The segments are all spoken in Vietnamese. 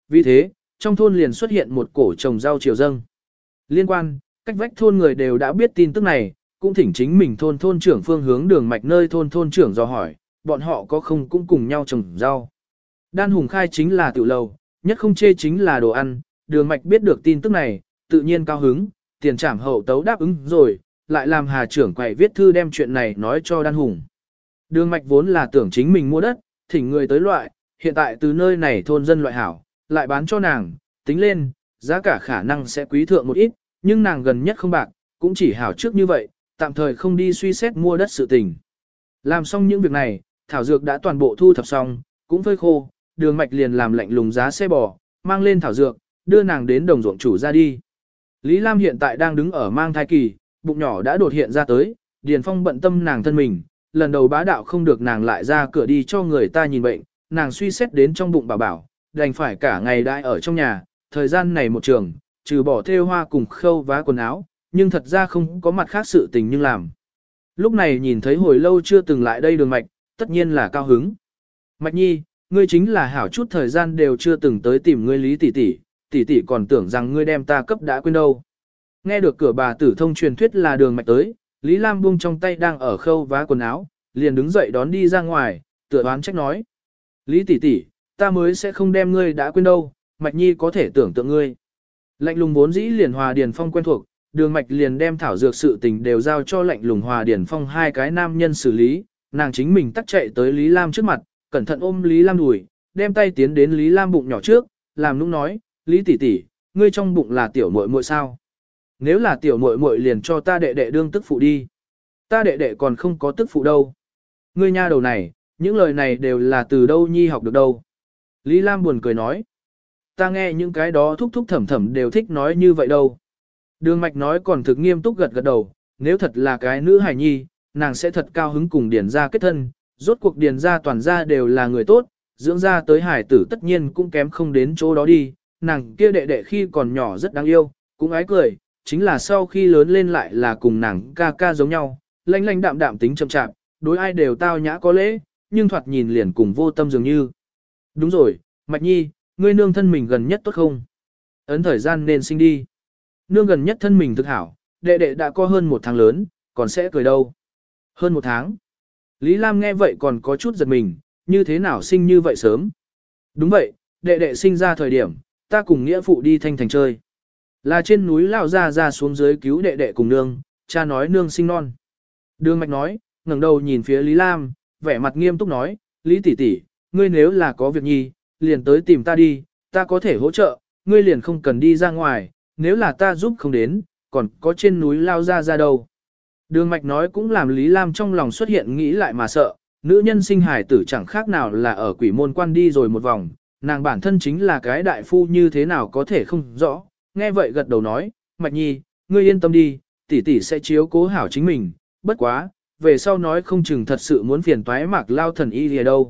Vì thế, trong thôn liền xuất hiện một cổ trồng rau chiều dâng. Liên quan, cách vách thôn người đều đã biết tin tức này, cũng thỉnh chính mình thôn trưởng phương hướng đường mạch nơi thôn trưởng dò hỏi, bọn họ có không cũng cùng nhau trồng rau. Đan Hùng khai chính là tiểu lầu, nhất không chê chính là đồ ăn, đường mạch biết được tin tức này, tự nhiên cao hứng, tiền trảm hậu tấu đáp ứng rồi, lại làm Hà trưởng quầy viết thư đem chuyện này nói cho Đan Hùng. Đường mạch vốn là tưởng chính mình mua đất, thỉnh người tới loại, hiện tại từ nơi này thôn dân loại hảo, lại bán cho nàng, tính lên, giá cả khả năng sẽ quý thượng một ít, nhưng nàng gần nhất không bạc, cũng chỉ hảo trước như vậy, tạm thời không đi suy xét mua đất sự tình. Làm xong những việc này, thảo dược đã toàn bộ thu thập xong, cũng phơi khô, đường mạch liền làm lạnh lùng giá xe bò, mang lên thảo dược, đưa nàng đến đồng ruộng chủ ra đi. Lý Lam hiện tại đang đứng ở mang thai kỳ, bụng nhỏ đã đột hiện ra tới, Điền Phong bận tâm nàng thân mình, lần đầu bá đạo không được nàng lại ra cửa đi cho người ta nhìn bệnh, nàng suy xét đến trong bụng bảo, đành phải cả ngày đãi ở trong nhà, thời gian này một trường, trừ bỏ thêu hoa cùng khâu vá quần áo, nhưng thật ra không có mặt khác sự tình nhưng làm. Lúc này nhìn thấy hồi lâu chưa từng lại đây đường mạch, tất nhiên là cao hứng. Mạch nhi, ngươi chính là hảo chút thời gian đều chưa từng tới tìm ngươi Lý tỷ tỷ còn tưởng rằng ngươi đem ta cấp đã quên đâu. Nghe được cửa bà tử thông truyền thuyết là đường mạch tới, Lý Lam buông trong tay đang ở khâu vá quần áo, liền đứng dậy đón đi ra ngoài, tựa oán trách nói. Lý tỷ tỷ, ta mới sẽ không đem ngươi đã quên đâu, Mạch nhi có thể tưởng tượng ngươi. Lạnh lùng vốn dĩ liền hòa Điền Phong quen thuộc, đường mạch liền đem thảo dược sự tình đều giao cho lạnh lùng hòa Điền Phong hai cái nam nhân xử lý, nàng chính mình tắt chạy tới Lý Lam trước mặt, cẩn thận ôm Lý Lam đùi, đem tay tiến đến Lý Lam bụng nhỏ trước, làm nũng nói, Lý tỷ tỷ, ngươi trong bụng là tiểu muội muội sao? Nếu là tiểu muội muội liền cho ta đệ đệ đương tức phụ đi. Ta đệ đệ còn không có tức phụ đâu. Ngươi nha đầu này, những lời này đều là từ đâu nhi học được đâu. Lý Lam buồn cười nói. Ta nghe những cái đó thúc thúc thẩm thẩm đều thích nói như vậy đâu. Đường mạch nói còn thực nghiêm túc gật gật đầu, nếu thật là cái nữ hài nhi, nàng sẽ thật cao hứng cùng Điền gia kết thân, rốt cuộc Điền gia toàn gia đều là người tốt, dưỡng ra tới hải tử tất nhiên cũng kém không đến chỗ đó đi, nàng kia đệ đệ khi còn nhỏ rất đáng yêu, cũng ái cười, chính là sau khi lớn lên lại là cùng nàng ca ca giống nhau, lanh lanh đạm đạm tính chậm chạp, đối ai đều tao nhã có lễ, nhưng thoạt nhìn liền cùng vô tâm dường như. Đúng rồi, Mạch nhi, ngươi nương thân mình gần nhất tốt không? Ấn thời gian nên sinh đi. Nương gần nhất thân mình thực hảo, đệ đệ đã có hơn 1 tháng lớn, còn sẽ cười đâu. Hơn 1 tháng. Lý Lam nghe vậy còn có chút giật mình, như thế nào sinh như vậy sớm? Đúng vậy, đệ đệ sinh ra thời điểm, ta cùng nghĩa phụ đi Thanh Thành chơi. Là trên núi lao ra xuống dưới cứu đệ đệ cùng nương, cha nói nương sinh non. Đường mạch nói, ngẩng đầu nhìn phía Lý Lam, vẻ mặt nghiêm túc nói, Lý tỷ tỷ, ngươi nếu là có việc nhi, liền tới tìm ta đi, ta có thể hỗ trợ, ngươi liền không cần đi ra ngoài, nếu là ta giúp không đến, còn có trên núi lao ra đâu. Đường mạch nói cũng làm Lý Lam trong lòng xuất hiện nghĩ lại mà sợ, nữ nhân sinh hài tử chẳng khác nào là ở quỷ môn quan đi rồi một vòng, nàng bản thân chính là cái đại phu như thế nào có thể không rõ, nghe vậy gật đầu nói, Mạch nhi, ngươi yên tâm đi, tỷ tỷ sẽ chiếu cố hảo chính mình, bất quá, về sau nói không chừng thật sự muốn phiền toái Mạc lao thần y lìa đâu.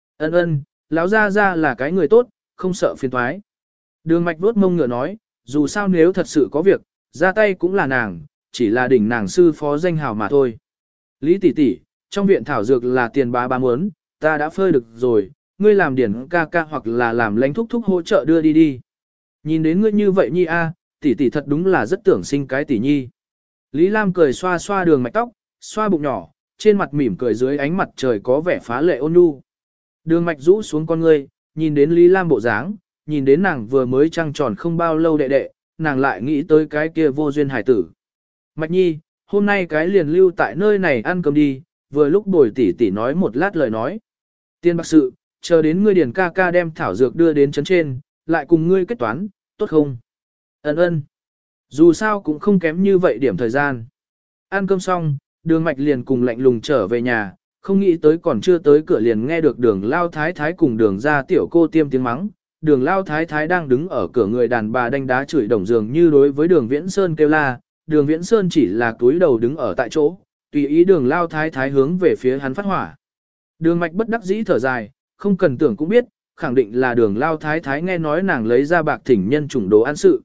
Ân, lão ra là cái người tốt, không sợ phiền toái. Đường mạch vuốt mông ngựa nói, dù sao nếu thật sự có việc, ra tay cũng là nàng, chỉ là đỉnh nàng sư phó danh hào mà thôi. Lý tỷ tỷ, trong viện thảo dược là tiền bá muốn, ta đã phơi được rồi, ngươi làm điển ca ca hoặc là làm lãnh thúc thúc hỗ trợ đưa đi. Nhìn đến ngươi như vậy nhi a, tỷ tỷ thật đúng là rất tưởng sinh cái tỷ nhi. Lý Lam cười xoa xoa đường mạch tóc, xoa bụng nhỏ, trên mặt mỉm cười dưới ánh mặt trời có vẻ phá lệ ôn nhu. Đường mạch rũ xuống con ngươi, nhìn đến Lý Lam bộ dáng, nhìn đến nàng vừa mới trăng tròn không bao lâu đệ đệ, nàng lại nghĩ tới cái kia vô duyên hải tử. Mạch nhi, hôm nay cái liền lưu tại nơi này ăn cơm đi, vừa lúc bồi tỷ tỷ nói một lát lời nói. Tiên bạc sự, chờ đến ngươi điền ca ca đem thảo dược đưa đến trấn trên, lại cùng ngươi kết toán, tốt không? Ân. Dù sao cũng không kém như vậy điểm thời gian. Ăn cơm xong, đường mạch liền cùng lạnh lùng trở về nhà, không nghĩ tới còn chưa tới cửa liền nghe được đường lao thái thái cùng đường ra tiểu cô tiêm tiếng mắng. Đường lao thái thái đang đứng ở cửa, người đàn bà đánh đá chửi đồng dường như đối với đường Viễn Sơn kêu la, đường Viễn Sơn chỉ là túi đầu đứng ở tại chỗ, tùy ý đường lao thái thái hướng về phía hắn phát hỏa. Đường mạch bất đắc dĩ thở dài, không cần tưởng cũng biết, khẳng định là đường lao thái thái nghe nói nàng lấy ra bạc thỉnh nhân chủng đồ ăn sự.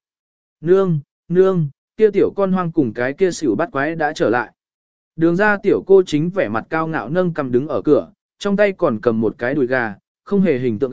Nương, kia tiểu con hoang cùng cái kia xỉu bắt quái đã trở lại. Đường ra tiểu cô chính vẻ mặt cao ngạo nâng cầm đứng ở cửa, trong tay còn cầm một cái đùi gà, không hề hình tượng gặm,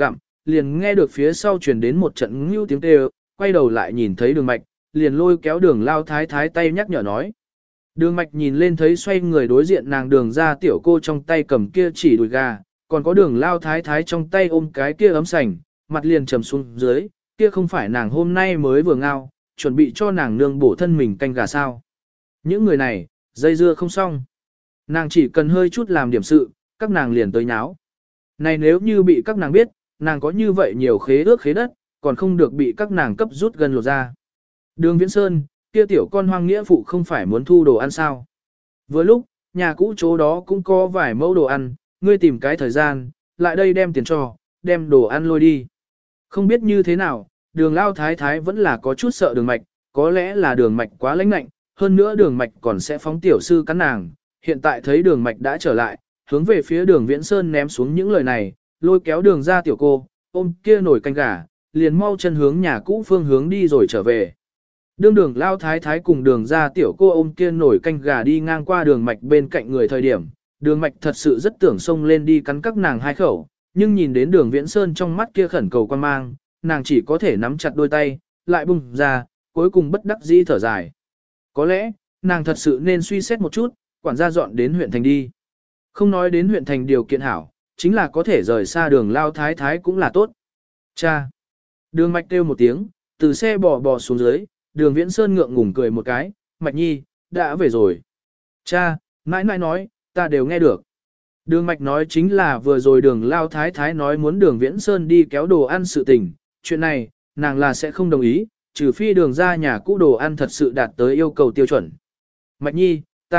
liền nghe được phía sau truyền đến một trận ngưu tiếng kêu, quay đầu lại nhìn thấy đường mạch, liền lôi kéo đường lao thái thái tay nhắc nhở nói. Đường mạch nhìn lên thấy xoay người đối diện nàng đường ra tiểu cô trong tay cầm kia chỉ đùi gà, còn có đường lao thái thái trong tay ôm cái kia ấm sành, mặt liền trầm xuống dưới, kia không phải nàng hôm nay mới vừa ngao, chuẩn bị cho nàng nương bổ thân mình canh gà sao. Những người này, dây dưa không xong. Nàng chỉ cần hơi chút làm điểm sự, các nàng liền tới nháo. Này nếu như bị các nàng biết, nàng có như vậy nhiều khế ước khế đất, còn không được bị các nàng cấp rút gần lột ra. Đường Viễn Sơn, kia tiểu con hoang nghĩa phụ không phải muốn thu đồ ăn sao. Vừa lúc, nhà cũ chỗ đó cũng có vài mẫu đồ ăn, ngươi tìm cái thời gian, lại đây đem tiền cho, đem đồ ăn lôi đi. Không biết như thế nào, đường lao thái thái vẫn là có chút sợ đường mạch, có lẽ là đường mạch quá lãnh lạnh, hơn nữa đường mạch còn sẽ phóng tiểu sư cắn nàng. Hiện tại thấy đường mạch đã trở lại, hướng về phía đường Viễn Sơn ném xuống những lời này, lôi kéo đường ra tiểu cô, ôm kia nổi canh gà, liền mau chân hướng nhà cũ phương hướng đi rồi trở về. Đường lao thái thái cùng đường ra tiểu cô ôm kia nổi canh gà đi ngang qua đường mạch bên cạnh người thời điểm, đường mạch thật sự rất tưởng xông lên đi cắn các nàng hai khẩu, nhưng nhìn đến đường Viễn Sơn trong mắt kia khẩn cầu quan mang, nàng chỉ có thể nắm chặt đôi tay, lại bung ra, cuối cùng bất đắc dĩ thở dài. Có lẽ, nàng thật sự nên suy xét một chút, quản gia dọn đến huyện thành đi. Không nói đến huyện thành điều kiện hảo, chính là có thể rời xa đường lao thái thái cũng là tốt. Cha! Đường mạch kêu một tiếng, từ xe bò xuống dưới, đường Viễn Sơn ngượng ngùng cười một cái, Mạch Nhi, đã về rồi. Cha, nãi nãi nói, ta đều nghe được. Đường Mạch nói chính là vừa rồi đường lao thái thái nói muốn đường Viễn Sơn đi kéo đồ ăn sự tình, chuyện này, nàng là sẽ không đồng ý, trừ phi đường ra nhà cũ đồ ăn thật sự đạt tới yêu cầu tiêu chuẩn. Mạch Nhi,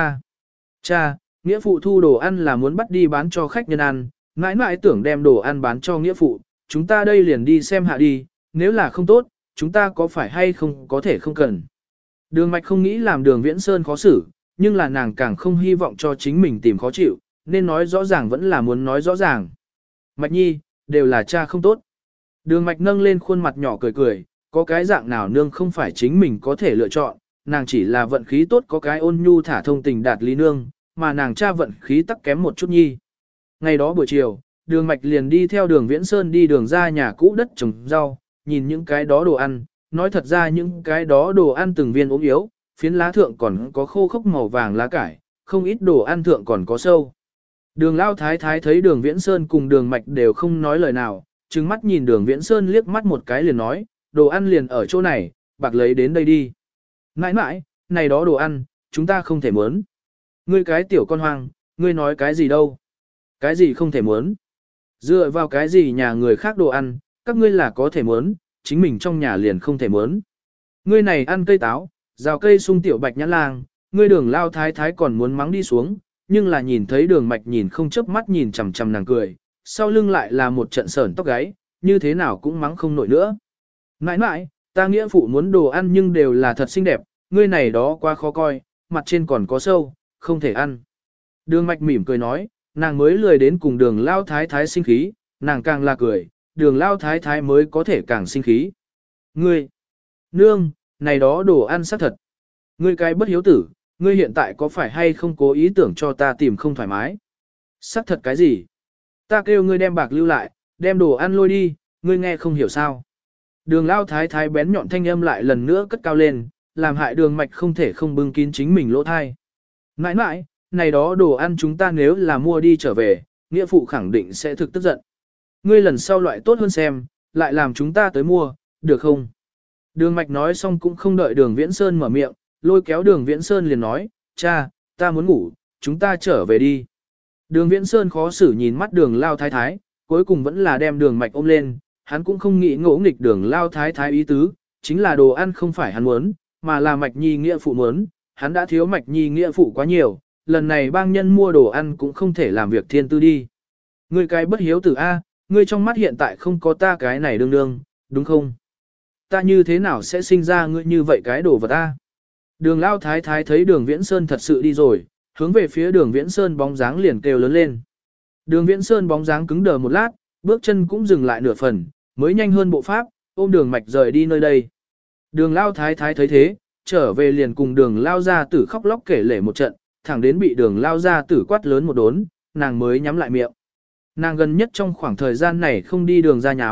cha, nghĩa phụ thu đồ ăn là muốn bắt đi bán cho khách nhân ăn, nãi nãi tưởng đem đồ ăn bán cho nghĩa phụ, chúng ta đây liền đi xem hạ đi, nếu là không tốt, chúng ta có phải hay không có thể không cần. Đường Mạch không nghĩ làm đường Viễn Sơn khó xử, nhưng là nàng càng không hy vọng cho chính mình tìm khó chịu, nên nói rõ ràng vẫn là muốn nói rõ ràng. Mạch Nhi, đều là cha không tốt. Đường Mạch nâng lên khuôn mặt nhỏ cười cười, có cái dạng nào nương không phải chính mình có thể lựa chọn, nàng chỉ là vận khí tốt có cái ôn nhu thả thông tình đạt lý nương, mà nàng cha vận khí tắc kém một chút nhi. Ngày đó buổi chiều, đường Mạch liền đi theo đường Viễn Sơn đi đường ra nhà cũ đất trồng rau, nhìn những cái đó đồ ăn, nói thật ra những cái đó đồ ăn từng viên ốm yếu, phiến lá thượng còn có khô khốc màu vàng lá cải, không ít đồ ăn thượng còn có sâu. Đường lao thái thái thấy đường Viễn Sơn cùng đường Mạch đều không nói lời nào, trừng mắt nhìn đường Viễn Sơn liếc mắt một cái liền nói, đồ ăn liền ở chỗ này, bạc lấy đến đây đi. Nãi nãi, này đó đồ ăn, chúng ta không thể muốn. Ngươi cái tiểu con hoang, ngươi nói cái gì đâu? Cái gì không thể muốn? Dựa vào cái gì nhà người khác đồ ăn, các ngươi là có thể muốn, chính mình trong nhà liền không thể muốn. Ngươi này ăn cây táo, rào cây sung tiểu bạch nhãn lang, ngươi đường lao thái thái còn muốn mắng đi xuống, nhưng là nhìn thấy đường Mạch nhìn không chớp mắt nhìn chằm chằm nàng cười, sau lưng lại là một trận sởn tóc gáy, như thế nào cũng mắng không nổi nữa. Nãi nãi, ta nghĩa phụ muốn đồ ăn nhưng đều là thật xinh đẹp, ngươi này đó quá khó coi, mặt trên còn có sâu, không thể ăn. Đường Mạch mỉm cười nói, nàng mới lười đến cùng đường lao thái thái sinh khí, nàng càng là cười, đường lao thái thái mới có thể càng sinh khí. Ngươi, nương, này đó đồ ăn xác thật. Ngươi cái bất hiếu tử, ngươi hiện tại có phải hay không cố ý tưởng cho ta tìm không thoải mái? Xác thật cái gì? Ta kêu ngươi đem bạc lưu lại, đem đồ ăn lôi đi, ngươi nghe không hiểu sao. Đường lao thái thái bén nhọn thanh âm lại lần nữa cất cao lên, làm hại đường Mạch không thể không bưng kín chính mình lỗ thai. Nãi nãi, này đó đồ ăn chúng ta nếu là mua đi trở về, nghĩa phụ khẳng định sẽ thực tức giận. Ngươi lần sau loại tốt hơn xem, lại làm chúng ta tới mua, được không? Đường Mạch nói xong cũng không đợi đường Viễn Sơn mở miệng, lôi kéo đường Viễn Sơn liền nói, cha, ta muốn ngủ, chúng ta trở về đi. Đường Viễn Sơn khó xử nhìn mắt đường lao thái thái, cuối cùng vẫn là đem đường Mạch ôm lên, hắn cũng không nghĩ ngỗ nghịch đường lao thái thái ý tứ, chính là đồ ăn không phải hắn muốn, mà là Mạch Nhi nghĩa phụ muốn, hắn đã thiếu Mạch Nhi nghĩa phụ quá nhiều, lần này bang nhân mua đồ ăn cũng không thể làm việc thiên tư đi. Ngươi cái bất hiếu tử A, ngươi trong mắt hiện tại không có ta cái này đương đương, đúng không? Ta như thế nào sẽ sinh ra ngươi như vậy cái đồ vật A? Đường lao thái thái thấy đường Viễn Sơn thật sự đi rồi, hướng về phía đường Viễn Sơn bóng dáng liền kêu lớn lên. Đường Viễn Sơn bóng dáng cứng đờ một lát, bước chân cũng dừng lại nửa phần, mới nhanh hơn bộ pháp, ôm đường Mạch rời đi nơi đây. Đường lao thái thái thấy thế, trở về liền cùng đường lao gia tử khóc lóc kể lể một trận, thẳng đến bị đường lao gia tử quát lớn một đốn, nàng mới nhắm lại miệng. Nàng gần nhất trong khoảng thời gian này không đi đường ra nháo,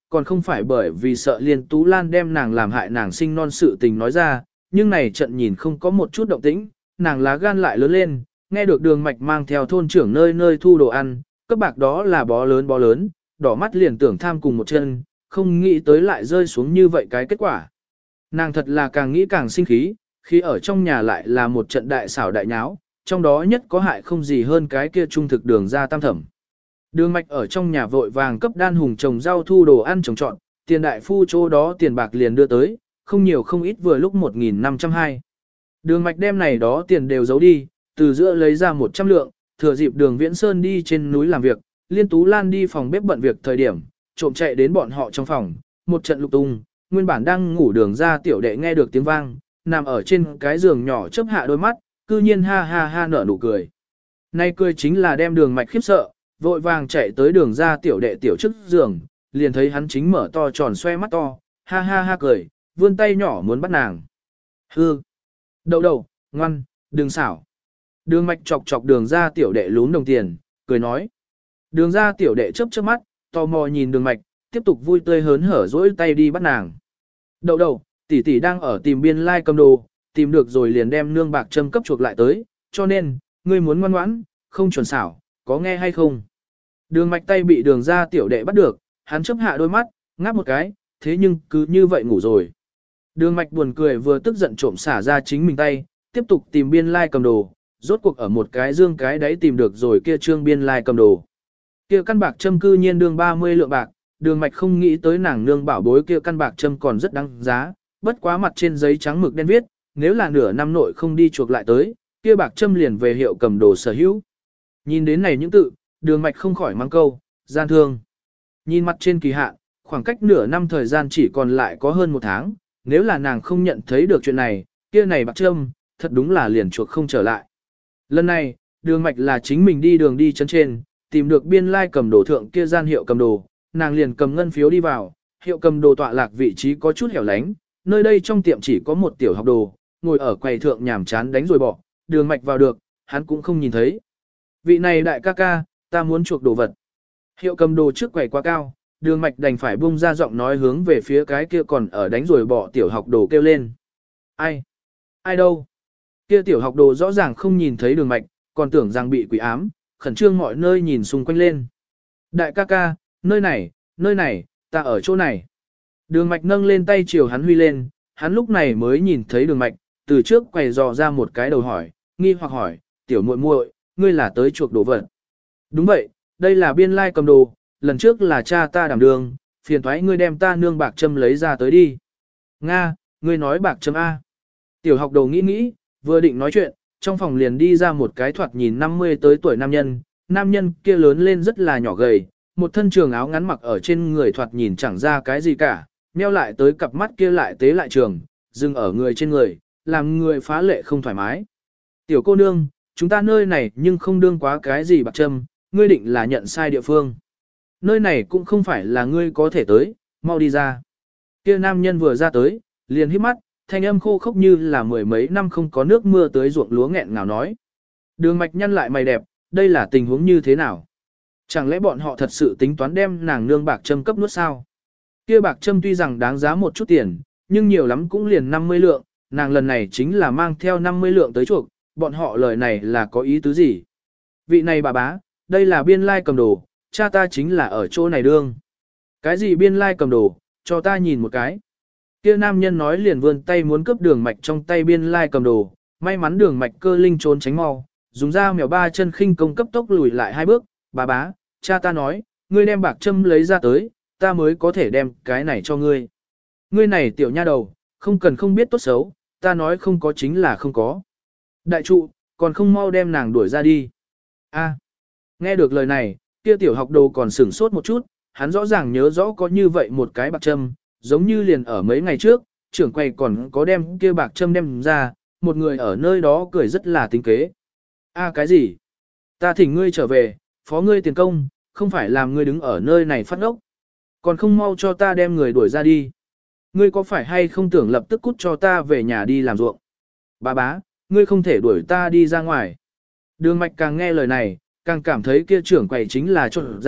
còn không phải bởi vì sợ Liên Tú Lan đem nàng làm hại nàng sinh non sự tình nói ra, nhưng này trận nhìn không có một chút động tĩnh, nàng lá gan lại lớn lên, nghe được Đường Mạch mang theo thôn trưởng nơi nơi thu đồ ăn, cấp bạc đó là bó lớn, đỏ mắt liền tưởng tham cùng một chân, không nghĩ tới lại rơi xuống như vậy cái kết quả. Nàng thật là càng nghĩ càng sinh khí, khi ở trong nhà lại là một trận đại xảo đại nháo, trong đó nhất có hại không gì hơn cái kia trung thực Đường gia tam thẩm. Đường Mạch ở trong nhà vội vàng cấp Đan Hùng trồng rau thu đồ ăn trồng trọt, tiền đại phu chỗ đó tiền bạc liền đưa tới, không nhiều không ít vừa lúc 1.520. Đường Mạch đem này đó tiền đều giấu đi, từ giữa lấy ra 100 lượng, thừa dịp Đường Viễn Sơn đi trên núi làm việc, Liên Tú Lan đi phòng bếp bận việc thời điểm, trộm chạy đến bọn họ trong phòng, một trận lục tung, nguyên bản đang ngủ Đường gia tiểu đệ nghe được tiếng vang, nằm ở trên cái giường nhỏ chớp hạ đôi mắt, cư nhiên ha ha ha nở nụ cười. Nay cười chính là đem Đường Mạch khiếp sợ, vội vàng chạy tới Đường gia tiểu đệ tiểu trước giường, liền thấy hắn chính mở to tròn xoe mắt to, ha ha ha cười, vươn tay nhỏ muốn bắt nàng. Hư! Đậu, ngoan, đừng xảo. Đường Mạch chọc chọc Đường gia tiểu đệ lún đồng tiền, cười nói. Đường gia tiểu đệ chớp chớp mắt, tò mò nhìn Đường Mạch, tiếp tục vui tươi hớn hở dỗi tay đi bắt nàng. Đậu, tỷ tỷ đang ở tìm biên lai cầm đồ, tìm được rồi liền đem nương bạc châm cấp chuộc lại tới, cho nên, ngươi muốn ngoan ngoãn, không chuẩn xảo, có nghe hay không? Đường Mạch tay bị Đường gia tiểu đệ bắt được, hắn chớp hạ đôi mắt, ngáp một cái, thế nhưng cứ như vậy ngủ rồi. Đường Mạch buồn cười vừa tức giận trộm xả ra chính mình tay, tiếp tục tìm biên lai cầm đồ, rốt cuộc ở một cái dương cái đấy tìm được rồi kia trương biên lai cầm đồ. Kia căn bạc châm cư nhiên đương 30 lượng bạc, Đường Mạch không nghĩ tới nàng nương bảo bối kia căn bạc châm còn rất đáng giá, bất quá mặt trên giấy trắng mực đen viết, nếu là nửa năm nội không đi chuộc lại tới, kia bạc châm liền về hiệu cầm đồ sở hữu. Nhìn đến này những tự, Đường Mạch không khỏi mang câu, gian thương. Nhìn mặt trên kỳ hạn, khoảng cách nửa năm thời gian chỉ còn lại có hơn 1 tháng, nếu là nàng không nhận thấy được chuyện này, kia này bạc châm, thật đúng là liền chuộc không trở lại. Lần này, Đường Mạch là chính mình đi đường đi chân trên, tìm được biên lai cầm đồ thượng kia gian hiệu cầm đồ, nàng liền cầm ngân phiếu đi vào, hiệu cầm đồ tọa lạc vị trí có chút hẻo lánh, nơi đây trong tiệm chỉ có một tiểu học đồ, ngồi ở quầy thượng nhàm chán đánh rồi bỏ, Đường Mạch vào được, hắn cũng không nhìn thấy. Vị này đại ca ca, ta muốn chuộc đồ vật. Hiệu cầm đồ trước quầy quá cao, Đường Mạch đành phải bung ra giọng nói hướng về phía cái kia còn ở đánh rồi bỏ tiểu học đồ kêu lên. Ai? Ai đâu? Kia tiểu học đồ rõ ràng không nhìn thấy Đường Mạch, còn tưởng rằng bị quỷ ám, khẩn trương mọi nơi nhìn xung quanh lên. Đại ca ca, nơi này, ta ở chỗ này. Đường Mạch nâng lên tay chiều hắn huy lên, hắn lúc này mới nhìn thấy Đường Mạch, từ trước quầy dò ra một cái đầu hỏi, nghi hoặc hỏi, tiểu muội muội, ngươi là tới chuộc đồ vật. Đúng vậy, đây là biên lai cầm đồ, lần trước là cha ta đảm đường, phiền thoái ngươi đem ta nương bạc châm lấy ra tới đi. Nga, ngươi nói bạc châm A. Tiểu học đồ nghĩ, vừa định nói chuyện, trong phòng liền đi ra một cái thoạt nhìn 50 tới tuổi nam nhân kia lớn lên rất là nhỏ gầy, một thân trường áo ngắn mặc ở trên người thoạt nhìn chẳng ra cái gì cả, nheo lại tới cặp mắt kia lại tế lại trường, dừng ở người trên người, làm người phá lệ không thoải mái. Tiểu cô nương, chúng ta nơi này nhưng không đương quá cái gì bạc châm, ngươi định là nhận sai địa phương. Nơi này cũng không phải là ngươi có thể tới, mau đi ra. Kia nam nhân vừa ra tới, liền hít mắt, thanh âm khô khốc như là 10 mấy năm không có nước mưa tới ruộng lúa nghẹn ngào nói. Đường Mạch nhăn lại mày đẹp, đây là tình huống như thế nào? Chẳng lẽ bọn họ thật sự tính toán đem nàng nương bạc châm cấp nuốt sao? Kia bạc châm tuy rằng đáng giá một chút tiền, nhưng nhiều lắm cũng liền 50 lượng, nàng lần này chính là mang theo 50 lượng tới chuộc, bọn họ lời này là có ý tứ gì? Vị này bà bá, đây là biên lai cầm đồ, cha ta chính là ở chỗ này đương. Cái gì biên lai cầm đồ, cho ta nhìn một cái. Kia nam nhân nói liền vươn tay muốn cướp Đường Mạch trong tay biên lai cầm đồ, may mắn Đường Mạch cơ linh trốn tránh mau, dùng ra mèo ba chân khinh công cấp tốc lùi lại 2 bước, bà bá, cha ta nói, ngươi đem bạc châm lấy ra tới, ta mới có thể đem cái này cho ngươi. Ngươi này tiểu nha đầu, không cần không biết tốt xấu, ta nói không có chính là không có. Đại trụ, còn không mau đem nàng đuổi ra đi. A, nghe được lời này, kia tiểu học đồ còn sửng sốt một chút, hắn rõ ràng nhớ rõ có như vậy một cái bạc châm, giống như liền ở mấy ngày trước, trưởng quầy còn có đem kia bạc châm đem ra, một người ở nơi đó cười rất là tính kế. A cái gì? Ta thỉnh ngươi trở về, phó ngươi tiền công, không phải làm ngươi đứng ở nơi này phát ngốc. Còn không mau cho ta đem người đuổi ra đi. Ngươi có phải hay không tưởng lập tức cút cho ta về nhà đi làm ruộng? Bà bá, ngươi không thể đuổi ta đi ra ngoài. Đường Mạch càng nghe lời này, càng cảm thấy kia trưởng quầy chính là trộn dạ,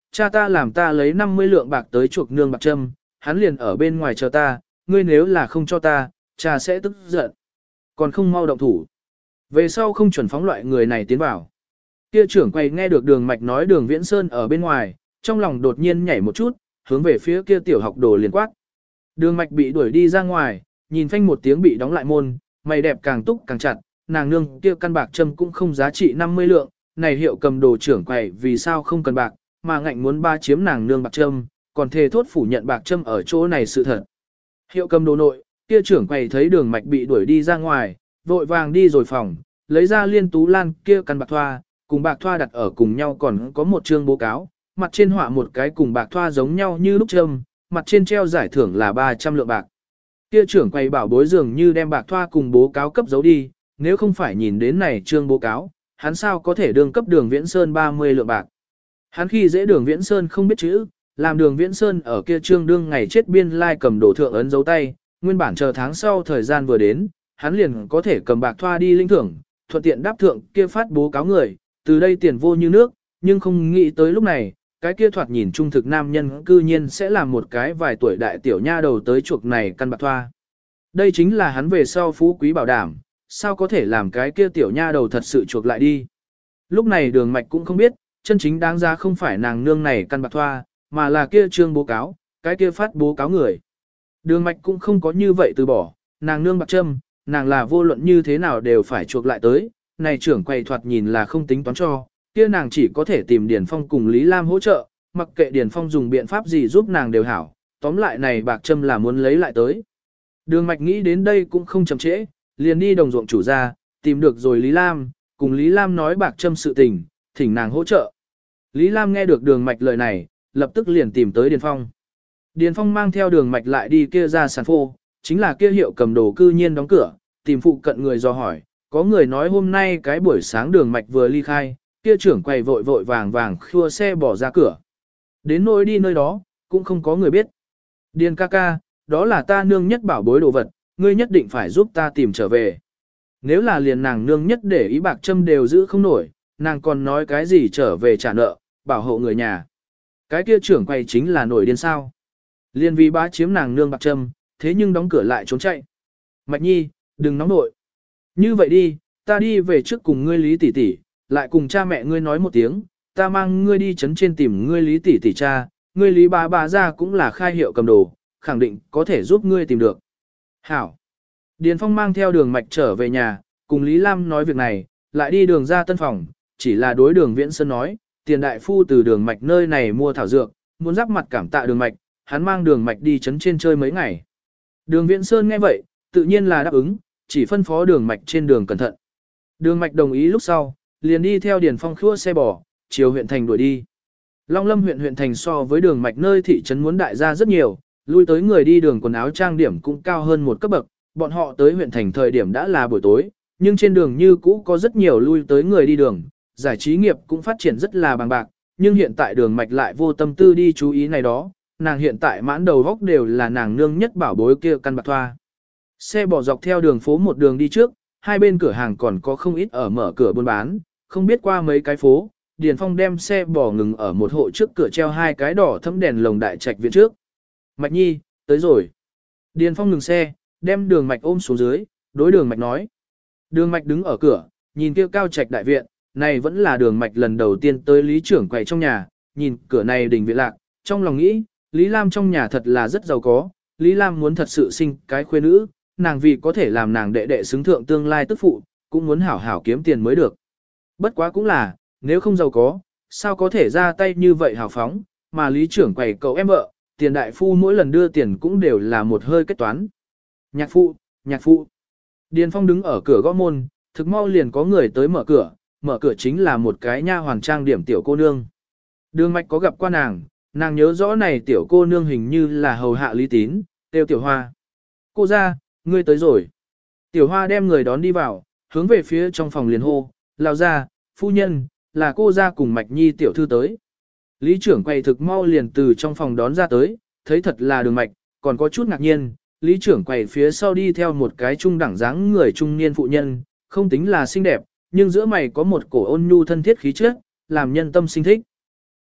cha ta làm ta lấy 50 lượng bạc tới chuộc nương bạc châm, hắn liền ở bên ngoài chờ ta, ngươi nếu là không cho ta, cha sẽ tức giận. Còn không mau động thủ. Về sau không chuẩn phóng loại người này tiến vào. Kia trưởng quầy nghe được Đường Mạch nói Đường Viễn Sơn ở bên ngoài, trong lòng đột nhiên nhảy một chút, hướng về phía kia tiểu học đồ liền quát. Đường Mạch bị đuổi đi ra ngoài, nhìn phanh một tiếng bị đóng lại môn, mày đẹp càng túc càng chặt, nàng nương kia căn bạc châm cũng không giá trị 50 lượng, này hiệu cầm đồ trưởng quầy vì sao không cần bạc, mà ngạnh muốn ba chiếm nàng nương bạc châm, còn thề thốt phủ nhận bạc châm ở chỗ này sự thật. Hiệu cầm đồ nội, kia trưởng quầy thấy Đường Mạch bị đuổi đi ra ngoài, vội vàng đi rồi phòng, lấy ra Liên Tú Lan kia căn bạc thoa, cùng bạc thoa đặt ở cùng nhau còn có một chương bố cáo, mặt trên họa một cái cùng bạc thoa giống nhau như lúc châm, mặt trên treo giải thưởng là 300 lượng bạc. Kia trưởng quầy bảo bối dường như đem bạc thoa cùng bố cáo cấp giấu đi, nếu không phải nhìn đến này trương bố cáo, hắn sao có thể đương cấp Đường Viễn Sơn 30 lượng bạc. Hắn khi dễ Đường Viễn Sơn không biết chữ, làm Đường Viễn Sơn ở kia trương đương ngày chết biên lai cầm đồ thượng ấn dấu tay, nguyên bản chờ tháng sau thời gian vừa đến, hắn liền có thể cầm bạc thoa đi linh thưởng, thuận tiện đáp thượng kia phát bố cáo người, từ đây tiền vô như nước, nhưng không nghĩ tới lúc này, cái kia thoạt nhìn trung thực nam nhân cư nhiên sẽ làm một cái vài tuổi đại tiểu nha đầu tới chuộc này căn bạc thoa. Đây chính là hắn về sau phú quý bảo đảm, sao có thể làm cái kia tiểu nha đầu thật sự chuộc lại đi. Lúc này Đường Mạch cũng không biết, chân chính đáng giá không phải nàng nương này căn bạc thoa, mà là kia trương bố cáo, cái kia phát bố cáo người. Đường Mạch cũng không có như vậy từ bỏ, nàng nương bạc châm, nàng là vô luận như thế nào đều phải chuộc lại tới, này trưởng quầy thoạt nhìn là không tính toán cho, kia nàng chỉ có thể tìm Điền Phong cùng Lý Lam hỗ trợ, mặc kệ Điền Phong dùng biện pháp gì giúp nàng đều hảo, tóm lại này bạc châm là muốn lấy lại tới. Đường Mạch nghĩ đến đây cũng không chậm trễ, liền đi đồng ruộng chủ ra, tìm được rồi Lý Lam, cùng Lý Lam nói bạc châm sự tình, thỉnh nàng hỗ trợ. Lý Lam nghe được Đường Mạch lời này, lập tức liền tìm tới Điền Phong. Điền Phong mang theo Đường Mạch lại đi kia ra sàn phô, chính là kia hiệu cầm đồ cư nhiên đóng cửa, tìm phụ cận người dò hỏi, có người nói hôm nay cái buổi sáng Đường Mạch vừa ly khai, kia trưởng quầy vội vội vàng vàng khua xe bỏ ra cửa. Đến nỗi đi nơi đó, cũng không có người biết. Điền ca ca, đó là ta nương nhất bảo bối đồ vật, ngươi nhất định phải giúp ta tìm trở về. Nếu là liền nàng nương nhất để ý bạc châm đều giữ không nổi, nàng còn nói cái gì trở về trả nợ, bảo hộ người nhà. Cái kia trưởng quầy chính là nổi điên sao. Liên vì bá chiếm nàng nương bạc châm, thế nhưng đóng cửa lại trốn chạy. Mạch Nhi, đừng nóng nội. Như vậy đi, ta đi về trước cùng ngươi Lý tỷ tỷ, lại cùng cha mẹ ngươi nói một tiếng, ta mang ngươi đi trấn trên tìm ngươi Lý tỷ tỷ cha, ngươi Lý bà ra cũng là khai hiệu cầm đồ, khẳng định có thể giúp ngươi tìm được. Hảo. Điền Phong mang theo Đường Mạch trở về nhà, cùng Lý Lam nói việc này, lại đi đường ra tân phòng, chỉ là đối Đường Viễn Sơn nói, tiền đại phu từ Đường Mạch nơi này mua thảo dược, muốn giáp mặt cảm tạ Đường Mạch, hắn mang Đường Mạch đi trấn trên chơi mấy ngày. Đường Viễn Sơn nghe vậy, tự nhiên là đáp ứng, chỉ phân phó Đường Mạch trên đường cẩn thận. Đường Mạch đồng ý lúc sau, liền đi theo Điền Phong khua xe bò, chiều huyện thành đuổi đi. Long Lâm huyện thành so với Đường Mạch nơi thị trấn muốn đại gia rất nhiều, lui tới người đi đường quần áo trang điểm cũng cao hơn một cấp bậc, bọn họ tới huyện thành thời điểm đã là buổi tối, nhưng trên đường như cũ có rất nhiều lui tới người đi đường, giải trí nghiệp cũng phát triển rất là bằng bạc, nhưng hiện tại Đường Mạch lại vô tâm tư đi chú ý này đó, nàng hiện tại mãn đầu góc đều là nàng nương nhất bảo bối kia căn bạc thoa. Xe bò dọc theo đường phố một đường đi trước, hai bên cửa hàng còn có không ít ở mở cửa buôn bán, không biết qua mấy cái phố, Điền Phong đem xe bò ngừng ở một hộ trước cửa treo hai cái đỏ thấm đèn lồng đại trạch viện trước. Mạch Nhi, tới rồi. Điền Phong ngừng xe, đem Đường Mạch ôm xuống dưới, đối Đường Mạch nói. Đường Mạch đứng ở cửa, nhìn kia cao trạch đại viện, này vẫn là Đường Mạch lần đầu tiên tới Lý trưởng quầy trong nhà, nhìn cửa này đình viện lạc, trong lòng nghĩ, Lý Lam trong nhà thật là rất giàu có, Lý Lam muốn thật sự sinh cái khuê nữ, nàng vì có thể làm nàng đệ đệ xứng thượng tương lai tức phụ, cũng muốn hảo hảo kiếm tiền mới được. Bất quá cũng là, nếu không giàu có, sao có thể ra tay như vậy hào phóng, mà Lý trưởng quầy cậu em vợ, tiền đại phu mỗi lần đưa tiền cũng đều là một hơi kết toán. Nhạc phụ, nhạc phụ. Điền Phong đứng ở cửa gõ môn, thực mau liền có người tới mở cửa chính là một cái nha hoàn trang điểm tiểu cô nương. Đường Mạch có gặp qua nàng nhớ rõ này tiểu cô nương hình như là hầu hạ Lý Tín, tiêu tiểu hoa. Cô ra, ngươi tới rồi. Tiểu hoa đem người đón đi vào, hướng về phía trong phòng liền hô, lao ra, phu nhân, là cô ra cùng Mạch Nhi tiểu thư tới. Lý trưởng quầy thực mau liền từ trong phòng đón ra tới, thấy thật là Đường Mạch, còn có chút ngạc nhiên, Lý trưởng quầy phía sau đi theo một cái trung đẳng dáng người trung niên phụ nhân, không tính là xinh đẹp, nhưng giữa mày có một cổ ôn nhu thân thiết khí chất, làm nhân tâm sinh thích.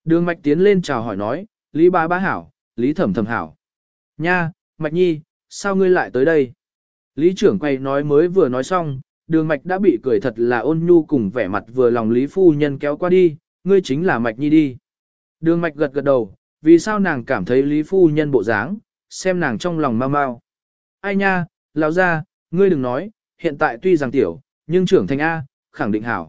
Đường Mạch tiến lên chào hỏi nói, Lý bá bá hảo, Lý thẩm thẩm hảo. Nha, Mạch Nhi, sao ngươi lại tới đây? Lý trưởng quay nói mới vừa nói xong, đường Mạch đã bị cười thật là ôn nhu cùng vẻ mặt vừa lòng Lý phu nhân kéo qua đi, ngươi chính là Mạch Nhi đi. Đường Mạch gật gật đầu, vì sao nàng cảm thấy Lý phu nhân bộ dáng, xem nàng trong lòng mau mau. Ai nha, lão gia, ngươi đừng nói, hiện tại tuy rằng tiểu, nhưng trưởng thành A, khẳng định hảo.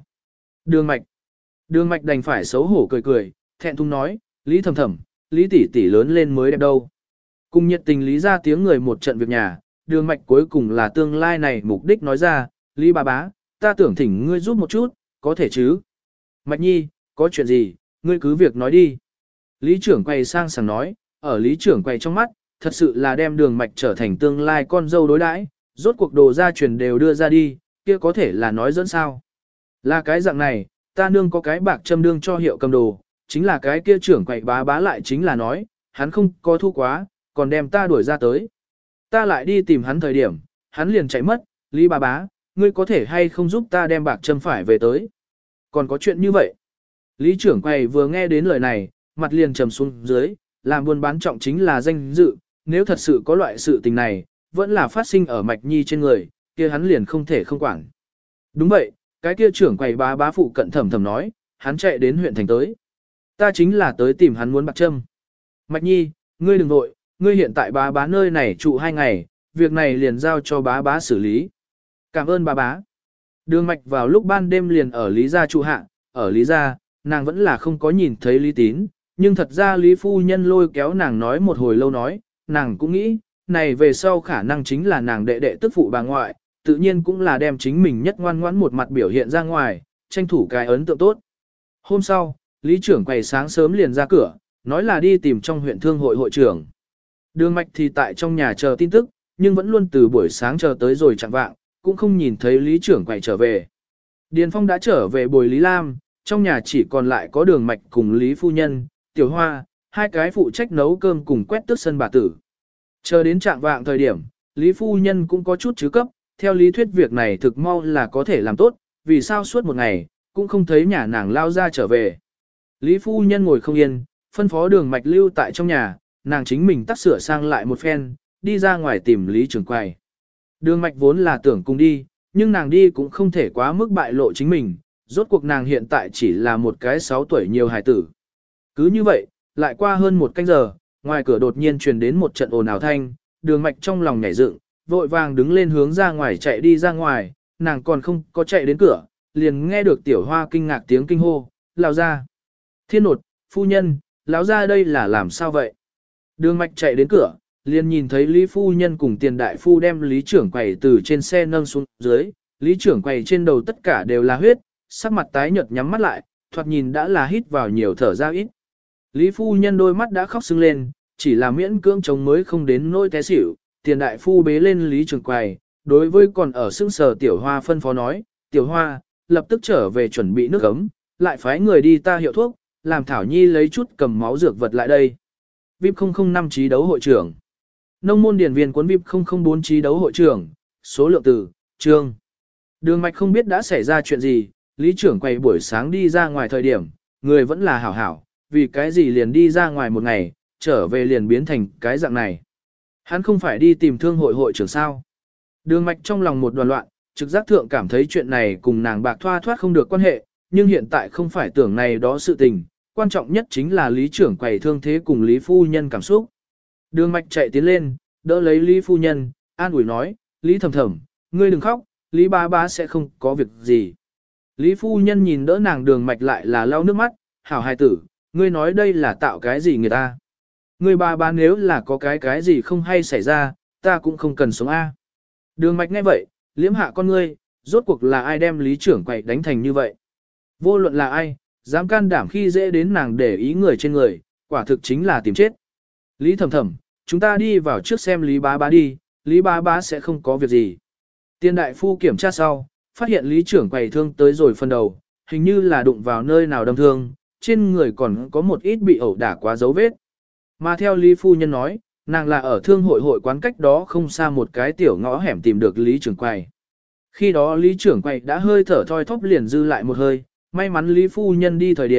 Đường Mạch đành phải xấu hổ cười cười, thẹn thùng nói, Lý thầm thầm, Lý tỷ tỷ lớn lên mới đẹp đâu. Cùng nhiệt tình Lý ra tiếng người một trận việc nhà, đường Mạch cuối cùng là tương lai này mục đích nói ra, Lý bà bá, ta tưởng thỉnh ngươi giúp một chút, có thể chứ? Mạch Nhi, có chuyện gì, ngươi cứ việc nói đi. Lý trưởng quay sang sảng nói, ở Lý trưởng quay trong mắt, thật sự là đem đường Mạch trở thành tương lai con dâu đối đãi, rốt cuộc đồ gia truyền đều đưa ra đi, kia có thể là nói dẫn sao. Là cái dạng này, ta nương có cái bạc châm đương cho hiệu cầm đồ, chính là cái kia trưởng quậy bá bá lại chính là nói, hắn không có thu quá, còn đem ta đuổi ra tới. Ta lại đi tìm hắn thời điểm, hắn liền chạy mất, Lý bà bá, ngươi có thể hay không giúp ta đem bạc châm phải về tới. Còn có chuyện như vậy. Lý trưởng quầy vừa nghe đến lời này, mặt liền trầm xuống dưới, làm buôn bán trọng chính là danh dự, nếu thật sự có loại sự tình này, vẫn là phát sinh ở Mạch Nhi trên người, kia hắn liền không thể không quản. Đúng vậy, cái kia trưởng quầy bá bá phụ cận thầm thầm nói, hắn chạy đến huyện thành tới. Ta chính là tới tìm hắn muốn bạc châm. Mạch Nhi, ngươi đừng vội, ngươi hiện tại bá bá nơi này trụ 2 ngày, việc này liền giao cho bá bá xử lý. Cảm ơn bá bá. Đường Mạch vào lúc ban đêm liền ở Lý gia trụ hạ, ở Lý gia, nàng vẫn là không có nhìn thấy Lý Tín, nhưng thật ra Lý phu nhân lôi kéo nàng nói một hồi lâu nói, nàng cũng nghĩ, này về sau khả năng chính là nàng đệ đệ tức phụ bà ngoại, tự nhiên cũng là đem chính mình nhất ngoan ngoãn một mặt biểu hiện ra ngoài, tranh thủ cái ấn tượng tốt. Hôm sau, Lý trưởng quầy sáng sớm liền ra cửa, nói là đi tìm trong huyện thương hội hội trưởng. Đường Mạch thì tại trong nhà chờ tin tức, nhưng vẫn luôn từ buổi sáng chờ tới rồi chẳng vạng, cũng không nhìn thấy Lý trưởng quầy trở về. Điền Phong đã trở về bồi Lý Lam, trong nhà chỉ còn lại có Đường Mạch cùng Lý phu nhân, Tiểu Hoa, 2 cái phụ trách nấu cơm cùng quét tước sân bà tử. Chờ đến trạng vạng thời điểm, Lý phu nhân cũng có chút chứ cấp, theo lý thuyết việc này thực mau là có thể làm tốt, vì sao suốt một ngày, cũng không thấy nhà nàng lao ra trở về. Lý phu nhân ngồi không yên, phân phó Đường Mạch lưu tại trong nhà, nàng chính mình tắt sửa sang lại một phen, đi ra ngoài tìm Lý trưởng quầy. Đường Mạch vốn là tưởng cùng đi, nhưng nàng đi cũng không thể quá mức bại lộ chính mình, rốt cuộc nàng hiện tại chỉ là một cái 6 tuổi nhiều hài tử. Cứ như vậy, lại qua hơn 1 canh giờ, ngoài cửa đột nhiên truyền đến một trận ồn ào thanh, Đường Mạch trong lòng nhảy dựng, vội vàng đứng lên hướng ra ngoài chạy đi ra ngoài, nàng còn không có chạy đến cửa, liền nghe được Tiểu Hoa kinh ngạc tiếng kinh hô, "Lão gia!" "Thiên nột, phu nhân, lão gia đây là làm sao vậy?" Đường Mạch chạy đến cửa, liền nhìn thấy Lý phu nhân cùng Tiền đại phu đem Lý trưởng quầy từ trên xe nâng xuống dưới, Lý trưởng quầy trên đầu tất cả đều là huyết, sắc mặt tái nhợt nhắm mắt lại, thoạt nhìn đã là hít vào nhiều thở ra ít. Lý phu nhân đôi mắt đã khóc sưng lên, chỉ là miễn cưỡng chống mới không đến nỗi té xỉu, Tiền đại phu bế lên Lý trưởng quầy, đối với còn ở sưng sờ Tiểu Hoa phân phó nói, "Tiểu Hoa, lập tức trở về chuẩn bị nước ấm, lại phái người đi ta hiệu thuốc, làm Thảo Nhi lấy chút cầm máu dược vật lại đây." VIP 005 trí đấu hội trưởng. Nông môn điển viên cuốn VIP 004 trí đấu hội trưởng, số lượng từ, chương. Đường Mạch không biết đã xảy ra chuyện gì, Lý trưởng quầy buổi sáng đi ra ngoài thời điểm, người vẫn là hảo hảo, vì cái gì liền đi ra ngoài một ngày, trở về liền biến thành cái dạng này. Hắn không phải đi tìm thương hội hội trưởng sao. Đường Mạch trong lòng một đoàn loạn, trực giác thượng cảm thấy chuyện này cùng nàng bạc thoa thoát không được quan hệ, nhưng hiện tại không phải tưởng này đó sự tình, quan trọng nhất chính là Lý trưởng quầy thương thế cùng Lý phu nhân cảm xúc. Đường Mạch chạy tiến lên, đỡ lấy Lý phu nhân, an ủi nói, "Lý thầm thầm, ngươi đừng khóc, Lý bá bá sẽ không có việc gì." Lý phu nhân nhìn đỡ nàng Đường Mạch lại là lau nước mắt, "Hảo hài tử, ngươi nói đây là tạo cái gì người ta? Ngươi bá bá nếu là có cái gì không hay xảy ra, ta cũng không cần sống a." Đường Mạch nghe vậy, liếm hạ con ngươi, rốt cuộc là ai đem Lý trưởng quầy đánh thành như vậy? Vô luận là ai, dám can đảm khi dễ đến nàng để ý người trên người, quả thực chính là tìm chết. "Lý thầm thầm, chúng ta đi vào trước xem Lý bá bá đi, Lý bá bá sẽ không có việc gì." Tiên đại phu kiểm tra sau, phát hiện Lý trưởng quầy thương tới rồi phần đầu, hình như là đụng vào nơi nào đâm thương, trên người còn có một ít bị ẩu đả quá dấu vết. Mà theo Lý phu nhân nói, nàng là ở thương hội hội quán cách đó không xa một cái tiểu ngõ hẻm tìm được Lý trưởng quầy. Khi đó Lý trưởng quầy đã hơi thở thoi thóp liền dư lại một hơi, may mắn Lý phu nhân đi thời điểm,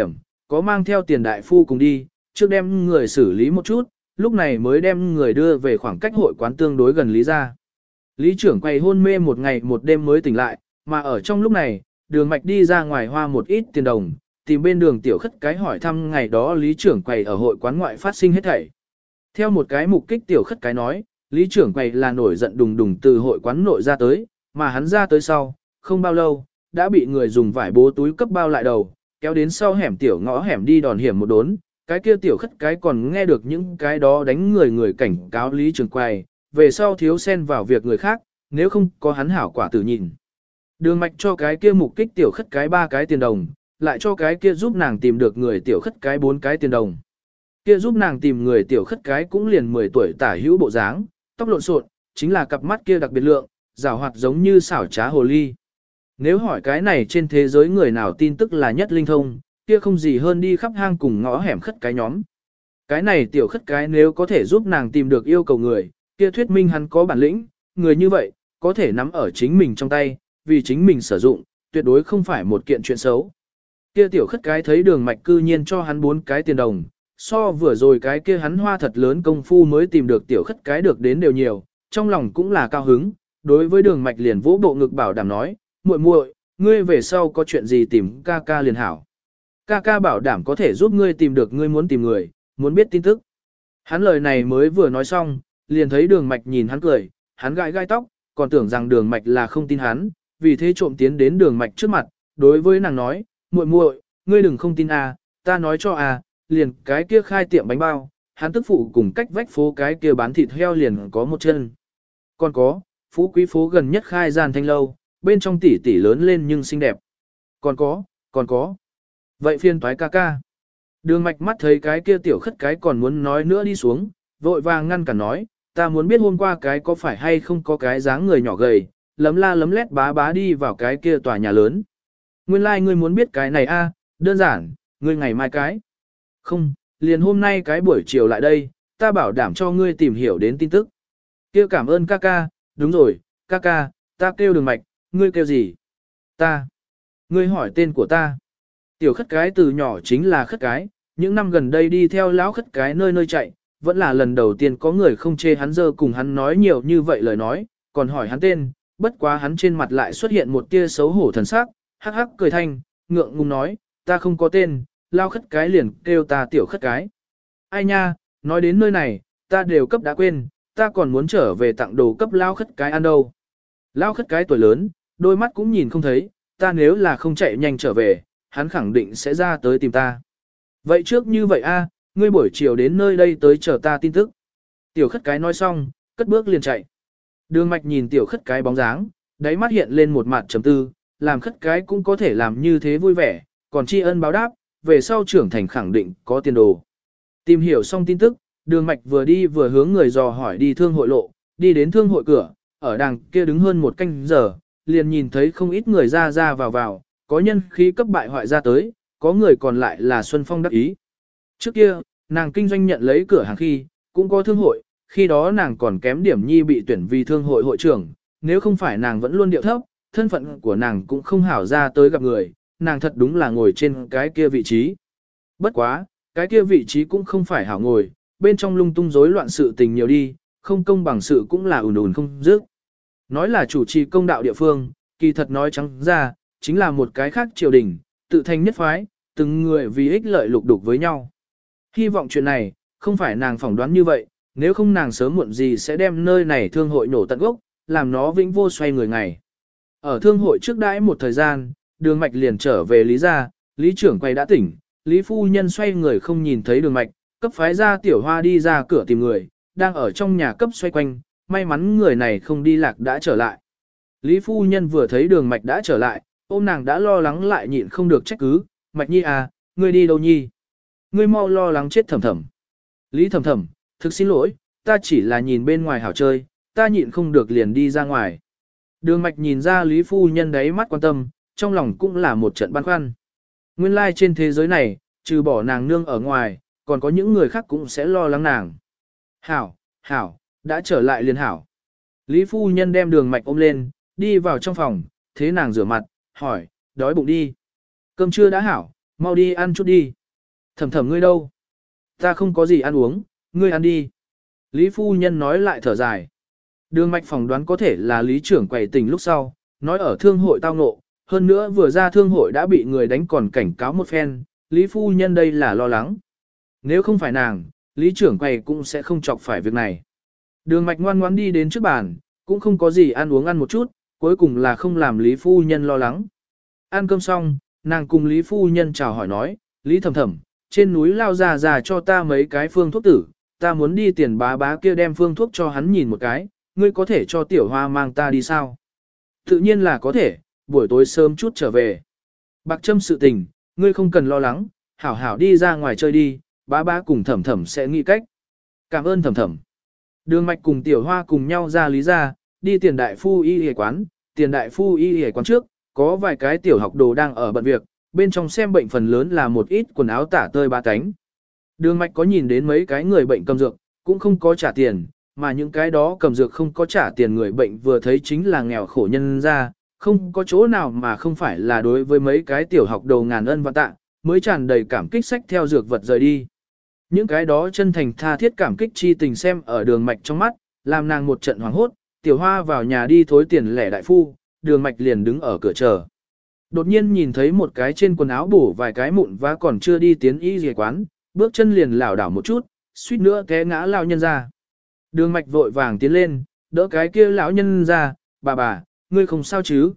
có mang theo tiền đại phu cùng đi, trước đem người xử lý một chút, lúc này mới đem người đưa về khoảng cách hội quán tương đối gần Lý ra. Lý trưởng quầy hôn mê một ngày một đêm mới tỉnh lại, mà ở trong lúc này, Đường Mạch đi ra ngoài hoa một ít tiền đồng, tìm bên đường tiểu khất cái hỏi thăm ngày đó Lý trưởng quầy ở hội quán ngoại phát sinh hết thảy. Theo một cái mục kích tiểu khất cái nói, Lý trưởng quầy là nổi giận đùng đùng từ hội quán nội ra tới, mà hắn ra tới sau, không bao lâu, đã bị người dùng vải bố túi cấp bao lại đầu, kéo đến sau hẻm tiểu ngõ hẻm đi đòn hiểm một đốn. Cái kia tiểu khất cái còn nghe được những cái đó đánh người cảnh cáo Lý trưởng quầy, về sau thiếu xen vào việc người khác, nếu không có hắn hảo quả tử nhìn. Đường Mạch cho cái kia mục kích tiểu khất cái 3 cái tiền đồng, lại cho cái kia giúp nàng tìm được người tiểu khất cái 4 cái tiền đồng. Kia giúp nàng tìm người tiểu khất cái cũng liền 10 tuổi tả hữu bộ dáng, tóc lộn xộn, chính là cặp mắt kia đặc biệt lượng, rào hoạt giống như xảo trá hồ ly. Nếu hỏi cái này trên thế giới người nào tin tức là nhất linh thông, kia không gì hơn đi khắp hang cùng ngõ hẻm khất cái nhóm. Cái này tiểu khất cái nếu có thể giúp nàng tìm được yêu cầu người, kia thuyết minh hắn có bản lĩnh, người như vậy, có thể nắm ở chính mình trong tay, vì chính mình sử dụng, tuyệt đối không phải một kiện chuyện xấu. Kia tiểu khất cái thấy Đường Mạch cư nhiên cho hắn 4 cái tiền đồng, so vừa rồi cái kia hắn hoa thật lớn công phu mới tìm được tiểu khất cái được đến đều nhiều, trong lòng cũng là cao hứng, đối với Đường Mạch liền vỗ bộ ngực bảo đảm nói, muội muội, ngươi về sau có chuyện gì tìm ca ca liền hảo. Ca ca bảo đảm có thể giúp ngươi tìm được ngươi muốn tìm người, muốn biết tin tức. Hắn lời này mới vừa nói xong, liền thấy Đường Mạch nhìn hắn cười, hắn gãi gai tóc, còn tưởng rằng Đường Mạch là không tin hắn, vì thế trộm tiến đến Đường Mạch trước mặt, đối với nàng nói, muội muội, ngươi đừng không tin à, ta nói cho à, liền cái kia khai tiệm bánh bao, hắn tức phụ cùng cách vách phố cái kia bán thịt heo liền có một chân. Còn có, phú quý phố gần nhất khai gian thanh lâu, bên trong tỷ tỷ lớn lên nhưng xinh đẹp. Còn có. Vậy phiên toái ca ca. Đường Mạch mắt thấy cái kia tiểu khất cái còn muốn nói nữa đi xuống, vội vàng ngăn cản nói, ta muốn biết hôm qua cái có phải hay không có cái dáng người nhỏ gầy, lấm la lấm lét bá bá đi vào cái kia tòa nhà lớn. Nguyên lai like ngươi muốn biết cái này a, đơn giản, ngươi ngày mai cái. Không, liền hôm nay cái buổi chiều lại đây, ta bảo đảm cho ngươi tìm hiểu đến tin tức. Kia cảm ơn ca ca, đúng rồi, ca ca, ta kêu Đường Mạch, ngươi kêu gì? Ta. Ngươi hỏi tên của ta. Tiểu khất cái từ nhỏ chính là khất cái, những năm gần đây đi theo lão khất cái nơi nơi chạy, vẫn là lần đầu tiên có người không chê hắn dơ cùng hắn nói nhiều như vậy lời nói, còn hỏi hắn tên, bất quá hắn trên mặt lại xuất hiện một tia xấu hổ thần sắc, hắc hắc cười thanh, ngượng ngùng nói, ta không có tên, lao khất cái liền kêu ta tiểu khất cái. Ai nha, nói đến nơi này, ta đều cấp đã quên, ta còn muốn trở về tặng đồ cấp lao khất cái ăn đâu. Lao khất cái tuổi lớn, đôi mắt cũng nhìn không thấy, ta nếu là không chạy nhanh trở về, hắn khẳng định sẽ ra tới tìm ta. Vậy trước như vậy a, ngươi buổi chiều đến nơi đây tới chờ ta tin tức. Tiểu khất cái nói xong, cất bước liền chạy. Đường Mạch nhìn tiểu khất cái bóng dáng, đáy mắt hiện lên một mặt trầm tư, làm khất cái cũng có thể làm như thế vui vẻ, còn tri ân báo đáp, về sau trưởng thành khẳng định có tiền đồ. Tìm hiểu xong tin tức, Đường Mạch vừa đi vừa hướng người dò hỏi đi thương hội lộ, đi đến thương hội cửa, ở đằng kia đứng hơn một canh giờ, liền nhìn thấy không ít người ra ra vào vào, có nhân khí cấp bại hoại ra tới, có người còn lại là Xuân Phong đắc ý. Trước kia, nàng kinh doanh nhận lấy cửa hàng khi, cũng có thương hội, khi đó nàng còn kém điểm nhi bị tuyển vì thương hội hội trưởng, nếu không phải nàng vẫn luôn điệu thấp, thân phận của nàng cũng không hảo ra tới gặp người, nàng thật đúng là ngồi trên cái kia vị trí. Bất quá, cái kia vị trí cũng không phải hảo ngồi, bên trong lung tung rối loạn sự tình nhiều đi, không công bằng sự cũng là ùn ùn không dứt. Nói là chủ trì công đạo địa phương, kỳ thật nói trắng ra, chính là một cái khác triều đình, tự thành nhất phái, từng người vì ích lợi lục đục với nhau. Hy vọng chuyện này, không phải nàng phỏng đoán như vậy, nếu không nàng sớm muộn gì sẽ đem nơi này thương hội nổ tận gốc, làm nó vĩnh vô xoay người ngày. Ở thương hội trước đãi một thời gian, Đường Mạch liền trở về Lý gia, Lý trưởng quay đã tỉnh, Lý phu nhân xoay người không nhìn thấy Đường Mạch, cấp phái ra tiểu hoa đi ra cửa tìm người, đang ở trong nhà cấp xoay quanh, may mắn người này không đi lạc đã trở lại. Lý phu nhân vừa thấy Đường Mạch đã trở lại, ôm nàng đã lo lắng lại nhịn không được trách cứ, Mạch nhi à, ngươi đi đâu nhi? Ngươi mau lo lắng chết thầm thầm. Lý thầm thầm, thực xin lỗi, ta chỉ là nhìn bên ngoài hảo chơi, ta nhịn không được liền đi ra ngoài. Đường Mạch nhìn ra Lý phu nhân đấy mắt quan tâm, trong lòng cũng là một trận băn khoăn. Nguyên lai trên thế giới này, trừ bỏ nàng nương ở ngoài, còn có những người khác cũng sẽ lo lắng nàng. Hảo, đã trở lại liền hảo. Lý phu nhân đem Đường Mạch ôm lên, đi vào trong phòng, thế nàng rửa mặt, hỏi, đói bụng đi. Cơm trưa đã hảo, mau đi ăn chút đi. Thầm thầm ngươi đâu? Ta không có gì ăn uống, ngươi ăn đi. Lý phu nhân nói lại thở dài. Đường mạch phỏng đoán có thể là lý trưởng quầy tỉnh lúc sau, nói ở thương hội tao ngộ, hơn nữa vừa ra thương hội đã bị người đánh còn cảnh cáo một phen, lý phu nhân đây là lo lắng. Nếu không phải nàng, lý trưởng quầy cũng sẽ không chọc phải việc này. Đường mạch ngoan ngoãn đi đến trước bàn, cũng không có gì ăn uống ăn một chút, cuối cùng là không làm lý phu nhân lo lắng. Ăn cơm xong, nàng cùng lý phu nhân chào hỏi nói, lý thầm thầm, trên núi lao già cho ta mấy cái phương thuốc tử, ta muốn đi tiền bá bá kia đem phương thuốc cho hắn nhìn một cái, ngươi có thể cho tiểu hoa mang ta đi sao? Tự nhiên là có thể, buổi tối sớm chút trở về. Bạc Trâm sự tình, ngươi không cần lo lắng, hảo hảo đi ra ngoài chơi đi, bá bá cùng thầm thầm sẽ nghĩ cách. Cảm ơn thầm thầm. Đường mạch cùng tiểu hoa cùng nhau ra lý ra, đi tiền đại phu y y quán, tiền đại phu y y quán trước, có vài cái tiểu học đồ đang ở bận việc, bên trong xem bệnh phần lớn là một ít quần áo tả tơi ba cánh. Đường mạch có nhìn đến mấy cái người bệnh cầm dược, cũng không có trả tiền, mà những cái đó cầm dược không có trả tiền người bệnh vừa thấy chính là nghèo khổ nhân ra, không có chỗ nào mà không phải là đối với mấy cái tiểu học đồ ngàn ân và tạ, mới tràn đầy cảm kích sách theo dược vật rời đi. Những cái đó chân thành tha thiết cảm kích chi tình xem ở đường mạch trong mắt, làm nàng một trận hoảng hốt, tiểu hoa vào nhà đi thối tiền lẻ đại phu, đường mạch liền đứng ở cửa chờ. Đột nhiên nhìn thấy một cái trên quần áo bổ vài cái mụn và còn chưa đi tiến y dề quán, bước chân liền lảo đảo một chút, suýt nữa té ngã lao nhân ra. Đường mạch vội vàng tiến lên, đỡ cái kia lão nhân ra, bà, ngươi không sao chứ?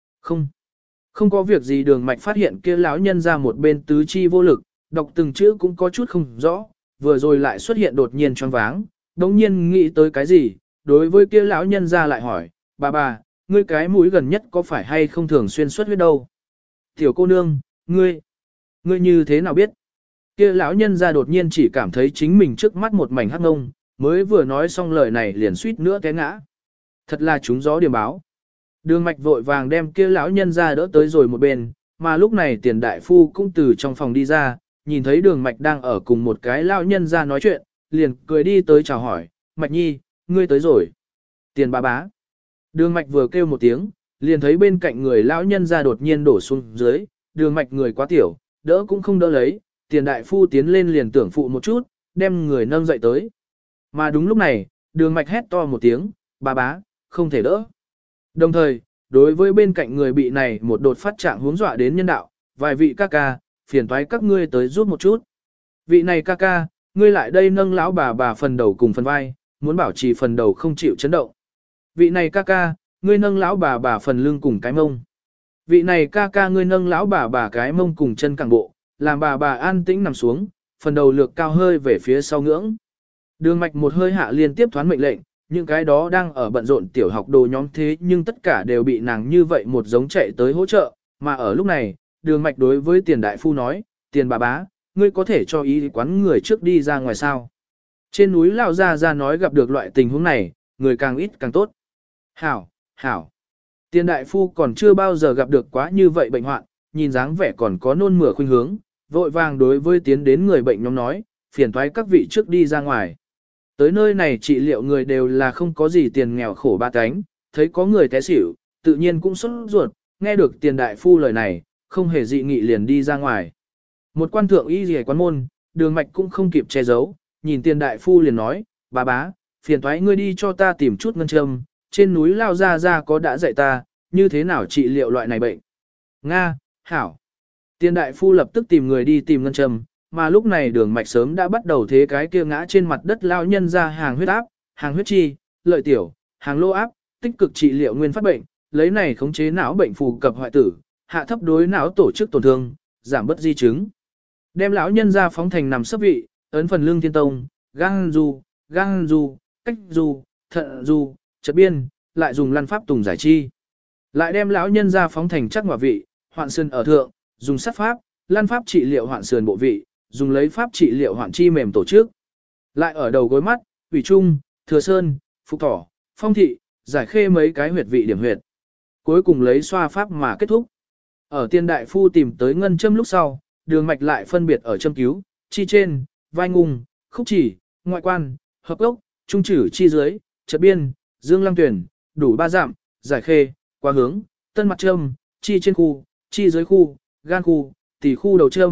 Không có việc gì. Đường mạch phát hiện kia lão nhân ra một bên tứ chi vô lực, đọc từng chữ cũng có chút không rõ, vừa rồi lại xuất hiện đột nhiên choáng váng, đống nhiên nghĩ tới cái gì, đối với kia lão nhân ra lại hỏi, bà, ngươi cái mũi gần nhất có phải hay không thường xuyên xuất huyết đâu? Tiểu cô nương, ngươi như thế nào biết? Kia lão nhân ra đột nhiên chỉ cảm thấy chính mình trước mắt một mảnh hắc ngông, mới vừa nói xong lời này liền suýt nữa té ngã. Thật là trúng gió điểm báo. Đường mạch vội vàng đem kia lão nhân ra đỡ tới rồi một bên, mà lúc này tiền đại phu cũng từ trong phòng đi ra, nhìn thấy đường mạch đang ở cùng một cái lão nhân ra nói chuyện, liền cười đi tới chào hỏi, mạch nhi, ngươi tới rồi. Tiền bá bá. Đường mạch vừa kêu một tiếng, liền thấy bên cạnh người lão nhân ra đột nhiên đổ xuống dưới, đường mạch người quá tiểu, đỡ cũng không đỡ lấy, tiền đại phu tiến lên liền tưởng phụ một chút, đem người nâng dậy tới. Mà đúng lúc này, đường mạch hét to một tiếng, bá bá, không thể đỡ. Đồng thời, đối với bên cạnh người bị này một đột phát trạng hướng dọa đến nhân đạo, vài vị ca ca, phiền toái các ngươi tới giúp một chút. Vị này ca ca, ngươi lại đây nâng lão bà phần đầu cùng phần vai, muốn bảo trì phần đầu không chịu chấn động. Vị này ca ca, ngươi nâng lão bà phần lưng cùng cái mông. Vị này ca ca ngươi nâng lão bà cái mông cùng chân càng bộ, làm bà an tĩnh nằm xuống, phần đầu lược cao hơi về phía sau ngưỡng. Đường mạch một hơi hạ liên tiếp thoán mệnh lệnh, những cái đó đang ở bận rộn tiểu học đồ nhóm thế nhưng tất cả đều bị nàng như vậy một giống chạy tới hỗ trợ, mà ở lúc này, đường mạch đối với tiền đại phu nói, tiền bà bá, ngươi có thể cho y quán người trước đi ra ngoài sao. Trên núi lão ra nói gặp được loại tình huống này, người càng ít càng tốt. Hảo. Tiền đại phu còn chưa bao giờ gặp được quá như vậy bệnh hoạn, nhìn dáng vẻ còn có nôn mửa khuynh hướng, vội vàng đối với tiến đến người bệnh nhóm nói, phiền toái các vị trước đi ra ngoài. Tới nơi này trị liệu người đều là không có gì tiền nghèo khổ ba cánh, thấy có người té xỉu, tự nhiên cũng sốt ruột, nghe được tiền đại phu lời này, không hề dị nghị liền đi ra ngoài. Một quan thượng y rìa quán môn, đường mạch cũng không kịp che giấu, nhìn tiền đại phu liền nói, bà bá, phiền toái ngươi đi cho ta tìm chút ngân châm, trên núi lao ra có đã dạy ta, như thế nào trị liệu loại này bệnh. Nga, hảo. Tiền đại phu lập tức tìm người đi tìm ngân châm, mà lúc này đường mạch sớm đã bắt đầu thế cái kia ngã trên mặt đất lao nhân ra hàng huyết áp, hàng huyết chi, lợi tiểu, hàng lô áp, tích cực trị liệu nguyên phát bệnh, lấy này khống chế não bệnh phù cập hoại tử, hạ thấp đối não tổ chức tổn thương, giảm bất di chứng. Đem lão nhân ra phóng thành nằm sấp vị, ấn phần lưng thiên tông, gan du, cách du, thận du, chật biên, lại dùng lăn pháp tùng giải chi. Lại đem lão nhân ra phóng thành chắc ngọa vị, hoạn sơn ở thượng, dùng sát pháp, lăn pháp trị liệu hoạn sườn bộ vị, dùng lấy pháp trị liệu hoạn chi mềm tổ chức. Lại ở đầu gối mắt, ủy trung, thừa sơn, phục thỏ, phong thị, giải khê mấy cái huyệt vị điểm huyệt. Cuối cùng lấy xoa pháp mà kết thúc. Ở tiên đại phu tìm tới ngân châm lúc sau, đường mạch lại phân biệt ở châm cứu, chi trên, vai ngung, khúc chỉ, ngoại quan, hợp gốc, trung chử chi dưới, chật biên, dương lăng tuyển, đủ ba dặm, giải khê, qua hướng, tân mặt châm, chi trên khu, chi dưới khu, gan khu, tỳ khu đầu châm,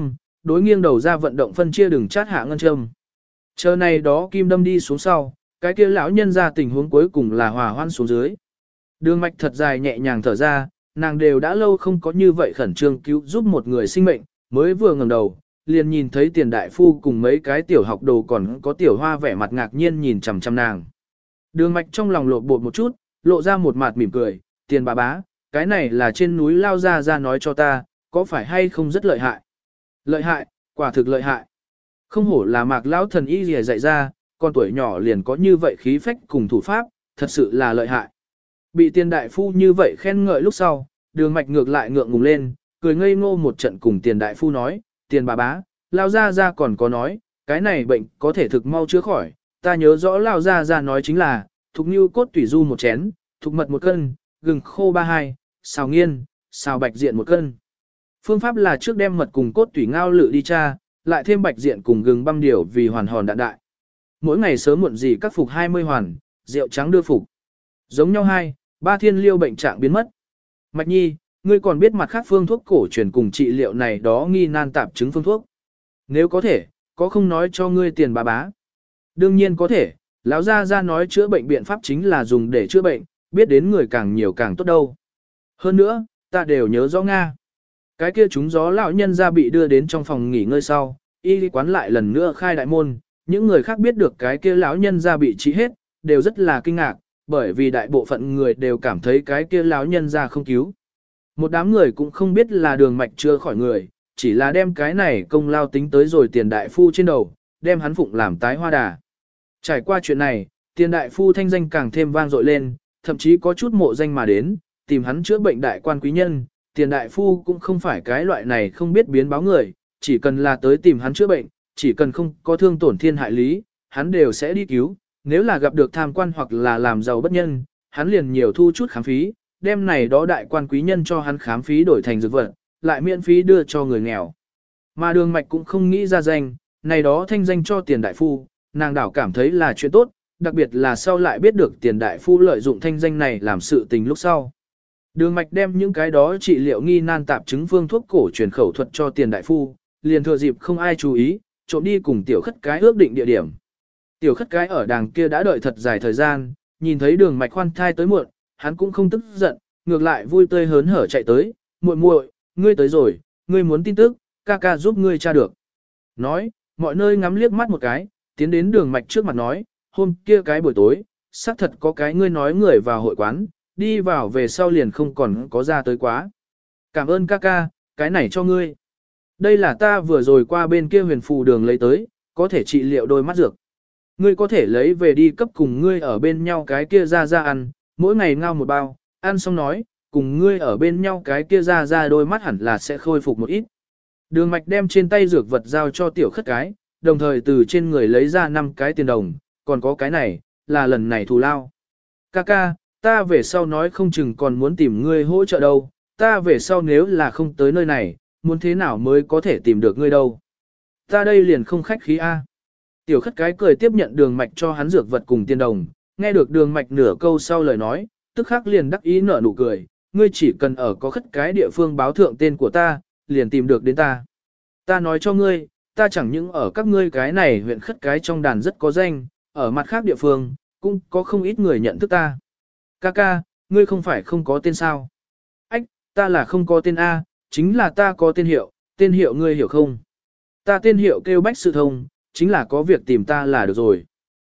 đối nghiêng đầu ra vận động phân chia đừng chát hạ ngân châm. Chờ này đó kim đâm đi xuống sau, cái kia lão nhân ra tình huống cuối cùng là hòa hoan xuống dưới. Đường mạch thật dài nhẹ nhàng thở ra, nàng đều đã lâu không có như vậy khẩn trương cứu giúp một người sinh mệnh, mới vừa ngẩng đầu, liền nhìn thấy tiền đại phu cùng mấy cái tiểu học đồ còn có tiểu hoa vẻ mặt ngạc nhiên nhìn chằm chằm nàng. Đường mạch trong lòng lộ bột một chút, lộ ra một mặt mỉm cười, tiền bà bá, cái này là trên núi lao ra nói cho ta, có phải hay không rất lợi hại? Lợi hại, quả thực lợi hại. Không hổ là mạc lão thần y gì dạy ra, con tuổi nhỏ liền có như vậy khí phách cùng thủ pháp, thật sự là lợi hại. Bị tiền đại phu như vậy khen ngợi lúc sau, đường mạch ngược lại ngượng ngùng lên, cười ngây ngô một trận cùng tiền đại phu nói, tiền bà bá, lao ra còn có nói, cái này bệnh có thể thực mau chữa khỏi, ta nhớ rõ lao ra nói chính là, thục như cốt tủy du một chén, thục mật một cân, gừng khô 32, xào nghiên, xào bạch diện một cân. Phương pháp là trước đem mật cùng cốt tủy ngao lự đi cha, lại thêm bạch diện cùng gừng băm điều vì hoàn hòn đạn đại. Mỗi ngày sớm muộn gì các phục 20 hoàn, rượu trắng đưa phục. Giống nhau 2-3 thiên liêu bệnh trạng biến mất. Mạch Nhi, ngươi còn biết mặt khác phương thuốc cổ truyền cùng trị liệu này đó nghi nan tạp chứng phương thuốc. Nếu có thể, có không nói cho ngươi tiền bà bá. Đương nhiên có thể, lão gia nói chữa bệnh biện pháp chính là dùng để chữa bệnh, biết đến người càng nhiều càng tốt đâu. Hơn nữa, ta đều nhớ rõ Nga. Cái kia chúng gió lão nhân ra bị đưa đến trong phòng nghỉ ngơi sau, y quán lại lần nữa khai đại môn, những người khác biết được cái kia lão nhân ra bị trị hết, đều rất là kinh ngạc, bởi vì đại bộ phận người đều cảm thấy cái kia lão nhân ra không cứu. Một đám người cũng không biết là đường mạch chưa khỏi người, chỉ là đem cái này công lao tính tới rồi tiền đại phu trên đầu, đem hắn phụng làm tái hoa đà. Trải qua chuyện này, tiền đại phu thanh danh càng thêm vang dội lên, thậm chí có chút mộ danh mà đến, tìm hắn chữa bệnh đại quan quý nhân. Tiền đại phu cũng không phải cái loại này không biết biến báo người, chỉ cần là tới tìm hắn chữa bệnh, chỉ cần không có thương tổn thiên hại lý, hắn đều sẽ đi cứu. Nếu là gặp được tham quan hoặc là làm giàu bất nhân, hắn liền nhiều thu chút khám phí, đem này đó đại quan quý nhân cho hắn khám phí đổi thành dược vật, lại miễn phí đưa cho người nghèo. Mà đường mạch cũng không nghĩ ra danh, này đó thanh danh cho tiền đại phu, nàng đảo cảm thấy là chuyện tốt, đặc biệt là sau lại biết được tiền đại phu lợi dụng thanh danh này làm sự tình lúc sau. Đường mạch đem những cái đó trị liệu nghi nan tạp chứng phương thuốc cổ truyền khẩu thuật cho tiền đại phu, liền thừa dịp không ai chú ý, trộm đi cùng tiểu khất cái ước định địa điểm. Tiểu khất cái ở đàng kia đã đợi thật dài thời gian, nhìn thấy đường mạch khoan thai tới muộn, hắn cũng không tức giận, ngược lại vui tươi hớn hở chạy tới, muội muội, ngươi tới rồi, ngươi muốn tin tức, ca ca giúp ngươi tra được. Nói, mọi nơi ngắm liếc mắt một cái, tiến đến đường mạch trước mặt nói, hôm kia cái buổi tối, xác thật có cái ngươi nói người vào hội quán, đi vào về sau liền không còn có ra tới quá. Cảm ơn ca ca, cái này cho ngươi. Đây là ta vừa rồi qua bên kia huyền phù đường lấy tới, có thể trị liệu đôi mắt dược. Ngươi có thể lấy về đi cấp cùng ngươi ở bên nhau cái kia ra ăn, mỗi ngày ngao một bao, ăn xong nói, cùng ngươi ở bên nhau cái kia ra đôi mắt hẳn là sẽ khôi phục một ít. Đường mạch đem trên tay dược vật giao cho tiểu khất cái, đồng thời từ trên người lấy ra 5 cái tiền đồng, còn có cái này, là lần này thù lao. Ca, ta về sau nói không chừng còn muốn tìm ngươi hỗ trợ đâu, ta về sau nếu là không tới nơi này, muốn thế nào mới có thể tìm được ngươi đâu. Ta đây liền không khách khí A. Tiểu khất cái cười tiếp nhận đường mạch cho hắn dược vật cùng tiền đồng, nghe được đường mạch nửa câu sau lời nói, tức khắc liền đắc ý nở nụ cười, ngươi chỉ cần ở có khất cái địa phương báo thượng tên của ta, liền tìm được đến ta. Ta nói cho ngươi, ta chẳng những ở các ngươi cái này huyện khất cái trong đàn rất có danh, ở mặt khác địa phương, cũng có không ít người nhận thức ta. Ca, ngươi không phải không có tên sao? Ách, ta là không có tên A, chính là ta có tên hiệu ngươi hiểu không? Ta tên hiệu kêu Bách Sự Thông, chính là có việc tìm ta là được rồi.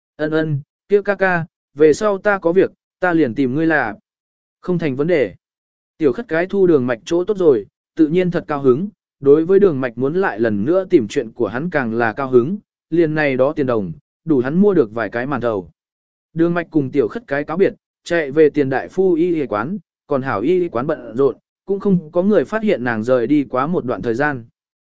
Ân, kia ca, về sau ta có việc, ta liền tìm ngươi là. Không thành vấn đề. Tiểu khất cái thu đường mạch chỗ tốt rồi, tự nhiên thật cao hứng, đối với đường mạch muốn lại lần nữa tìm chuyện của hắn càng là cao hứng, liền này đó tiền đồng, đủ hắn mua được vài cái màn thầu. Đường mạch cùng tiểu khất cái cáo biệt, chạy về tiền đại phu y quán, còn hảo y quán bận rộn, cũng không có người phát hiện nàng rời đi quá một đoạn thời gian.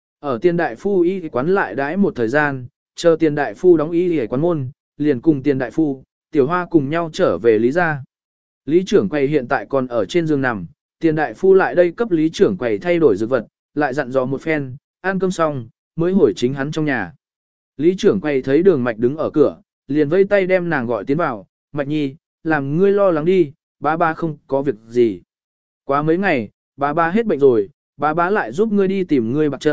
Ở tiền đại phu y quán lại đãi một thời gian, chờ tiền đại phu đóng y quán môn, liền cùng tiền đại phu, tiểu hoa cùng nhau trở về Lý gia. Lý trưởng quầy hiện tại còn ở trên giường nằm, tiền đại phu lại đây cấp lý trưởng quầy thay đổi dược vật, lại dặn dò một phen, ăn cơm xong, mới hồi chính hắn trong nhà. Lý trưởng quầy thấy đường mạch đứng ở cửa, liền vây tay đem nàng gọi tiến vào, Mạch Nhi, làm ngươi lo lắng đi, ba không có việc gì. Quá mấy ngày, ba hết bệnh rồi, ba lại giúp ngươi đi tìm ngươi bạc châm,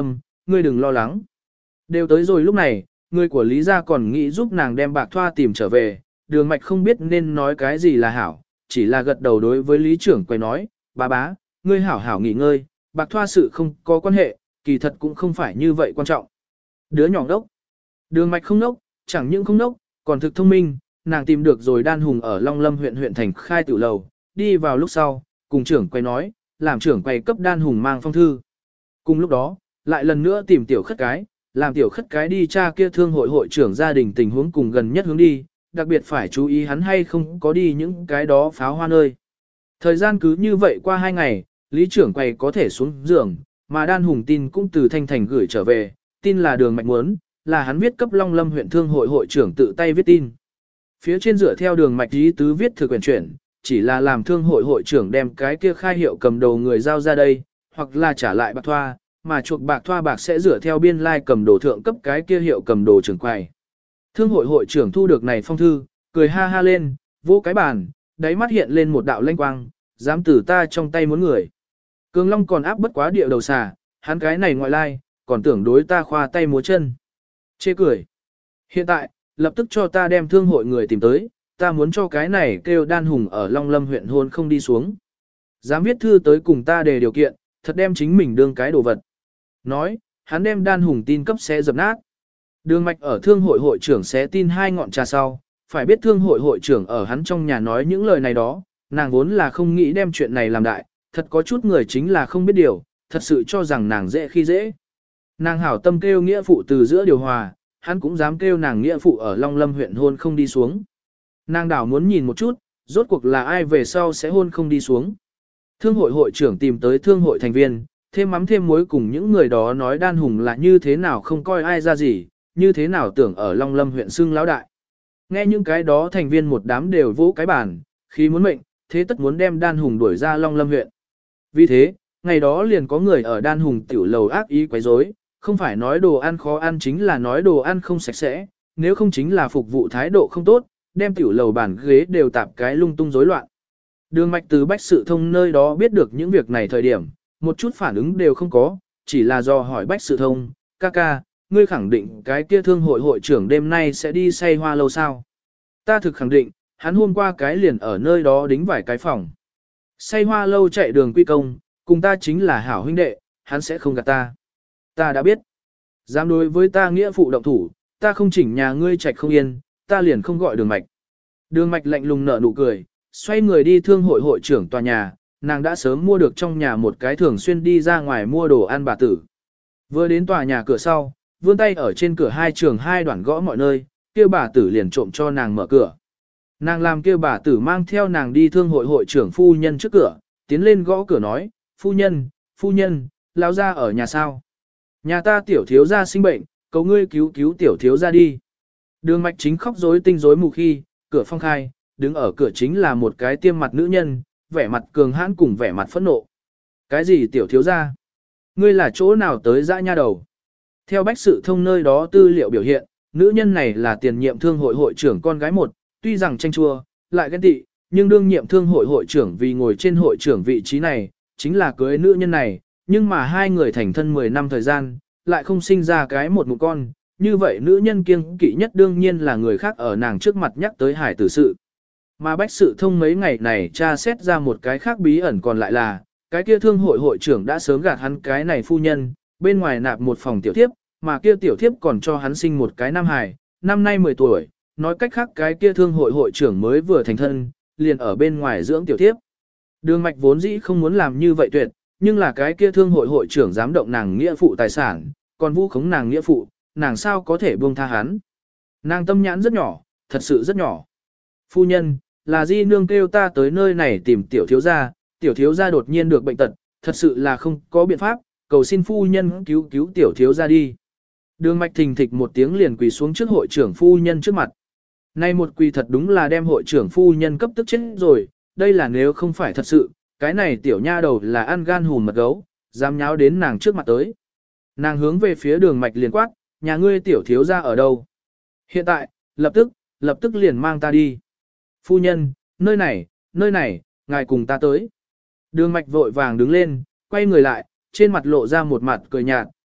ngươi đừng lo lắng. Đều tới rồi lúc này, người của Lý gia còn nghĩ giúp nàng đem bạc thoa tìm trở về, Đường Mạch không biết nên nói cái gì là hảo, chỉ là gật đầu đối với Lý trưởng quầy nói, bá, ngươi hảo hảo nghỉ ngơi, bạc thoa sự không có quan hệ, kỳ thật cũng không phải như vậy quan trọng. Đứa nhỏ đốc. Đường Mạch không đốc, chẳng những không đốc, còn thực thông minh, nàng tìm được rồi Đan Hùng ở Long Lâm huyện thành khai tiểu lầu, đi vào lúc sau, cùng trưởng quầy nói, làm trưởng quầy cấp Đan Hùng mang phong thư. Cùng lúc đó, lại lần nữa tìm tiểu khất cái, làm tiểu khất cái đi tra kia thương hội hội trưởng gia đình tình huống cùng gần nhất hướng đi, đặc biệt phải chú ý hắn hay không có đi những cái đó pháo hoa nơi. Thời gian cứ như vậy qua 2 ngày, Lý trưởng quầy có thể xuống giường, mà Đan Hùng tin cũng từ Thanh Thành gửi trở về, tin là Đường Mạch muốn, là hắn viết cấp Long Lâm huyện thương hội hội trưởng tự tay viết tin. Phía trên dựa theo Đường Mạch ý tứ viết thư quyển chuyển, chỉ là làm thương hội hội trưởng đem cái kia khai hiệu cầm đầu người giao ra đây, hoặc là trả lại bạc thoa, mà chuộc bạc thoa bạc sẽ dựa theo biên lai cầm đồ thượng cấp cái kia hiệu cầm đồ trưởng quầy. Thương hội hội trưởng thu được này phong thư, cười ha ha lên, vỗ cái bàn, đáy mắt hiện lên một đạo lanh quang, dám tử ta trong tay muốn người. Cường Long còn áp bất quá địa đầu xà, hắn cái này ngoại lai, còn tưởng đối ta khoa tay múa chân. Chê cười. Hiện tại, lập tức cho ta đem thương hội người tìm tới, ta muốn cho cái này kêu Đan Hùng ở Long Lâm huyện hôn không đi xuống. Dám viết thư tới cùng ta đề điều kiện, thật đem chính mình đương cái đồ vật. Nói, hắn đem Đan Hùng tin cấp sẽ dập nát. Đường Mạch ở thương hội hội trưởng xé tin 2 ngọn trà sau, phải biết thương hội hội trưởng ở hắn trong nhà nói những lời này đó, nàng vốn là không nghĩ đem chuyện này làm đại, thật có chút người chính là không biết điều, thật sự cho rằng nàng dễ khi dễ. Nàng hảo tâm kêu nghĩa phụ từ giữa điều hòa, hắn cũng dám kêu nàng nghĩa phụ ở Long Lâm huyện hôn không đi xuống. Nàng đảo muốn nhìn một chút, rốt cuộc là ai về sau sẽ hôn không đi xuống. Thương hội hội trưởng tìm tới thương hội thành viên, thêm mắm thêm muối cùng những người đó nói Đan Hùng là như thế nào không coi ai ra gì, như thế nào tưởng ở Long Lâm huyện xưng lão đại. Nghe những cái đó thành viên một đám đều vỗ cái bàn, khi muốn mệnh, thế tất muốn đem Đan Hùng đuổi ra Long Lâm huyện. Vì thế, ngày đó liền có người ở Đan Hùng tiểu lầu ác ý quấy rối, không phải nói đồ ăn khó ăn chính là nói đồ ăn không sạch sẽ, nếu không chính là phục vụ thái độ không tốt, đem tiểu lầu bàn ghế đều tạp cái lung tung rối loạn. Đường Mạch từ Bách Sự Thông nơi đó biết được những việc này thời điểm, một chút phản ứng đều không có, chỉ là do hỏi Bách Sự Thông, ca, ngươi khẳng định cái kia thương hội hội trưởng đêm nay sẽ đi say hoa lâu sao? Ta thực khẳng định, hắn hôm qua cái liền ở nơi đó đính vài cái phòng. Say hoa lâu chạy đường quy công, cùng ta chính là hảo huynh đệ, hắn sẽ không gạt ta. Ta đã biết. Dám đối với ta nghĩa phụ động thủ, ta không chỉnh nhà ngươi trạch không yên, ta liền không gọi Đường Mạch. Đường Mạch lạnh lùng nở nụ cười, xoay người đi thương hội hội trưởng tòa nhà, nàng đã sớm mua được trong nhà một cái thường xuyên đi ra ngoài mua đồ ăn bà tử. Vừa đến tòa nhà cửa sau, vươn tay ở trên cửa hai trường hai đoạn gõ mọi nơi, kia bà tử liền trộm cho nàng mở cửa. Nàng làm kia bà tử mang theo nàng đi thương hội hội trưởng phu nhân trước cửa, tiến lên gõ cửa nói, phu nhân, lão gia ở nhà sao? Nhà ta tiểu thiếu gia sinh bệnh, cầu ngươi cứu tiểu thiếu gia đi. Đường Mạch chính khóc rối tinh rối mù khi, cửa phong khai, đứng ở cửa chính là một cái tiêm mặt nữ nhân, vẻ mặt cường hãn cùng vẻ mặt phẫn nộ. Cái gì tiểu thiếu gia? Ngươi là chỗ nào tới dã nha đầu? Theo Bách Sự Thông nơi đó tư liệu biểu hiện, nữ nhân này là tiền nhiệm thương hội hội trưởng con gái một, tuy rằng tranh chua, lại ghen tị, nhưng đương nhiệm thương hội hội trưởng vì ngồi trên hội trưởng vị trí này, chính là cưới nữ nhân này, nhưng mà hai người thành thân 10 năm thời gian, lại không sinh ra cái một con, như vậy nữ nhân kiêng kỵ nhất đương nhiên là người khác ở nàng trước mặt nhắc tới hải tử sự. Mà Bách Sự Thông mấy ngày này tra xét ra một cái khác bí ẩn còn lại là, cái kia thương hội hội trưởng đã sớm gạt hắn cái này phu nhân, bên ngoài nạp một phòng tiểu thiếp, mà kia tiểu thiếp còn cho hắn sinh một cái nam hài, năm nay 10 tuổi, nói cách khác cái kia thương hội hội trưởng mới vừa thành thân, liền ở bên ngoài dưỡng tiểu thiếp. Đường Mạch vốn dĩ không muốn làm như vậy tuyệt, nhưng là cái kia thương hội hội trưởng dám động nàng nghĩa phụ tài sản, còn vu khống nàng nghĩa phụ, nàng sao có thể buông tha hắn. Nàng tâm nhãn rất nhỏ, thật sự rất nhỏ. Phu nhân, là di nương kêu ta tới nơi này tìm tiểu thiếu gia đột nhiên được bệnh tật, thật sự là không có biện pháp, cầu xin phu nhân cứu tiểu thiếu gia đi. Đường Mạch thình thịch một tiếng liền quỳ xuống trước hội trưởng phu nhân trước mặt. Nay một quỳ thật đúng là đem hội trưởng phu nhân cấp tức chết rồi, đây là nếu không phải thật sự, cái này tiểu nha đầu là ăn gan hùn mật gấu, dám nháo đến nàng trước mặt tới. Nàng hướng về phía Đường Mạch liền quát, nhà ngươi tiểu thiếu gia ở đâu? Hiện tại, lập tức liền mang ta đi. Phu nhân, nơi này, ngài cùng ta tới. Đường Mạch vội vàng đứng lên, quay người lại, trên mặt lộ ra một mặt cười nhạt,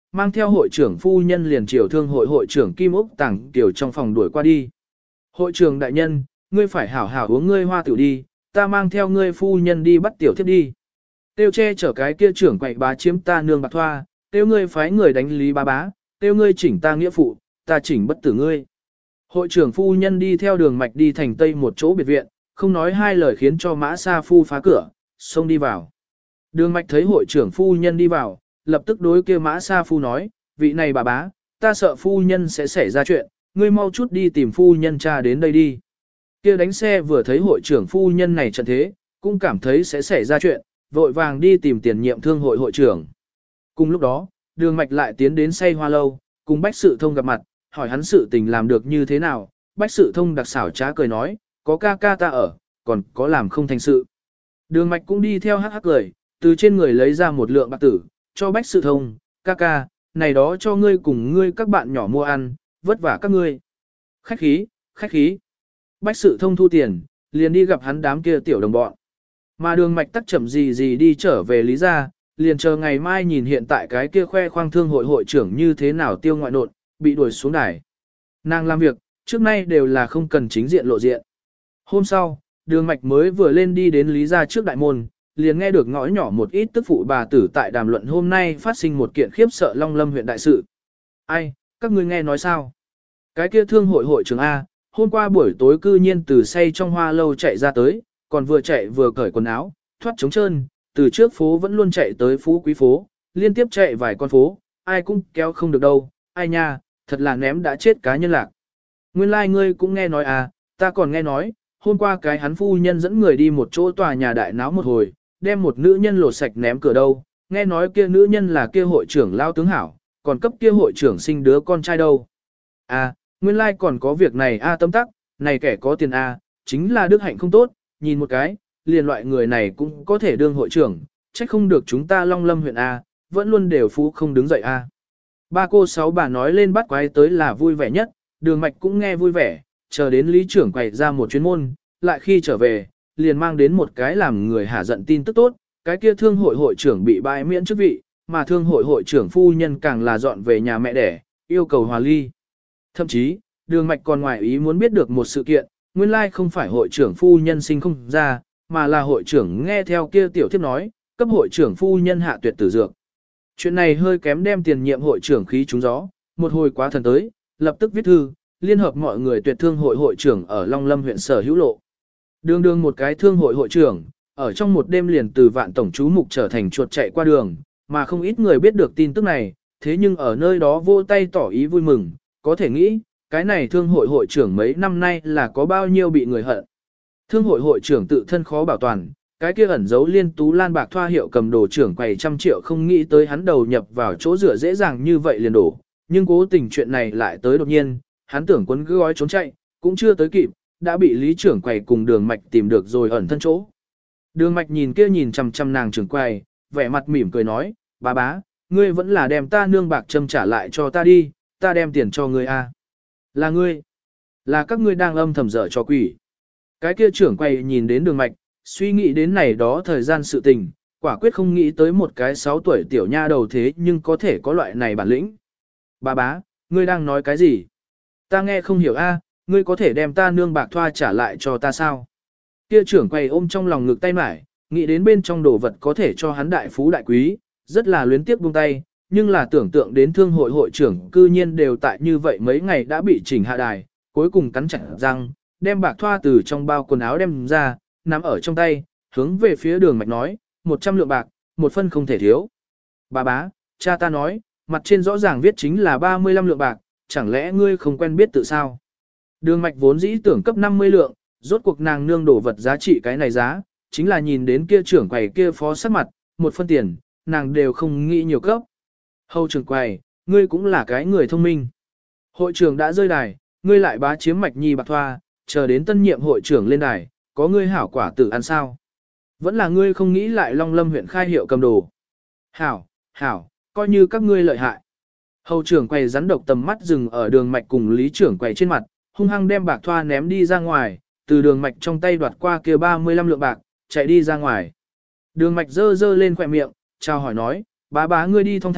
mang theo hội trưởng phu nhân liền chiều thương hội hội trưởng Kim Úc Tàng Tiểu trong phòng đuổi qua đi. Hội trưởng đại nhân, ngươi phải hảo hảo uống ngươi hoa tiểu đi, ta mang theo ngươi phu nhân đi bắt tiểu thiếp đi. Tiêu che chở cái kia trưởng quậy bá chiếm ta nương bạc thoa, tiêu ngươi phái người đánh lý bá bá, tiêu ngươi chỉnh ta nghĩa phụ, ta chỉnh bất tử ngươi. Hội trưởng phu nhân đi theo đường mạch đi thành tây một chỗ biệt viện, không nói hai lời khiến cho Mã Sa Phu phá cửa, xông đi vào. Đường mạch thấy hội trưởng phu nhân đi vào, lập tức đối kia Mã Sa Phu nói, vị này bà bá, ta sợ phu nhân sẽ xảy ra chuyện, ngươi mau chút đi tìm phu nhân cha đến đây đi. Kia đánh xe vừa thấy hội trưởng phu nhân này trận thế, cũng cảm thấy sẽ xảy ra chuyện, vội vàng đi tìm tiền nhiệm thương hội hội trưởng. Cùng lúc đó, đường mạch lại tiến đến say hoa lâu, cùng Bách Sự Thông gặp mặt, hỏi hắn sự tình làm được như thế nào. Bách Sự Thông đặc xảo trá cười nói, có ca ca ta ở, còn có làm không thành sự. Đường mạch cũng đi theo hắc hắc cười, từ trên người lấy ra một lượng bạc tử, cho Bách Sự Thông, ca ca, này đó cho ngươi cùng ngươi các bạn nhỏ mua ăn, vất vả các ngươi. Khách khí, khách khí. Bách Sự Thông thu tiền, liền đi gặp hắn đám kia tiểu đồng bọn. Mà đường mạch tắc chậm gì đi trở về Lý gia, liền chờ ngày mai nhìn hiện tại cái kia khoe khoang thương hội hội trưởng như thế nào tiêu ngoại nộn, bị đuổi xuống đài. Nàng làm việc, trước nay đều là không cần chính diện lộ diện. Hôm sau, đường mạch mới vừa lên đi đến Lý gia trước đại môn, liền nghe được ngõ nhỏ một ít tức phụ bà tử tại đàm luận hôm nay phát sinh một kiện khiếp sợ Long Lâm huyện đại sự. Ai, các ngươi nghe nói sao? Cái kia thương hội hội trưởng A, hôm qua buổi tối cư nhiên từ say trong hoa lâu chạy ra tới, còn vừa chạy vừa cởi quần áo, thoát trống trơn, từ trước phố vẫn luôn chạy tới Phú Quý phố, liên tiếp chạy vài con phố, ai cũng kéo không được đâu, ai nha, thật là ném đã chết cá nhân lạc. Nguyên lai like ngươi cũng nghe nói à, ta còn nghe nói, hôm qua cái hắn phu nhân dẫn người đi một chỗ tòa nhà đại náo một hồi, đem một nữ nhân lột sạch ném cửa đâu, nghe nói kia nữ nhân là kia hội trưởng lao tướng hảo, còn cấp kia hội trưởng sinh đứa con trai đâu. À, nguyên lai like còn có việc này a tấm tắc, này kẻ có tiền a, chính là đức hạnh không tốt, nhìn một cái, liền loại người này cũng có thể đương hội trưởng, trách không được chúng ta Long Lâm huyện A, vẫn luôn đều phú không đứng dậy A. Ba cô sáu bà nói lên bắt quái tới là vui vẻ nhất, đường mạch cũng nghe vui vẻ, chờ đến lý trưởng quay ra một chuyên môn, lại khi trở về, liền mang đến một cái làm người hả giận tin tức tốt, cái kia thương hội hội trưởng bị bãi miễn chức vị, mà thương hội hội trưởng phu nhân càng là dọn về nhà mẹ đẻ, yêu cầu hòa ly. Thậm chí, đường mạch còn ngoài ý muốn biết được một sự kiện, nguyên lai không phải hội trưởng phu nhân sinh không ra, mà là hội trưởng nghe theo kia tiểu thiếp nói, cấp hội trưởng phu nhân hạ tuyệt tử dược. Chuyện này hơi kém đem tiền nhiệm hội trưởng khí trúng gió, một hồi quá thần tới, lập tức viết thư, liên hợp mọi người tuyệt thương hội hội trưởng ở Long Lâm huyện Sở Hữu Lộ. Đường đường một cái thương hội hội trưởng, ở trong một đêm liền từ vạn tổng chú mục trở thành chuột chạy qua đường, mà không ít người biết được tin tức này, thế nhưng ở nơi đó vô tay tỏ ý vui mừng, có thể nghĩ, cái này thương hội hội trưởng mấy năm nay là có bao nhiêu bị người hận. Thương hội hội trưởng tự thân khó bảo toàn, cái kia ẩn giấu liên tú lan bạc thoa hiệu cầm đồ trưởng quầy trăm triệu không nghĩ tới hắn đầu nhập vào chỗ rửa dễ dàng như vậy liền đổ, nhưng cố tình chuyện này lại tới đột nhiên, hắn tưởng quấn cứ gói trốn chạy, cũng chưa tới kịp, đã bị lý trưởng quầy cùng đường mạch tìm được rồi ẩn thân chỗ. Đường mạch nhìn kia nhìn chằm chằm nàng trưởng quầy, vẻ mặt mỉm cười nói, bà bá, ngươi vẫn là đem ta nương bạc châm trả lại cho ta đi, ta đem tiền cho ngươi a. Là ngươi, là các ngươi đang âm thầm dở cho quỷ. Cái kia trưởng quầy nhìn đến đường mạch, suy nghĩ đến này đó thời gian sự tình, quả quyết không nghĩ tới một cái 6 tuổi tiểu nha đầu thế nhưng có thể có loại này bản lĩnh. Bà bá, ngươi đang nói cái gì? Ta nghe không hiểu a, ngươi có thể đem ta nương bạc thoa trả lại cho ta sao? Kia trưởng quầy ôm trong lòng ngực tay mải, nghĩ đến bên trong đồ vật có thể cho hắn đại phú đại quý, rất là luyến tiếc buông tay, nhưng là tưởng tượng đến thương hội hội trưởng cư nhiên đều tại như vậy mấy ngày đã bị chỉnh hạ đài, cuối cùng cắn chặt răng, đem bạc thoa từ trong bao quần áo đem ra, nắm ở trong tay, hướng về phía đường mạch nói, 100 lượng bạc, một phân không thể thiếu. Bà bá, cha ta nói, mặt trên rõ ràng viết chính là 35 lượng bạc, chẳng lẽ ngươi không quen biết tự sao? Đường mạch vốn dĩ tưởng cấp 50 lượng, rốt cuộc nàng nương đổ vật giá trị cái này giá, chính là nhìn đến kia trưởng quầy kia phó sắc mặt, một phân tiền, nàng đều không nghĩ nhiều cấp. Hầu trưởng quầy, ngươi cũng là cái người thông minh. Hội trưởng đã rơi đài, ngươi lại bá chiếm mạch nhi bạc thoa, chờ đến tân nhiệm hội trưởng lên đài, có ngươi hảo quả tử ăn sao? Vẫn là ngươi không nghĩ lại Long Lâm huyện khai hiệu cầm đồ. Hảo, hảo, coi như các ngươi lợi hại. Hầu trưởng quầy rắn độc tầm mắt dừng ở đường mạch cùng lý trưởng quầy trên mặt, hung hăng đem bạc thoa ném đi ra ngoài, từ đường mạch trong tay đoạt qua kia 35 lượng bạc, chạy đi ra ngoài. Đường mạch dơ lên khỏe miệng, chào hỏi nói, bá bá ngươi đi thong thả,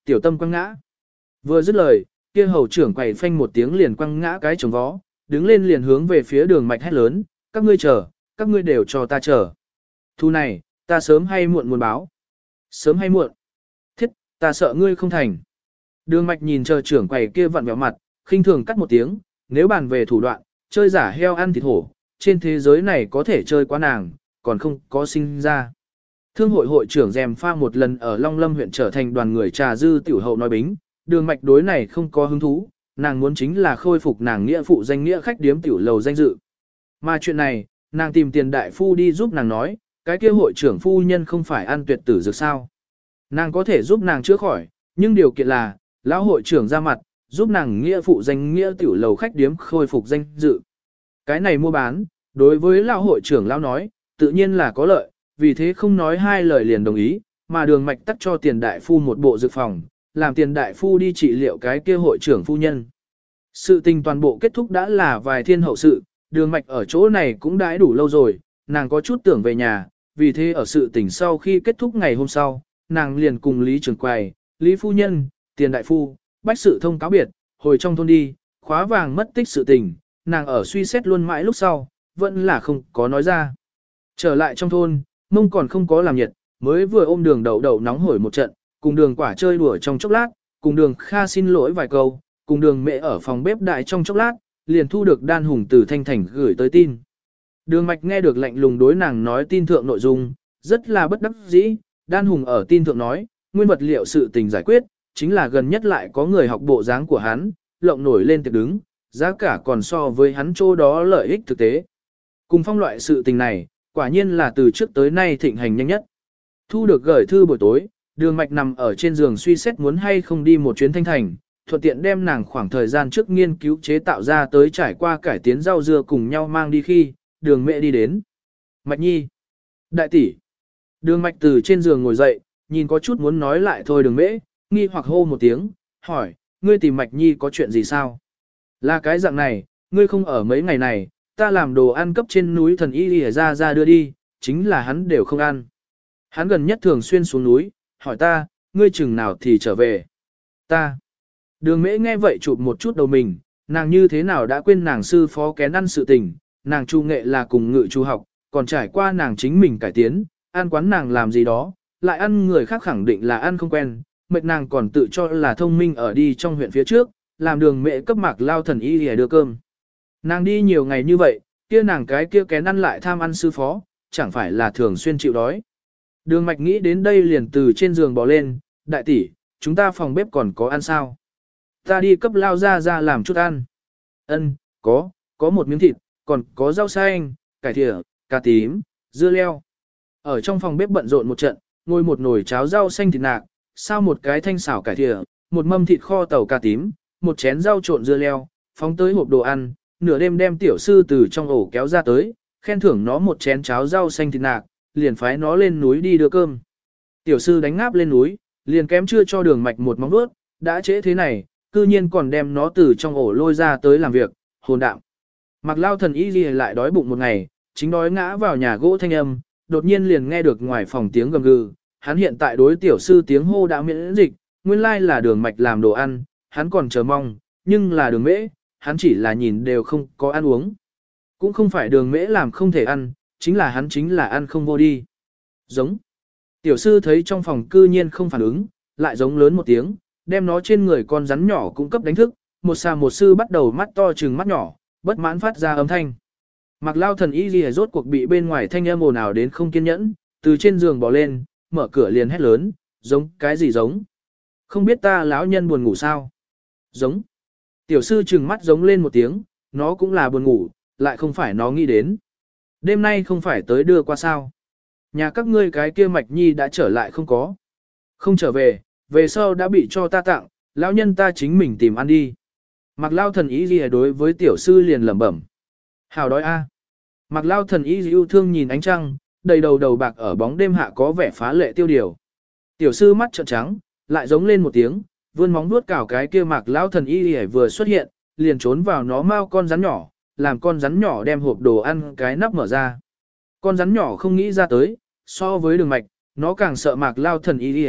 tiểu tâm quăng ngã. Vừa dứt lời, kia hầu trưởng quầy phanh một tiếng liền quăng ngã cái chồng vó, đứng lên liền hướng về phía đường mạch hét lớn, các ngươi chờ, các ngươi đều cho ta chờ. Thu này, ta sớm hay muộn muốn báo. Sớm hay muộn. Thiết, ta sợ ngươi không thành. Đường mạch nhìn chờ trưởng quầy kia vặn vẹo mặt, khinh thường cắt một tiếng, nếu bàn về thủ đoạn, chơi giả heo ăn thịt hổ, trên thế giới này có thể chơi quá nàng, còn không có sinh ra. Thương hội hội trưởng Dèm Pha một lần ở Long Lâm huyện trở thành đoàn người trà dư tiểu hậu nói bính, đường mạch đối này không có hứng thú, nàng muốn chính là khôi phục nàng nghĩa phụ danh nghĩa khách điếm tiểu lầu danh dự. Mà chuyện này, nàng tìm tiền đại phu đi giúp nàng nói, cái kia hội trưởng phu nhân không phải ăn tuyệt tử dược sao. Nàng có thể giúp nàng chữa khỏi, nhưng điều kiện là, lão hội trưởng ra mặt, giúp nàng nghĩa phụ danh nghĩa tiểu lầu khách điếm khôi phục danh dự. Cái này mua bán, đối với lão hội trưởng lão nói, tự nhiên là có lợi, vì thế không nói hai lời liền đồng ý, mà đường mạch tắt cho tiền đại phu một bộ dược phòng, làm tiền đại phu đi trị liệu cái kia hội trưởng phu nhân. Sự tình toàn bộ kết thúc đã là vài thiên hậu sự, đường mạch ở chỗ này cũng đã đủ lâu rồi, nàng có chút tưởng về nhà, vì thế ở sự tình sau khi kết thúc ngày hôm sau, nàng liền cùng Lý trưởng quầy, Lý phu nhân, tiền đại phu, bách sự thông cáo biệt, hồi trong thôn đi, khóa vàng mất tích sự tình, nàng ở suy xét luôn mãi lúc sau, vẫn là không có nói ra. Trở lại trong thôn, mông còn không có làm nhiệt, mới vừa ôm đường đậu đậu nóng hổi một trận, cùng đường quả chơi đùa trong chốc lát, cùng đường Kha xin lỗi vài câu, cùng đường mẹ ở phòng bếp đại trong chốc lát, liền thu được Đan Hùng từ Thanh Thành gửi tới tin. Đường Mạch nghe được lạnh lùng đối nàng nói tin thượng nội dung, rất là bất đắc dĩ, Đan Hùng ở tin thượng nói, nguyên vật liệu sự tình giải quyết, chính là gần nhất lại có người học bộ dáng của hắn, lộng nổi lên tiệc đứng, giá cả còn so với hắn chỗ đó lợi ích thực tế. Cùng phong loại sự tình này, quả nhiên là từ trước tới nay thịnh hành nhanh nhất. Thu được gửi thư buổi tối, Đường Mạch nằm ở trên giường suy xét muốn hay không đi một chuyến Thanh Thành, thuận tiện đem nàng khoảng thời gian trước nghiên cứu chế tạo ra tới trải qua cải tiến rau dưa cùng nhau mang đi khi, Đường Mẹ đi đến. Mạch Nhi. Đại tỷ. Đường Mạch từ trên giường ngồi dậy, nhìn có chút muốn nói lại thôi Đường Mễ, nghi hoặc hô một tiếng, hỏi, ngươi tìm Mạch Nhi có chuyện gì sao? Là cái dạng này, ngươi không ở mấy ngày này, ta làm đồ ăn cấp trên núi thần y lìa ra đưa đi, chính là hắn đều không ăn. Hắn gần nhất thường xuyên xuống núi, hỏi ta, ngươi chừng nào thì trở về. Ta. Đường Mễ nghe vậy chụp một chút đầu mình, nàng như thế nào đã quên nàng sư phó kén ăn sự tình, nàng chu nghệ là cùng ngự chu học, còn trải qua nàng chính mình cải tiến, ăn quán nàng làm gì đó, lại ăn người khác khẳng định là ăn không quen, mệt nàng còn tự cho là thông minh ở đi trong huyện phía trước, làm Đường Mễ cấp Mạc Lao thần y để đưa cơm. Nàng đi nhiều ngày như vậy, kia nàng cái kia kén ăn lại tham ăn sư phó, chẳng phải là thường xuyên chịu đói. Đường Mạch nghĩ đến đây liền từ trên giường bò lên, đại tỷ, chúng ta phòng bếp còn có ăn sao? Ta đi cấp Lao ra làm chút ăn. Ân, có một miếng thịt, còn có rau xanh, cải thìa, cà tím, dưa leo. Ở trong phòng bếp bận rộn một trận, ngồi một nồi cháo rau xanh thịt nạc, sao một cái thanh xảo cải thìa, một mâm thịt kho tàu cà tím, một chén rau trộn dưa leo, phóng tới hộp đồ ăn, nửa đêm đem tiểu sư từ trong ổ kéo ra tới, khen thưởng nó một chén cháo rau xanh thịt nạc, liền phái nó lên núi đi đưa cơm. Tiểu sư đánh ngáp lên núi, liền kém chưa cho Đường Mạch một móng vuốt, đã trễ thế này, cư nhiên còn đem nó từ trong ổ lôi ra tới làm việc, hồn đạo. Mạc Lao thần y lại đói bụng một ngày, chính đói ngã vào nhà gỗ thanh âm, đột nhiên liền nghe được ngoài phòng tiếng gầm gừ, hắn hiện tại đối tiểu sư tiếng hô đã miễn dịch, nguyên lai là Đường Mạch làm đồ ăn, hắn còn chờ mong, nhưng là Đường Mễ, hắn chỉ là nhìn đều không có ăn uống. Cũng không phải Đường Mễ làm không thể ăn, chính là ăn không vô đi. Giống. Tiểu sư thấy trong phòng cư nhiên không phản ứng, lại giống lớn một tiếng, đem nó trên người con rắn nhỏ cung cấp đánh thức, một xà một sư bắt đầu mắt to trừng mắt nhỏ, bất mãn phát ra âm thanh. Mạc Lao thần y ghi rốt cuộc bị bên ngoài thanh âm ồn ào đến không kiên nhẫn, từ trên giường bò lên, mở cửa liền hét lớn, giống cái gì giống? Không biết ta lão nhân buồn ngủ sao? Giống. Tiểu sư trừng mắt giống lên một tiếng, nó cũng là buồn ngủ, lại không phải nó nghĩ đến. Đêm nay không phải tới đưa qua sao? Nhà các ngươi cái kia Mạch Nhi đã trở lại không có? Không trở về, về sau đã bị cho ta tặng, lão nhân ta chính mình tìm ăn đi. Mạc Lao thần y gì đối với tiểu sư liền lẩm bẩm. Hào đói a. Mạc Lao thần y yêu thương nhìn ánh trăng, đầy đầu đầu bạc ở bóng đêm hạ có vẻ phá lệ tiêu điều. Tiểu sư mắt trợn trắng, lại giống lên một tiếng, vươn móng vuốt cào cái kia Mạc Lao thần y vừa xuất hiện, liền trốn vào nó mau con rắn nhỏ, làm con rắn nhỏ đem hộp đồ ăn cái nắp mở ra. Con rắn nhỏ không nghĩ ra tới, so với Đường Mạch, nó càng sợ Mạc Lao thần y,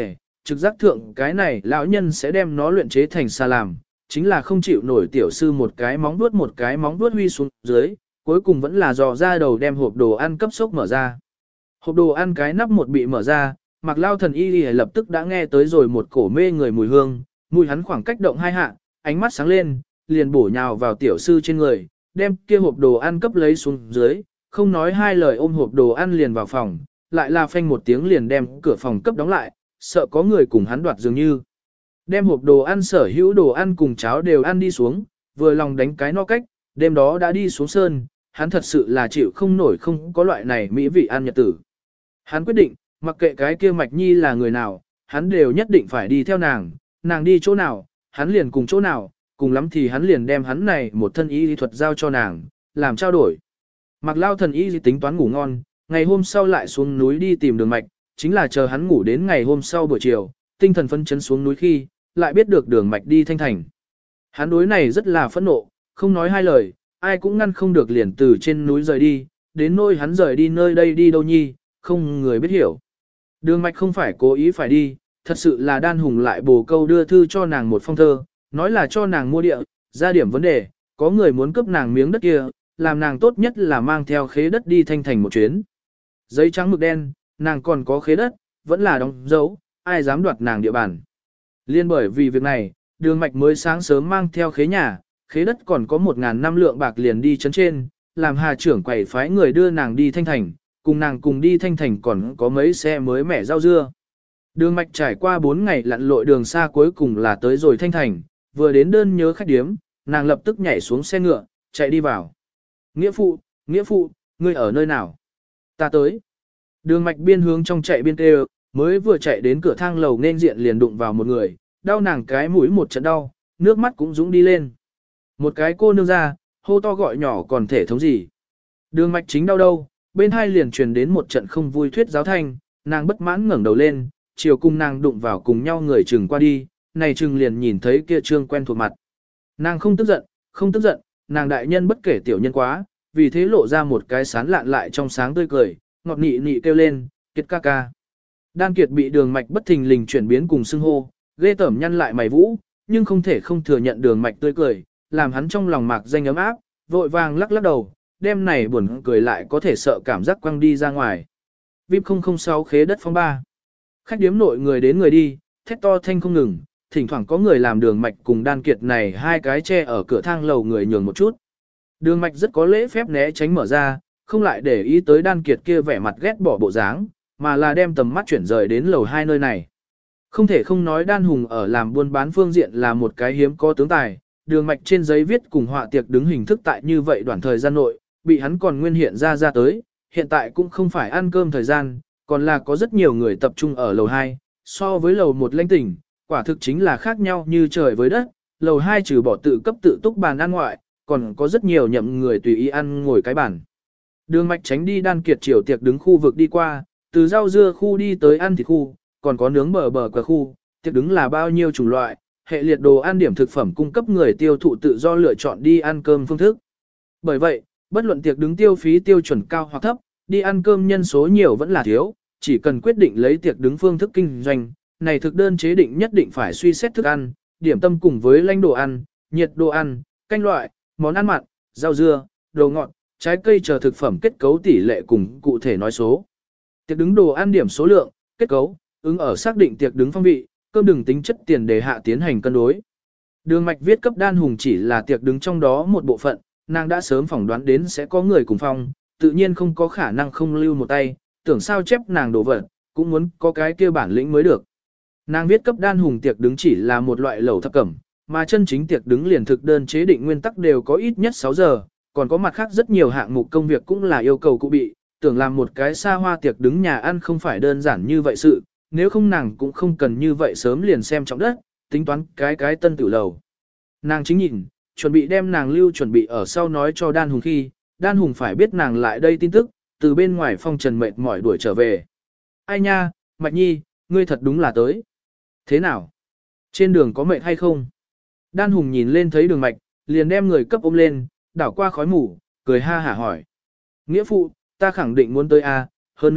trực giác thượng cái này lão nhân sẽ đem nó luyện chế thành xà làm, chính là không chịu nổi tiểu sư một cái móng vuốt huy xuống dưới, cuối cùng vẫn là dò ra đầu đem hộp đồ ăn cấp sốc mở ra. Hộp đồ ăn cái nắp một bị mở ra, Mạc Lao Thần Y lập tức đã nghe tới rồi một cổ mê người mùi hương, mùi hắn khoảng cách động hai hạ, ánh mắt sáng lên, liền bổ nhào vào tiểu sư trên người, đem kia hộp đồ ăn cấp lấy xuống dưới, không nói hai lời ôm hộp đồ ăn liền vào phòng, lại là phanh một tiếng liền đem cửa phòng cấp đóng lại, sợ có người cùng hắn đoạt dường như. Đem hộp đồ ăn sở hữu đồ ăn cùng cháo đều ăn đi xuống, vừa lòng đánh cái no cách, đêm đó đã đi xuống sơn, hắn thật sự là chịu không nổi không có loại này mỹ vị ăn nhật tử. Hắn quyết định, mặc kệ cái kia Mạch Nhi là người nào, hắn đều nhất định phải đi theo nàng đi chỗ nào, hắn liền cùng chỗ nào, cùng lắm thì hắn liền đem hắn này một thân y lý thuật giao cho nàng, làm trao đổi. Mạc Lao Thần Y tính toán ngủ ngon, ngày hôm sau lại xuống núi đi tìm Đường Mạch, chính là chờ hắn ngủ đến ngày hôm sau buổi chiều, tinh thần phấn chấn xuống núi khi, lại biết được Đường Mạch đi Thanh Thành. Hắn đối này rất là phẫn nộ, không nói hai lời, ai cũng ngăn không được liền từ trên núi rời đi, đến nỗi hắn rời đi nơi đây đi đâu nhi, không người biết hiểu. Đường Mạch không phải cố ý phải đi, thật sự là Đan Hùng lại bồ câu đưa thư cho nàng một phong thơ, nói là cho nàng mua địa, ra điểm vấn đề, có người muốn cướp nàng miếng đất kia, làm nàng tốt nhất là mang theo khế đất đi Thanh Thành một chuyến. Giấy trắng mực đen, nàng còn có khế đất, vẫn là đóng dấu, ai dám đoạt nàng địa bàn. Liên bởi vì việc này, Đường Mạch mới sáng sớm mang theo khế nhà, khế đất còn có 1.000 năm lượng bạc liền đi chấn trên, làm Hà trưởng quầy phái người đưa nàng đi Thanh Thành, cùng nàng cùng đi Thanh Thành còn có mấy xe mới mẻ rau dưa. Đường Mạch trải qua 4 ngày lặn lội đường xa cuối cùng là tới rồi Thanh Thành, vừa đến đơn nhớ khách điếm, nàng lập tức nhảy xuống xe ngựa, chạy đi vào. Nghĩa phụ, ngươi ở nơi nào? Ta tới. Đường Mạch biên hướng trong chạy biên kêu, mới vừa chạy đến cửa thang lầu nên diện liền đụng vào một người, đau nàng cái mũi một trận đau, nước mắt cũng dũng đi lên. Một cái cô nương ra, hô to gọi nhỏ còn thể thống gì. Đường Mạch chính đau đâu, bên hai liền truyền đến một trận không vui thuyết giáo thanh, nàng bất mãn ngẩng đầu lên, chiều cùng nàng đụng vào cùng nhau người chừng qua đi, này chừng liền nhìn thấy kia trương quen thuộc mặt. Nàng không tức giận, nàng đại nhân bất kể tiểu nhân quá, vì thế lộ ra một cái sán lạn lại trong sáng tươi cười, ngọt nị nị kêu lên, Kiệt ca ca. Đan Kiệt bị Đường Mạch bất thình lình chuyển biến cùng xưng hô, ghê tởm nhăn lại mày vũ, nhưng không thể không thừa nhận Đường Mạch tươi cười, làm hắn trong lòng mạc danh ấm áp, vội vàng lắc lắc đầu, đêm này buồn cười lại có thể sợ cảm giác quăng đi ra ngoài. VIP 006 khế đất phong 3. Khách điếm nội người đến người đi, thét to thanh không ngừng, thỉnh thoảng có người làm Đường Mạch cùng Đan Kiệt này hai cái che ở cửa thang lầu người nhường một chút. Đường Mạch rất có lễ phép né tránh mở ra, không lại để ý tới Đan Kiệt kia vẻ mặt ghét bỏ bộ dáng, mà là đem tầm mắt chuyển rời đến lầu 2 nơi này. Không thể không nói Đan Hùng ở làm buôn bán phương diện là một cái hiếm có tướng tài, Đường Mạch trên giấy viết cùng họa tiệc đứng hình thức tại như vậy đoạn thời gian nội, bị hắn còn nguyên hiện ra tới, hiện tại cũng không phải ăn cơm thời gian, còn là có rất nhiều người tập trung ở lầu 2, so với lầu 1 lãnh tỉnh, quả thực chính là khác nhau như trời với đất, lầu 2 trừ bỏ tự cấp tự túc bàn ăn ngoại, còn có rất nhiều nhậm người tùy ý ăn ngồi cái bàn. Đường Mạch tránh đi Đan Kiệt chiều tiệc đứng khu vực đi qua, từ rau dưa khu đi tới ăn thịt khu, còn có nướng bờ cờ khu, tiệc đứng là bao nhiêu chủng loại, hệ liệt đồ ăn điểm thực phẩm cung cấp người tiêu thụ tự do lựa chọn đi ăn cơm phương thức. Bởi vậy, bất luận tiệc đứng tiêu phí tiêu chuẩn cao hoặc thấp, đi ăn cơm nhân số nhiều vẫn là thiếu, chỉ cần quyết định lấy tiệc đứng phương thức kinh doanh, này thực đơn chế định nhất định phải suy xét thức ăn, điểm tâm cùng với lanh đồ ăn, nhiệt đồ ăn, canh loại, món ăn mặn, rau dưa, đồ ngọt, trái cây chờ thực phẩm kết cấu tỷ lệ cùng cụ thể nói số. Tiệc đứng đồ ăn điểm số lượng, kết cấu, ứng ở xác định tiệc đứng phong vị, cơm đừng tính chất tiền đề hạ tiến hành cân đối. Đường Mạch viết cấp Đan Hùng chỉ là tiệc đứng trong đó một bộ phận, nàng đã sớm phỏng đoán đến sẽ có người cùng phong, tự nhiên không có khả năng không lưu một tay, tưởng sao chép nàng đổ vật, cũng muốn có cái kia bản lĩnh mới được. Nàng viết cấp Đan Hùng tiệc đứng chỉ là một loại lẩu thập cẩm, mà chân chính tiệc đứng liền thực đơn chế định nguyên tắc đều có ít nhất 6 giờ, còn có mặt khác rất nhiều hạng mục công việc cũng là yêu cầu cụ bị, tưởng làm một cái xa hoa tiệc đứng nhà ăn không phải đơn giản như vậy sự, nếu không nàng cũng không cần như vậy sớm liền xem trọng đất, tính toán cái tân tử lầu. Nàng chính nhìn, chuẩn bị đem nàng lưu chuẩn bị ở sau nói cho Đan Hùng khi, Đan Hùng phải biết nàng lại đây tin tức, từ bên ngoài phong trần mệt mỏi đuổi trở về. Ai nha, Mạch Nhi, ngươi thật đúng là tới. Thế nào? Trên đường có mệt hay không? Đan Hùng nhìn lên thấy Đường Mạch, liền đem người cấp ôm lên, đảo qua khói mù, cười ha hả hỏi. Nghĩa phụ, ta khẳng định muốn tới a, hơn nữa,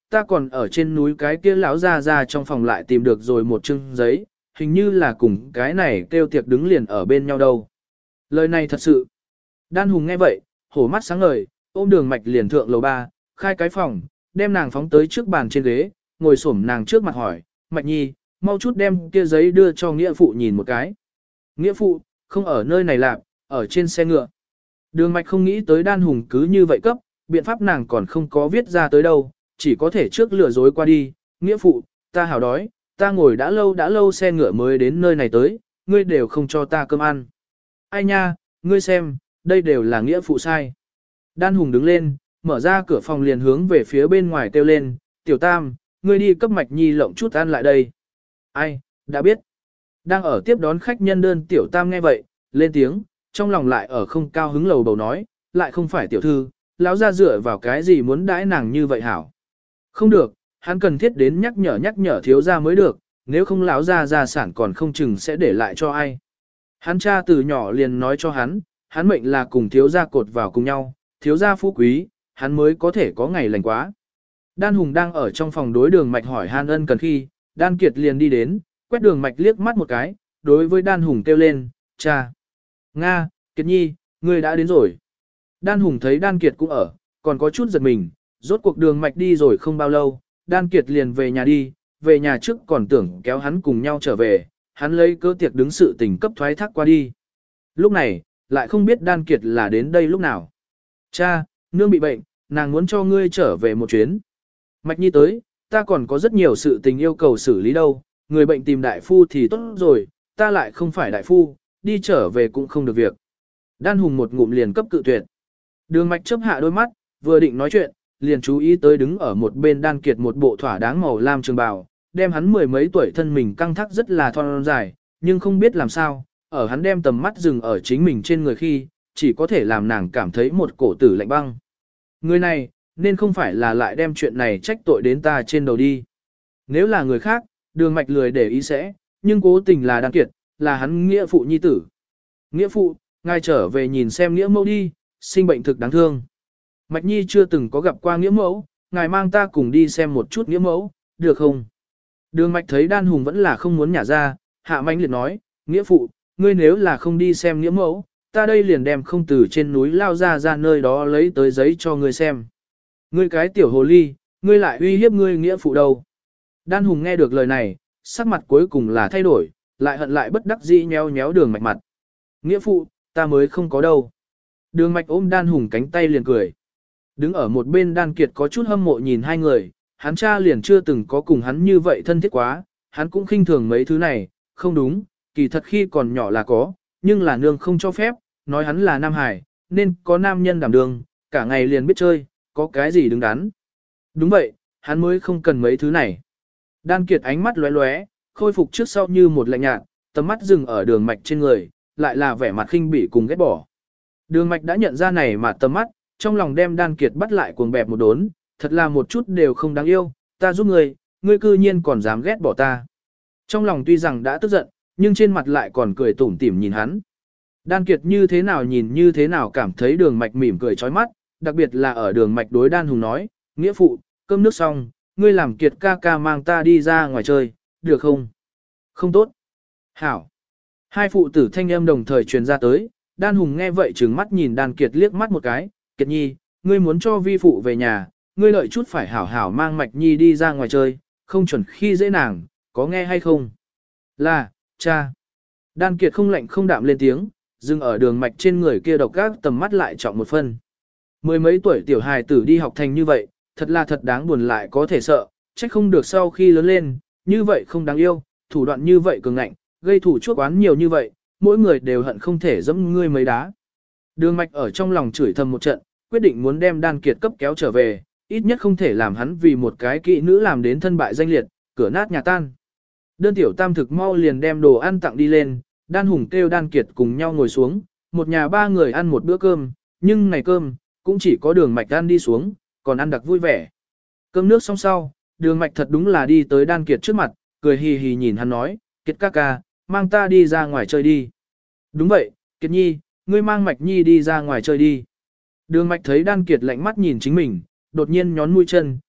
ta còn ở trên núi cái kia lão ra trong phòng lại tìm được rồi một chưng giấy, hình như là cùng cái này kêu tiệc đứng liền ở bên nhau đâu. Lời này thật sự. Đan Hùng nghe vậy, hổ mắt sáng ngời, ôm Đường Mạch liền thượng lầu 3, khai cái phòng, đem nàng phóng tới trước bàn trên ghế, ngồi xổm nàng trước mặt hỏi, Mạch Nhi, mau chút đem kia giấy đưa cho nghĩa phụ nhìn một cái. Nghĩa phụ, không ở nơi này làm, ở trên xe ngựa. Đường Mạch không nghĩ tới Đan Hùng cứ như vậy cấp, biện pháp nàng còn không có viết ra tới đâu, chỉ có thể trước lừa dối qua đi. Nghĩa phụ, ta hảo đói, ta ngồi đã lâu xe ngựa mới đến nơi này tới, ngươi đều không cho ta cơm ăn. Ai nha, ngươi xem, đây đều là nghĩa phụ sai. Đan Hùng đứng lên, mở ra cửa phòng liền hướng về phía bên ngoài kêu lên, Tiểu Tam, ngươi đi cấp Mạch Nhi lộng chút ăn lại đây. Ai, đã biết. Đang ở tiếp đón khách nhân đơn Tiểu Tam nghe vậy, lên tiếng, trong lòng lại ở không cao hứng lầu bầu nói, lại không phải tiểu thư, lão ra dựa vào cái gì muốn đãi nàng như vậy hảo. Không được, hắn cần thiết đến nhắc nhở thiếu gia mới được, nếu không lão ra gia sản còn không chừng sẽ để lại cho ai. Hắn cha từ nhỏ liền nói cho hắn mệnh là cùng thiếu gia cột vào cùng nhau, thiếu gia phú quý, hắn mới có thể có ngày lành quá. Đan Hùng đang ở trong phòng đối Đường Mạch hỏi han ân cần khi, Đan Kiệt liền đi đến, quét Đường Mạch liếc mắt một cái, đối với Đan Hùng kêu lên, cha. Nga, Kiệt Nhi, ngươi đã đến rồi. Đan Hùng thấy Đan Kiệt cũng ở, còn có chút giật mình, rốt cuộc Đường Mạch đi rồi không bao lâu, Đan Kiệt liền về nhà đi, về nhà trước còn tưởng kéo hắn cùng nhau trở về, hắn lấy cớ tiệc đứng sự tình cấp thoái thác qua đi. Lúc này, lại không biết Đan Kiệt là đến đây lúc nào. Cha, nương bị bệnh, nàng muốn cho ngươi trở về một chuyến. Mạch Nhi tới, ta còn có rất nhiều sự tình yêu cầu xử lý đâu, người bệnh tìm đại phu thì tốt rồi, ta lại không phải đại phu, đi trở về cũng không được việc. Đan Hùng một ngụm liền cấp cự tuyệt. Đường Mạch chớp hạ đôi mắt, vừa định nói chuyện, liền chú ý tới đứng ở một bên Đan Kiệt một bộ thỏa đáng màu lam trường bào, đem hắn mười mấy tuổi thân mình căng thắt rất là thon dài, nhưng không biết làm sao, ở hắn đem tầm mắt dừng ở chính mình trên người khi, chỉ có thể làm nàng cảm thấy một cổ tử lạnh băng. Người này, nên không phải là lại đem chuyện này trách tội đến ta trên đầu đi. Nếu là người khác, Đường Mạch lười để ý sẽ, nhưng cố tình là Đan Kiệt, là hắn nghĩa phụ nhi tử. Nghĩa phụ, ngài trở về nhìn xem nghĩa mẫu đi, sinh bệnh thực đáng thương. Mạch Nhi chưa từng có gặp qua nghĩa mẫu, ngài mang ta cùng đi xem một chút nghĩa mẫu, được không? Đường Mạch thấy Đan Hùng vẫn là không muốn nhả ra, hạ manh liệt nói, nghĩa phụ, ngươi nếu là không đi xem nghĩa mẫu, ta đây liền đem không từ trên núi lao ra nơi đó lấy tới giấy cho ngươi xem. Ngươi cái tiểu hồ ly, ngươi lại uy hiếp ngươi nghĩa phụ đâu. Đan Hùng nghe được lời này, sắc mặt cuối cùng là thay đổi, lại hận lại bất đắc dĩ nhéo nhéo Đường Mạch mặt. Nghĩa phụ, ta mới không có đâu. Đường Mạch ôm Đan Hùng cánh tay liền cười. Đứng ở một bên Đan Kiệt có chút hâm mộ nhìn hai người, hắn cha liền chưa từng có cùng hắn như vậy thân thiết quá, hắn cũng khinh thường mấy thứ này, không đúng, kỳ thật khi còn nhỏ là có, nhưng là nương không cho phép, nói hắn là nam hải, nên có nam nhân đảm đường, cả ngày liền biết chơi, có cái gì đứng đắn. Đúng vậy, hắn mới không cần mấy thứ này. Đan Kiệt ánh mắt lóe lóe, khôi phục trước sau như một lạnh nhạt, tầm mắt dừng ở Đường Mạch trên người, lại là vẻ mặt khinh bỉ cùng ghét bỏ. Đường Mạch đã nhận ra này mà tầm mắt, trong lòng đem Đan Kiệt bắt lại cuồng bẹp một đốn, thật là một chút đều không đáng yêu, ta giúp ngươi cư nhiên còn dám ghét bỏ ta. Trong lòng tuy rằng đã tức giận, nhưng trên mặt lại còn cười tủm tỉm nhìn hắn. Đan Kiệt như thế nào nhìn như thế nào cảm thấy Đường Mạch mỉm cười chói mắt, đặc biệt là ở Đường Mạch đối Đan Hùng nói, nghĩa phụ, cơm nước xong, ngươi làm Kiệt ca ca mang ta đi ra ngoài chơi, được không? Không tốt. Hảo. Hai phụ tử thanh âm đồng thời truyền ra tới, Đan Hùng nghe vậy trừng mắt nhìn Đan Kiệt liếc mắt một cái, Kiệt Nhi, ngươi muốn cho vi phụ về nhà, ngươi lợi chút phải hảo hảo mang Mạch Nhi đi ra ngoài chơi, không chuẩn khi dễ nàng, có nghe hay không? Là, cha. Đan Kiệt không lạnh không đạm lên tiếng, dừng ở Đường Mạch trên người kia độc ác tầm mắt lại trọng một phân. Mười mấy tuổi tiểu hài tử đi học thành như vậy, thật là thật đáng buồn lại có thể sợ, trách không được sau khi lớn lên, như vậy không đáng yêu, thủ đoạn như vậy cường ngạnh, gây thủ chuốc oán nhiều như vậy, mỗi người đều hận không thể giẫm ngươi mấy đá. Đường Mạch ở trong lòng chửi thầm một trận, quyết định muốn đem Đan Kiệt cấp kéo trở về, ít nhất không thể làm hắn vì một cái kỵ nữ làm đến thân bại danh liệt, cửa nát nhà tan. Đơn tiểu tam thực mau liền đem đồ ăn tặng đi lên, Đan Hùng kêu Đan Kiệt cùng nhau ngồi xuống, một nhà ba người ăn một bữa cơm, nhưng này cơm, cũng chỉ có Đường Mạch ăn đi xuống, còn ăn đặc vui vẻ. Cơm nước xong sau, Đường Mạch thật đúng là đi tới Đan Kiệt trước mặt, cười hì hì nhìn hắn nói, Kiệt ca ca, mang ta đi ra ngoài chơi đi. Đúng vậy, Kiệt Nhi, ngươi mang Mạch Nhi đi ra ngoài chơi đi. Đường Mạch thấy Đan Kiệt lạnh mắt nhìn chính mình, đột nhiên nhón mũi chân,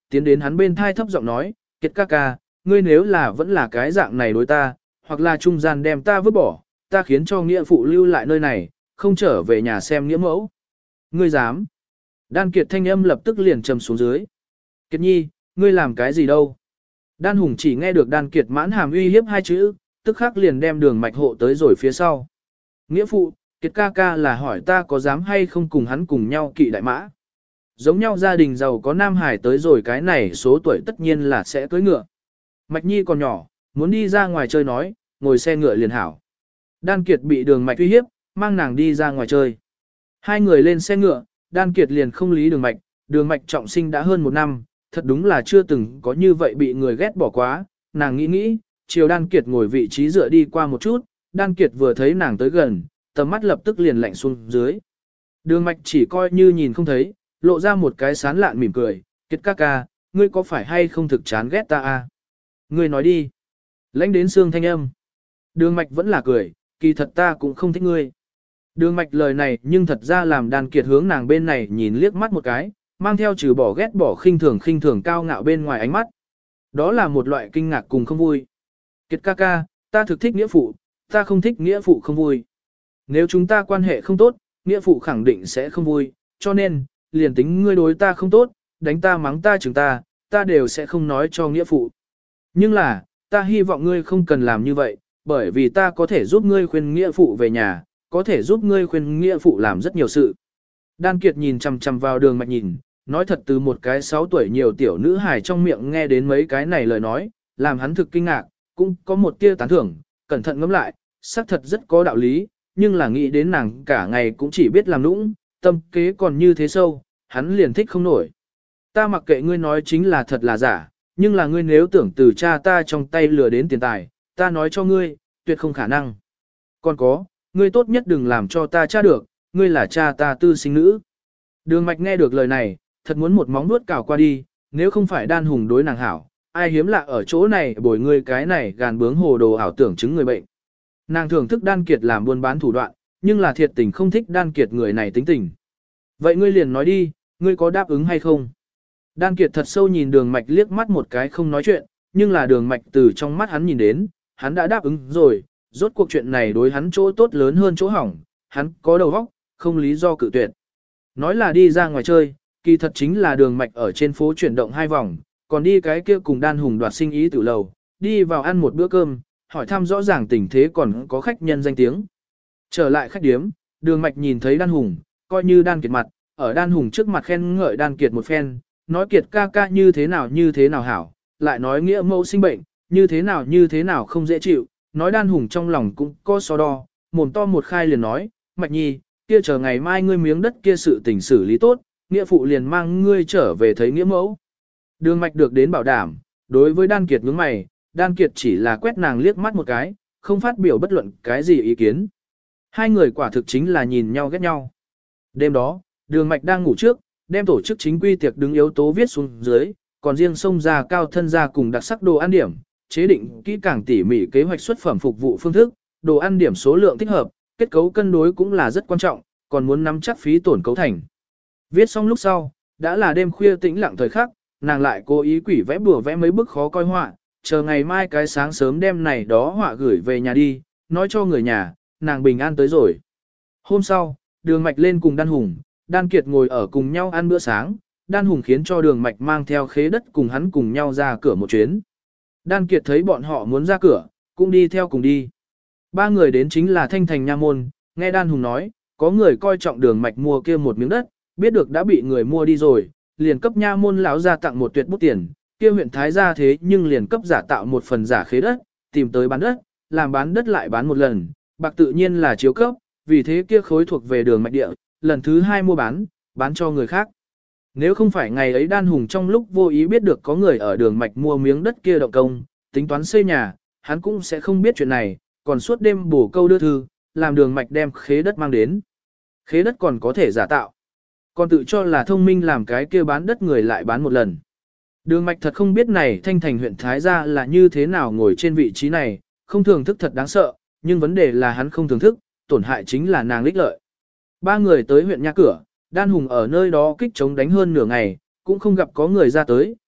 tiến đến hắn bên thai thấp giọng nói, Kiệt ca ca, ngươi nếu là vẫn là cái dạng này đối ta, hoặc là trung gian đem ta vứt bỏ, ta khiến cho nghĩa phụ lưu lại nơi này, không trở về nhà xem nghĩa mẫu. Ngươi dám? Đan Kiệt thanh âm lập tức liền trầm xuống dưới. Kiệt nhi, ngươi làm cái gì đâu? Đan Hùng chỉ nghe được Đan Kiệt mãn hàm uy hiếp hai chữ, tức khắc liền đem Đường Mạch hộ tới rồi phía sau. Nghĩa phụ, Kiệt ca ca là hỏi ta có dám hay không cùng hắn cùng nhau kỵ đại mã. Giống nhau gia đình giàu có Nam Hải tới rồi cái này số tuổi tất nhiên là sẽ cưỡi ngựa. Mạch nhi còn nhỏ, muốn đi ra ngoài chơi nói, ngồi xe ngựa liền hảo. Đan Kiệt bị Đường Mạch uy hiếp, mang nàng đi ra ngoài chơi. Hai người lên xe ngựa, Đan Kiệt liền không lý Đường Mạch trọng sinh đã hơn 1 năm, thật đúng là chưa từng có như vậy bị người ghét bỏ quá, nàng nghĩ, chiều Đan Kiệt ngồi vị trí dựa đi qua một chút, Đan Kiệt vừa thấy nàng tới gần, tầm mắt lập tức liền lạnh xuống dưới. Đường Mạch chỉ coi như nhìn không thấy, lộ ra một cái sán lạn mỉm cười, Kiệt ca ca, ngươi có phải hay không thực chán ghét ta à? Ngươi nói đi. Lãnh đến xương thanh âm. Đường Mạch vẫn là cười, kỳ thật ta cũng không thích ngươi. Đường Mạch lời này nhưng thật ra làm Đan Kiệt hướng nàng bên này nhìn liếc mắt một cái, mang theo trừ bỏ ghét bỏ khinh thường cao ngạo bên ngoài ánh mắt. Đó là một loại kinh ngạc cùng không vui. Kiệt ca ca, ta thực thích nghĩa phụ, ta không thích nghĩa phụ không vui. Nếu chúng ta quan hệ không tốt, nghĩa phụ khẳng định sẽ không vui, cho nên, liền tính ngươi đối ta không tốt, đánh ta mắng ta chừng ta đều sẽ không nói cho nghĩa phụ. Nhưng là, ta hy vọng ngươi không cần làm như vậy, bởi vì ta có thể giúp ngươi khuyên nghĩa phụ về nhà, có thể giúp ngươi khuyên nghĩa phụ làm rất nhiều sự. Đan Kiệt nhìn chằm chằm vào Đường Mạch nhìn, nói thật từ một cái 6 tuổi nhiều tiểu nữ hài trong miệng nghe đến mấy cái này lời nói, làm hắn thực kinh ngạc, cũng có một tia tán thưởng, cẩn thận ngẫm lại, xác thật rất có đạo lý, nhưng là nghĩ đến nàng cả ngày cũng chỉ biết làm nũng, tâm kế còn như thế sâu, hắn liền thích không nổi. Ta mặc kệ ngươi nói chính là thật là giả, nhưng là ngươi nếu tưởng từ cha ta trong tay lừa đến tiền tài, ta nói cho ngươi, tuyệt không khả năng. Còn có, ngươi tốt nhất đừng làm cho ta tra được, ngươi là cha ta tư sinh nữ. Đường Mạch nghe được lời này, thật muốn một móng nuốt cào qua đi, nếu không phải Đan Hùng đối nàng hảo, ai hiếm lạ ở chỗ này bồi ngươi cái này gàn bướng hồ đồ ảo tưởng chứng người bệnh. Nàng thưởng thức Đan Kiệt làm buôn bán thủ đoạn, nhưng là thiệt tình không thích Đan Kiệt người này tính tình. Vậy ngươi liền nói đi, ngươi có đáp ứng hay không? Đan Kiệt thật sâu nhìn Đường Mạch liếc mắt một cái không nói chuyện, nhưng là Đường Mạch từ trong mắt hắn nhìn đến, hắn đã đáp ứng rồi, rốt cuộc chuyện này đối hắn chỗ tốt lớn hơn chỗ hỏng, hắn có đầu óc, không lý do cự tuyệt. Nói là đi ra ngoài chơi, kỳ thật chính là Đường Mạch ở trên phố chuyển động 2 vòng, còn đi cái kia cùng Đan Hùng đoạt sinh ý tử lầu, đi vào ăn một bữa cơm, hỏi thăm rõ ràng tình thế còn có khách nhân danh tiếng. Trở lại khách điếm, Đường Mạch nhìn thấy Đan Hùng, coi như Đan Kiệt mặt, ở Đan Hùng trước mặt khen ngợi Đan Kiệt một phen, nói Kiệt ca ca như thế nào hảo, lại nói nghĩa mẫu sinh bệnh, như thế nào không dễ chịu, nói Đan Hùng trong lòng cũng có so đo, mồm to một khai liền nói, Mạch nhi, kia chờ ngày mai ngươi miếng đất kia sự tình xử lý tốt, nghĩa phụ liền mang ngươi trở về thấy nghĩa mẫu. Đường Mạch được đến bảo đảm, đối với Đan Kiệt nhướng mày, Đan Kiệt chỉ là quét nàng liếc mắt một cái, không phát biểu bất luận cái gì ý kiến. Hai người quả thực chính là nhìn nhau ghét nhau. Đêm đó, Đường Mạch đang ngủ trước, đem tổ chức chính quy tiệc đứng yếu tố viết xuống dưới, còn riêng xông ra cao thân ra cùng đặc sắc đồ ăn điểm, chế định kỹ càng tỉ mỉ kế hoạch xuất phẩm phục vụ phương thức, đồ ăn điểm số lượng thích hợp, kết cấu cân đối cũng là rất quan trọng, còn muốn nắm chắc phí tổn cấu thành. Viết xong lúc sau, đã là đêm khuya tĩnh lặng thời khắc, nàng lại cố ý quỷ vẽ bừa vẽ mấy bức khó coi họa, chờ ngày mai cái sáng sớm đêm này đó họa gửi về nhà đi, nói cho người nhà, nàng bình an tới rồi. Hôm sau, Đường Mạch lên cùng Đan Hùng, Đan Kiệt ngồi ở cùng nhau ăn bữa sáng, Đan Hùng khiến cho Đường Mạch mang theo khế đất cùng hắn cùng nhau ra cửa một chuyến. Đan Kiệt thấy bọn họ muốn ra cửa, cũng đi theo cùng đi. 3 người đến chính là Thanh Thành Nha Môn, nghe Đan Hùng nói, có người coi trọng Đường Mạch mua kia một miếng đất, biết được đã bị người mua đi rồi, liền cấp Nha Môn lão ra tặng một tuyệt bút tiền, kia huyện Thái gia thế nhưng liền cấp giả tạo một phần giả khế đất, tìm tới bán đất, làm bán đất lại bán một lần, bạc tự nhiên là chiếu cấp, vì thế kia khối thuộc về Đường Mạch địa, lần thứ 2 mua bán cho người khác. Nếu không phải ngày ấy Đan Hùng trong lúc vô ý biết được có người ở Đường Mạch mua miếng đất kia động công, tính toán xây nhà, hắn cũng sẽ không biết chuyện này, còn suốt đêm bổ câu đưa thư, làm Đường Mạch đem khế đất mang đến. Khế đất còn có thể giả tạo, còn tự cho là thông minh làm cái kia bán đất người lại bán một lần. Đường Mạch thật không biết này Thanh Thành huyện Thái gia là như thế nào ngồi trên vị trí này, không thưởng thức thật đáng sợ, nhưng vấn đề là hắn không thưởng thức, tổn hại chính là nàng lích lợi. 3 người tới huyện Nha cửa, Đan Hùng ở nơi đó kích chống đánh hơn nửa ngày, cũng không gặp có người ra tới,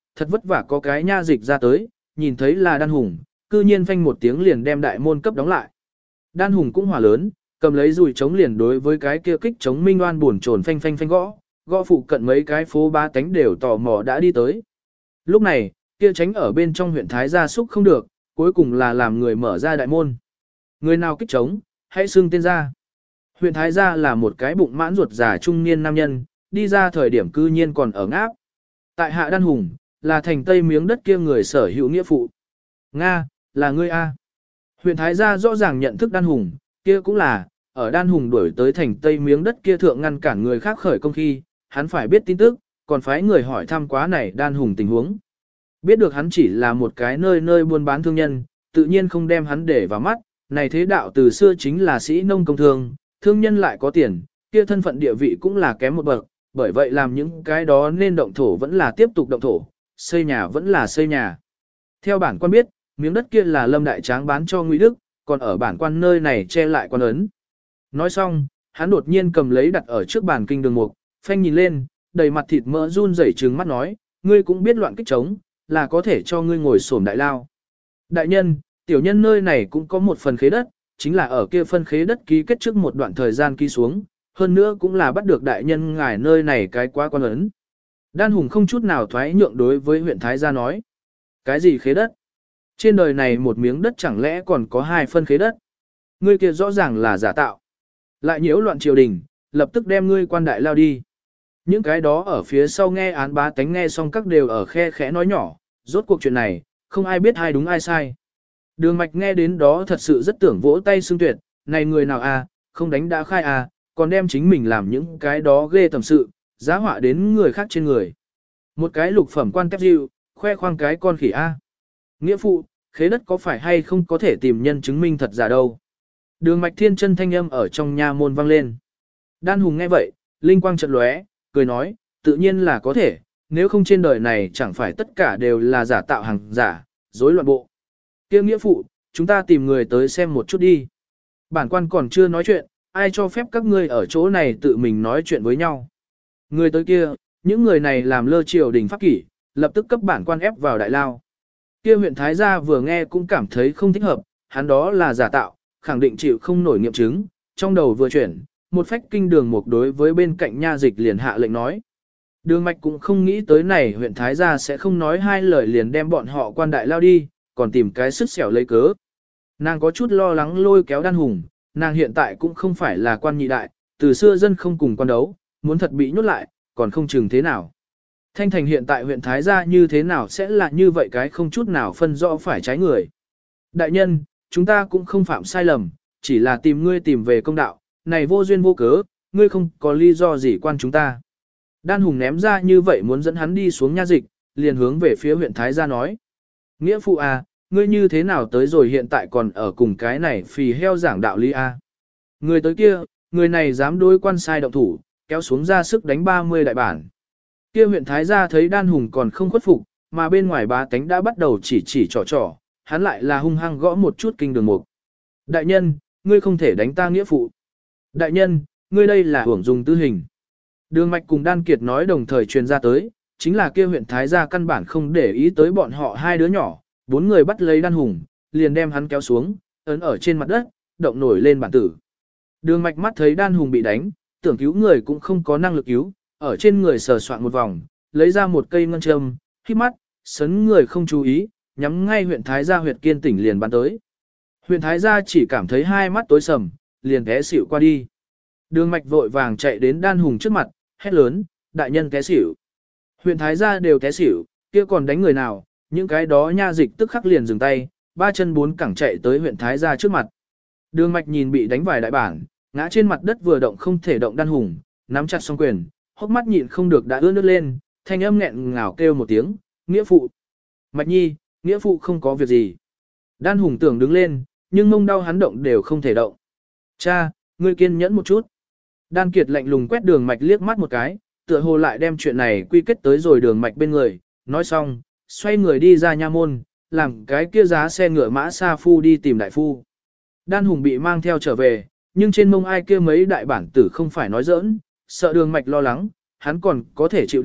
thật vất vả có cái nha dịch ra tới, nhìn thấy là Đan Hùng, cư nhiên phanh một tiếng liền đem đại môn cấp đóng lại. Đan Hùng cũng hỏa lớn, cầm lấy dùi chống liền đối với cái kia kích chống minh oan buồn trồn phanh phanh phanh gõ phụ cận mấy cái phố ba tánh đều tò mò đã đi tới. Lúc này, kia tránh ở bên trong huyện Thái gia xúc không được, cuối cùng là làm người mở ra đại môn. Người nào kích chống, hãy xưng tên ra. Huyện Thái gia là một cái bụng mãn ruột già trung niên nam nhân, đi ra thời điểm cư nhiên còn ở ngáp. Tại hạ Đan Hùng, là thành tây miếng đất kia người sở hữu nghĩa phụ. Nga, là ngươi A. Huyện Thái gia rõ ràng nhận thức Đan Hùng, kia cũng là, ở Đan Hùng đuổi tới thành tây miếng đất kia thượng ngăn cản người khác khởi công khi, hắn phải biết tin tức, còn phái người hỏi thăm quá này Đan Hùng tình huống. Biết được hắn chỉ là một cái nơi nơi buôn bán thương nhân, tự nhiên không đem hắn để vào mắt, này thế đạo từ xưa chính là sĩ nông công thương, thương nhân lại có tiền, kia thân phận địa vị cũng là kém một bậc, bởi vậy làm những cái đó nên động thổ vẫn là tiếp tục động thổ, xây nhà vẫn là xây nhà. Theo bản quan biết, miếng đất kia là Lâm Đại Tráng bán cho Ngụy Đức, còn ở bản quan nơi này che lại quan ấn. Nói xong, hắn đột nhiên cầm lấy đặt ở trước bàn kinh đường mục, phanh nhìn lên, đầy mặt thịt mỡ run rẩy trừng mắt nói, ngươi cũng biết loạn kích trống, là có thể cho ngươi ngồi xổm đại lao. Đại nhân, tiểu nhân nơi này cũng có một phần khế đất, chính là ở kia phân khế đất ký kết trước một đoạn thời gian ký xuống, hơn nữa cũng là bắt được đại nhân ngài nơi này cái quá quan ấn. Đan Hùng không chút nào thoái nhượng đối với huyện Thái gia nói. Cái gì khế đất? Trên đời này một miếng đất chẳng lẽ còn có hai phân khế đất? Ngươi kia rõ ràng là giả tạo. Lại nhiễu loạn triều đình, lập tức đem ngươi quan đại lao đi. Những cái đó ở phía sau nghe án bá tánh nghe xong các đều ở khe khẽ nói nhỏ, rốt cuộc chuyện này, không ai biết ai đúng ai sai. Đường Mạch nghe đến đó thật sự rất tưởng vỗ tay xưng tuyệt, này người nào à, không đánh đã khai à, còn đem chính mình làm những cái đó ghê tầm sự, giá họa đến người khác trên người. Một cái lục phẩm quan tép dịu, khoe khoang cái con khỉ a. Nghĩa phụ, khế đất có phải hay không có thể tìm nhân chứng minh thật giả đâu. Đường Mạch thiên chân thanh âm ở trong nha môn vang lên. Đan Hùng nghe vậy, linh quang chợt lóe, cười nói, tự nhiên là có thể, nếu không trên đời này chẳng phải tất cả đều là giả tạo hàng giả, rối loạn bộ. Kia nghĩa phụ, chúng ta tìm người tới xem một chút đi. Bản quan còn chưa nói chuyện, ai cho phép các ngươi ở chỗ này tự mình nói chuyện với nhau. Người tới kia, những người này làm lơ triều đình pháp kỷ, lập tức cấp bản quan ép vào đại lao. Kia huyện Thái gia vừa nghe cũng cảm thấy không thích hợp, hắn đó là giả tạo, khẳng định chịu không nổi nghiệm chứng, trong đầu vừa chuyển, một phách kinh đường mục đối với bên cạnh nha dịch liền hạ lệnh nói. Đường Mạch cũng không nghĩ tới này huyện Thái gia sẽ không nói hai lời liền đem bọn họ quan đại lao đi, còn tìm cái sức xẻo lấy cớ. Nàng có chút lo lắng lôi kéo Đan Hùng, nàng hiện tại cũng không phải là quan nhị đại, từ xưa dân không cùng quan đấu, muốn thật bị nhốt lại, còn không chừng thế nào. Thanh Thành hiện tại huyện Thái gia như thế nào sẽ là như vậy cái không chút nào phân rõ phải trái người. Đại nhân, chúng ta cũng không phạm sai lầm, chỉ là tìm ngươi tìm về công đạo, này vô duyên vô cớ, ngươi không có lý do gì quan chúng ta. Đan Hùng ném ra như vậy muốn dẫn hắn đi xuống nha dịch, liền hướng về phía huyện Thái gia nói. Nghĩa phụ à, ngươi như thế nào tới rồi hiện tại còn ở cùng cái này phì heo giảng đạo lý à. Người tới kia, người này dám đối quan sai động thủ, kéo xuống ra sức đánh 30 đại bản. Kia huyện Thái gia thấy Đan Hùng còn không khuất phục, mà bên ngoài bá tánh đã bắt đầu chỉ trò, hắn lại là hung hăng gõ một chút kinh đường mục. Đại nhân, ngươi không thể đánh ta nghĩa phụ. Đại nhân, ngươi đây là hưởng dùng tư hình. Đường Mạch cùng Đan Kiệt nói đồng thời truyền ra tới, chính là kia huyện Thái gia căn bản không để ý tới bọn họ hai đứa nhỏ, bốn người bắt lấy Đan Hùng, liền đem hắn kéo xuống, ấn ở trên mặt đất, động nổi lên bản tử. Đường Mạch mắt thấy Đan Hùng bị đánh, tưởng cứu người cũng không có năng lực cứu, ở trên người sờ soạn một vòng, lấy ra một cây ngân châm, khít mắt, sấn người không chú ý, nhắm ngay huyện Thái gia huyệt kiên tỉnh liền bắn tới. Huyện Thái gia chỉ cảm thấy hai mắt tối sầm, liền té xỉu qua đi. Đường Mạch vội vàng chạy đến Đan Hùng trước mặt, hét lớn, đại nhân té xỉu. Huyện Thái gia đều té xỉu, kia còn đánh người nào, những cái đó nha dịch tức khắc liền dừng tay, ba chân bốn cẳng chạy tới huyện Thái gia trước mặt. Đường Mạch nhìn bị đánh vài đại bản, ngã trên mặt đất vừa động không thể động Đan Hùng, nắm chặt song quyền, hốc mắt nhịn không được đã ướt nước lên, thanh âm nghẹn ngào kêu một tiếng, nghĩa phụ. Mạch nhi, nghĩa phụ không có việc gì. Đan Hùng tưởng đứng lên, nhưng mông đau hắn động đều không thể động. Cha, ngươi kiên nhẫn một chút. Đan Kiệt lạnh lùng quét Đường Mạch liếc mắt một cái, tựa hồ lại đem chuyện này quy kết tới rồi Đường Mạch bên người, nói xong, xoay người đi ra nha môn, làm cái kia giá xe ngựa mã sa phu đi tìm đại phu. Đan Hùng bị mang theo trở về, nhưng trên mông ai kia mấy đại bản tử không phải nói giỡn, sợ Đường Mạch lo lắng, hắn còn có thể chịu đựng,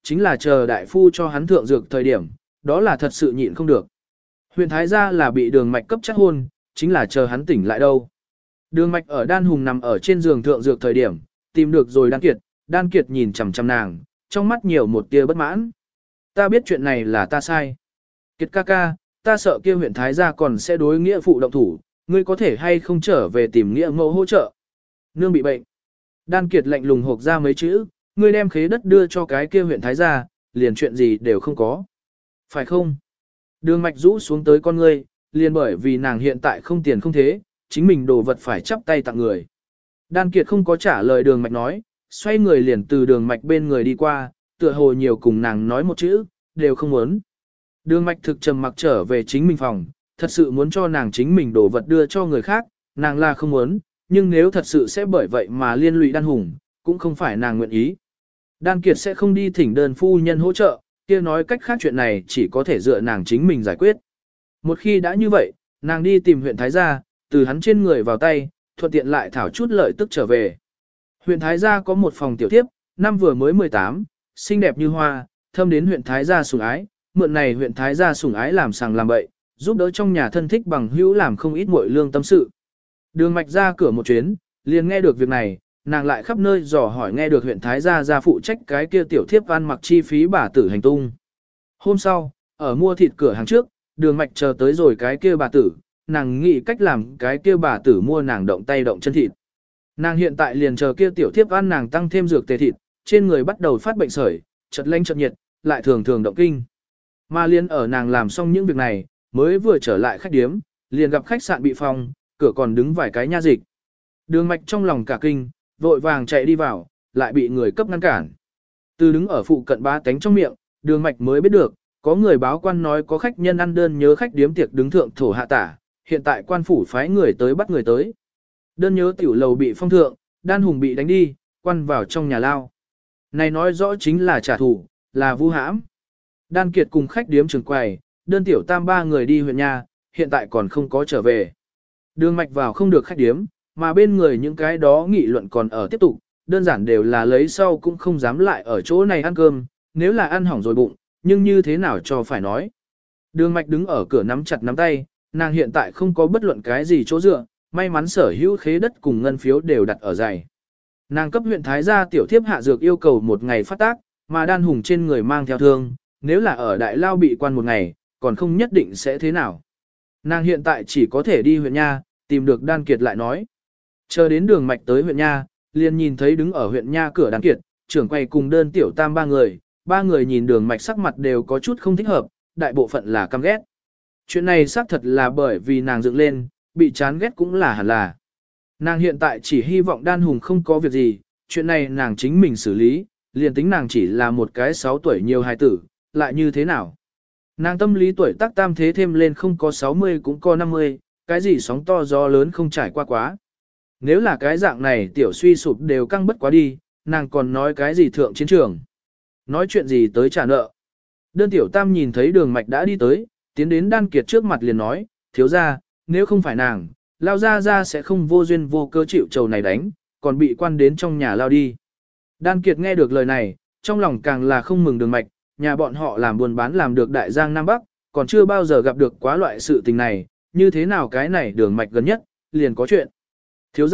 chính là chờ đại phu cho hắn thượng dược thời điểm, đó là thật sự nhịn không được. Huyện Thái gia là bị Đường Mạch cấp chắc hôn, chính là chờ hắn tỉnh lại đâu. Đường Mạch ở Đan Hùng nằm ở trên giường thượng dược thời điểm, tìm được rồi Đan Kiệt nhìn chằm chằm nàng, trong mắt nhiều một tia bất mãn. Ta biết chuyện này là ta sai. Kiệt ca ca, ta sợ kia huyện Thái gia còn sẽ đối nghĩa phụ động thủ, ngươi có thể hay không trở về tìm nghĩa mẫu hỗ trợ. Nương bị bệnh. Đan Kiệt lạnh lùng hộc ra mấy chữ, ngươi đem khế đất đưa cho cái kia huyện Thái gia, liền chuyện gì đều không có. Phải không? Đường Mạch rũ xuống tới con ngươi, liền bởi vì nàng hiện tại không tiền không thế, chính mình đồ vật phải chắp tay tặng người. Đan Kiệt không có trả lời Đường Mạch nói, xoay người liền từ Đường Mạch bên người đi qua, tựa hồ nhiều cùng nàng nói một chữ, đều không muốn. Đường Mạch thực trầm mặc trở về chính mình phòng, thật sự muốn cho nàng chính mình đồ vật đưa cho người khác, nàng là không muốn, nhưng nếu thật sự sẽ bởi vậy mà liên lụy Đan Hùng, cũng không phải nàng nguyện ý. Đan Kiệt sẽ không đi thỉnh đơn phu nhân hỗ trợ, kia nói cách khác chuyện này chỉ có thể dựa nàng chính mình giải quyết. Một khi đã như vậy, nàng đi tìm huyện Thái gia, từ hắn trên người vào tay, thuận tiện lại thảo chút lợi tức trở về. Huyện Thái gia có một phòng tiểu tiếp, năm vừa mới 18, xinh đẹp như hoa, thâm đến huyện Thái gia sủng ái, mượn này huyện Thái gia sủng ái làm sàng làm bậy, giúp đỡ trong nhà thân thích bằng hữu làm không ít muội lương tâm sự. Đường Mạch ra cửa một chuyến, liền nghe được việc này, nàng lại khắp nơi dò hỏi nghe được huyện Thái gia phụ trách cái kia tiểu thiếp ăn mặc chi phí bà tử hành tung. Hôm sau, ở mua thịt cửa hàng trước, Đường Mạch chờ tới rồi cái kia bà tử, nàng nghĩ cách làm cái kia bà tử mua nàng động tay động chân thịt. Nàng hiện tại liền chờ kia tiểu thiếp ăn nàng tăng thêm dược tề thịt, trên người bắt đầu phát bệnh sởi, chợt lạnh chợt nhiệt, lại thường thường động kinh. Mà liên ở nàng làm xong những việc này, mới vừa trở lại khách điếm, liền gặp khách sạn bị phong, cửa còn đứng vài cái nha dịch. Đường Mạch trong lòng cả kinh, vội vàng chạy đi vào, lại bị người cấp ngăn cản. Từ đứng ở phụ cận ba tánh trong miệng, Đường Mạch mới biết được, có người báo quan nói có khách nhân ăn đơn nhớ khách điếm tiệc đứng thượng thổ hạ tả, hiện tại quan phủ phái người tới bắt người tới. Đơn nhớ tiểu lầu bị phong thượng, Đan Hùng bị đánh đi, quan vào trong nhà lao. Này nói rõ chính là trả thù, là vu hãm. Đan Kiệt cùng khách điếm trường quầy, đơn tiểu tam ba người đi huyện nhà, hiện tại còn không có trở về. Đường Mạch vào không được khách điếm, mà bên người những cái đó nghị luận còn ở tiếp tục, đơn giản đều là lấy sau cũng không dám lại ở chỗ này ăn cơm, nếu là ăn hỏng rồi bụng, nhưng như thế nào cho phải nói. Đường Mạch đứng ở cửa nắm chặt nắm tay, nàng hiện tại không có bất luận cái gì chỗ dựa, may mắn sở hữu khế đất cùng ngân phiếu đều đặt ở giày. Nàng cấp huyện Thái gia tiểu thiếp hạ dược yêu cầu một ngày phát tác, mà Đan Hùng trên người mang theo thương, nếu là ở đại lao bị quan một ngày, còn không nhất định sẽ thế nào. Nàng hiện tại chỉ có thể đi huyện nha, tìm được Đan Kiệt lại nói. Chờ đến Đường Mạch tới huyện nha, liền nhìn thấy đứng ở huyện nha cửa Đan Kiệt, trưởng quầy cùng đơn tiểu tam ba người nhìn Đường Mạch sắc mặt đều có chút không thích hợp, đại bộ phận là căm ghét. Chuyện này xác thật là bởi vì nàng dựng lên, bị chán ghét cũng là hẳn là. Nàng hiện tại chỉ hy vọng Đan Hùng không có việc gì, chuyện này nàng chính mình xử lý, liền tính nàng chỉ là một cái 6 tuổi nhiều hài tử, lại như thế nào. Nàng tâm lý tuổi tác tam thế thêm lên không có 60 cũng có 50, cái gì sóng to gió lớn không trải qua quá. Nếu là cái dạng này tiểu suy sụp đều căng bất quá đi, nàng còn nói cái gì thượng chiến trường. Nói chuyện gì tới trả nợ. Đơn tiểu tam nhìn thấy Đường Mạch đã đi tới, tiến đến Đan Kiệt trước mặt liền nói, thiếu ra, nếu không phải nàng, lao ra sẽ không vô duyên vô cơ chịu trầu này đánh, còn bị quan đến trong nhà lao đi. Đan Kiệt nghe được lời này, trong lòng càng là không mừng Đường Mạch, nhà bọn họ làm buôn bán làm được đại giang Nam Bắc, còn chưa bao giờ gặp được quá loại sự tình này, như thế nào cái này Đường Mạch gần nhất, liền có chuyện. Thiếu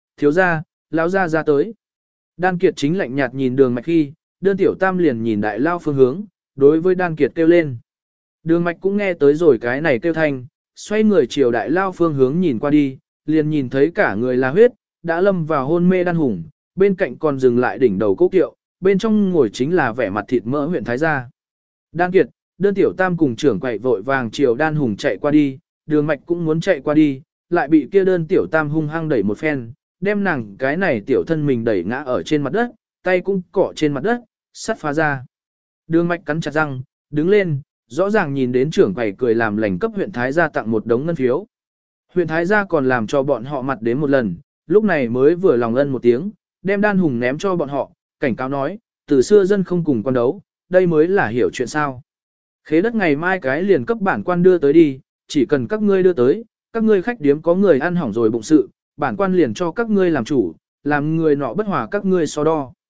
ra, lão ra tới. Đan Kiệt chính lạnh nhạt nhìn Đường Mạch khi, đơn tiểu tam liền nhìn đại lao phương hướng, đối với Đan Kiệt kêu lên. Đường Mạch cũng nghe tới rồi cái này kêu thanh, xoay người chiều đại lao phương hướng nhìn qua đi, liền nhìn thấy cả người là huyết, đã lâm vào hôn mê Đan Hùng, bên cạnh còn dừng lại đỉnh đầu cố kiệu, bên trong ngồi chính là vẻ mặt thịt mỡ huyện Thái gia. Đan Kiệt, đơn tiểu tam cùng trưởng quậy vội vàng chiều Đan Hùng chạy qua đi, Đường Mạch cũng muốn chạy qua đi, lại bị kia đơn tiểu tam hung hăng đẩy một phen, đem nàng cái này tiểu thân mình đẩy ngã ở trên mặt đất, tay cũng cọ trên mặt đất, sắt phá ra. Đường Mạch cắn chặt răng, đứng lên, rõ ràng nhìn đến trưởng quầy cười làm lành cấp huyện Thái gia tặng một đống ngân phiếu. Huyện Thái gia còn làm cho bọn họ mặt đến một lần, lúc này mới vừa lòng ân một tiếng, đem Đan Hùng ném cho bọn họ, cảnh cáo nói, từ xưa dân không cùng quan đấu, đây mới là hiểu chuyện sao. Khế đất ngày mai cái liền cấp bản quan đưa tới đi, chỉ cần các ngươi đưa tới, các ngươi khách điếm có người ăn hỏng rồi bụng sự, bản quan liền cho các ngươi làm chủ, làm người nọ bất hòa các ngươi so đo.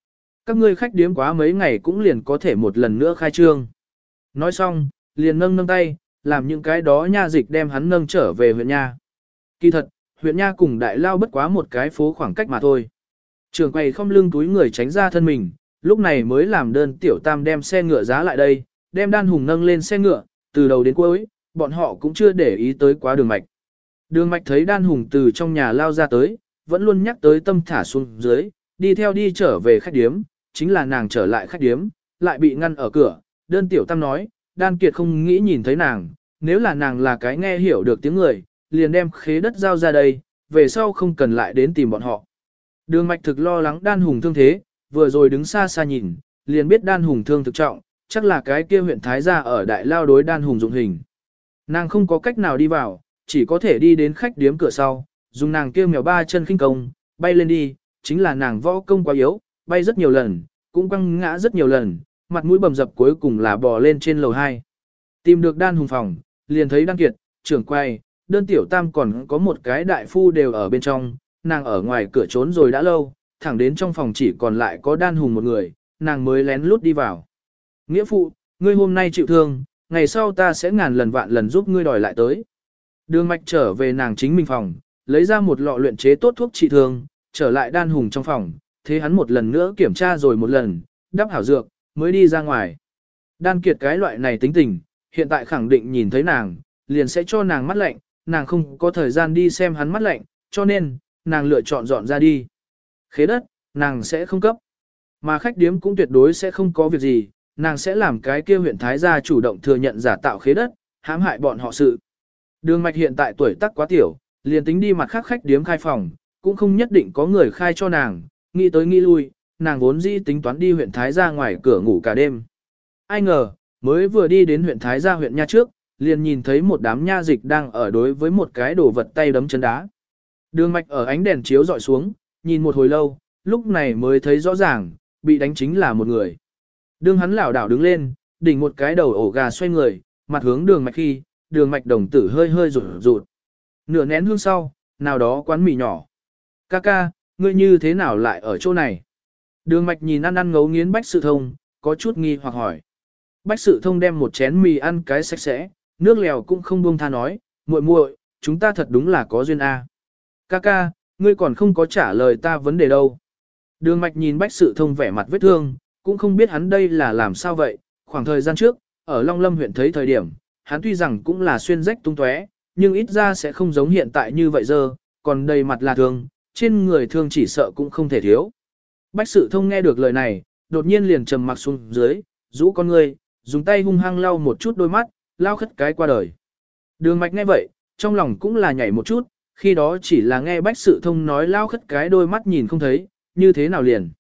Các ngươi khách điếm quá mấy ngày cũng liền có thể một lần nữa khai trương. Nói xong, liền nâng nâng tay, làm những cái đó nha dịch đem hắn nâng trở về huyện nha. Kỳ thật, huyện nha cùng đại lao bất quá một cái phố khoảng cách mà thôi. Trường quầy không lưng túi người tránh ra thân mình, lúc này mới làm đơn tiểu tam đem xe ngựa giá lại đây, đem Đan Hùng nâng lên xe ngựa, từ đầu đến cuối, bọn họ cũng chưa để ý tới quá Đường Mạch. Đường Mạch thấy Đan Hùng từ trong nhà lao ra tới, vẫn luôn nhắc tới tâm thả xuống dưới, đi theo đi trở về khách điếm, chính là nàng trở lại khách điếm, lại bị ngăn ở cửa, đơn tiểu tam nói, Đan Kiệt không nghĩ nhìn thấy nàng, nếu là nàng là cái nghe hiểu được tiếng người, liền đem khế đất giao ra đây, về sau không cần lại đến tìm bọn họ. Đường Mạch thực lo lắng Đan Hùng thương thế, vừa rồi đứng xa xa nhìn, liền biết Đan Hùng thương thực trọng, chắc là cái kia huyện Thái gia ở đại lao đối Đan Hùng dụng hình. Nàng không có cách nào đi vào, chỉ có thể đi đến khách điếm cửa sau, dùng nàng kia mèo ba chân khinh công, bay lên đi, chính là nàng võ công quá yếu, bay rất nhiều lần, cũng quăng ngã rất nhiều lần, mặt mũi bầm dập cuối cùng là bò lên trên lầu 2. Tìm được Đan Hùng phòng, liền thấy Đan Kiệt, trưởng quay, đơn tiểu tam còn có một cái đại phu đều ở bên trong, nàng ở ngoài cửa trốn rồi đã lâu, thẳng đến trong phòng chỉ còn lại có Đan Hùng một người, nàng mới lén lút đi vào. Nghĩa phụ, ngươi hôm nay chịu thương, ngày sau ta sẽ ngàn lần vạn lần giúp ngươi đòi lại tới. Đường Mạch trở về nàng chính mình phòng, lấy ra một lọ luyện chế tốt thuốc trị thương, trở lại Đan Hùng trong phòng, thế hắn một lần nữa kiểm tra rồi một lần, đắp hảo dược, mới đi ra ngoài. Đan Kiệt cái loại này tính tình, hiện tại khẳng định nhìn thấy nàng, liền sẽ cho nàng mắt lạnh, nàng không có thời gian đi xem hắn mắt lạnh, cho nên, nàng lựa chọn dọn ra đi. Khế đất, nàng sẽ không cấp. Mà khách điếm cũng tuyệt đối sẽ không có việc gì, nàng sẽ làm cái kia huyện Thái gia chủ động thừa nhận giả tạo khế đất, hãm hại bọn họ sự. Đường Mạch hiện tại tuổi tác quá tiểu, liền tính đi mặt khác khách điếm khai phòng, cũng không nhất định có người khai cho nàng, nghĩ tới nghĩ lui, nàng vốn dĩ tính toán đi huyện Thái gia ngoài cửa ngủ cả đêm. Ai ngờ, mới vừa đi đến huyện Thái gia huyện nha trước, liền nhìn thấy một đám nha dịch đang ở đối với một cái đồ vật tay đấm chân đá. Đường Mạch ở ánh đèn chiếu dọi xuống, nhìn một hồi lâu, lúc này mới thấy rõ ràng, bị đánh chính là một người. Đường hắn lảo đảo đứng lên, đỉnh một cái đầu ổ gà xoay người, mặt hướng Đường Mạch khi, Đường Mạch đồng tử hơi hơi rụt rụt. Nửa nén hương sau, nào đó quán mì nhỏ. Ca ca, ngươi như thế nào lại ở chỗ này? Đường Mạch nhìn ăn ngấu nghiến Bách Sự Thông, có chút nghi hoặc hỏi. Bách Sự Thông đem một chén mì ăn cái sạch sẽ, nước lèo cũng không buông tha nói, muội muội, chúng ta thật đúng là có duyên a. Ca ca, ngươi còn không có trả lời ta vấn đề đâu. Đường Mạch nhìn Bách Sự Thông vẻ mặt vết thương, cũng không biết hắn đây là làm sao vậy. Khoảng thời gian trước, ở Long Lâm huyện thấy thời điểm, hắn tuy rằng cũng là xuyên rách tung tóe, nhưng ít ra sẽ không giống hiện tại như vậy giờ, còn đầy mặt là thương, trên người thương chỉ sợ cũng không thể thiếu. Bách Sự Thông nghe được lời này, đột nhiên liền trầm mặc xuống dưới, rũ con ngươi, dùng tay hung hăng lau một chút đôi mắt, lao khất cái qua đời. Đường Mạch nghe vậy, trong lòng cũng là nhảy một chút, khi đó chỉ là nghe Bách Sự Thông nói lao khất cái đôi mắt nhìn không thấy, như thế nào liền.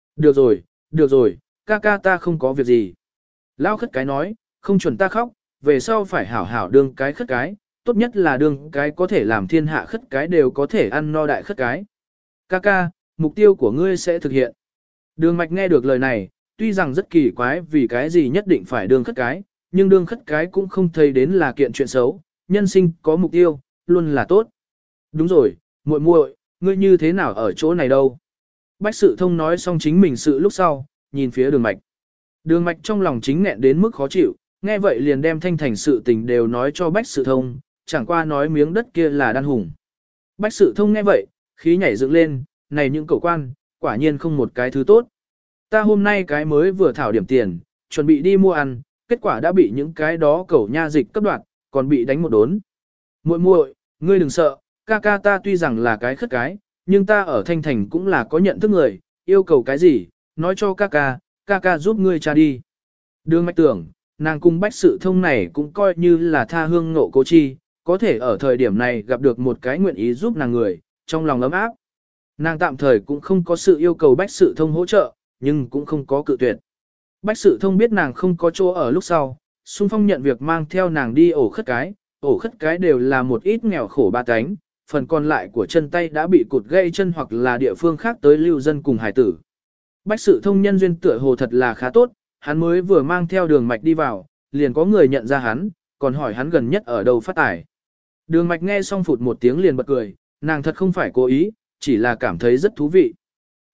Được rồi, ca ca ta không có việc gì. Lao khất cái nói, không chuẩn ta khóc, về sau phải hảo hảo đương cái khất cái, tốt nhất là đương cái có thể làm thiên hạ khất cái đều có thể ăn no đại khất cái. Ca ca, mục tiêu của ngươi sẽ thực hiện. Đường Mạch nghe được lời này, tuy rằng rất kỳ quái vì cái gì nhất định phải đương khất cái, nhưng đương khất cái cũng không thấy đến là kiện chuyện xấu, nhân sinh có mục tiêu, luôn là tốt. Đúng rồi, muội muội, ngươi như thế nào ở chỗ này đâu? Bách Sự Thông nói xong chính mình sự lúc sau, nhìn phía Đường Mạch. Đường Mạch trong lòng chính nghẹn đến mức khó chịu, nghe vậy liền đem thanh thành sự tình đều nói cho Bách Sự Thông, chẳng qua nói miếng đất kia là Đan Hùng. Bách Sự Thông nghe vậy, khí nhảy dựng lên, này những cẩu quan, quả nhiên không một cái thứ tốt. Ta hôm nay cái mới vừa thảo điểm tiền, chuẩn bị đi mua ăn, kết quả đã bị những cái đó cẩu nha dịch cấp đoạt, còn bị đánh một đốn. Muội muội, ngươi đừng sợ, ca ca ta tuy rằng là cái khất cái, nhưng ta ở Thanh Thành cũng là có nhận thức người, yêu cầu cái gì, nói cho ca ca giúp ngươi tra đi. Đường Mạch tưởng, nàng cung Bách Sự Thông này cũng coi như là tha hương ngộ cố chi, có thể ở thời điểm này gặp được một cái nguyện ý giúp nàng người, trong lòng ấm áp. Nàng tạm thời cũng không có sự yêu cầu Bách Sự Thông hỗ trợ, nhưng cũng không có cự tuyệt. Bách Sự Thông biết nàng không có chỗ ở lúc sau, xung phong nhận việc mang theo nàng đi ổ khất cái đều là một ít nghèo khổ ba cánh, phần còn lại của chân tay đã bị cụt gãy chân hoặc là địa phương khác tới lưu dân cùng hải tử. Bách Sự Thông nhân duyên tựa hồ thật là khá tốt, hắn mới vừa mang theo Đường Mạch đi vào, liền có người nhận ra hắn, còn hỏi hắn gần nhất ở đâu phát tài. Đường Mạch nghe xong phụt một tiếng liền bật cười, nàng thật không phải cố ý, chỉ là cảm thấy rất thú vị.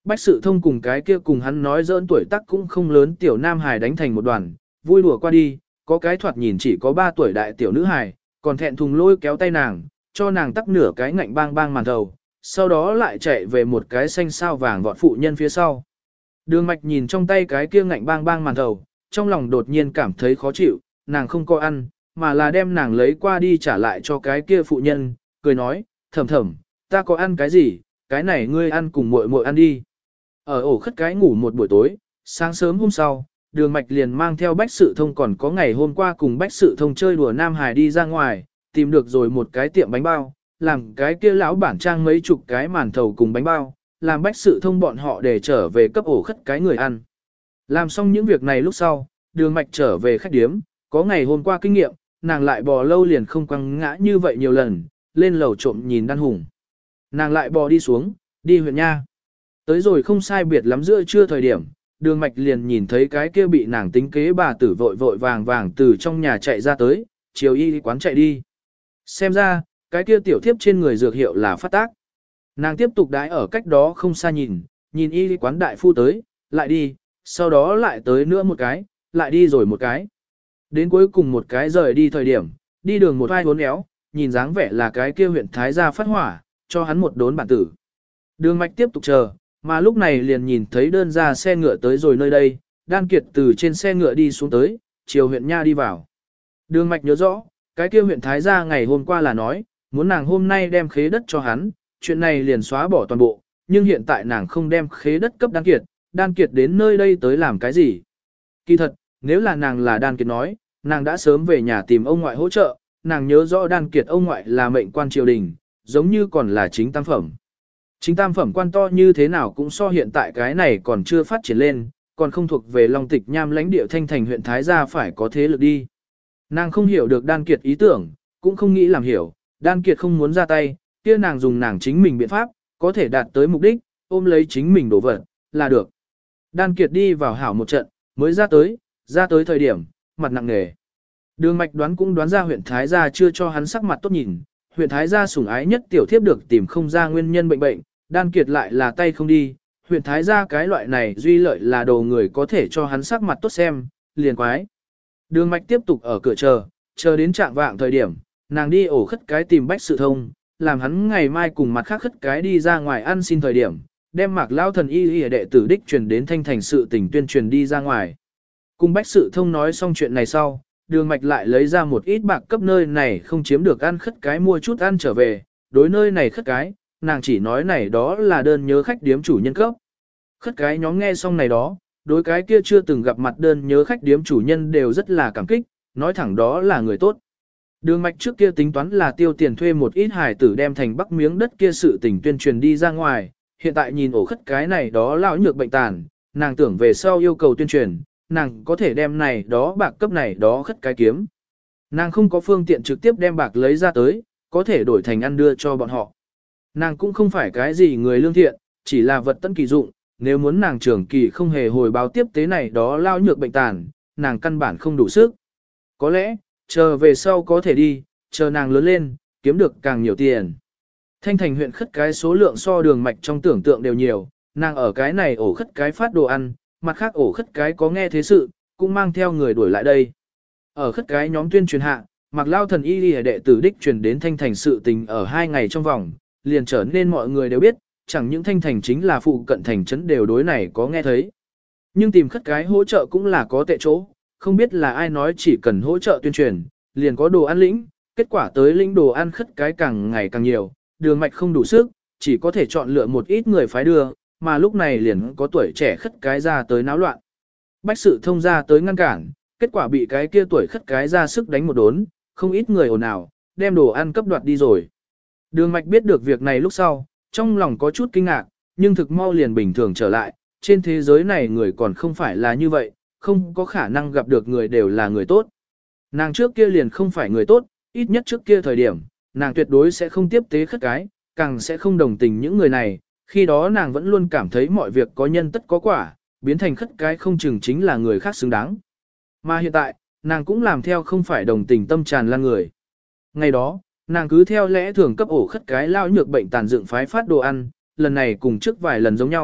Bách Sự Thông cùng cái kia cùng hắn nói giỡn tuổi tác cũng không lớn tiểu nam hài đánh thành một đoàn, vui đùa qua đi, có cái thoạt nhìn chỉ có 3 tuổi đại tiểu nữ hài, còn thẹn thùng lôi kéo tay nàng, cho nàng tắc nửa cái ngạnh bang bang màn thầu, sau đó lại chạy về một cái xanh sao vàng vọt phụ nhân phía sau. Đường Mạch nhìn trong tay cái kia ngạnh bang bang màn thầu, trong lòng đột nhiên cảm thấy khó chịu, nàng không có ăn, mà là đem nàng lấy qua đi trả lại cho cái kia phụ nhân, cười nói, thầm thầm, ta có ăn cái gì, cái này ngươi ăn cùng muội muội ăn đi. Ở ổ khất cái ngủ một buổi tối, sáng sớm hôm sau, Đường Mạch liền mang theo Bách Sự Thông còn có ngày hôm qua cùng Bách Sự Thông chơi đùa Nam Hải đi ra ngoài, tìm được rồi một cái tiệm bánh bao, làm cái kia lão bản trang mấy chục cái màn thầu cùng bánh bao, làm Bách Sự Thông bọn họ để trở về cấp ổ khất cái người ăn. Làm xong những việc này lúc sau, Đường Mạch trở về khách điếm, có ngày hôm qua kinh nghiệm, nàng lại bò lâu liền không quăng ngã như vậy nhiều lần, lên lầu trộm nhìn Đan Hùng. Nàng lại bò đi xuống, đi huyện nha. Tới rồi không sai biệt lắm giữa trưa thời điểm, Đường Mạch liền nhìn thấy cái kia bị nàng tính kế bà tử vội vội vàng vàng từ trong nhà chạy ra tới, chiều y quán chạy đi. Xem ra, cái kia tiểu thiếp trên người dược hiệu là phát tác. Nàng tiếp tục đái ở cách đó không xa nhìn y quán đại phu tới, lại đi, sau đó lại tới nữa một cái, lại đi rồi một cái. Đến cuối cùng một cái rời đi thời điểm, đi đường một vai uốn éo, nhìn dáng vẻ là cái kia huyện Thái gia phát hỏa, cho hắn một đốn bản tử. Đường Mạch tiếp tục chờ, mà lúc này liền nhìn thấy đơn ra xe ngựa tới rồi nơi đây, Đan Kiệt từ trên xe ngựa đi xuống tới, chiều huyện nha đi vào. Đường Mạch nhớ rõ, cái kia huyện Thái gia ngày hôm qua là nói, muốn nàng hôm nay đem khế đất cho hắn, chuyện này liền xóa bỏ toàn bộ, nhưng hiện tại nàng không đem khế đất cấp Đan Kiệt đến nơi đây tới làm cái gì? Kỳ thật, nếu là nàng là Đan Kiệt nói, nàng đã sớm về nhà tìm ông ngoại hỗ trợ, nàng nhớ rõ Đan Kiệt ông ngoại là mệnh quan triều đình, giống như còn là chính tam phẩm. Chính tam phẩm quan to như thế nào cũng so hiện tại cái này còn chưa phát triển lên, còn không thuộc về Long Tịch Nham lãnh địa Thanh Thành huyện Thái gia phải có thế lực đi. Nàng không hiểu được Đan Kiệt ý tưởng, cũng không nghĩ làm hiểu, Đan Kiệt không muốn ra tay, kia nàng dùng nàng chính mình biện pháp, có thể đạt tới mục đích, ôm lấy chính mình đổ vật, là được. Đan Kiệt đi vào hảo một trận, mới ra tới thời điểm, mặt nặng nề. Đường Mạch đoán cũng đoán ra huyện Thái gia chưa cho hắn sắc mặt tốt nhìn, huyện Thái gia sủng ái nhất tiểu thiếp được tìm không ra nguyên nhân bệnh, Đan Kiệt lại là tay không đi, huyện Thái gia cái loại này duy lợi là đồ người có thể cho hắn sắc mặt tốt xem, liền quái. Đường Mạch tiếp tục ở cửa chờ đến trạng vạng thời điểm, nàng đi ổ khất cái tìm Bách Sự Thông, làm hắn ngày mai cùng mặt khác khất cái đi ra ngoài ăn xin thời điểm, đem Mạc Lao Thần y đệ tử đích truyền đến Thanh Thành sự tình tuyên truyền đi ra ngoài. Cùng Bách Sự Thông nói xong chuyện này sau, Đường Mạch lại lấy ra một ít bạc cấp nơi này không chiếm được ăn khất cái mua chút ăn trở về, đối nơi này khất cái, nàng chỉ nói này đó là đơn nhớ khách điếm chủ nhân cấp. Khất cái nhóm nghe xong này đó, đối cái kia chưa từng gặp mặt đơn nhớ khách điếm chủ nhân đều rất là cảm kích, nói thẳng đó là người tốt. Đường Mạch trước kia tính toán là tiêu tiền thuê một ít hài tử đem thành bắc miếng đất kia sự tình tuyên truyền đi ra ngoài, hiện tại nhìn ổ khất cái này đó lão nhược bệnh tàn, nàng tưởng về sau yêu cầu tuyên truyền, nàng có thể đem này đó bạc cấp này đó khất cái kiếm. Nàng không có phương tiện trực tiếp đem bạc lấy ra tới, có thể đổi thành ăn đưa cho bọn họ. Nàng cũng không phải cái gì người lương thiện, chỉ là vật tân kỳ dụng, nếu muốn nàng trưởng kỳ không hề hồi báo tiếp tế này đó lao nhược bệnh tàn, nàng căn bản không đủ sức. Có lẽ, chờ về sau có thể đi, chờ nàng lớn lên, kiếm được càng nhiều tiền. Thanh Thành huyện khất cái số lượng so Đường Mạch trong tưởng tượng đều nhiều, nàng ở cái này ổ khất cái phát đồ ăn, mặt khác ổ khất cái có nghe thế sự, cũng mang theo người đuổi lại đây. Ở khất cái nhóm tuyên truyền hạ, Mạc Lao Thần y đệ tử đích truyền đến Thanh Thành sự tình ở 2 ngày trong vòng, liền trở nên mọi người đều biết, chẳng những Thanh Thành chính là phụ cận thành trấn đều đối này có nghe thấy. Nhưng tìm khất cái hỗ trợ cũng là có tệ chỗ, không biết là ai nói chỉ cần hỗ trợ tuyên truyền, liền có đồ ăn lĩnh, kết quả tới lĩnh đồ ăn khất cái càng ngày càng nhiều, Đường Mạch không đủ sức, chỉ có thể chọn lựa một ít người phái đưa, mà lúc này liền có tuổi trẻ khất cái ra tới náo loạn. Bách Sự Thông ra tới ngăn cản, kết quả bị cái kia tuổi khất cái ra sức đánh một đốn, không ít người ồn ào, đem đồ ăn cấp đoạt đi rồi. Đường Mạch biết được việc này lúc sau, trong lòng có chút kinh ngạc, nhưng thực mau liền bình thường trở lại, trên thế giới này người còn không phải là như vậy, không có khả năng gặp được người đều là người tốt. Nàng trước kia liền không phải người tốt, ít nhất trước kia thời điểm, nàng tuyệt đối sẽ không tiếp tế khất cái, càng sẽ không đồng tình những người này, khi đó nàng vẫn luôn cảm thấy mọi việc có nhân tất có quả, biến thành khất cái không chừng chính là người khác xứng đáng. Mà hiện tại, nàng cũng làm theo không phải đồng tình tâm tràn lan người. Ngày đó, nàng cứ theo lẽ thường cấp ổ khất cái lao nhược bệnh tàn dựng phái phát đồ ăn, lần này cùng trước vài lần giống nhau,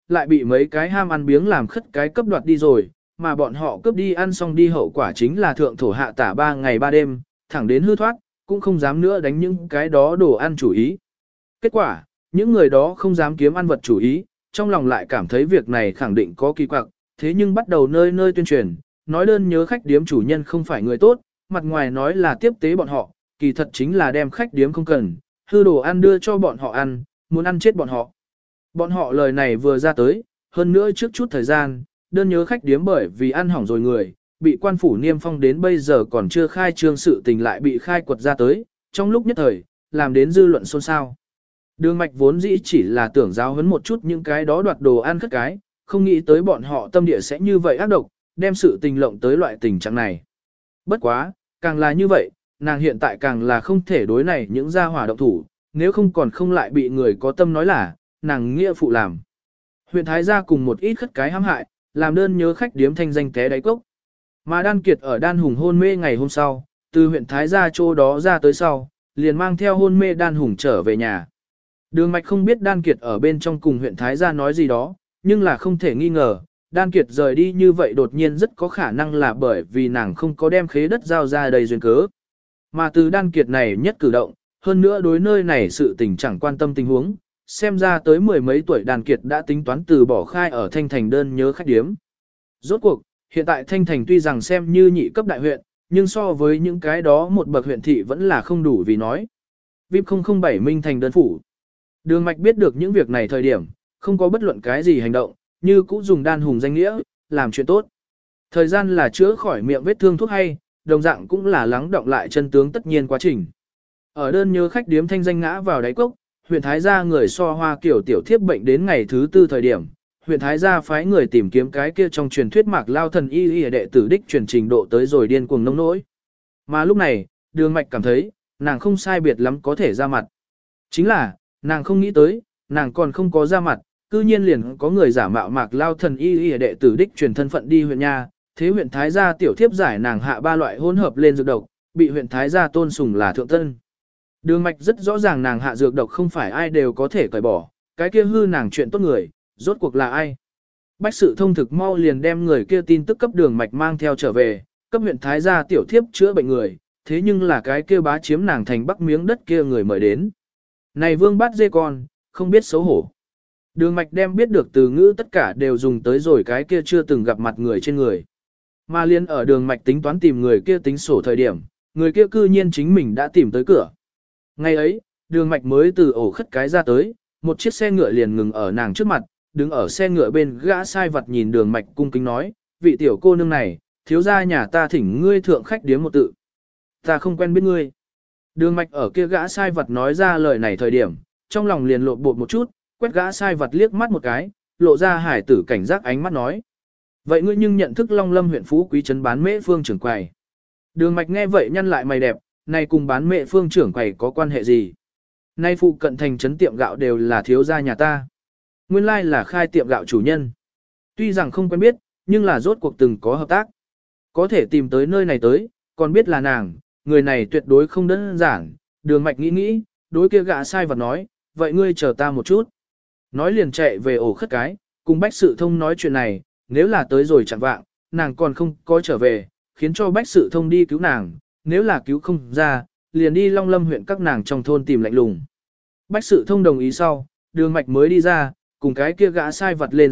lại bị mấy cái ham ăn biếng làm khất cái cấp đoạt đi rồi, mà bọn họ cướp đi ăn xong đi hậu quả chính là thượng thổ hạ tả 3 ngày 3 đêm, thẳng đến hư thoát, cũng không dám nữa đánh những cái đó đồ ăn chủ ý. Kết quả, những người đó không dám kiếm ăn vật chủ ý, trong lòng lại cảm thấy việc này khẳng định có kỳ quặc, thế nhưng bắt đầu nơi nơi tuyên truyền, nói đơn nhớ khách điếm chủ nhân không phải người tốt, mặt ngoài nói là tiếp tế bọn họ, kỳ thật chính là đem khách điếm không cần, hư đồ ăn đưa cho bọn họ ăn, muốn ăn chết bọn họ. Bọn họ lời này vừa ra tới, hơn nữa trước chút thời gian, đơn nhớ khách điếm bởi vì ăn hỏng rồi người, bị quan phủ niêm phong đến bây giờ còn chưa khai trương sự tình lại bị khai quật ra tới, trong lúc nhất thời, làm đến dư luận xôn xao. Đường mạch vốn dĩ chỉ là tưởng giáo huấn một chút những cái đó đoạt đồ ăn khất cái, không nghĩ tới bọn họ tâm địa sẽ như vậy ác độc, đem sự tình lộng tới loại tình trạng này. Bất quá, càng là như vậy, nàng hiện tại càng là không thể đối này những gia hỏa động thủ, nếu không còn không lại bị người có tâm nói là, nàng nghĩa phụ làm. Huyện Thái gia cùng một ít khất cái hãm hại, làm đơn nhớ khách điếm thanh danh té đáy cốc. Mà Đan Kiệt ở Đan Hùng hôn mê ngày hôm sau, từ huyện Thái gia chỗ đó ra tới sau, liền mang theo hôn mê Đan Hùng trở về nhà. Đường Mạch không biết Đan Kiệt ở bên trong cùng huyện Thái gia nói gì đó, nhưng là không thể nghi ngờ, Đan Kiệt rời đi như vậy đột nhiên rất có khả năng là bởi vì nàng không có đem khế đất giao ra đầy duyên cớ. Mà từ Đan Kiệt này nhất cử động, hơn nữa đối nơi này sự tình chẳng quan tâm tình huống, xem ra tới mười mấy tuổi Đan Kiệt đã tính toán từ bỏ khai ở Thanh Thành đơn nhớ khách điếm. Rốt cuộc, hiện tại Thanh Thành tuy rằng xem như nhị cấp đại huyện, nhưng so với những cái đó một bậc huyện thị vẫn là không đủ vì nói. VIP 007 Minh Thành đơn phủ. Đường Mạch biết được những việc này thời điểm, không có bất luận cái gì hành động, như cũ dùng Đan Hùng danh nghĩa, làm chuyện tốt. Thời gian là chữa khỏi miệng vết thương thuốc hay, đồng dạng cũng là lắng động lại chân tướng tất nhiên quá trình. Ở đơn nhớ khách điếm thanh danh ngã vào đáy cốc, huyện Thái gia người so Hoa Kiểu tiểu thiếp bệnh đến ngày thứ 4 thời điểm, huyện Thái gia phái người tìm kiếm cái kia trong truyền thuyết Mạc Lao thần y đệ tử đích truyền trình độ tới rồi điên cuồng nông nỗi. Mà lúc này, Đường Mạch cảm thấy, nàng không sai biệt lắm có thể ra mặt. Chính là, nàng không nghĩ tới, nàng còn không có ra mặt, cư nhiên liền có người giả mạo Mạc Lao thần y đệ tử đích truyền thân phận đi huyện nha, thế huyện Thái gia tiểu thiếp giải nàng hạ 3 loại hỗn hợp lên dược độc, bị huyện Thái gia tôn sùng là thượng tân. Đường Mạch rất rõ ràng nàng hạ dược độc không phải ai đều có thể cởi bỏ, cái kia hư nàng chuyện tốt người, rốt cuộc là ai. Bách sự thông thực mau liền đem người kia tin tức cấp Đường Mạch mang theo trở về, cấp huyện Thái gia tiểu thiếp chữa bệnh người, thế nhưng là cái kia bá chiếm nàng thành bắc miếng đất kia người mời đến. Này vương bát dê con, không biết xấu hổ. Đường Mạch đem biết được từ ngữ tất cả đều dùng tới rồi cái kia chưa từng gặp mặt người trên người. Mà liên ở Đường Mạch tính toán tìm người kia tính sổ thời điểm, người kia cư nhiên chính mình đã tìm tới cửa. Ngày ấy, Đường Mạch mới từ ổ khất cái ra tới, một chiếc xe ngựa liền ngừng ở nàng trước mặt, đứng ở xe ngựa bên gã sai vật nhìn Đường Mạch cung kính nói, vị tiểu cô nương này, thiếu gia nhà ta thỉnh ngươi thượng khách điếm một tự. Ta không quen biết ngươi. Đường Mạch ở kia gã sai vật nói ra lời này thời điểm, trong lòng liền lộn bột một chút, quét gã sai vật liếc mắt một cái, lộ ra hải tử cảnh giác ánh mắt nói. Vậy ngươi nhưng nhận thức Long Lâm huyện Phú Quý trấn bán mễ phương trưởng quầy. Đường Mạch nghe vậy nhăn lại mày đẹp, này cùng bán mễ phương trưởng quầy có quan hệ gì? Nay phụ cận thành trấn tiệm gạo đều là thiếu gia nhà ta. Nguyên lai là khai tiệm gạo chủ nhân. Tuy rằng không quen biết, nhưng là rốt cuộc từng có hợp tác. Có thể tìm tới nơi này tới, còn biết là nàng, người này tuyệt đối không đơn giản. Đường Mạch nghĩ nghĩ, đối kia gã sai vật nói, vậy ngươi chờ ta một chút. Nói liền chạy về ổ khất cái, cùng Bách Sự Thông nói chuyện này, nếu là tới rồi chẳng vạng, nàng còn không có trở về, khiến cho Bách Sự Thông đi cứu nàng, nếu là cứu không ra, liền đi Long Lâm huyện các nàng trong thôn tìm lạnh lùng. Bách Sự Thông đồng ý sau, Đường Mạch mới đi ra, cùng cái kia gã sai vật lên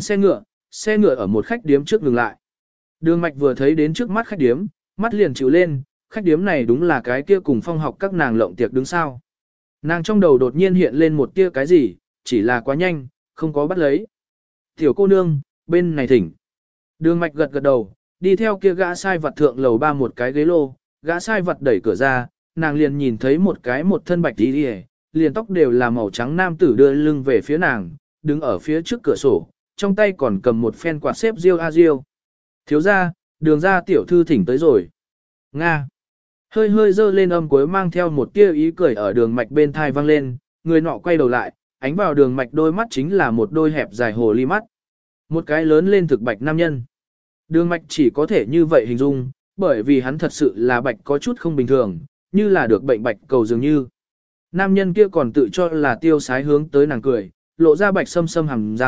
xe ngựa ở một khách điếm trước ngừng lại. Đường Mạch vừa thấy đến trước mắt khách điếm, mắt liền chịu lên, khách điếm này đúng là cái kia cùng Phong học các nàng lộng tiệc đứng sau. Nàng trong đầu đột nhiên hiện lên một tia cái gì, chỉ là quá nhanh, không có bắt lấy. Tiểu cô nương, bên này thỉnh. Đường Mạch gật gật đầu, đi theo kia gã sai vật thượng lầu 3 một cái ghế lô, gã sai vật đẩy cửa ra, nàng liền nhìn thấy một thân bạch đi đi, liền tóc đều là màu trắng nam tử đưa lưng về phía nàng, đứng ở phía trước cửa sổ, trong tay còn cầm một phen quạt xếp riêu a riêu. Thiếu gia, Đường gia tiểu thư thỉnh tới rồi. Nga. Hơi hơi dơ lên âm cuối mang theo một tia ý cười ở Đường Mạch bên thai vang lên, người nọ quay đầu lại, ánh vào Đường Mạch đôi mắt chính là một đôi hẹp dài hồ ly mắt. Một cái lớn lên thực bạch nam nhân. Đường Mạch chỉ có thể như vậy hình dung, bởi vì hắn thật sự là bạch có chút không bình thường, như là được bệnh bạch cầu dường như. Nam nhân kia còn tự cho là tiêu sái hướng tới nàng cười, lộ ra bạch sâm sâm hàm răng,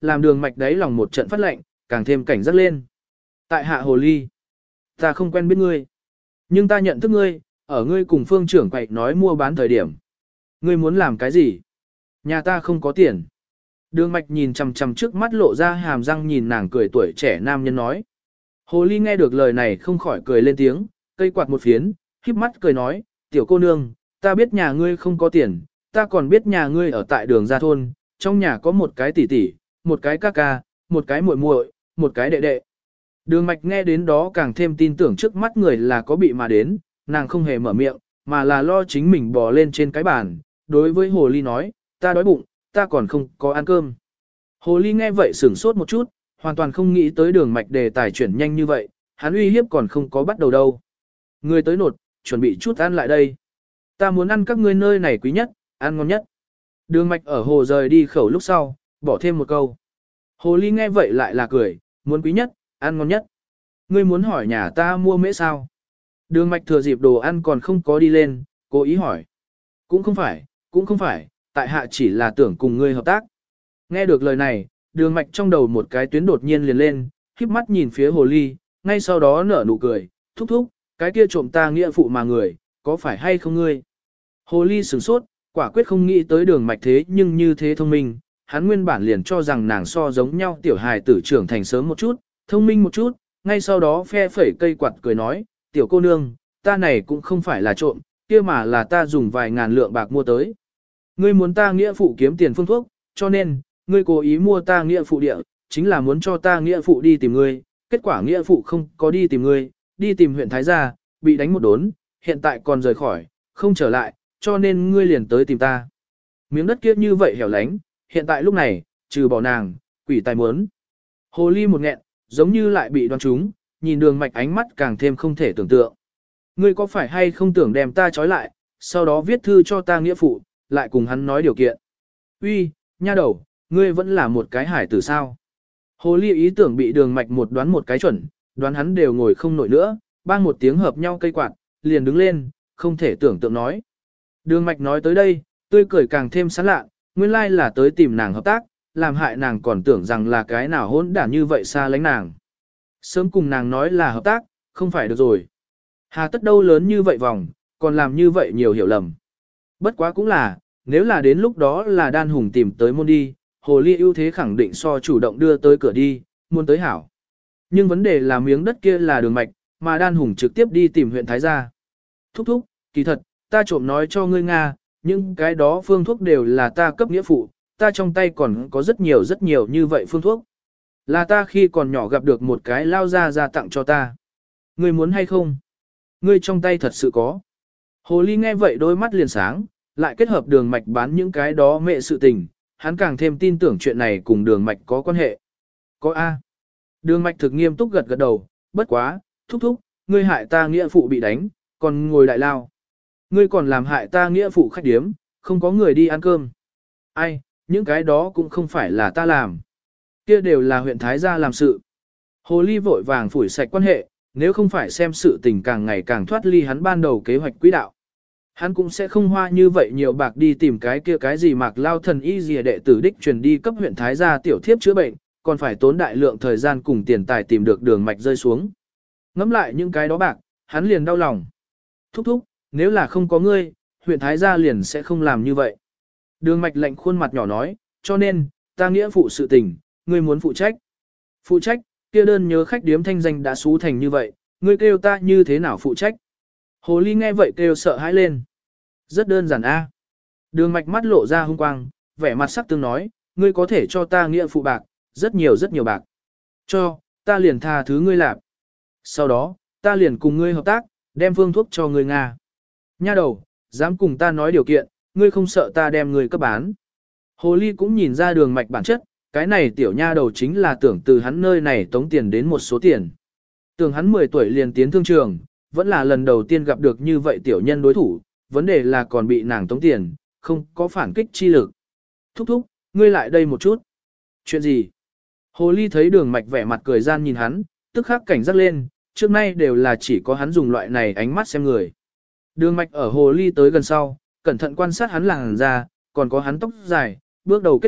làm đường mạch đáy lòng một trận phát lạnh, càng thêm cảnh giác lên. Tại hạ hồ ly, ta không quen biết ngươi, nhưng ta nhận thức ngươi, ở ngươi cùng phương trưởng quậy nói mua bán thời điểm. Ngươi muốn làm cái gì? Nhà ta không có tiền. Đường mạch nhìn chằm chằm trước mắt lộ ra hàm răng nhìn nàng cười tuổi trẻ nam nhân nói. Hồ ly nghe được lời này không khỏi cười lên tiếng, cây quạt một phiến, híp mắt cười nói, tiểu cô nương, ta biết nhà ngươi không có tiền, ta còn biết nhà ngươi ở tại đường gia thôn, trong nhà có một cái tỷ tỷ, một cái ca ca, một cái muội muội, một cái đệ đệ. Đường mạch nghe đến đó càng thêm tin tưởng trước mắt người là có bị mà đến, nàng không hề mở miệng, mà là lo chính mình bò lên trên cái bàn, đối với hồ ly nói, ta đói bụng, ta còn không có ăn cơm. Hồ ly nghe vậy sửng sốt một chút, hoàn toàn không nghĩ tới đường mạch đề tài chuyển nhanh như vậy, hắn uy hiếp còn không có bắt đầu đâu. Người tới nột, chuẩn bị chút ăn lại đây. Ta muốn ăn các ngươi nơi này quý nhất, ăn ngon nhất. Đường mạch ở hồ rời đi khẩu lúc sau, bỏ thêm một câu. Hồ ly nghe vậy lại là cười, muốn quý nhất, ăn ngon nhất. Ngươi muốn hỏi nhà ta mua mễ sao? Đường mạch thừa dịp đồ ăn còn không có đi lên, cố ý hỏi. Cũng không phải, tại hạ chỉ là tưởng cùng ngươi hợp tác. Nghe được lời này, đường mạch trong đầu một cái tuyến đột nhiên liền lên, khép mắt nhìn phía hồ ly, ngay sau đó nở nụ cười, thúc thúc, cái kia trộm ta nghĩa phụ mà người, có phải hay không ngươi? Hồ ly sửng sốt, quả quyết không nghĩ tới đường mạch thế nhưng như thế thông minh, hắn nguyên bản liền cho rằng nàng so giống nhau tiểu hài tử trưởng thành sớm một chút, thông minh một chút, ngay sau đó phe phẩy cây quạt cười nói, tiểu cô nương, ta này cũng không phải là trộm, kia mà là ta dùng vài ngàn lượng bạc mua tới. Ngươi muốn ta nghĩa phụ kiếm tiền phương thuốc, cho nên, ngươi cố ý mua ta nghĩa phụ địa, chính là muốn cho ta nghĩa phụ đi tìm ngươi, kết quả nghĩa phụ không có đi tìm ngươi, đi tìm huyện Thái Gia, bị đánh một đốn, hiện tại còn rời khỏi, không trở lại, cho nên ngươi liền tới tìm ta. Miếng đất kia như vậy hẻo lánh, hiện tại lúc này, trừ bỏ nàng, quỷ tài muốn. Hồ ly một nghẹn, giống như lại bị đoán trúng, nhìn đường mạch ánh mắt càng thêm không thể tưởng tượng. Ngươi có phải hay không tưởng đem ta trói lại, sau đó viết thư cho ta nghĩa phụ, lại cùng hắn nói điều kiện. Uy, nha đầu, ngươi vẫn là một cái hải tử sao? Hồ ly ý tưởng bị đường mạch một đoán một cái chuẩn, đoán hắn đều ngồi không nổi nữa, bang một tiếng hợp nhau cây quạt, liền đứng lên, không thể tưởng tượng nói. Đường mạch nói tới đây, tươi cười càng thêm sán lạ, nguyên lai là tới tìm nàng hợp tác, làm hại nàng còn tưởng rằng là cái nào hỗn đản như vậy xa lánh nàng. Sớm cùng nàng nói là hợp tác, không phải được rồi. Hà tất đâu lớn như vậy vòng, còn làm như vậy nhiều hiểu lầm. Bất quá cũng là, nếu là đến lúc đó là đan hùng tìm tới môn đi, hồ ly ưu thế khẳng định so chủ động đưa tới cửa đi, muốn tới hảo. Nhưng vấn đề là miếng đất kia là đường mạch, mà đan hùng trực tiếp đi tìm huyện Thái Gia. Thúc thúc, kỳ thật, ta trộm nói cho ngươi Nga, những cái đó phương thuốc đều là ta cấp nghĩa phụ, ta trong tay còn có rất nhiều như vậy phương thuốc. Là ta khi còn nhỏ gặp được một cái lao ra tặng cho ta. Ngươi muốn hay không? Ngươi trong tay thật sự có. Hồ ly nghe vậy đôi mắt liền sáng, lại kết hợp đường mạch bán những cái đó mẹ sự tình, hắn càng thêm tin tưởng chuyện này cùng đường mạch có quan hệ. Có A. Đường mạch thực nghiêm túc gật gật đầu, bất quá, thúc thúc, ngươi hại ta nghĩa phụ bị đánh, còn ngồi đại lao. Ngươi còn làm hại ta nghĩa phụ khách điếm, không có người đi ăn cơm. Ai, những cái đó cũng không phải là ta làm. Kia đều là huyện Thái Gia làm sự. Hồ ly vội vàng phủi sạch quan hệ, nếu không phải xem sự tình càng ngày càng thoát ly hắn ban đầu kế hoạch quỹ đạo. Hắn cũng sẽ không hoa như vậy nhiều bạc đi tìm cái gì mạc lao thần y gì đệ tử đích truyền đi cấp huyện Thái Gia tiểu thiếp chữa bệnh, còn phải tốn đại lượng thời gian cùng tiền tài tìm được đường mạch rơi xuống. Ngắm lại những cái đó bạc, hắn liền đau lòng. Thúc thúc, nếu là không có ngươi, huyện Thái Gia liền sẽ không làm như vậy. Đường mạch lạnh khuôn mặt nhỏ nói, cho nên, ta nghĩa phụ sự tình, ngươi muốn phụ trách. Phụ trách, kia đơn nhớ khách điếm thanh danh đã xú thành như vậy, ngươi kêu ta như thế nào phụ trách. Hồ ly nghe vậy kêu sợ hãi lên. Rất đơn giản a. Đường mạch mắt lộ ra hung quang, vẻ mặt sắc tương nói, ngươi có thể cho ta nghĩa phụ bạc, rất nhiều bạc. Cho, ta liền tha thứ ngươi làm. Sau đó, ta liền cùng ngươi hợp tác, đem phương thuốc cho ngươi Nga. Nha đầu, dám cùng ta nói điều kiện, ngươi không sợ ta đem ngươi cấp bán. Hồ ly cũng nhìn ra đường mạch bản chất, cái này tiểu nha đầu chính là tưởng từ hắn nơi này tống tiền đến một số tiền. Tưởng hắn 10 tuổi liền tiến thương trường, vẫn là lần đầu tiên gặp được như vậy tiểu nhân đối thủ, vấn đề là còn bị nàng tống tiền, không có phản kích chi lực. Thúc thúc, ngươi lại đây một chút. Chuyện gì? Hồ ly thấy đường mạch vẻ mặt cười gian nhìn hắn, tức khắc cảnh giác lên, trước nay đều là chỉ có hắn dùng loại này ánh mắt xem người. Đường mạch ở hồ ly tới gần sau, cẩn thận quan sát hắn làn da, còn có hắn tóc dài, bước đầu kết luận,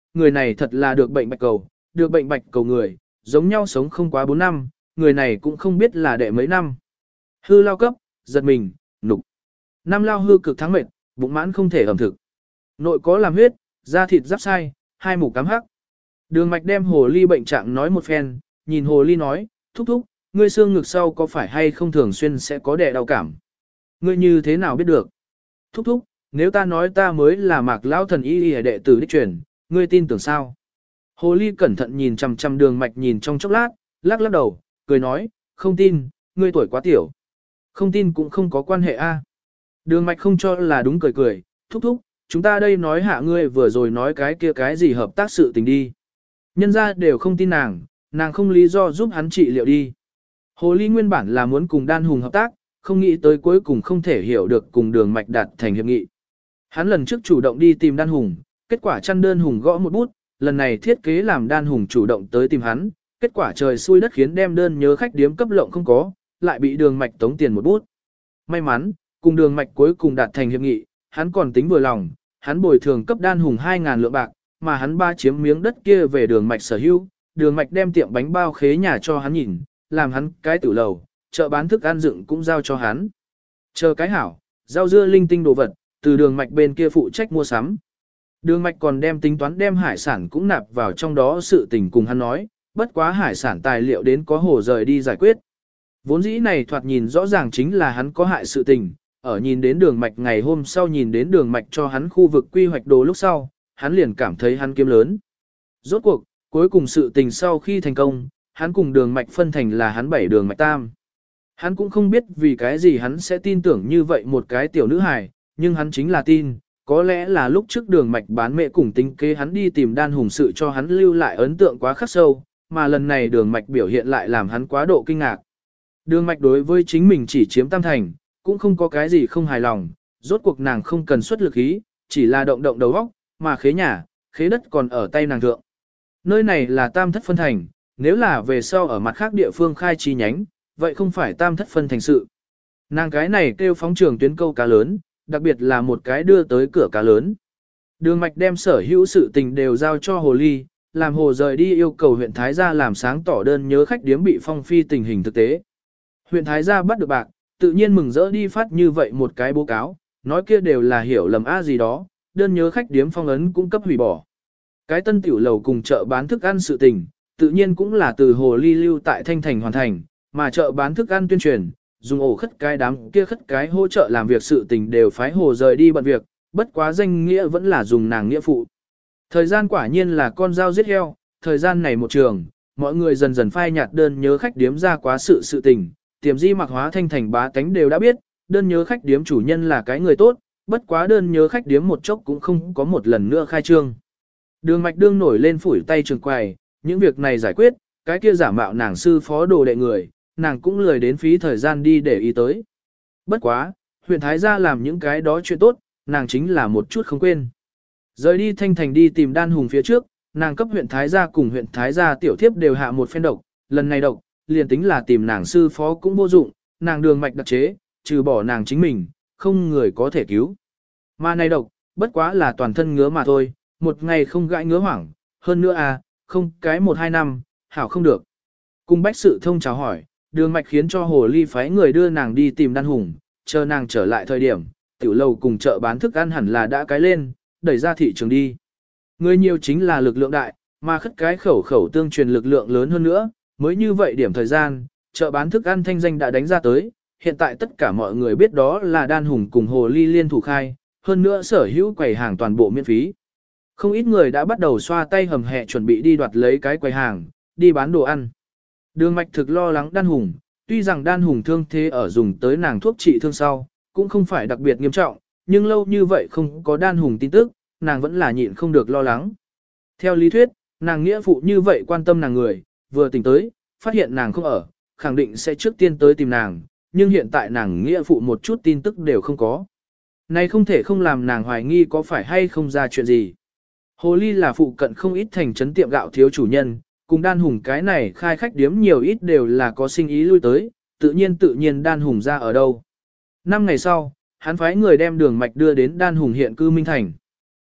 người này thật là được bệnh bạch cầu người, giống nhau sống không quá 4 năm, người này cũng không biết là đệ mấy năm. Hư lao cấp, giật mình, nục. Năm lao hư cực thắng mệt, bụng mãn không thể ẩm thực. Nội có làm huyết, da thịt giáp sai, hai mủ cám hắc. Đường mạch đem hồ ly bệnh trạng nói một phen, nhìn hồ ly nói, thúc thúc, ngươi xương ngực sau có phải hay không thường xuyên sẽ có đẻ đau cảm. Ngươi như thế nào biết được? Thúc thúc, nếu ta nói ta mới là mạc lão thần y y đệ tử đích truyền, ngươi tin tưởng sao? Hồ ly cẩn thận nhìn chằm chằm đường mạch nhìn trong chốc lát, lắc lắc đầu, cười nói, không tin, ngươi tuổi quá tiểu. Không tin cũng không có quan hệ a. Đường mạch không cho là đúng cười cười, thúc thúc, chúng ta đây nói hạ ngươi vừa rồi nói cái kia cái gì hợp tác sự tình đi. Nhân ra đều không tin nàng không lý do giúp hắn trị liệu đi. Hồ ly nguyên bản là muốn cùng đan hùng hợp tác, không nghĩ tới cuối cùng không thể hiểu được cùng đường mạch đạt thành hiệp nghị. Hắn lần trước chủ động đi tìm đan hùng, kết quả chăn đơn hùng gõ một bút, lần này thiết kế làm đan hùng chủ động tới tìm hắn, kết quả trời xui đất khiến đem đơn nhớ khách điếm cấp lộng không có, lại bị đường mạch tống tiền một bút. May mắn, cùng đường mạch cuối cùng đạt thành hiệp nghị, hắn còn tính vừa lòng, hắn bồi thường cấp đan hùng 2.000 lượng bạc, mà hắn ba chiếm miếng đất kia về đường mạch sở hữu, đường mạch đem tiệm bánh bao khế nhà cho hắn nhìn, làm hắn cái tử lầu, chợ bán thức ăn dựng cũng giao cho hắn. Chờ cái hảo, rau dưa linh tinh đồ vật, từ đường mạch bên kia phụ trách mua sắm. Đường mạch còn đem tính toán đem hải sản cũng nạp vào trong đó sự tình cùng hắn nói, bất quá hải sản tài liệu đến có hồ rời đi giải quyết. Vốn dĩ này thoạt nhìn rõ ràng chính là hắn có hại sự tình, ở nhìn đến đường mạch ngày hôm sau nhìn đến đường mạch cho hắn khu vực quy hoạch đồ lúc sau, hắn liền cảm thấy hắn kiếm lớn. Rốt cuộc, cuối cùng sự tình sau khi thành công, hắn cùng đường mạch phân thành là hắn 7 đường mạch tam. Hắn cũng không biết vì cái gì hắn sẽ tin tưởng như vậy một cái tiểu nữ hài, nhưng hắn chính là tin, có lẽ là lúc trước đường mạch bán mẹ cùng tính kế hắn đi tìm đan hùng sự cho hắn lưu lại ấn tượng quá khắc sâu, mà lần này đường mạch biểu hiện lại làm hắn quá độ kinh ngạc. Đường mạch đối với chính mình chỉ chiếm tam thành, cũng không có cái gì không hài lòng, rốt cuộc nàng không cần xuất lực ý, chỉ là động động đầu óc, mà khế nhà, khế đất còn ở tay nàng thượng. Nơi này là tam thất phân thành, nếu là về sau ở mặt khác địa phương khai chi nhánh, vậy không phải tam thất phân thành sự. Nàng cái này kêu phóng trường tuyến câu cá lớn, đặc biệt là một cái đưa tới cửa cá lớn. Đường mạch đem sở hữu sự tình đều giao cho hồ ly, làm hồ rời đi yêu cầu huyện Thái Gia làm sáng tỏ đơn nhớ khách điếm bị phong phi tình hình thực tế. Huyện Thái Gia bắt được bạc, tự nhiên mừng rỡ đi phát như vậy một cái báo cáo, nói kia đều là hiểu lầm gì đó, đơn nhớ khách điếm phong ấn cũng cấp hủy bỏ. Cái tân tiểu lầu cùng chợ bán thức ăn sự tình, tự nhiên cũng là từ hồ ly lưu tại Thanh Thành hoàn thành, mà chợ bán thức ăn tuyên truyền, dùng ổ khất cái đám kia khất cái hỗ trợ làm việc sự tình đều phái hồ rời đi bận việc, bất quá danh nghĩa vẫn là dùng nàng nghĩa phụ. Thời gian quả nhiên là con dao giết heo, thời gian này một trường, mọi người dần dần phai nhạt đơn nhớ khách điếm ra quá sự tình, tiềm di mặc hóa Thanh Thành bá tánh đều đã biết, đơn nhớ khách điếm chủ nhân là cái người tốt, bất quá đơn nhớ khách điếm một chốc cũng không có một lần nữa khai trương. Đường mạch đương nổi lên phủi tay trường quầy, những việc này giải quyết, cái kia giả mạo nàng sư phó đồ đệ người, nàng cũng lười đến phí thời gian đi để ý tới. Bất quá, huyện Thái Gia làm những cái đó chuyện tốt, nàng chính là một chút không quên. Rời đi Thanh Thành đi tìm đan hùng phía trước, nàng cấp huyện Thái Gia cùng huyện Thái Gia tiểu thiếp đều hạ một phen độc, lần này độc, liền tính là tìm nàng sư phó cũng vô dụng, nàng đường mạch đặc chế, trừ bỏ nàng chính mình, không người có thể cứu. Mà này độc, bất quá là toàn thân ngứa mà thôi, một ngày không gãi ngứa hoảng, hơn nữa không cái 1-2 năm, hảo không được. Cùng bách sự thông chào hỏi, đường mạch khiến cho hồ ly phái người đưa nàng đi tìm đan hùng, chờ nàng trở lại thời điểm, tiểu lầu cùng chợ bán thức ăn hẳn là đã cái lên, đẩy ra thị trường đi. Người nhiều chính là lực lượng đại, mà khất cái khẩu tương truyền lực lượng lớn hơn nữa, mới như vậy điểm thời gian, chợ bán thức ăn thanh danh đã đánh ra tới, hiện tại tất cả mọi người biết đó là đan hùng cùng hồ ly liên thủ khai, hơn nữa sở hữu quầy hàng toàn bộ miễn phí. Không ít người đã bắt đầu xoa tay hầm hẹ chuẩn bị đi đoạt lấy cái quầy hàng, đi bán đồ ăn. Đường mạch thực lo lắng đan hùng, tuy rằng đan hùng thương thế ở dùng tới nàng thuốc trị thương sau, cũng không phải đặc biệt nghiêm trọng, nhưng lâu như vậy không có đan hùng tin tức, nàng vẫn là nhịn không được lo lắng. Theo lý thuyết, nàng nghĩa phụ như vậy quan tâm nàng người, vừa tỉnh tới, phát hiện nàng không ở, khẳng định sẽ trước tiên tới tìm nàng, nhưng hiện tại nàng nghĩa phụ một chút tin tức đều không có. Này không thể không làm nàng hoài nghi có phải hay không ra chuyện gì. Hồ ly là phụ cận không ít thành trấn tiệm gạo thiếu chủ nhân, cùng đan hùng cái này khai khách điếm nhiều ít đều là có sinh ý lui tới, tự nhiên đan hùng ra ở đâu. 5 ngày sau, hắn phái người đem đường mạch đưa đến đan hùng hiện cư Minh Thành.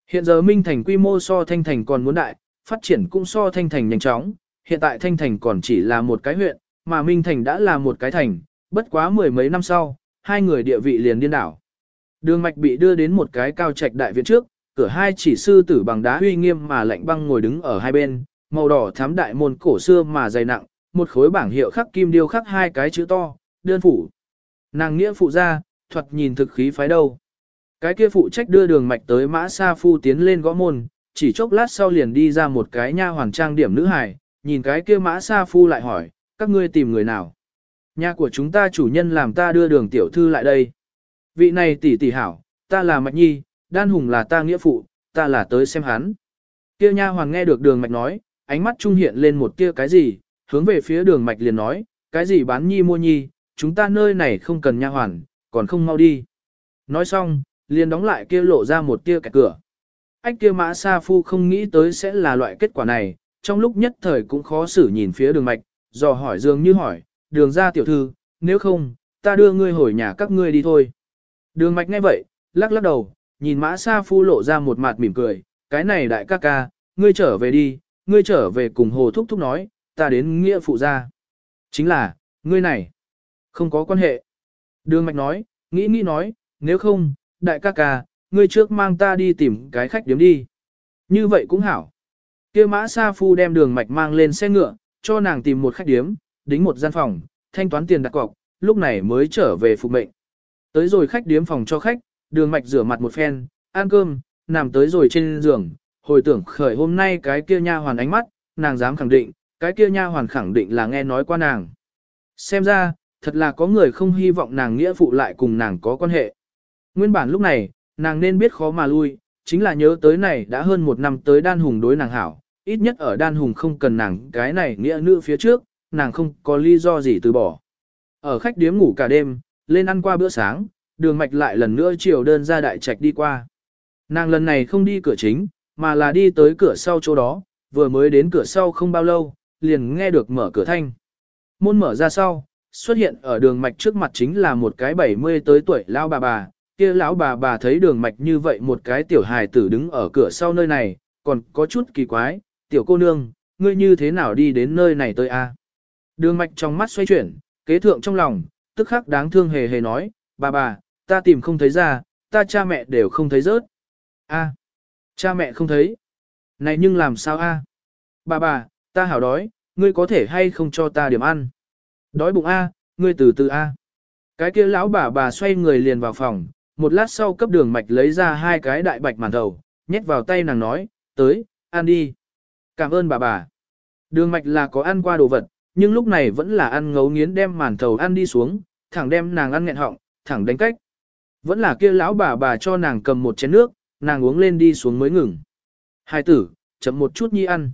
Hiện giờ Minh Thành quy mô so Thanh Thành còn muốn đại, phát triển cũng so Thanh Thành nhanh chóng, hiện tại Thanh Thành còn chỉ là một cái huyện, mà Minh Thành đã là một cái thành, bất quá mười mấy năm sau, hai người địa vị liền điên đảo. Đường Mạch bị đưa đến một cái cao trạch đại viện trước, cửa hai chỉ sư tử bằng đá uy nghiêm mà lạnh băng ngồi đứng ở hai bên, màu đỏ thắm đại môn cổ xưa mà dày nặng, một khối bảng hiệu khắc kim điêu khắc hai cái chữ to, đơn phủ. Nàng nghĩa phụ ra, thuật nhìn thực khí phái đâu. Cái kia phụ trách đưa Đường Mạch tới Mã Sa Phu tiến lên gõ môn, chỉ chốc lát sau liền đi ra một cái nha hoàn trang điểm nữ hài, nhìn cái kia Mã Sa Phu lại hỏi, các ngươi tìm người nào? Nhà của chúng ta chủ nhân làm ta đưa Đường tiểu thư lại đây. Vị này tỷ tỷ hảo, ta là Mạch Nhi, Đan Hùng là ta nghĩa phụ, ta là tới xem hắn. Kia nha hoàn nghe được Đường Mạch nói, ánh mắt trung hiện lên một kia cái gì, hướng về phía Đường Mạch liền nói, cái gì bán nhi mua nhi, chúng ta nơi này không cần nha hoàn, còn không mau đi. Nói xong, liền đóng lại kia lộ ra một tia kẹt cửa. Ách kia Mã Sa Phu không nghĩ tới sẽ là loại kết quả này, trong lúc nhất thời cũng khó xử nhìn phía Đường Mạch, dò hỏi dường như hỏi, Đường gia tiểu thư, nếu không, ta đưa ngươi hồi nhà các ngươi đi thôi. Đường Mạch nghe vậy, lắc lắc đầu, nhìn Mã Sa Phu lộ ra một mặt mỉm cười, cái này đại ca ca, ngươi trở về đi, ngươi trở về cùng Hồ Thúc Thúc nói, ta đến nghĩa phụ gia. Chính là, ngươi này, không có quan hệ. Đường Mạch nói, nghĩ nói, nếu không, đại ca ca, ngươi trước mang ta đi tìm cái khách điếm đi. Như vậy cũng hảo. Kia Mã Sa Phu đem Đường Mạch mang lên xe ngựa, cho nàng tìm một khách điếm, đính một gian phòng, thanh toán tiền đặt cọc, lúc này mới trở về phục mệnh. Tới rồi khách điếm phòng cho khách, Đường Mạch rửa mặt một phen, ăn cơm, nằm tới rồi trên giường, hồi tưởng khởi hôm nay cái kia nha hoàn ánh mắt, nàng dám khẳng định, cái kia nha hoàn khẳng định là nghe nói qua nàng. Xem ra, thật là có người không hy vọng nàng nghĩa phụ lại cùng nàng có quan hệ. Nguyên bản lúc này, nàng nên biết khó mà lui, chính là nhớ tới này đã hơn một năm tới Đan Hùng đối nàng hảo, ít nhất ở Đan Hùng không cần nàng cái này nghĩa nữ phía trước, nàng không có lý do gì từ bỏ. Ở khách điếm ngủ cả đêm, lên ăn qua bữa sáng, Đường Mạch lại lần nữa chiều đơn ra đại trạch đi qua. Nàng lần này không đi cửa chính, mà là đi tới cửa sau chỗ đó, vừa mới đến cửa sau không bao lâu, liền nghe được mở cửa thanh. Môn mở ra sau, xuất hiện ở Đường Mạch trước mặt chính là một cái 70 tới tuổi lão bà, kia lão bà thấy Đường Mạch như vậy một cái tiểu hài tử đứng ở cửa sau nơi này, còn có chút kỳ quái, tiểu cô nương, ngươi như thế nào đi đến nơi này tới a? Đường Mạch trong mắt xoay chuyển, kế thượng trong lòng, tức khắc đáng thương hề hề nói, bà, ta tìm không thấy ra, ta cha mẹ đều không thấy rớt. A, cha mẹ không thấy. Này nhưng làm sao a? Bà, ta hảo đói, ngươi có thể hay không cho ta điểm ăn? Đói bụng a, ngươi từ từ a. Cái kia lão bà xoay người liền vào phòng, một lát sau cấp Đường Mạch lấy ra hai cái đại bạch màn thầu, nhét vào tay nàng nói, tới, ăn đi. Cảm ơn bà. Đường Mạch là có ăn qua đồ vật, nhưng lúc này vẫn là ăn ngấu nghiến đem màn thầu ăn đi xuống, thẳng đem nàng ăn nghẹn họng, thẳng đánh cách. Vẫn là kia lão bà cho nàng cầm một chén nước, nàng uống lên đi xuống mới ngừng. Hai tử, chậm một chút nhi ăn.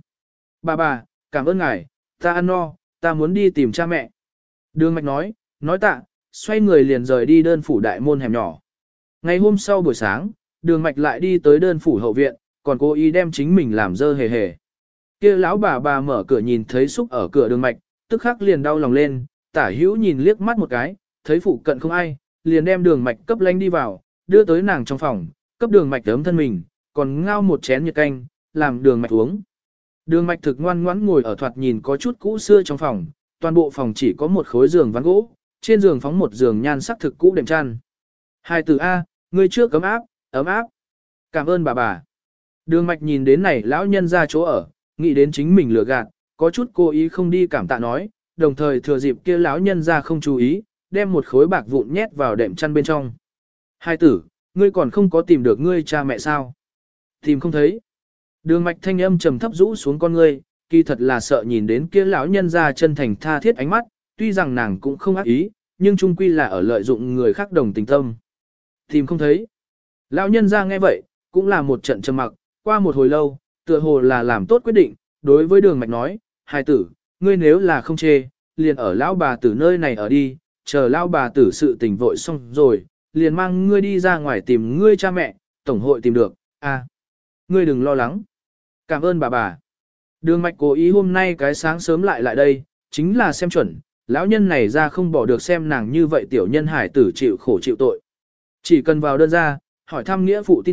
Bà, cảm ơn ngài, ta ăn no, ta muốn đi tìm cha mẹ. Đường Mạch nói tạ, xoay người liền rời đi đơn phủ đại môn hẻm nhỏ. Ngày hôm sau buổi sáng, Đường Mạch lại đi tới đơn phủ hậu viện, còn cố ý đem chính mình làm dơ hề hề. Kia lão bà mở cửa nhìn thấy xúc ở cửa Đường Mạch, tức khắc liền đau lòng lên, tả hữu nhìn liếc mắt một cái, thấy phụ cận không ai, liền đem Đường Mạch cấp lánh đi vào, đưa tới nàng trong phòng, cấp Đường Mạch ấm thân mình, còn ngao một chén nhiệt canh, làm Đường Mạch uống. Đường Mạch thực ngoan ngoãn ngồi ở thoạt nhìn có chút cũ xưa trong phòng, toàn bộ phòng chỉ có một khối giường ván gỗ, trên giường phóng một giường nhan sắc thực cũ đệm chăn. Hai từ A, ngươi trước ấm áp. Cảm ơn bà. Đường Mạch nhìn đến này lão nhân ra chỗ ở, nghĩ đến chính mình lừa gạt, có chút cố ý không đi cảm tạ nói, đồng thời thừa dịp kia lão nhân ra không chú ý, đem một khối bạc vụn nhét vào đệm chăn bên trong. Hai tử, ngươi còn không có tìm được ngươi cha mẹ sao? Tìm không thấy. Đường Mạch thanh âm trầm thấp rũ xuống con ngươi, kỳ thật là sợ nhìn đến kia lão nhân ra chân thành tha thiết ánh mắt, tuy rằng nàng cũng không ác ý, nhưng chung quy là ở lợi dụng người khác đồng tình tâm. Tìm không thấy. Lão nhân ra nghe vậy, cũng là một trận trầm mặc, qua một hồi lâu, tựa hồ là làm tốt quyết định, đối với Đường Mạch nói, hai tử, ngươi nếu là không chê, liền ở lão bà tử nơi này ở đi, chờ lão bà tử sự tình vội xong rồi, liền mang ngươi đi ra ngoài tìm ngươi cha mẹ, tổng hội tìm được, ngươi đừng lo lắng. Cảm ơn bà. Đường Mạch cố ý hôm nay cái sáng sớm lại đây, chính là xem chuẩn, lão nhân này ra không bỏ được xem nàng như vậy tiểu nhân hải tử chịu khổ chịu tội. Chỉ cần vào đơn ra, hỏi thăm nghĩa phụ tin tức,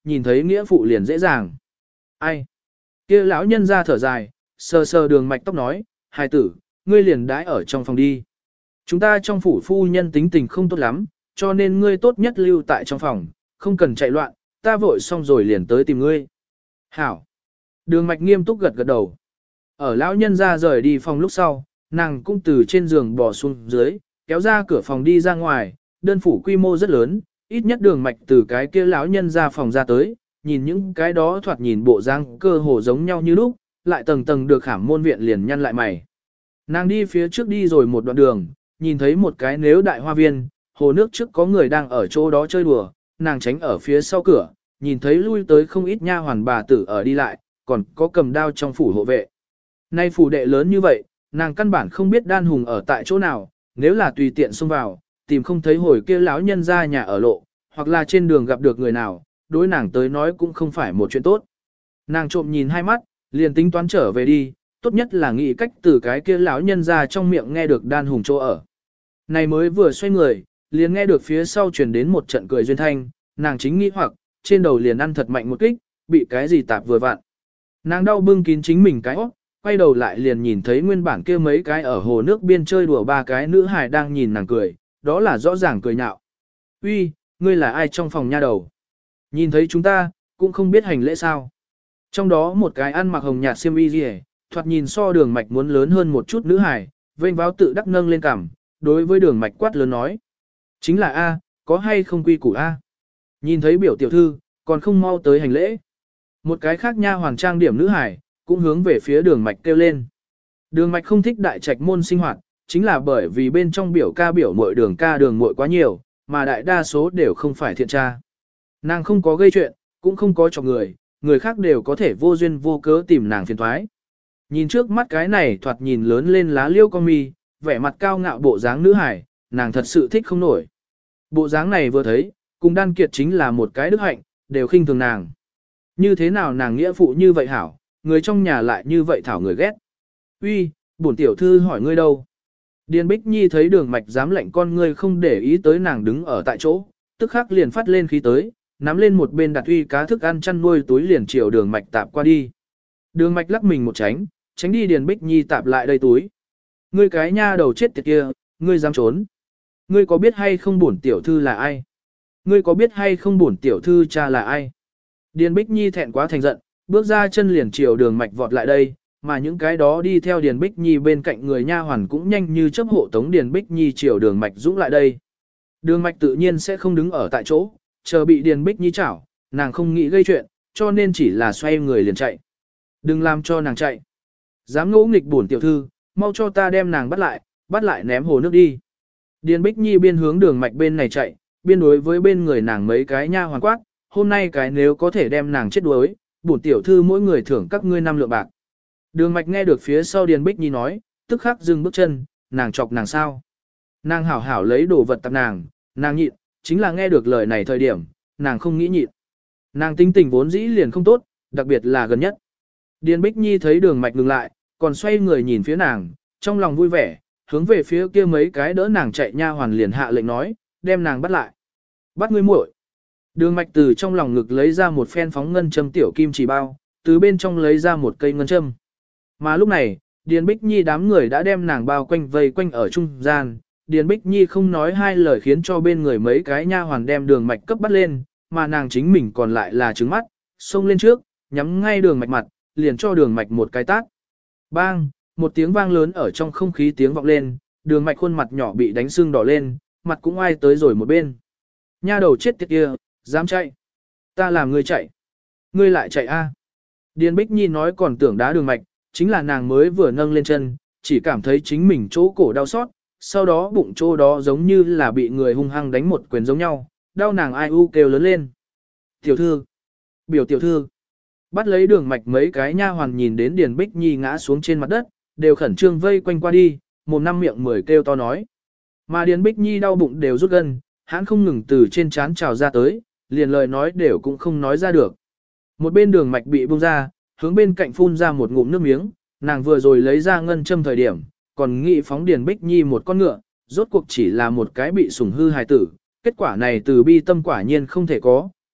nhìn thấy nghĩa phụ liền dễ dàng. Ai? Kia lão nhân ra thở dài, sờ sờ đường mạch tóc nói, hài tử, ngươi liền đãi ở trong phòng đi. Chúng ta trong phủ phu nhân tính tình không tốt lắm, cho nên ngươi tốt nhất lưu tại trong phòng, không cần chạy loạn, ta vội xong rồi liền tới tìm ngươi. Hảo. Đường mạch nghiêm túc gật gật đầu. Ở lão nhân ra rời đi phòng lúc sau, nàng cũng từ trên giường bò xuống dưới, kéo ra cửa phòng đi ra ngoài, đơn phủ quy mô rất lớn, ít nhất đường mạch từ cái kia lão nhân ra phòng ra tới, nhìn những cái đó thoạt nhìn bộ dáng cơ hồ giống nhau như lúc, lại tầng tầng được khảm môn viện liền nhăn lại mày. Nàng đi phía trước đi rồi một đoạn đường, nhìn thấy một cái nếu đại hoa viên, hồ nước trước có người đang ở chỗ đó chơi đùa, nàng tránh ở phía sau cửa, nhìn thấy lui tới không ít nha hoàn bà tử ở đi lại, còn có cầm đao trong phủ hộ vệ. Nay phủ đệ lớn như vậy, nàng căn bản không biết Đan Hùng ở tại chỗ nào, nếu là tùy tiện xông vào, tìm không thấy hồi kia lão nhân ra nhà ở lộ, hoặc là trên đường gặp được người nào, đối nàng tới nói cũng không phải một chuyện tốt. Nàng trộm nhìn hai mắt, liền tính toán trở về đi, tốt nhất là nghĩ cách từ cái kia lão nhân ra trong miệng nghe được Đan Hùng chỗ ở. Này mới vừa xoay người, liền nghe được phía sau truyền đến một trận cười duyên thanh, nàng chính nghĩ hoặc, trên đầu liền ăn thật mạnh một kích, bị cái gì tạp vừa vặn. Nàng đau bưng kín chính mình cái óc, quay đầu lại liền nhìn thấy nguyên bản kia mấy cái ở hồ nước biên chơi đùa ba cái nữ hài đang nhìn nàng cười, đó là rõ ràng cười nhạo. Uy, ngươi là ai trong phòng nha đầu? Nhìn thấy chúng ta, cũng không biết hành lễ sao. Trong đó một cái ăn mặc hồng nhạt xiêm y rìa, thoạt nhìn so đường mạch muốn lớn hơn một chút nữ hài, vênh váo tự đắc nâng lên cằm, đối với đường mạch quát lớn nói. Chính là A, có hay không quy củ A? Nhìn thấy biểu tiểu thư, còn không mau tới hành lễ. Một cái khác nha hoàng trang điểm nữ hài, cũng hướng về phía đường mạch kêu lên. Đường mạch không thích đại trạch môn sinh hoạt, chính là bởi vì bên trong biểu ca biểu muội đường ca đường muội quá nhiều, mà đại đa số đều không phải thiện tra. Nàng không có gây chuyện, cũng không có chọc người, người khác đều có thể vô duyên vô cớ tìm nàng phiền toái. Nhìn trước mắt cái này thoạt nhìn lớn lên lá liêu con mi, vẻ mặt cao ngạo bộ dáng nữ hải, nàng thật sự thích không nổi. Bộ dáng này vừa thấy, cùng Đan Kiệt chính là một cái đức hạnh, đều khinh thường nàng. Như thế nào nàng nghĩa phụ như vậy hảo, người trong nhà lại như vậy thảo người ghét. Uy, bổn tiểu thư hỏi ngươi đâu? Điền Bích Nhi thấy đường mạch dám lệnh con ngươi không để ý tới nàng đứng ở tại chỗ, tức khắc liền phát lên khí tới, nắm lên một bên đặt uy cá thức ăn chăn nuôi túi liền chiều đường mạch tạp qua đi. Đường mạch lắc mình một tránh đi Điền Bích Nhi tạp lại đây túi. Ngươi cái nha đầu chết tiệt kia, ngươi dám trốn. Ngươi có biết hay không bổn tiểu thư là ai? Ngươi có biết hay không bổn tiểu thư cha là ai? Điền Bích Nhi thẹn quá thành giận, bước ra chân liền chiều đường mạch vọt lại đây, mà những cái đó đi theo Điền Bích Nhi bên cạnh người nha hoàn cũng nhanh như chớp hộ tống Điền Bích Nhi chiều đường mạch dũng lại đây. Đường mạch tự nhiên sẽ không đứng ở tại chỗ, chờ bị Điền Bích Nhi chảo, nàng không nghĩ gây chuyện, cho nên chỉ là xoay người liền chạy. Đừng làm cho nàng chạy. Dám ngỗ nghịch bổn tiểu thư, mau cho ta đem nàng bắt lại ném hồ nước đi. Điền Bích Nhi biên hướng đường mạch bên này chạy, biên đối với bên người nàng mấy cái nha hoàn quát, hôm nay cái nếu có thể đem nàng chết đuối, bổn tiểu thư mỗi người thưởng các ngươi 5 lượng bạc. Đường mạch nghe được phía sau Điền Bích Nhi nói, tức khắc dừng bước chân, nàng chọc nàng sao. Nàng hảo hảo lấy đồ vật tạp nàng nhịn, chính là nghe được lời này thời điểm, nàng không nghĩ nhịn. Nàng tính tình vốn dĩ liền không tốt, đặc biệt là gần nhất. Điền Bích Nhi thấy đường mạch ngừng lại, còn xoay người nhìn phía nàng, trong lòng vui vẻ, hướng về phía kia mấy cái đỡ nàng chạy nha hoàn liền hạ lệnh nói, đem nàng bắt lại. Bắt ngươi muội. Đường mạch từ trong lòng ngực lấy ra một phen phóng ngân châm tiểu kim chỉ bao, từ bên trong lấy ra một cây ngân châm. Mà lúc này, Điền Bích Nhi đám người đã đem nàng bao quanh vây quanh ở trung gian. Điền Bích Nhi không nói hai lời khiến cho bên người mấy cái nha hoàn đem đường mạch cấp bắt lên, mà nàng chính mình còn lại là trừng mắt, xông lên trước, nhắm ngay đường mạch mặt, liền cho đường mạch một cái tát. Bang, một tiếng vang lớn ở trong không khí tiếng vọng lên, đường mạch khuôn mặt nhỏ bị đánh sưng đỏ lên, mặt cũng ai tới rồi một bên. Nha đầu chết tiệt kia, dám chạy. Ta làm ngươi chạy. Ngươi lại chạy a. Điền Bích Nhi nói còn tưởng đá đường mạch, chính là nàng mới vừa nâng lên chân, chỉ cảm thấy chính mình chỗ cổ đau xót, sau đó bụng chỗ đó giống như là bị người hung hăng đánh một quyền giống nhau, đau nàng ai u kêu lớn lên. Tiểu thư, biểu tiểu thư, bắt lấy đường mạch mấy cái nha hoàn nhìn đến Điền Bích Nhi ngã xuống trên mặt đất, đều khẩn trương vây quanh qua đi, mồm năm miệng mười kêu to nói. Mà Điền Bích Nhi đau bụng đều rút gân, hắn không ngừng từ trên trán trào ra tới, liền lời nói đều cũng không nói ra được. Một bên đường mạch bị buông ra, hướng bên cạnh phun ra một ngụm nước miếng, nàng vừa rồi lấy ra ngân châm thời điểm, còn nghĩ phóng Điền Bích Nhi một con ngựa, rốt cuộc chỉ là một cái bị sủng hư hài tử, kết quả này từ bi tâm quả nhiên không thể có,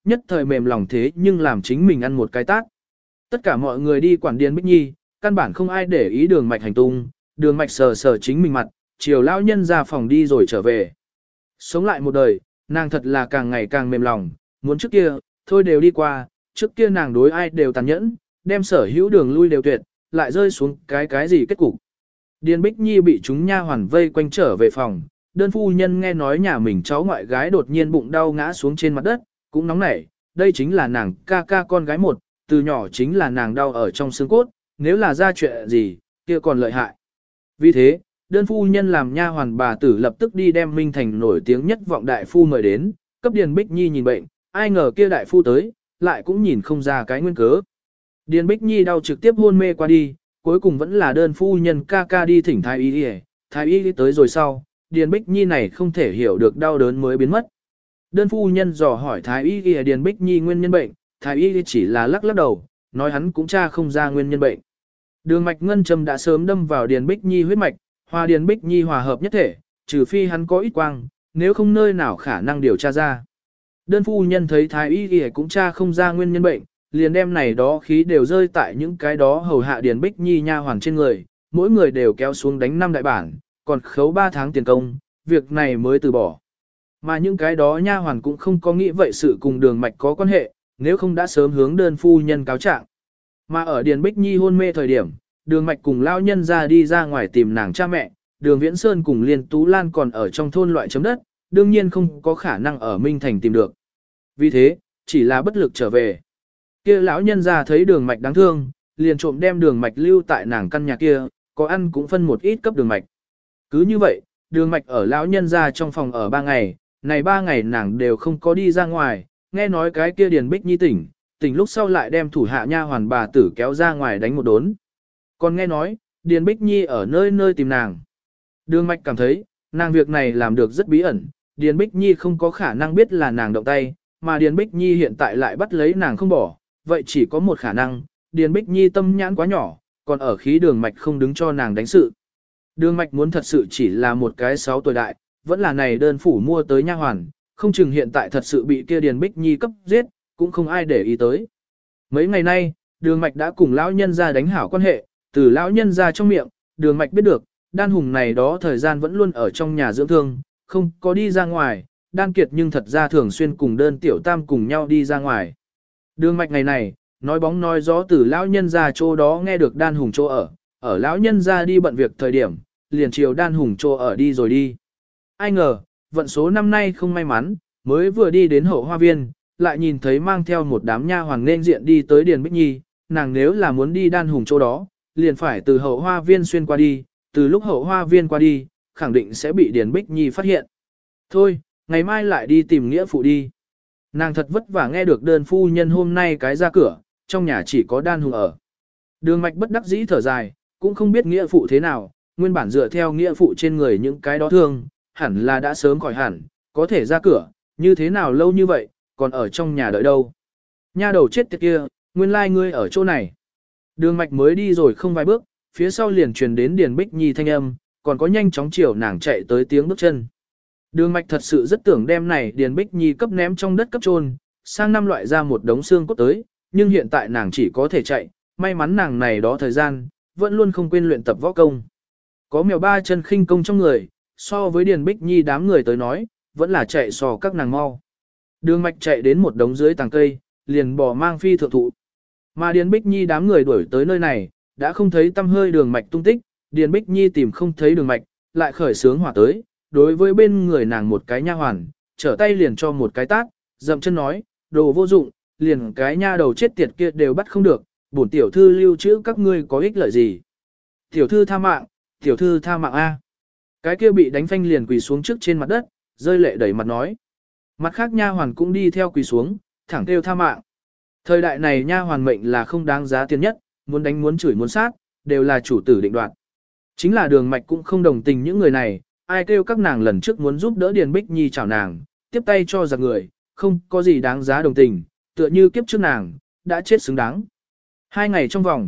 nhất thời mềm lòng thế nhưng làm chính mình ăn một cái tát. Tất cả mọi người đi quản Điền Bích Nhi, căn bản không ai để ý Đường Mạch hành tung, Đường Mạch sờ sờ chính mình mặt, chiều lão nhân ra phòng đi rồi trở về. Sống lại một đời, nàng thật là càng ngày càng mềm lòng, muốn trước kia, thôi đều đi qua, trước kia nàng đối ai đều tàn nhẫn, đem sở hữu đường lui đều tuyệt, lại rơi xuống cái gì kết cục. Điền Bích Nhi bị chúng nha hoàn vây quanh trở về phòng, đơn phu nhân nghe nói nhà mình cháu ngoại gái đột nhiên bụng đau ngã xuống trên mặt đất, cũng nóng nảy, đây chính là nàng ca ca con gái một, từ nhỏ chính là nàng đau ở trong xương cốt, nếu là ra chuyện gì, kia còn lợi hại. Vì thế, đơn phu nhân làm nha hoàn bà tử lập tức đi đem Minh Thành nổi tiếng nhất vọng đại phu mời đến, cấp Điền Bích Nhi nhìn bệnh, ai ngờ kia đại phu tới, lại cũng nhìn không ra cái nguyên cớ. Điền Bích Nhi đau trực tiếp hôn mê qua đi, cuối cùng vẫn là đơn phu nhân ca ca đi thỉnh thái y đi, thái y tới rồi sau, Điền Bích Nhi này không thể hiểu được đau đớn mới biến mất. Đơn phu nhân dò hỏi thái y đi Điền Bích Nhi nguyên nhân bệnh, thái y chỉ là lắc lắc đầu, nói hắn cũng tra không ra nguyên nhân bệnh. Đường mạch ngân châm đã sớm đâm vào Điền Bích Nhi huyết mạch, hòa Điền Bích Nhi hòa hợp nhất thể, trừ phi hắn có ít quang, nếu không nơi nào khả năng điều tra ra. Đơn phu nhân thấy thái y y cũng tra không ra nguyên nhân bệnh, liền đem này đó khí đều rơi tại những cái đó hầu hạ Điền Bích Nhi nha hoàn trên người, mỗi người đều kéo xuống đánh 5 đại bản, còn khấu 3 tháng tiền công, việc này mới từ bỏ. Mà những cái đó nha hoàn cũng không có nghĩ vậy sự cùng Đường Mạch có quan hệ, nếu không đã sớm hướng đơn phu nhân cáo trạng. Mà ở Điền Bích Nhi hôn mê thời điểm, Đường Mạch cùng lão nhân ra đi ra ngoài tìm nàng cha mẹ, Đường Viễn Sơn cùng Liên Tú Lan còn ở trong thôn loại chấm đất, đương nhiên không có khả năng ở Minh Thành tìm được. Vì thế, chỉ là bất lực trở về. Kia lão nhân ra thấy Đường Mạch đáng thương, liền trộm đem Đường Mạch lưu tại nàng căn nhà kia, có ăn cũng phân một ít cấp Đường Mạch. Cứ như vậy, Đường Mạch ở lão nhân ra trong phòng ở 3 ngày, này 3 ngày nàng đều không có đi ra ngoài, nghe nói cái kia Điền Bích Nhi tỉnh lúc sau lại đem thủ hạ nha hoàn bà tử kéo ra ngoài đánh một đốn. Còn nghe nói, Điền Bích Nhi ở nơi nơi tìm nàng. Đường Mạch cảm thấy, nàng việc này làm được rất bí ẩn, Điền Bích Nhi không có khả năng biết là nàng động tay, mà Điền Bích Nhi hiện tại lại bắt lấy nàng không bỏ, vậy chỉ có một khả năng, Điền Bích Nhi tâm nhãn quá nhỏ, còn ở khí Đường Mạch không đứng cho nàng đánh sự. Đường Mạch muốn thật sự chỉ là một cái 6 tuổi đại, vẫn là này đơn phủ mua tới nha hoàn, không chừng hiện tại thật sự bị kia Điền Bích Nhi cấp giết, cũng không ai để ý tới. Mấy ngày nay, Đường Mạch đã cùng lão nhân gia đánh hảo quan hệ, từ lão nhân gia trong miệng, Đường Mạch biết được, Đan Hùng này đó thời gian vẫn luôn ở trong nhà dưỡng thương, không có đi ra ngoài, Đan Kiệt nhưng thật ra thường xuyên cùng đơn tiểu tam cùng nhau đi ra ngoài. Đường Mạch ngày này, nói bóng nói gió từ lão nhân gia chỗ đó nghe được Đan Hùng chỗ ở lão nhân gia đi bận việc thời điểm, liền chiều Đan Hùng chỗ ở đi rồi đi. Ai ngờ, vận số năm nay không may mắn, mới vừa đi đến hậu hoa viên, lại nhìn thấy mang theo một đám nha hoàn nên diện đi tới Điền Bích Nhi, nàng nếu là muốn đi Đan Hùng chỗ đó, liền phải từ hậu hoa viên xuyên qua đi, từ lúc hậu hoa viên qua đi, khẳng định sẽ bị Điền Bích Nhi phát hiện. Thôi, ngày mai lại đi tìm nghĩa phụ đi. Nàng thật vất vả nghe được đơn phu nhân hôm nay cái ra cửa, trong nhà chỉ có Đan Hùng ở. Đường Mạch bất đắc dĩ thở dài, cũng không biết nghĩa phụ thế nào, nguyên bản dựa theo nghĩa phụ trên người những cái đó thương, hẳn là đã sớm khỏi hẳn, có thể ra cửa, như thế nào lâu như vậy, còn ở trong nhà đợi đâu. Nha đầu chết tiệt kia, nguyên lai ngươi ở chỗ này. Đường Mạch mới đi rồi không vài bước, phía sau liền truyền đến Điền Bích Nhi thanh âm, còn có nhanh chóng chiều nàng chạy tới tiếng bước chân. Đường Mạch thật sự rất tưởng đem này Điền Bích Nhi cấp ném trong đất cấp chôn, sang năm loại ra một đống xương cốt tới, nhưng hiện tại nàng chỉ có thể chạy, may mắn nàng này đó thời gian, vẫn luôn không quên luyện tập võ công. Có mèo ba chân khinh công trong người, so với Điền Bích Nhi đám người tới nói, vẫn là chạy so các nàng mau. Đường Mạch chạy đến một đống dưới tàng cây, liền bò mang phi thượng thụ. Mà Điền Bích Nhi đám người đuổi tới nơi này, đã không thấy tăm hơi Đường Mạch tung tích, Điền Bích Nhi tìm không thấy Đường Mạch, lại khởi sướng hỏa tới, đối với bên người nàng một cái nha hoàn, trở tay liền cho một cái tát, dậm chân nói, đồ vô dụng, liền cái nha đầu chết tiệt kia đều bắt không được, bổn tiểu thư lưu trữ các ngươi có ích lợi gì. Tiểu thư tha mạng, tiểu thư tha mạng A. Cái kia bị đánh phanh liền quỳ xuống trước trên mặt đất, rơi lệ đẩy mặt nói. Mặt khác nha hoàn cũng đi theo quỳ xuống, thẳng kêu tha mạng. Thời đại này nha hoàn mệnh là không đáng giá tiền nhất, muốn đánh muốn chửi muốn sát, đều là chủ tử định đoạt. Chính là Đường Mạch cũng không đồng tình những người này, ai kêu các nàng lần trước muốn giúp đỡ Điền Bích Nhi chào nàng, tiếp tay cho giặc người, không có gì đáng giá đồng tình, tựa như kiếp trước nàng, đã chết xứng đáng. 2 ngày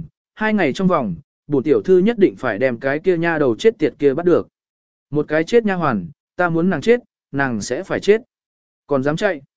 trong vòng, bổn tiểu thư nhất định phải đem cái kia nha đầu chết tiệt kia bắt được. Một cái chết nha hoàn, ta muốn nàng chết, nàng sẽ phải chết. Còn dám chạy.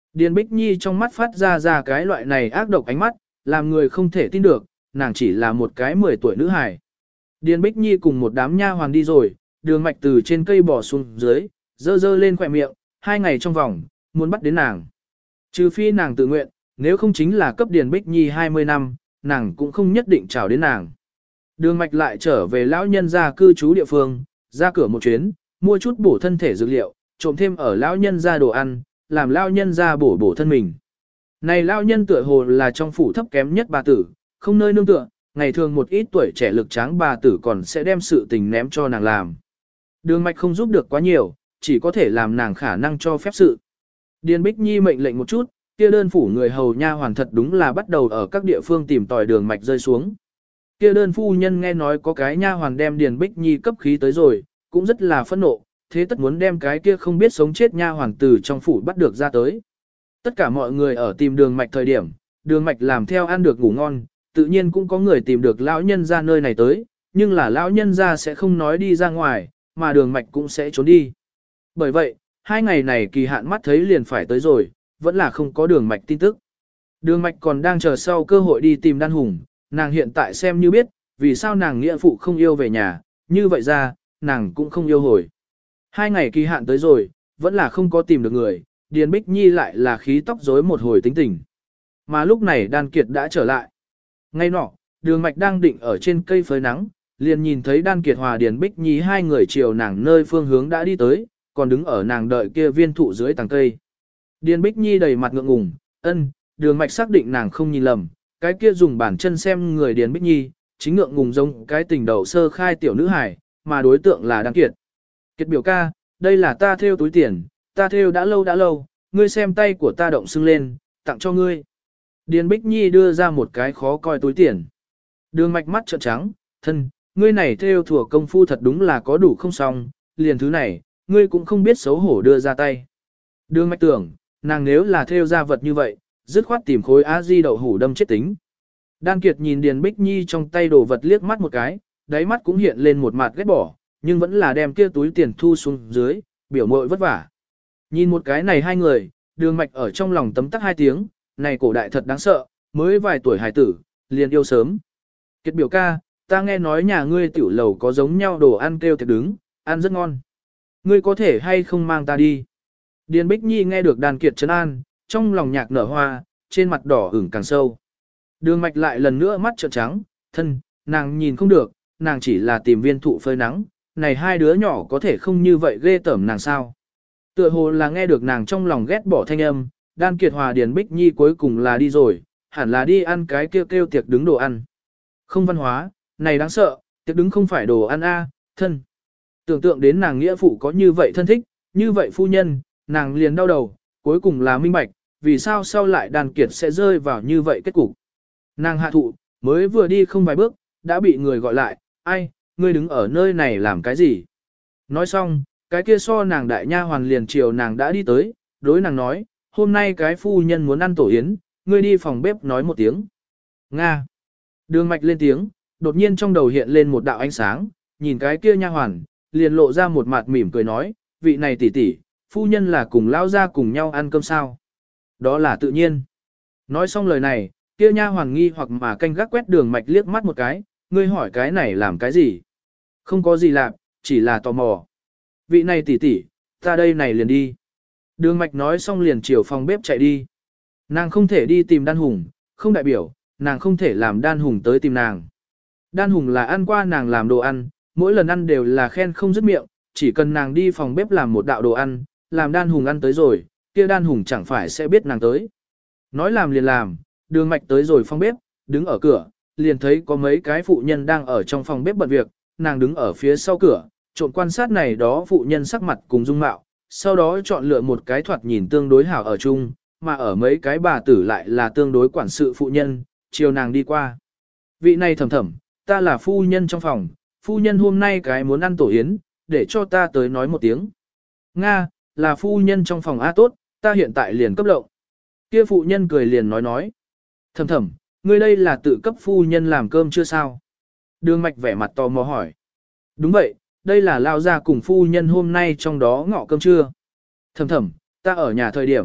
Điền Bích Nhi trong mắt phát ra cái loại này ác độc ánh mắt, làm người không thể tin được, nàng chỉ là một cái 10 tuổi nữ hài. Điền Bích Nhi cùng một đám nha hoàn đi rồi, Đường Mạch từ trên cây bò xuống dưới, dơ lên khỏe miệng, 2 ngày trong vòng, muốn bắt đến nàng. Trừ phi nàng tự nguyện, nếu không chính là cấp Điền Bích Nhi 20 năm, nàng cũng không nhất định chào đến nàng. Đường Mạch lại trở về lão nhân gia cư trú địa phương, ra cửa một chuyến, mua chút bổ thân thể dược liệu, trộm thêm ở lão nhân gia đồ ăn, làm lão nhân gia bổ thân mình. Này lão nhân tựa hồ là trong phủ thấp kém nhất bà tử, không nơi nương tựa, ngày thường một ít tuổi trẻ lực tráng bà tử còn sẽ đem sự tình ném cho nàng làm. Đường Mạch không giúp được quá nhiều, chỉ có thể làm nàng khả năng cho phép sự. Điền Bích Nhi mệnh lệnh một chút, kia đơn phủ người hầu nha hoàn thật đúng là bắt đầu ở các địa phương tìm tòi Đường Mạch rơi xuống. Kia đơn phu nhân nghe nói có cái nha hoàn đem Điền Bích Nhi cấp khí tới rồi, cũng rất là phẫn nộ, thế tất muốn đem cái kia không biết sống chết nha hoàn từ trong phủ bắt được ra tới. Tất cả mọi người ở tìm Đường Mạch thời điểm, Đường Mạch làm theo ăn được ngủ ngon, tự nhiên cũng có người tìm được lão nhân ra nơi này tới, nhưng là lão nhân ra sẽ không nói đi ra ngoài, mà Đường Mạch cũng sẽ trốn đi. Bởi vậy, 2 ngày này kỳ hạn mắt thấy liền phải tới rồi, vẫn là không có Đường Mạch tin tức. Đường Mạch còn đang chờ sau cơ hội đi tìm Đan Hùng, nàng hiện tại xem như biết, vì sao nàng nghĩa phụ không yêu về nhà, như vậy ra, nàng cũng không yêu hồi. 2 ngày kỳ hạn tới rồi, vẫn là không có tìm được người, Điền Bích Nhi lại là khí tóc rối một hồi tính tình. Mà lúc này Đan Kiệt đã trở lại. Ngay nọ, Đường Mạch đang định ở trên cây phơi nắng, liền nhìn thấy Đan Kiệt hòa Điền Bích Nhi hai người chiều nàng nơi phương hướng đã đi tới, còn đứng ở nàng đợi kia viên thụ dưới tàng cây. Điền Bích Nhi đầy mặt ngượng ngùng, Đường Mạch xác định nàng không nhìn lầm, cái kia dùng bàn chân xem người Điền Bích Nhi, chính ngượng ngùng giống cái tình đầu sơ khai tiểu nữ hài, mà đối tượng là Đan Kiệt. Kiệt biểu ca, đây là ta thêu túi tiền, ta thêu đã lâu, ngươi xem tay của ta động sưng lên, tặng cho ngươi. Điền Bích Nhi đưa ra một cái khó coi túi tiền. Đường Mạch mắt trợn trắng, ngươi này thêu thủa công phu thật đúng là có đủ không xong, liền thứ này, ngươi cũng không biết xấu hổ đưa ra tay. Đường Mạch tưởng, nàng nếu là thêu ra vật như vậy, dứt khoát tìm khối á di đậu hủ đâm chết tính. Đan Kiệt nhìn Điền Bích Nhi trong tay đồ vật liếc mắt một cái, đáy mắt cũng hiện lên một mặt ghét bỏ, nhưng vẫn là đem kia túi tiền thu xuống dưới, biểu mội vất vả. Nhìn một cái này hai người, Đường Mạch ở trong lòng tấm tắc 2 tiếng, này cổ đại thật đáng sợ, mới vài tuổi hài tử, liền yêu sớm. Kiệt biểu ca, ta nghe nói nhà ngươi tiểu lầu có giống nhau đồ ăn kêu thiệt đứng, ăn rất ngon. Ngươi có thể hay không mang ta đi? Điền Bích Nhi nghe được Đan Kiệt trấn an, trong lòng nhạc nở hoa, trên mặt đỏ ửng càng sâu. Đường Mạch lại lần nữa mắt trợn trắng, nàng nhìn không được, nàng chỉ là tìm viên thụ phơi nắng, này hai đứa nhỏ có thể không như vậy ghê tởm nàng sao? Tựa hồ là nghe được nàng trong lòng ghét bỏ thanh âm, Đan Kiệt hòa Điền Bích Nhi cuối cùng là đi rồi, hẳn là đi ăn cái kêu tiệc đứng đồ ăn. Không văn hóa, này đáng sợ, tiệc đứng không phải đồ ăn a, thân. Tưởng tượng đến nàng nghĩa phụ có như vậy thân thích, như vậy phu nhân, nàng liền đau đầu, cuối cùng là minh bạch, vì sao sau lại Đan Kiệt sẽ rơi vào như vậy kết cục. Nàng hạ thụ, mới vừa đi không vài bước, đã bị người gọi lại, ai, ngươi đứng ở nơi này làm cái gì? Nói xong, cái kia so nàng đại nha hoàn liền chiều nàng đã đi tới, đối nàng nói, hôm nay cái phu nhân muốn ăn tổ yến, ngươi đi phòng bếp nói một tiếng. Nga. Đường Mạch lên tiếng, đột nhiên trong đầu hiện lên một đạo ánh sáng, nhìn cái kia nha hoàn, liền lộ ra một mặt mỉm cười nói, vị này tỷ tỷ, phu nhân là cùng lao ra cùng nhau ăn cơm sao? Đó là tự nhiên. Nói xong lời này, kia nha hoàn nghi hoặc mà canh gác quét Đường Mạch liếc mắt một cái, ngươi hỏi cái này làm cái gì? Không có gì làm, chỉ là tò mò. Vị này tỷ tỷ, ta đây này liền đi. Đường Mạch nói xong liền chiều phòng bếp chạy đi. Nàng không thể đi tìm Đan Hùng, không đại biểu, nàng không thể làm Đan Hùng tới tìm nàng. Đan Hùng là ăn qua nàng làm đồ ăn, mỗi lần ăn đều là khen không dứt miệng, chỉ cần nàng đi phòng bếp làm một đạo đồ ăn, làm Đan Hùng ăn tới rồi, kia Đan Hùng chẳng phải sẽ biết nàng tới. Nói làm liền làm, Đường Mạch tới rồi phòng bếp, đứng ở cửa, liền thấy có mấy cái phụ nhân đang ở trong phòng bếp bận việc, nàng đứng ở phía sau cửa, trộn quan sát này đó phụ nhân sắc mặt cùng dung mạo, sau đó chọn lựa một cái thoạt nhìn tương đối hảo ở chung, mà ở mấy cái bà tử lại là tương đối quản sự phụ nhân, chiều nàng đi qua. Vị này thầm thầm, ta là phu nhân trong phòng, phu nhân hôm nay cái muốn ăn tổ yến, để cho ta tới nói một tiếng. Nga, là phu nhân trong phòng A tốt, ta hiện tại liền cấp lộng. Kia phụ nhân cười liền nói. Thầm thầm, ngươi đây là tự cấp phu nhân làm cơm chưa sao? Đường Mạch vẻ mặt tò mò hỏi. Đúng vậy, đây là lao ra cùng phu nhân hôm nay trong đó ngọ cơm trưa. Thầm thầm, ta ở nhà thời điểm,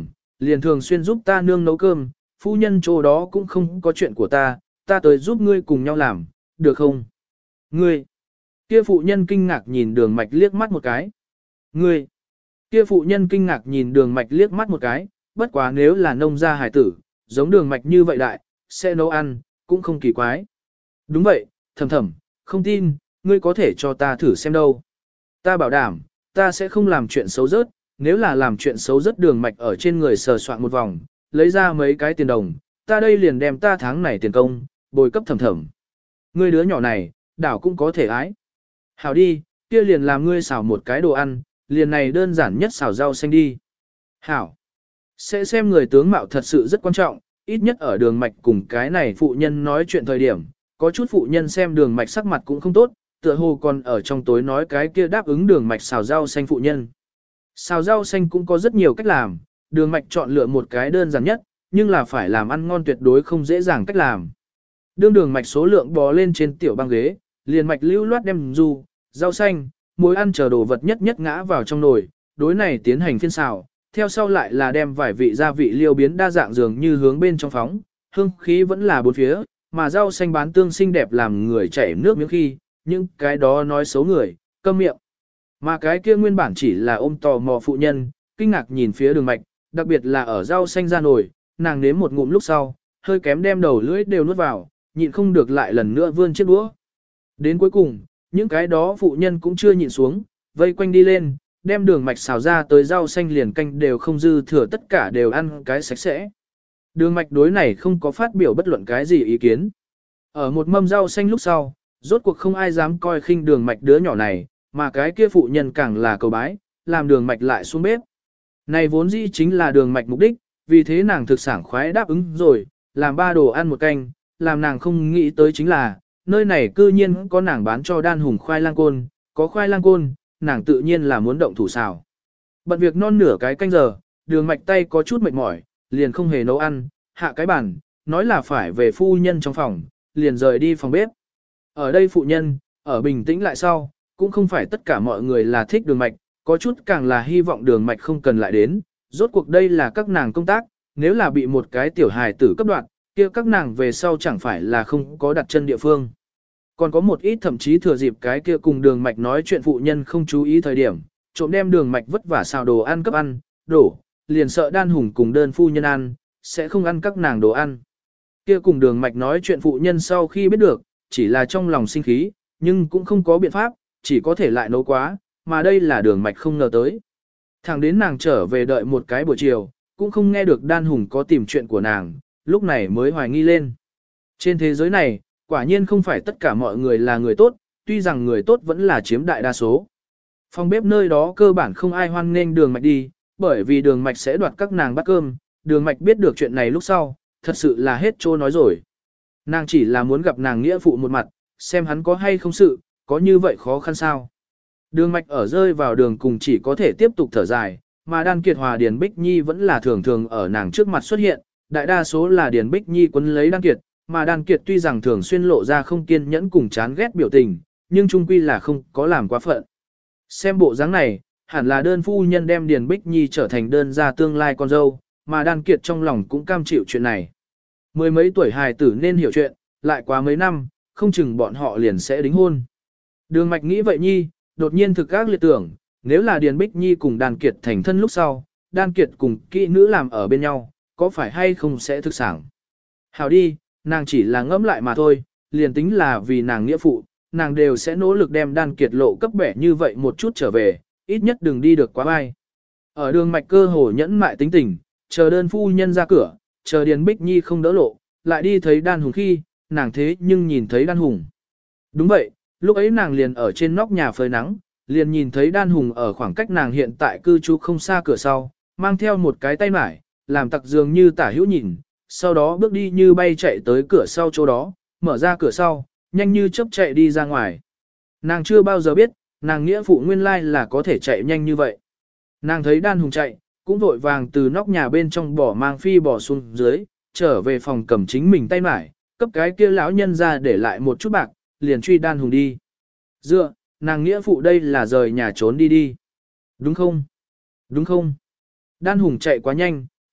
liền thường xuyên giúp ta nương nấu cơm, phu nhân chỗ đó cũng không có chuyện của ta tới giúp ngươi cùng nhau làm, được không? Ngươi! Kia phụ nhân kinh ngạc nhìn đường mạch liếc mắt một cái. Ngươi! Kia phụ nhân kinh ngạc nhìn đường mạch liếc mắt một cái, bất quá nếu là nông gia hải tử, giống đường mạch như vậy đại, sẽ nấu ăn, cũng không kỳ quái. Đúng vậy, thầm thầm, không tin, ngươi có thể cho ta thử xem đâu. Ta bảo đảm, ta sẽ không làm chuyện xấu rớt, nếu là làm chuyện xấu rớt đường mạch ở trên người sờ soạn một vòng, lấy ra mấy cái tiền đồng, ta đây liền đem ta tháng này tiền công, bồi cấp thầm thầm. Ngươi đứa nhỏ này, đảo cũng có thể ái. Hảo đi, kia liền làm ngươi xào một cái đồ ăn, liền này đơn giản nhất xào rau xanh đi. Hảo. Sẽ xem người tướng mạo thật sự rất quan trọng, ít nhất ở đường mạch cùng cái này phụ nhân nói chuyện thời điểm, có chút phụ nhân xem đường mạch sắc mặt cũng không tốt, tựa hồ còn ở trong tối nói cái kia đáp ứng đường mạch xào rau xanh phụ nhân. Xào rau xanh cũng có rất nhiều cách làm, đường mạch chọn lựa một cái đơn giản nhất, nhưng là phải làm ăn ngon tuyệt đối không dễ dàng cách làm. Đường mạch số lượng bò lên trên tiểu băng ghế, liền mạch lưu loát đem du, rau xanh, muối ăn chờ đồ vật nhất nhất ngã vào trong nồi, đối này tiến hành phiên xào, theo sau lại là đem vài vị gia vị liêu biến đa dạng dường như hướng bên trong phóng, hương khí vẫn là bốn phía, mà rau xanh bán tương xinh đẹp làm người chảy nước miếng khi, những cái đó nói xấu người, câm miệng. Mà cái kia nguyên bản chỉ là ôm tò mò phụ nhân, kinh ngạc nhìn phía đường mạch, đặc biệt là ở rau xanh ra nồi, nàng nếm một ngụm lúc sau, hơi kém đem đầu lưỡi đều nuốt vào, nhịn không được lại lần nữa vươn chiếc đũa. Đến cuối cùng, những cái đó phụ nhân cũng chưa nhịn xuống, vây quanh đi lên, đem đường mạch xào ra tới rau xanh liền canh đều không dư thừa tất cả đều ăn cái sạch sẽ. Đường mạch đối này không có phát biểu bất luận cái gì ý kiến. Ở một mâm rau xanh lúc sau, rốt cuộc không ai dám coi khinh đường mạch đứa nhỏ này, mà cái kia phụ nhân càng là cầu bái, làm đường mạch lại xuống bếp. Này vốn dĩ chính là đường mạch mục đích, vì thế nàng thực sảng khoái đáp ứng rồi, làm 3 đồ ăn một canh, làm nàng không nghĩ tới chính là, nơi này cư nhiên có nàng bán cho đan hùng khoai lang côn, có khoai lang côn, nàng tự nhiên là muốn động thủ xào. Bận việc non nửa cái canh giờ, đường mạch tay có chút mệt mỏi, liền không hề nấu ăn, hạ cái bàn, nói là phải về phu nhân trong phòng, liền rời đi phòng bếp. Ở đây phụ nhân, ở bình tĩnh lại sau, cũng không phải tất cả mọi người là thích đường mạch, có chút càng là hy vọng đường mạch không cần lại đến, rốt cuộc đây là các nàng công tác, nếu là bị một cái tiểu hài tử cấp đoạn, kia các nàng về sau chẳng phải là không có đặt chân địa phương. Còn có một ít thậm chí thừa dịp cái kia cùng đường mạch nói chuyện phụ nhân không chú ý thời điểm, trộm đem đường mạch vất vả xào đồ ăn cấp ăn, đổ, liền sợ đan hùng cùng đơn phu nhân ăn, sẽ không ăn các nàng đồ ăn. Kia cùng đường mạch nói chuyện phụ nhân sau khi biết được, chỉ là trong lòng sinh khí, nhưng cũng không có biện pháp, chỉ có thể lại nấu quá, mà đây là đường mạch không ngờ tới. Thẳng đến nàng trở về đợi một cái buổi chiều, cũng không nghe được đan hùng có tìm chuyện của nàng, lúc này mới hoài nghi lên. Trên thế giới này, quả nhiên không phải tất cả mọi người là người tốt, tuy rằng người tốt vẫn là chiếm đại đa số. Phòng bếp nơi đó cơ bản không ai hoan nghênh đường mạch đi, bởi vì đường mạch sẽ đoạt các nàng bát cơm, đường mạch biết được chuyện này lúc sau, thật sự là hết trô nói rồi. Nàng chỉ là muốn gặp nàng nghĩa phụ một mặt, xem hắn có hay không sự, có như vậy khó khăn sao. Đường mạch ở rơi vào đường cùng chỉ có thể tiếp tục thở dài, mà Đan Kiệt hòa Điền Bích Nhi vẫn là thường thường ở nàng trước mặt xuất hiện, đại đa số là Điền Bích Nhi quấn lấy Đan Kiệt, mà Đan Kiệt tuy rằng thường xuyên lộ ra không kiên nhẫn cùng chán ghét biểu tình, nhưng chung quy là không có làm quá phận. Xem bộ dáng này, hẳn là đơn phu nhân đem Điền Bích Nhi trở thành đơn gia tương lai con dâu, mà Đan Kiệt trong lòng cũng cam chịu chuyện này. Mười mấy tuổi hài tử nên hiểu chuyện, lại quá mấy năm, không chừng bọn họ liền sẽ đính hôn. Đường Mạch nghĩ vậy Nhi, đột nhiên thực các liệt tưởng, nếu là Điền Bích Nhi cùng Đan Kiệt thành thân lúc sau, Đan Kiệt cùng kỹ nữ làm ở bên nhau, có phải hay không sẽ thực sản. Hảo đi, nàng chỉ là ngẫm lại mà thôi, liền tính là vì nàng nghĩa phụ, nàng đều sẽ nỗ lực đem Đan Kiệt lộ cấp bẻ như vậy một chút trở về, ít nhất đừng đi được quá bay. Ở đường Mạch cơ hồ nhẫn mại tính tình, chờ đơn phu nhân ra cửa, chờ Điền Bích Nhi không đỡ lộ, lại đi thấy Đan Hùng khi, nàng thế nhưng nhìn thấy Đan Hùng. Đúng vậy, lúc ấy nàng liền ở trên nóc nhà phơi nắng, liền nhìn thấy Đan Hùng ở khoảng cách nàng hiện tại cư trú không xa cửa sau, mang theo một cái tay mải, làm tặc dường như tả hữu nhìn, sau đó bước đi như bay chạy tới cửa sau chỗ đó, mở ra cửa sau, nhanh như chớp chạy đi ra ngoài. Nàng chưa bao giờ biết, nàng nghĩa phụ nguyên lai là có thể chạy nhanh như vậy. Nàng thấy Đan Hùng chạy, cũng vội vàng từ nóc nhà bên trong bỏ mang phi bỏ xuống dưới, trở về phòng cầm chính mình tay mải, cấp cái kia lão nhân ra để lại một chút bạc, liền truy Đan Hùng đi. Dựa, nàng nghĩa phụ đây là rời nhà trốn đi đi. Đúng không? Đúng không? Đan Hùng chạy quá nhanh,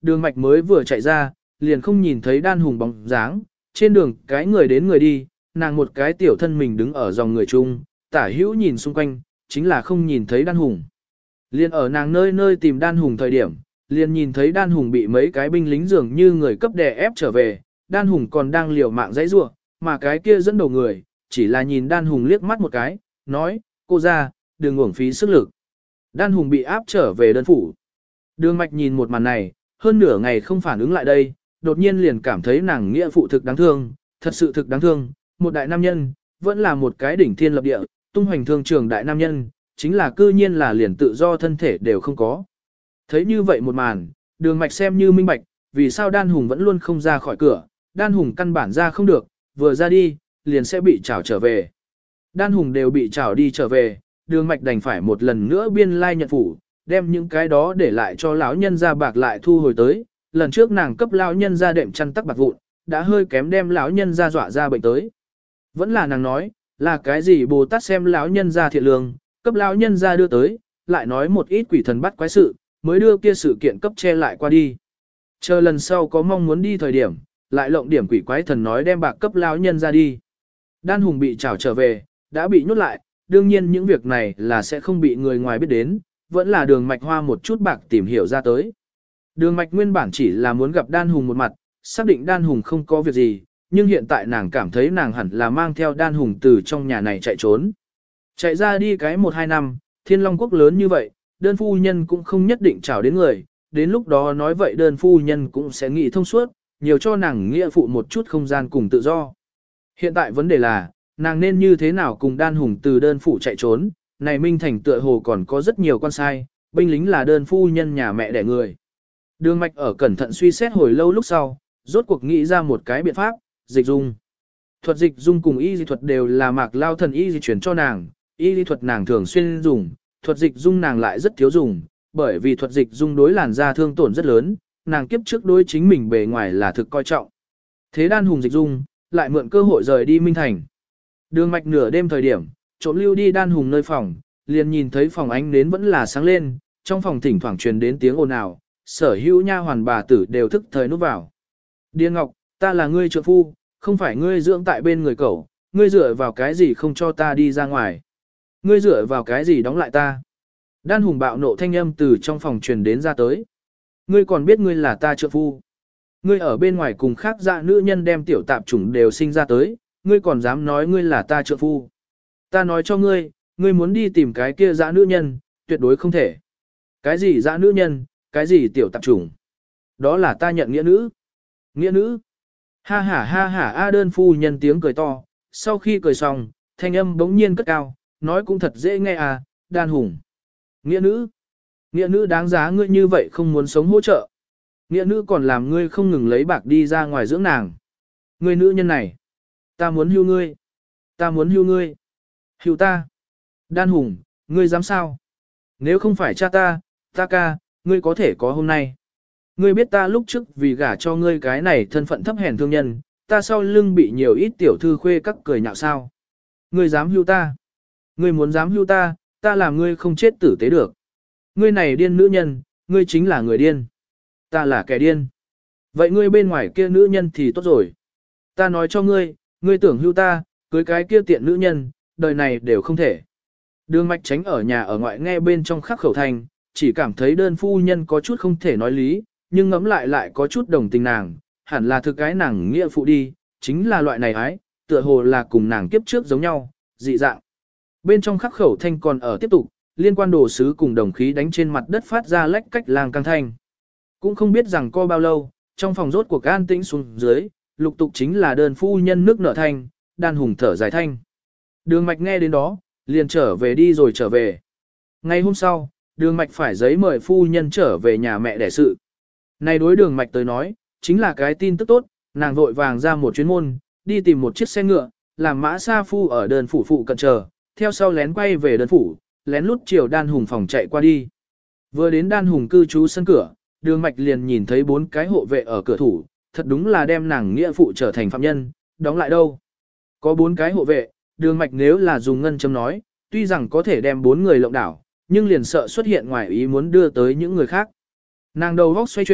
đường mạch mới vừa chạy ra, liền không nhìn thấy đan hùng bóng dáng, trên đường cái người đến người đi, nàng một cái tiểu thân mình đứng ở dòng người chung, tả hữu nhìn xung quanh, chính là không nhìn thấy đan hùng. Liền ở nàng nơi nơi tìm đan hùng thời điểm, liền nhìn thấy đan hùng bị mấy cái binh lính dường như người cấp đè ép trở về, đan hùng còn đang liều mạng dãy rủa, mà cái kia dẫn đầu người, chỉ là nhìn đan hùng liếc mắt một cái, nói, cô ra, đừng uổng phí sức lực. Đan hùng bị áp trở về đơn phủ. Đường mạch nhìn một màn này, hơn nửa ngày không phản ứng lại đây, đột nhiên liền cảm thấy nàng nghĩa phụ thực đáng thương, thật sự thực đáng thương, một đại nam nhân, vẫn là một cái đỉnh thiên lập địa, tung hoành thương trường đại nam nhân, chính là cư nhiên là liền tự do thân thể đều không có. Thấy như vậy một màn, đường mạch xem như minh bạch, vì sao đan hùng vẫn luôn không ra khỏi cửa, đan hùng căn bản ra không được, vừa ra đi, liền sẽ bị trảo trở về. Đan hùng đều bị trảo đi trở về, đường mạch đành phải một lần nữa biên lai nhận phủ, đem những cái đó để lại cho lão nhân gia bạc lại thu hồi tới, lần trước nàng cấp lão nhân gia đệm chăn tắc bạc vụn, đã hơi kém đem lão nhân gia dọa ra bệnh tới. Vẫn là nàng nói, là cái gì Bồ Tát xem lão nhân gia thiện lương, cấp lão nhân gia đưa tới, lại nói một ít quỷ thần bắt quái sự, mới đưa kia sự kiện cấp che lại qua đi. Chờ lần sau có mong muốn đi thời điểm, lại lộng điểm quỷ quái thần nói đem bạc cấp lão nhân gia đi. Đan hùng bị trảo trở về, đã bị nhốt lại, đương nhiên những việc này là sẽ không bị người ngoài biết đến, vẫn là đường mạch hoa một chút bạc tìm hiểu ra tới. Đường mạch nguyên bản chỉ là muốn gặp đan hùng một mặt, xác định đan hùng không có việc gì, nhưng hiện tại nàng cảm thấy nàng hẳn là mang theo đan hùng từ trong nhà này chạy trốn. Chạy ra đi cái 1-2 năm, Thiên Long Quốc lớn như vậy, đơn phu nhân cũng không nhất định chào đến người, đến lúc đó nói vậy đơn phu nhân cũng sẽ nghĩ thông suốt, nhiều cho nàng nghĩa phụ một chút không gian cùng tự do. Hiện tại vấn đề là, nàng nên như thế nào cùng đan hùng từ đơn phủ chạy trốn, này Minh Thành tựa hồ còn có rất nhiều con sai, binh lính là đơn phu nhân nhà mẹ đẻ người. Đường mạch ở cẩn thận suy xét hồi lâu lúc sau, rốt cuộc nghĩ ra một cái biện pháp, dịch dung. Thuật dịch dung cùng y di thuật đều là Mạc Lao thần y di chuyển cho nàng, y di thuật nàng thường xuyên dùng, thuật dịch dung nàng lại rất thiếu dùng, bởi vì thuật dịch dung đối làn da thương tổn rất lớn, nàng kiếp trước đối chính mình bề ngoài là thực coi trọng. Thế đan hùng dịch dung, lại mượn cơ hội rời đi Minh Thành. Đường mạch nửa đêm thời điểm, trộm lưu đi đan hùng nơi phòng, liền nhìn thấy phòng ánh nến vẫn là sáng lên, trong phòng thỉnh thoảng truyền đến tiếng ồn ào, sở hữu nha hoàn bà tử đều thức thời núp vào. Điên Ngọc, ta là ngươi trợ phu, không phải ngươi dưỡng tại bên người cậu, ngươi dựa vào cái gì không cho ta đi ra ngoài? Ngươi dựa vào cái gì đóng lại ta? Đan hùng bạo nộ thanh âm từ trong phòng truyền đến ra tới. Ngươi còn biết ngươi là ta trợ phu. Ngươi ở bên ngoài cùng khác dạ nữ nhân đem tiểu tạp chủng đều sinh ra tới, ngươi còn dám nói ngươi là ta trợ phu. Ta nói cho ngươi, ngươi muốn đi tìm cái kia dạ nữ nhân, tuyệt đối không thể. Cái gì dạ nữ nhân, cái gì tiểu tạp chủng. Đó là ta nhận nghĩa nữ. Nghĩa nữ. Ha ha a đơn phu nhân tiếng cười to, sau khi cười xong, thanh âm bỗng nhiên cất cao, nói cũng thật dễ nghe à, đan hùng. Nghĩa nữ. Nghĩa nữ đáng giá ngươi như vậy không muốn sống hỗ trợ. Nghĩa nữ còn làm ngươi không ngừng lấy bạc đi ra ngoài dưỡng nàng. Ngươi nữ nhân này. Ta muốn hưu ngươi. Ta muốn hưu ngươi. Hưu ta. Đan hùng, ngươi dám sao? Nếu không phải cha ta ca, ngươi có thể có hôm nay. Ngươi biết ta lúc trước vì gả cho ngươi cái này thân phận thấp hèn thương nhân, ta sau lưng bị nhiều ít tiểu thư khuê các cười nhạo sao. Ngươi dám hưu ta. Ngươi muốn dám hưu ta, ta làm ngươi không chết tử tế được. Ngươi này điên nữ nhân, ngươi chính là người điên. Ta là kẻ điên. Vậy ngươi bên ngoài kia nữ nhân thì tốt rồi. Ta nói cho ngươi, ngươi tưởng hưu ta, cưới cái kia tiện nữ nhân, đời này đều không thể. Đường mạch tránh ở nhà ở ngoại nghe bên trong khắc khẩu thành, chỉ cảm thấy đơn phu nhân có chút không thể nói lý, nhưng ngẫm lại có chút đồng tình nàng, hẳn là thực cái nàng nghĩa phụ đi, chính là loại này ái, tựa hồ là cùng nàng kiếp trước giống nhau, dị dạng. Bên trong khắc khẩu thanh còn ở tiếp tục, liên quan đồ sứ cùng đồng khí đánh trên mặt đất phát ra lách cách lang căng thanh. Cũng không biết rằng co bao lâu, trong phòng rốt cuộc an tĩnh xuống dưới, lục tục chính là đơn phu nhân nước nở thanh, đan hùng thở dài thanh. Đường mạch nghe đến đó, liền trở về đi rồi trở về. Ngày hôm sau, đường mạch phải giấy mời phu nhân trở về nhà mẹ đẻ sự. Này đối đường mạch tới nói, chính là cái tin tức tốt, nàng vội vàng ra một chuyến môn, đi tìm một chiếc xe ngựa, làm mã sa phu ở đơn phủ phụ cận chờ, theo sau lén quay về đơn phủ, lén lút chiều đan hùng phòng chạy qua đi. Vừa đến đan hùng cư trú sân cửa, đường mạch liền nhìn thấy 4 cái hộ vệ ở cửa thủ, thật đúng là đem nàng nghĩa phụ trở thành phạm nhân, đóng lại đâu. Có 4 cái hộ vệ, đường mạch nếu là dùng ngân châm nói, tuy rằng có thể đem 4 người lộng đảo, nhưng liền sợ xuất hiện ngoài ý muốn đưa tới những người khác. Nàng đầu góc xoay chuyển,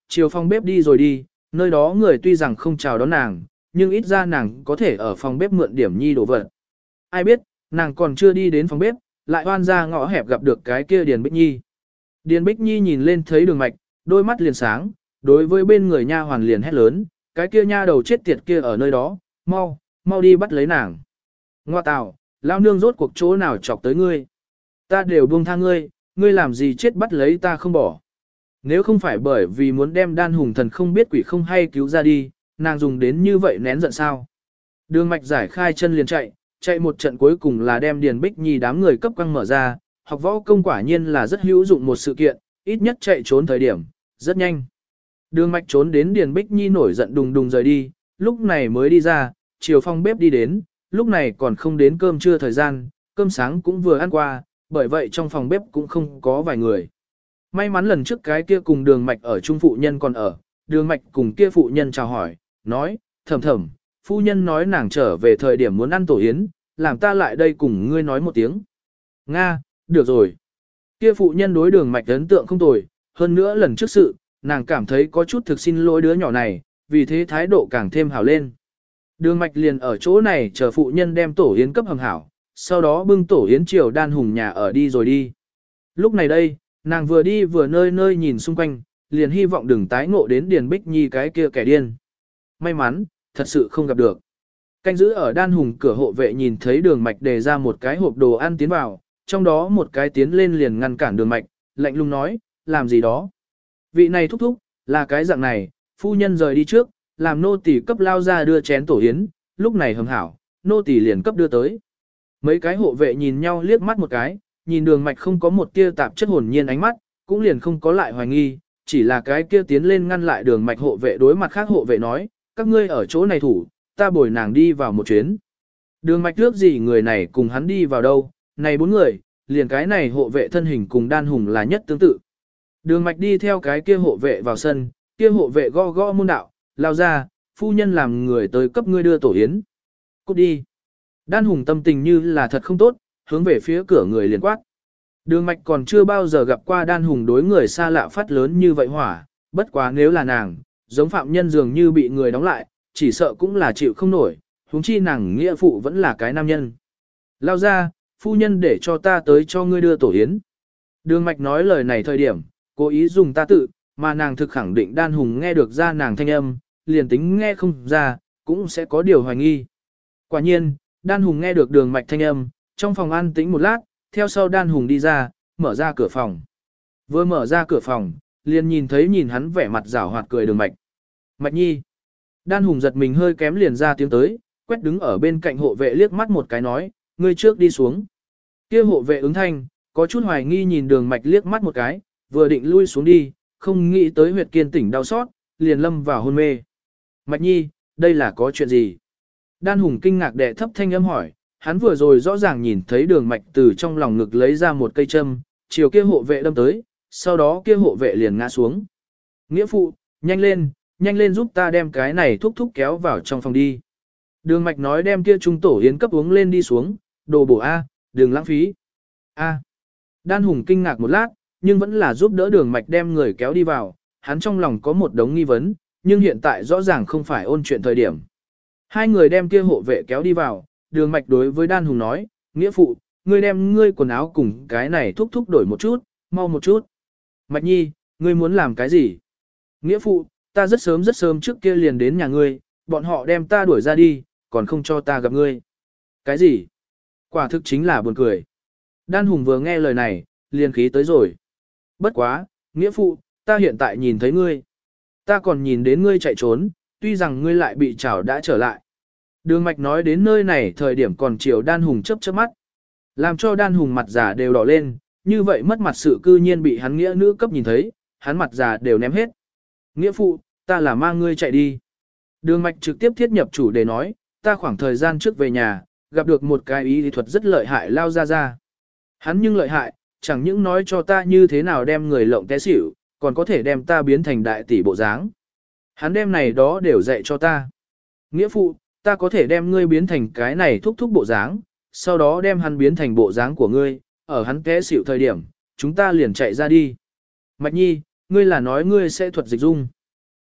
chiều phòng bếp đi rồi đi, nơi đó người tuy rằng không chào đón nàng, nhưng ít ra nàng có thể ở phòng bếp mượn điểm nhi đồ vật. Ai biết, nàng còn chưa đi đến phòng bếp, lại oan ra ngõ hẹp gặp được cái kia Điền Bích Nhi. Điền Bích Nhi nhìn lên thấy Đường Mạch, đôi mắt liền sáng, đối với bên người nha hoàn liền hét lớn, cái kia nha đầu chết tiệt kia ở nơi đó, mau đi bắt lấy nàng. Ngoa tào, lao nương rốt cuộc chỗ nào chọc tới ngươi. Ta đều buông tha ngươi, ngươi làm gì chết bắt lấy ta không bỏ. Nếu không phải bởi vì muốn đem Đan Hùng thần không biết quỷ không hay cứu ra đi, nàng dùng đến như vậy nén giận sao. Đường Mạch giải khai chân liền chạy một trận cuối cùng là đem Điền Bích Nhi đám người cấp quăng mở ra, học võ công quả nhiên là rất hữu dụng một sự kiện, ít nhất chạy trốn thời điểm, rất nhanh. Đường Mạch trốn đến Điền Bích Nhi nổi giận đùng đùng rời đi, lúc này mới đi ra, chiều phòng bếp đi đến, lúc này còn không đến cơm trưa thời gian, cơm sáng cũng vừa ăn qua, bởi vậy trong phòng bếp cũng không có vài người. May mắn lần trước cái kia cùng Đường Mạch ở chung phụ nhân còn ở, Đường Mạch cùng kia phụ nhân chào hỏi, nói, thầm, phu nhân nói nàng trở về thời điểm muốn ăn tổ yến, làm ta lại đây cùng ngươi nói một tiếng. Nga, được rồi. Kia phụ nhân đối Đường Mạch ấn tượng không tồi, hơn nữa lần trước sự, nàng cảm thấy có chút thực xin lỗi đứa nhỏ này, vì thế thái độ càng thêm hảo lên. Đường Mạch liền ở chỗ này chờ phụ nhân đem tổ yến cấp hầm hảo, sau đó bưng tổ yến chiều Đan Hùng nhà ở đi rồi đi. Lúc này đây, nàng vừa đi vừa nơi nơi nhìn xung quanh, liền hy vọng đừng tái ngộ đến Điền Bích Nhi cái kia kẻ điên. May mắn, thật sự không gặp được. Canh giữ ở Đan Hùng cửa hộ vệ nhìn thấy Đường Mạch đề ra một cái hộp đồ ăn tiến vào, trong đó một cái tiến lên liền ngăn cản Đường Mạch, lạnh lùng nói, làm gì đó. Vị này thúc thúc, là cái dạng này, phu nhân rời đi trước, làm nô tỳ cấp lao ra đưa chén tổ yến, lúc này hầm hảo, nô tỳ liền cấp đưa tới. Mấy cái hộ vệ nhìn nhau liếc mắt một cái, nhìn Đường Mạch không có một tia tạp chất hồn nhiên ánh mắt, cũng liền không có lại hoài nghi, chỉ là cái kia tiến lên ngăn lại Đường Mạch hộ vệ đối mặt khác hộ vệ nói, các ngươi ở chỗ này thủ, ta bồi nàng đi vào một chuyến. Đường Mạch trước gì người này cùng hắn đi vào đâu, này 4 người, liền cái này hộ vệ thân hình cùng Đan Hùng là nhất tương tự. Đường Mạch đi theo cái kia hộ vệ vào sân, kia hộ vệ gõ môn đạo, lao ra, phu nhân làm người tới cấp ngươi đưa tổ yến. Cút đi. Đan Hùng tâm tình như là thật không tốt, hướng về phía cửa người liền quát. Đường Mạch còn chưa bao giờ gặp qua Đan Hùng đối người xa lạ phát lớn như vậy hỏa, bất quá nếu là nàng, giống phạm nhân dường như bị người đóng lại, chỉ sợ cũng là chịu không nổi, huống chi nàng nghĩa phụ vẫn là cái nam nhân. Lao ra, phu nhân để cho ta tới cho ngươi đưa tổ yến. Đường Mạch nói lời này thời điểm, cố ý dùng ta tự, mà nàng thực khẳng định Đan Hùng nghe được ra nàng thanh âm, liền tính nghe không ra, cũng sẽ có điều hoài nghi. Quả nhiên, Đan Hùng nghe được Đường Mạch thanh âm, trong phòng an tĩnh một lát, theo sau Đan Hùng đi ra, mở ra cửa phòng. Vừa mở ra cửa phòng, liền nhìn hắn vẻ mặt giảo hoạt cười Đường Mạch. Mạch Nhi. Đan Hùng giật mình hơi kém liền ra tiếng tới, quét đứng ở bên cạnh hộ vệ liếc mắt một cái nói, ngươi trước đi xuống. Kia hộ vệ ứng thanh, có chút hoài nghi nhìn Đường Mạch liếc mắt một cái, vừa định lui xuống đi, không nghĩ tới huyệt kiên tỉnh đau xót, liền lâm vào hôn mê. Mạch Nhi, đây là có chuyện gì? Đan Hùng kinh ngạc đệ thấp thanh âm hỏi, hắn vừa rồi rõ ràng nhìn thấy Đường Mạch từ trong lòng ngực lấy ra một cây châm, chiều kia hộ vệ đâm tới, sau đó kia hộ vệ liền ngã xuống. Nghĩa phụ, nhanh lên giúp ta đem cái này thúc kéo vào trong phòng đi. Đường Mạch nói đem kia trung tổ yến cấp uống lên đi xuống, đồ bổ A, đừng lãng phí. A. Đan Hùng kinh ngạc một lát, nhưng vẫn là giúp đỡ Đường Mạch đem người kéo đi vào, hắn trong lòng có một đống nghi vấn, nhưng hiện tại rõ ràng không phải ôn chuyện thời điểm. Hai người đem kia hộ vệ kéo đi vào, Đường Mạch đối với Đan Hùng nói, nghĩa phụ, ngươi đem ngươi quần áo cùng cái này thúc đổi một chút, mau một chút. Mạch Nhi, ngươi muốn làm cái gì? Nghĩa phụ, ta rất sớm trước kia liền đến nhà ngươi, bọn họ đem ta đuổi ra đi, còn không cho ta gặp ngươi. Cái gì? Quả thực chính là buồn cười. Đan Hùng vừa nghe lời này, liền khí tới rồi. Bất quá, nghĩa phụ, ta hiện tại nhìn thấy ngươi. Ta còn nhìn đến ngươi chạy trốn, tuy rằng ngươi lại bị trảo đã trở lại. Đường Mạch nói đến nơi này thời điểm còn chiều Đan Hùng chớp mắt. Làm cho Đan Hùng mặt già đều đỏ lên, như vậy mất mặt sự cư nhiên bị hắn nghĩa nữ cấp nhìn thấy, hắn mặt già đều ném hết. Nghĩa phụ, ta là mang ngươi chạy đi. Đường Mạch trực tiếp thiết nhập chủ đề nói, ta khoảng thời gian trước về nhà, gặp được một cái y lý thuật rất lợi hại lao ra. Hắn nhưng lợi hại, chẳng những nói cho ta như thế nào đem người lộng té xỉu, còn có thể đem ta biến thành đại tỷ bộ dáng. Hắn đem này đó đều dạy cho ta. Nghĩa phụ, ta có thể đem ngươi biến thành cái này thúc bộ dáng, sau đó đem hắn biến thành bộ dáng của ngươi, ở hắn té xỉu thời điểm, chúng ta liền chạy ra đi. Mạch Nhi, ngươi là nói ngươi sẽ thuật dịch dung.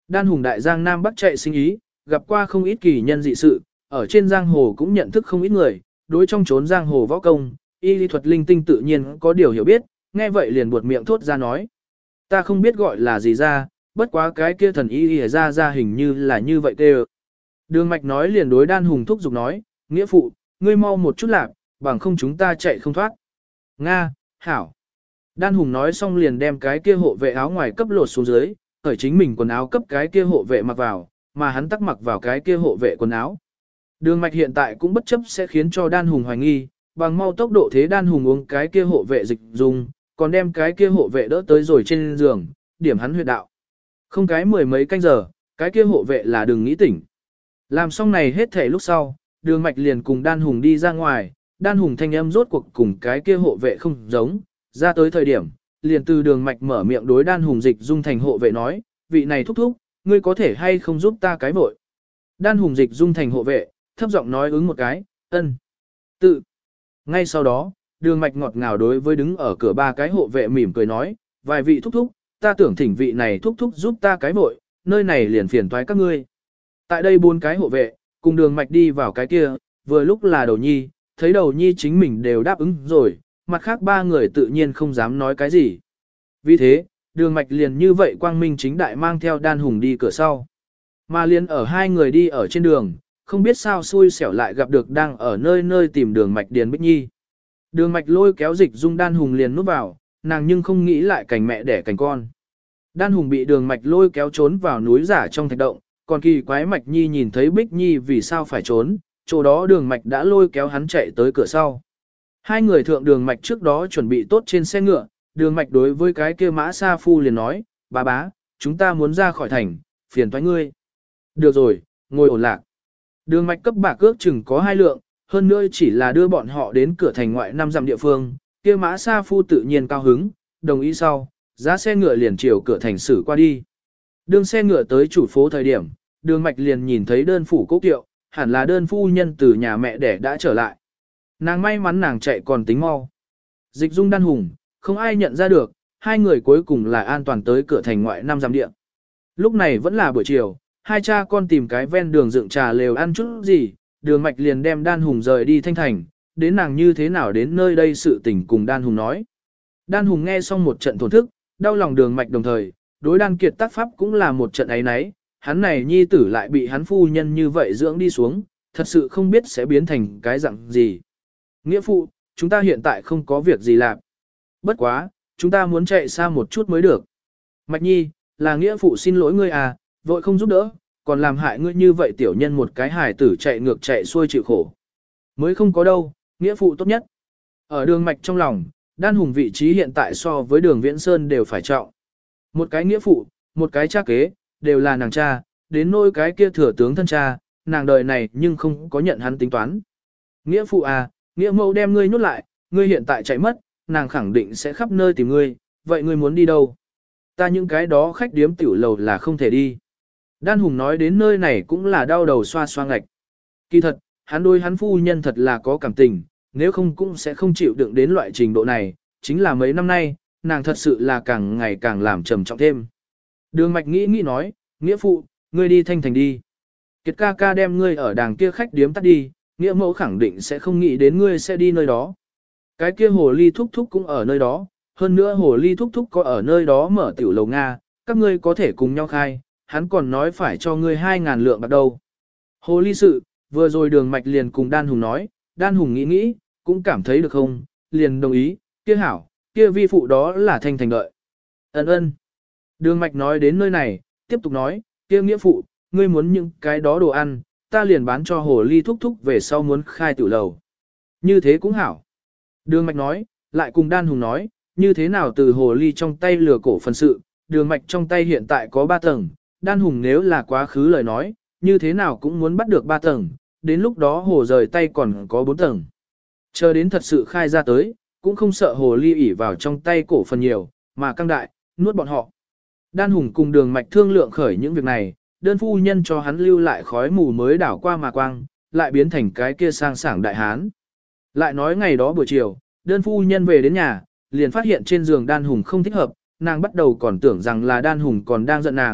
Đan Hùng đại giang Nam Bắc chạy sinh ý, gặp qua không ít kỳ nhân dị sự, ở trên giang hồ cũng nhận thức không ít người, đối trong trốn giang hồ võ công, y lý thuật linh tinh tự nhiên có điều hiểu biết, nghe vậy liền buột miệng thốt ra nói. Ta không biết gọi là gì ra, bất quá cái kia thần y ra hình như là như vậy tê. Đường Mạch nói liền đối Đan Hùng thúc giục nói, nghĩa phụ, ngươi mau một chút lạc, bằng không chúng ta chạy không thoát. Nga, hảo. Đan Hùng nói xong liền đem cái kia hộ vệ áo ngoài cấp lột xuống dưới, khởi chính mình quần áo cấp cái kia hộ vệ mặc vào, mà hắn tắc mặc vào cái kia hộ vệ quần áo. Đường Mạch hiện tại cũng bất chấp sẽ khiến cho Đan Hùng hoài nghi, bằng mau tốc độ thế Đan Hùng uống cái kia hộ vệ dịch dùng, còn đem cái kia hộ vệ đỡ tới rồi trên giường, điểm hắn huyệt đạo. Không cái mười mấy canh giờ, cái kia hộ vệ là đừng nghĩ tỉnh. Làm xong này hết thể lúc sau, Đường Mạch liền cùng Đan Hùng đi ra ngoài, Đan Hùng thanh âm rốt cuộc cùng cái kia hộ vệ không giống, ra tới thời điểm, liền từ Đường Mạch mở miệng đối Đan Hùng dịch dung thành hộ vệ nói, vị này thúc thúc, ngươi có thể hay không giúp ta cái vội. Đan Hùng dịch dung thành hộ vệ, thấp giọng nói ứng một cái, ân. Tự. Ngay sau đó, Đường Mạch ngọt ngào đối với đứng ở cửa ba cái hộ vệ mỉm cười nói, vài vị thúc thúc, ta tưởng thỉnh vị này thúc thúc giúp ta cái vội, nơi này liền phiền toái các ngươi. Tại đây bốn cái hộ vệ, cùng Đường Mạch đi vào cái kia, vừa lúc là Đầu Nhi, thấy Đầu Nhi chính mình đều đáp ứng rồi, mặt khác ba người tự nhiên không dám nói cái gì. Vì thế, Đường Mạch liền như vậy quang minh chính đại mang theo Đan Hùng đi cửa sau. Mà liền ở hai người đi ở trên đường, không biết sao xui xẻo lại gặp được đang ở nơi nơi tìm Đường Mạch Điền Bích Nhi. Đường Mạch lôi kéo dịch dung Đan Hùng liền núp vào, nàng nhưng không nghĩ lại cảnh mẹ đẻ cảnh con. Đan Hùng bị Đường Mạch lôi kéo trốn vào núi giả trong thạch động, còn kỳ quái Mạch Nhi nhìn thấy Bích Nhi vì sao phải trốn, chỗ đó Đường Mạch đã lôi kéo hắn chạy tới cửa sau. Hai người thượng Đường Mạch trước đó chuẩn bị tốt trên xe ngựa, Đường Mạch đối với cái kia mã sa phu liền nói, bà bá, chúng ta muốn ra khỏi thành, phiền toái ngươi. Được rồi, ngồi ổn lạc. Đường Mạch cấp bạc ước chừng có 2 lượng, hơn nữa chỉ là đưa bọn họ đến cửa thành ngoại 5 dặm địa phương, kia mã sa phu tự nhiên cao hứng, đồng ý sau, giá xe ngựa liền chiều cửa thành xử qua đi. Đường xe ngựa tới chủ phố thời điểm, Đường Mạch liền nhìn thấy đơn phủ cố kiệu, hẳn là đơn phu nhân từ nhà mẹ đẻ đã trở lại. Nàng may mắn nàng chạy còn tính mau. Dịch dung Đan Hùng, không ai nhận ra được, hai người cuối cùng là an toàn tới cửa thành ngoại 5 dặm địa. Lúc này vẫn là buổi chiều, hai cha con tìm cái ven đường dựng trà lều ăn chút gì, Đường Mạch liền đem Đan Hùng rời đi Thanh Thành, đến nàng như thế nào đến nơi đây sự tình cùng Đan Hùng nói. Đan Hùng nghe xong một trận thổn thức, đau lòng Đường Mạch đồng thời, đối Đan Kiệt tác pháp cũng là một trận ấy nấy, hắn này nhi tử lại bị hắn phu nhân như vậy dưỡng đi xuống, thật sự không biết sẽ biến thành cái dạng gì. Nghĩa phụ, chúng ta hiện tại không có việc gì làm. Bất quá, chúng ta muốn chạy xa một chút mới được. Mạch Nhi, là nghĩa phụ xin lỗi ngươi à, vội không giúp đỡ, còn làm hại ngươi như vậy tiểu nhân một cái hài tử chạy ngược chạy xuôi chịu khổ. Mới không có đâu, nghĩa phụ tốt nhất. Ở Đường Mạch trong lòng, Đan Hùng vị trí hiện tại so với Đường Viễn Sơn đều phải trọng. Một cái nghĩa phụ, một cái cha kế, đều là nàng cha, đến nỗi cái kia thừa tướng thân cha, nàng đời này nhưng không có nhận hắn tính toán. Nghĩa phụ à, nghĩa mẫu đem ngươi nhốt lại, ngươi hiện tại chạy mất, nàng khẳng định sẽ khắp nơi tìm ngươi, vậy ngươi muốn đi đâu? Ta những cái đó khách điếm tiểu lầu là không thể đi. Đan Hùng nói đến nơi này cũng là đau đầu xoa xoa ngạch. Kỳ thật, hắn đối hắn phu nhân thật là có cảm tình, nếu không cũng sẽ không chịu đựng đến loại trình độ này, chính là mấy năm nay, nàng thật sự là càng ngày càng làm trầm trọng thêm. Đường Mạch nghĩ nói, nghĩa phụ, ngươi đi Thanh Thành đi. Kiệt ca ca đem ngươi ở đàng kia khách điếm tắt đi, nghĩa mẫu khẳng định sẽ không nghĩ đến ngươi sẽ đi nơi đó. Cái kia hồ ly thúc thúc cũng ở nơi đó, hơn nữa hồ ly thúc thúc có ở nơi đó mở tiểu lầu Nga, các ngươi có thể cùng nhau khai, hắn còn nói phải cho ngươi 2.000 lượng bạc đâu. Hồ ly sự, vừa rồi Đường Mạch liền cùng Đan Hùng nói, Đan Hùng nghĩ, cũng cảm thấy được không, liền đồng ý, kia hảo, kia vi phụ đó là Thanh Thành đợi. Ân. Đường Mạch nói đến nơi này, tiếp tục nói, kia nghĩa phụ, ngươi muốn những cái đó đồ ăn, ta liền bán cho hồ ly thúc thúc về sau muốn khai tiểu lầu. Như thế cũng hảo. Đường Mạch nói, lại cùng Đan Hùng nói, như thế nào từ hồ ly trong tay lừa cổ phần sự, Đường Mạch trong tay hiện tại có 3 tầng, Đan Hùng nếu là quá khứ lời nói, như thế nào cũng muốn bắt được 3 tầng, đến lúc đó hồ rời tay còn có 4 tầng. Chờ đến thật sự khai ra tới, cũng không sợ hồ ly ỉ vào trong tay cổ phần nhiều, mà căng đại, nuốt bọn họ. Đan Hùng cùng Đường Mạch thương lượng khởi những việc này, đơn phu nhân cho hắn lưu lại khói mù mới đảo qua mà quang, lại biến thành cái kia sang sảng đại hán. Lại nói ngày đó buổi chiều, đơn phu nhân về đến nhà, liền phát hiện trên giường Đan Hùng không thích hợp, nàng bắt đầu còn tưởng rằng là Đan Hùng còn đang giận nàng,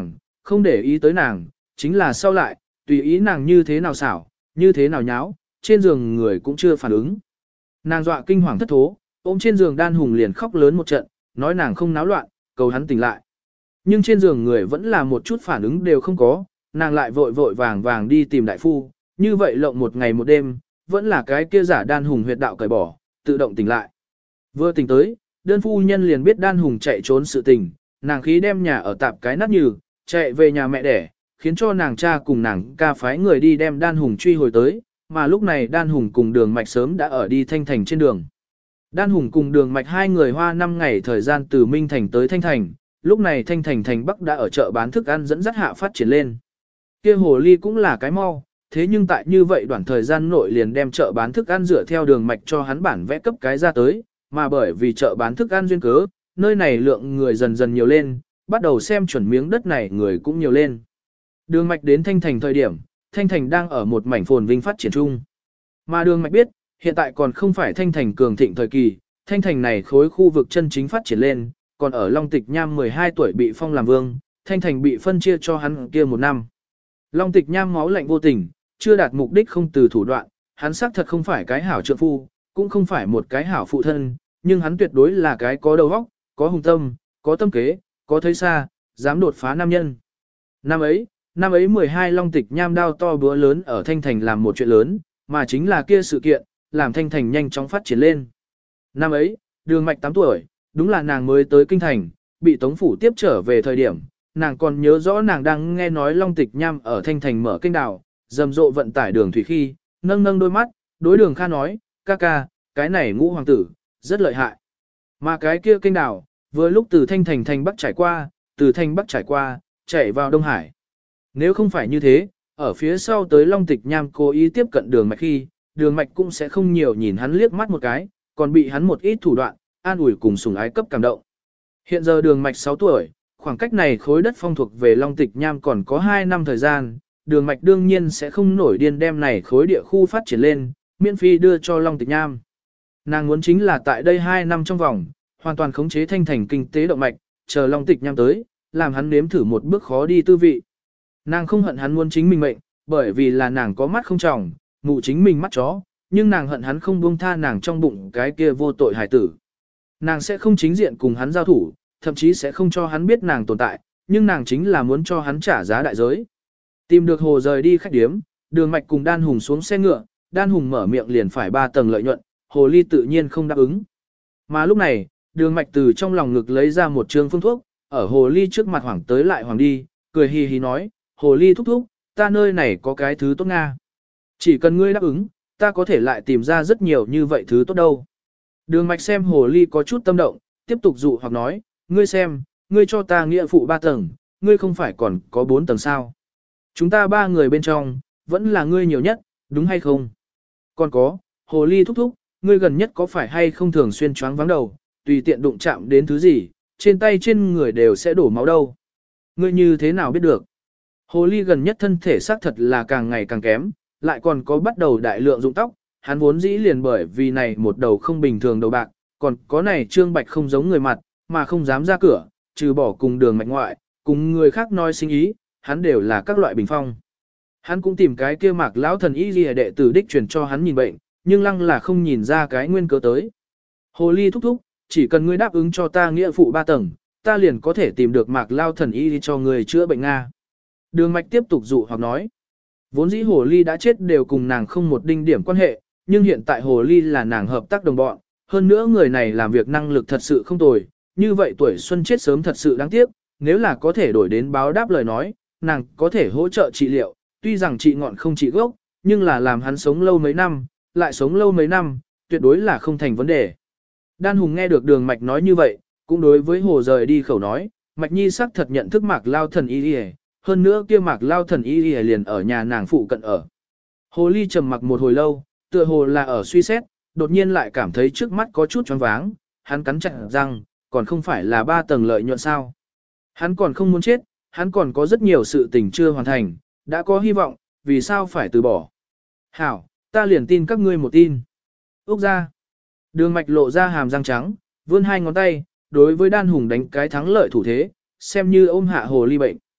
không để ý tới nàng, chính là sau lại, tùy ý nàng như thế nào xảo, như thế nào nháo, trên giường người cũng chưa phản ứng. Nàng dọa kinh hoàng thất thố, ôm trên giường Đan Hùng liền khóc lớn một trận, nói nàng không náo loạn, cầu hắn tỉnh lại. Nhưng trên giường người vẫn là một chút phản ứng đều không có, nàng lại vội vội vàng vàng đi tìm đại phu, như vậy lộng một ngày một đêm, vẫn là cái kia giả Đan Hùng huyệt đạo cởi bỏ, tự động tỉnh lại. Vừa tỉnh tới, đơn phu nhân liền biết Đan Hùng chạy trốn sự tình, nàng khí đem nhà ở tạp cái nát nhừ, chạy về nhà mẹ đẻ, khiến cho nàng cha cùng nàng ca phái người đi đem Đan Hùng truy hồi tới, mà lúc này Đan Hùng cùng Đường Mạch sớm đã ở đi Thanh Thành trên đường. Đan Hùng cùng Đường Mạch hai người hoa 5 ngày thời gian từ Minh Thành tới Thanh Thành, lúc này Thanh Thành thành Bắc đã ở chợ bán thức ăn dẫn dắt hạ phát triển lên. Kia hồ ly cũng là cái mau, thế nhưng tại như vậy đoạn thời gian nội liền đem chợ bán thức ăn dựa theo Đường Mạch cho hắn bản vẽ cấp cái ra tới, mà bởi vì chợ bán thức ăn duyên cớ, nơi này lượng người dần dần nhiều lên, bắt đầu xem chuẩn miếng đất này người cũng nhiều lên. Đường Mạch đến Thanh Thành thời điểm, Thanh Thành đang ở một mảnh phồn vinh phát triển chung. Mà Đường Mạch biết, hiện tại còn không phải Thanh Thành cường thịnh thời kỳ, Thanh Thành này khối khu vực chân chính phát triển lên, còn ở Long Tịch Nham 12 tuổi bị phong làm vương, Thanh Thành bị phân chia cho hắn kia một năm. Long Tịch Nham máu lạnh vô tình, chưa đạt mục đích không từ thủ đoạn, hắn xác thật không phải cái hảo trượng phu, cũng không phải một cái hảo phụ thân, nhưng hắn tuyệt đối là cái có đầu óc, có hùng tâm, có tâm kế, có thấy xa, dám đột phá nam nhân. Năm ấy 12 Long Tịch Nham đao to búa lớn ở Thanh Thành làm một chuyện lớn, mà chính là kia sự kiện, làm Thanh Thành nhanh chóng phát triển lên. Năm ấy, Đường Mạch 8 tuổi, đúng là nàng mới tới Kinh Thành, bị Tống Phủ tiếp trở về thời điểm, nàng còn nhớ rõ nàng đang nghe nói Long Tịch Nham ở Thanh Thành mở kênh đào, rầm rộ vận tải đường thủy khi, nâng đôi mắt, đối Đường Kha nói, ca ca, cái này ngũ hoàng tử, rất lợi hại. Mà cái kia kênh đào, vừa lúc từ Thanh Thành thành Bắc trải qua, từ Thanh Bắc trải qua, chạy vào Đông Hải. Nếu không phải như thế, ở phía sau tới Long Tịch Nham cố ý tiếp cận Đường Mạch khi, Đường Mạch cũng sẽ không nhiều nhìn hắn liếc mắt một cái, còn bị hắn một ít thủ đoạn, an ủi cùng sủng ái cấp cảm động. Hiện giờ Đường Mạch 6 tuổi, khoảng cách này khối đất phong thuộc về Long Tịch Nham còn có 2 năm thời gian, Đường Mạch đương nhiên sẽ không nổi điên đem này khối địa khu phát triển lên, miễn phí đưa cho Long Tịch Nham. Nàng muốn chính là tại đây 2 năm trong vòng, hoàn toàn khống chế Thanh Thành kinh tế động mạch, chờ Long Tịch Nham tới, làm hắn nếm thử một bước khó đi tư vị. Nàng không hận hắn muốn chính mình mệnh, bởi vì là nàng có mắt không tròng, mù chính mình mắt chó, nhưng nàng hận hắn không buông tha nàng trong bụng cái kia vô tội hải tử. Nàng sẽ không chính diện cùng hắn giao thủ, thậm chí sẽ không cho hắn biết nàng tồn tại, nhưng nàng chính là muốn cho hắn trả giá đại giới. Tìm được hồ rời đi khách điếm, Đường Mạch cùng Đan Hùng xuống xe ngựa, Đan Hùng mở miệng liền phải 3 tầng lợi nhuận, hồ ly tự nhiên không đáp ứng. Mà lúc này, Đường Mạch từ trong lòng ngực lấy ra một trương phương thuốc, ở hồ ly trước mặt hoảng tới lại hoảng đi, cười hì hì nói, hồ ly thúc thúc, ta nơi này có cái thứ tốt Nga. Chỉ cần ngươi đáp ứng, ta có thể lại tìm ra rất nhiều như vậy thứ tốt đâu. Đường Mạch xem hồ ly có chút tâm động, tiếp tục dụ hoặc nói, ngươi xem, ngươi cho ta nghĩa phụ 3 tầng, ngươi không phải còn có 4 tầng sao. Chúng ta 3 người bên trong, vẫn là ngươi nhiều nhất, đúng hay không? Còn có, hồ ly thúc thúc, ngươi gần nhất có phải hay không thường xuyên choáng vắng đầu, tùy tiện đụng chạm đến thứ gì, trên tay trên người đều sẽ đổ máu đâu. Ngươi như thế nào biết được? Hồ ly gần nhất thân thể xác thật là càng ngày càng kém, lại còn có bắt đầu đại lượng rụng tóc, hắn vốn dĩ liền bởi vì này một đầu không bình thường đầu bạc, còn có này trương bạch không giống người mặt, mà không dám ra cửa, trừ bỏ cùng Đường Mạch ngoại, cùng người khác nói sinh ý, hắn đều là các loại bình phong. Hắn cũng tìm cái kia Mạc lão thần y liề đệ tử đích truyền cho hắn nhìn bệnh, nhưng lăng là không nhìn ra cái nguyên cớ tới. Hồ ly thúc thúc, chỉ cần ngươi đáp ứng cho ta nghĩa phụ 3 tầng, ta liền có thể tìm được Mạc lão thần y cho người chữa bệnh Nga. Đường Mạch tiếp tục dụ hoặc nói, vốn dĩ hồ ly đã chết đều cùng nàng không một đinh điểm quan hệ, nhưng hiện tại hồ ly là nàng hợp tác đồng bọn, hơn nữa người này làm việc năng lực thật sự không tồi, như vậy tuổi xuân chết sớm thật sự đáng tiếc, nếu là có thể đổi đến báo đáp lời nói, nàng có thể hỗ trợ trị liệu, tuy rằng trị ngọn không trị gốc, nhưng là làm hắn sống lâu mấy năm, lại sống lâu mấy năm, tuyệt đối là không thành vấn đề. Đan Hùng nghe được Đường Mạch nói như vậy, cũng đối với hồ rời đi khẩu nói, Mạch Nhi sắc thật nhận thức Mạc Lao thần y, hơn nữa kia Mạc Lao thần y liền ở nhà nàng phụ cận ở. Hồ ly trầm mặc một hồi lâu, tựa hồ là ở suy xét, đột nhiên lại cảm thấy trước mắt có chút choáng váng, hắn cắn chặt răng, còn không phải là 3 tầng lợi nhuận sao. Hắn còn không muốn chết, hắn còn có rất nhiều sự tình chưa hoàn thành, đã có hy vọng, vì sao phải từ bỏ. Hảo, ta liền tin các ngươi một tin. Úc ra. Đường Mạch lộ ra hàm răng trắng, vươn 2 ngón tay, đối với Đan Hùng đánh cái thắng lợi thủ thế, xem như ôm hạ hồ ly bệnh.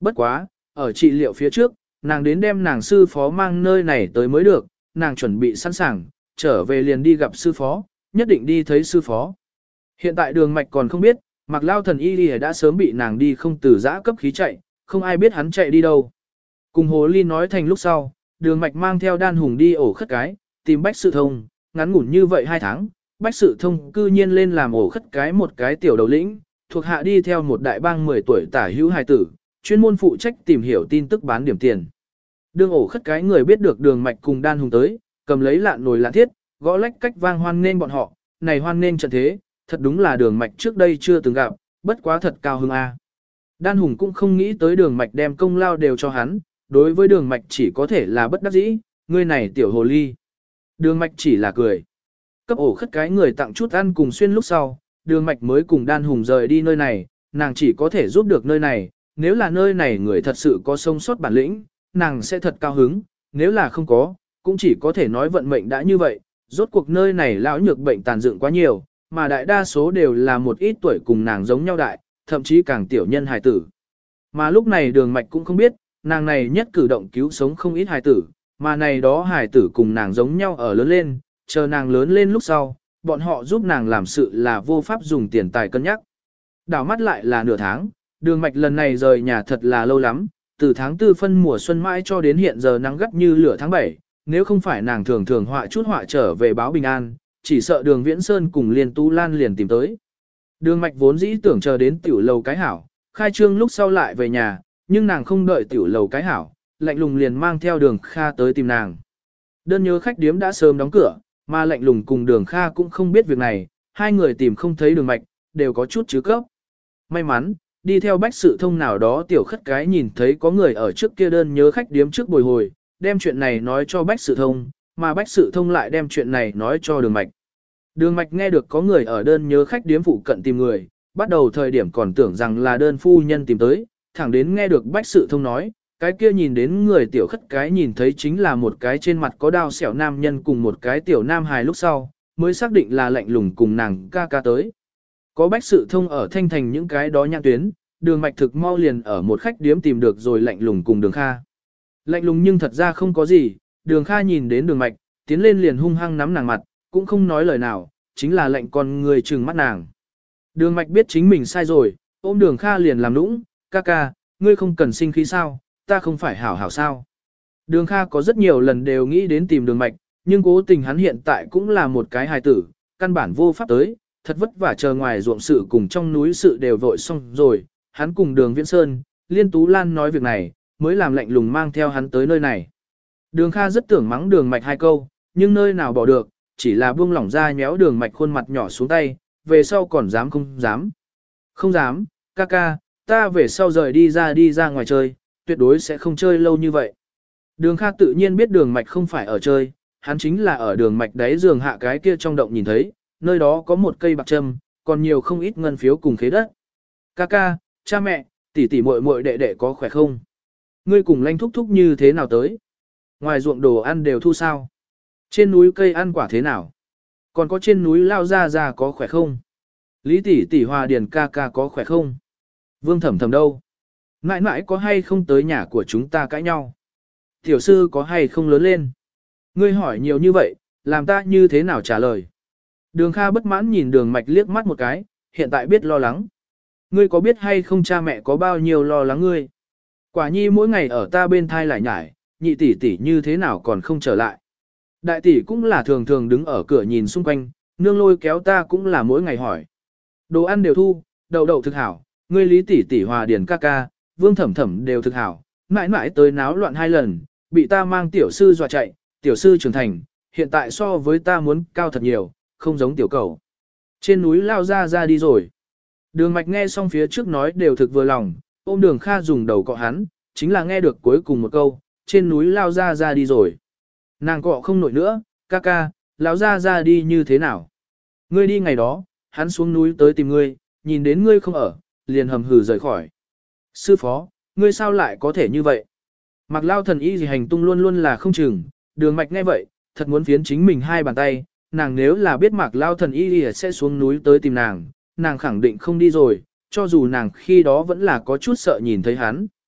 Bất quá, ở trị liệu phía trước, nàng đến đem nàng sư phó mang nơi này tới mới được, nàng chuẩn bị sẵn sàng, trở về liền đi gặp sư phó, nhất định đi thấy sư phó. Hiện tại Đường Mạch còn không biết, Mạc Lao thần y đã sớm bị nàng đi không từ giã cấp khí chạy, không ai biết hắn chạy đi đâu. Cùng Hồ Ly nói thành lúc sau, Đường Mạch mang theo Đan Hùng đi ổ khất cái, tìm Bách Sự Thông, ngắn ngủn như vậy 2 tháng, Bách Sự Thông cư nhiên lên làm ổ khất cái một cái tiểu đầu lĩnh, thuộc hạ đi theo một đại bang 10 tuổi tả hữu hài tử, chuyên môn phụ trách tìm hiểu tin tức bán điểm tiền. Đương ổ khất cái người biết được Đường Mạch cùng Đan Hùng tới, cầm lấy lạn nồi lạn thiết, gõ lách cách vang hoan nên bọn họ, này hoan nên trận thế, thật đúng là Đường Mạch trước đây chưa từng gặp, bất quá thật cao hứng a. Đan Hùng cũng không nghĩ tới Đường Mạch đem công lao đều cho hắn, đối với Đường Mạch chỉ có thể là bất đắc dĩ, ngươi này tiểu hồ ly. Đường Mạch chỉ là cười. Cấp ổ khất cái người tặng chút ăn cùng xuyên lúc sau, Đường Mạch mới cùng Đan Hùng rời đi nơi này, nàng chỉ có thể giúp được nơi này, nếu là nơi này người thật sự có sống sót bản lĩnh, nàng sẽ thật cao hứng, nếu là không có, cũng chỉ có thể nói vận mệnh đã như vậy, rốt cuộc nơi này lão nhược bệnh tàn dựng quá nhiều, mà đại đa số đều là một ít tuổi cùng nàng giống nhau đại, thậm chí càng tiểu nhân hài tử. Mà lúc này Đường Mạch cũng không biết, nàng này nhất cử động cứu sống không ít hài tử, mà này đó hài tử cùng nàng giống nhau ở lớn lên, chờ nàng lớn lên lúc sau, bọn họ giúp nàng làm sự là vô pháp dùng tiền tài cân nhắc. Đảo mắt lại là nửa tháng, Đường Mạch lần này rời nhà thật là lâu lắm, từ tháng 4 phân mùa xuân mãi cho đến hiện giờ nắng gắt như lửa tháng 7, nếu không phải nàng thường thường họa chút họa trở về báo bình an, chỉ sợ Đường Viễn Sơn cùng Liên Tú Lan liền tìm tới. Đường Mạch vốn dĩ tưởng chờ đến tiểu lầu cái hảo, khai trương lúc sau lại về nhà, nhưng nàng không đợi tiểu lầu cái hảo, Lạnh Lùng liền mang theo Đường Kha tới tìm nàng. Đơn nhớ khách điếm đã sớm đóng cửa, mà Lạnh Lùng cùng Đường Kha cũng không biết việc này, hai người tìm không thấy Đường Mạch, đều có chút chứ cấp. May mắn, đi theo Bách Sự Thông nào đó tiểu khất cái nhìn thấy có người ở trước kia đơn nhớ khách điếm trước bồi hồi, đem chuyện này nói cho Bách Sự Thông, mà Bách Sự Thông lại đem chuyện này nói cho Đường Mạch. Đường Mạch nghe được có người ở đơn nhớ khách điếm phụ cận tìm người, bắt đầu thời điểm còn tưởng rằng là đơn phu nhân tìm tới, thẳng đến nghe được Bách Sự Thông nói, cái kia nhìn đến người tiểu khất cái nhìn thấy chính là một cái trên mặt có đao xẻo nam nhân cùng một cái tiểu nam hài lúc sau, mới xác định là Lạnh Lùng cùng nàng ca ca tới. Có Bách Sự Thông ở Thanh Thành những cái đó nhãn tuyến, Đường Mạch thực mau liền ở một khách điếm tìm được rồi Lạnh Lùng cùng Đường Kha. Lạnh Lùng nhưng thật ra không có gì, Đường Kha nhìn đến Đường Mạch, tiến lên liền hung hăng nắm nàng mặt, cũng không nói lời nào, chính là lệnh con người trừng mắt nàng. Đường Mạch biết chính mình sai rồi, ôm Đường Kha liền làm nũng, ca ca, ngươi không cần sinh khí sao, ta không phải hảo hảo sao. Đường Kha có rất nhiều lần đều nghĩ đến tìm Đường Mạch, nhưng cố tình hắn hiện tại cũng là một cái hài tử, căn bản vô pháp tới, thật vất vả chờ ngoài ruộng sự cùng trong núi sự đều vội xong rồi, hắn cùng Đường Viễn Sơn, Liên Tú Lan nói việc này, mới làm Lạnh Lùng mang theo hắn tới nơi này. Đường Kha rất tưởng mắng Đường Mạch 2 câu, nhưng nơi nào bỏ được, chỉ là buông lỏng ra nhéo Đường Mạch khuôn mặt nhỏ xuống tay, về sau còn dám không dám. Không dám, ca ca, ta về sau rời đi ra ngoài chơi, tuyệt đối sẽ không chơi lâu như vậy. Đường Kha tự nhiên biết Đường Mạch không phải ở chơi, hắn chính là ở Đường Mạch đáy giường hạ cái kia trong động nhìn thấy, nơi đó có một cây bạc trâm, còn nhiều không ít ngân phiếu cùng khế đất. Ca ca, cha mẹ, tỷ tỷ muội muội đệ đệ có khỏe không? Ngươi cùng Lanh thúc thúc như thế nào tới? Ngoài ruộng đồ ăn đều thu sao? Trên núi cây ăn quả thế nào? Còn có trên núi Lao Gia có khỏe không? Lý tỷ tỷ Hòa Điền ca ca có khỏe không? Vương Thẩm Thẩm đâu? Mãi mãi có hay không tới nhà của chúng ta cãi nhau? Tiểu sư có hay không lớn lên? Ngươi hỏi nhiều như vậy, làm ta như thế nào trả lời? Đường Kha bất mãn nhìn Đường Mạch liếc mắt một cái, hiện tại biết lo lắng. Ngươi có biết hay không cha mẹ có bao nhiêu lo lắng ngươi? Quả nhi mỗi ngày ở ta bên thai lại nhải, nhị tỷ tỷ như thế nào còn không trở lại? Đại tỷ cũng là thường thường đứng ở cửa nhìn xung quanh, nương lôi kéo ta cũng là mỗi ngày hỏi. Đồ ăn đều thu, đậu đậu thực hảo, ngươi Lý tỷ tỷ Hòa Điền ca ca, Vương Thẩm Thẩm đều thực hảo, mãi mãi tới náo loạn 2 lần, bị ta mang tiểu sư dọa chạy, tiểu sư trưởng thành, hiện tại so với ta muốn cao thật nhiều, không giống tiểu cầu. Trên núi Lao ra đi rồi. Đường Mạch nghe xong phía trước nói đều thực vừa lòng, ôm Đường Kha dùng đầu cọ hắn, chính là nghe được cuối cùng một câu, trên núi Lao ra đi rồi. Nàng cọ không nổi nữa, ca ca, lão ra đi như thế nào? Ngươi đi ngày đó, hắn xuống núi tới tìm ngươi, nhìn đến ngươi không ở, liền hầm hừ rời khỏi. Sư phó, ngươi sao lại có thể như vậy? Mặc Lao thần y gì hành tung luôn luôn là không chừng, Đường Mạch nghe vậy, thật muốn phiến chính mình 2 bàn tay, nàng nếu là biết Mạc Lao thần y sẽ xuống núi tới tìm nàng, nàng khẳng định không đi rồi, cho dù nàng khi đó vẫn là có chút sợ nhìn thấy hắn.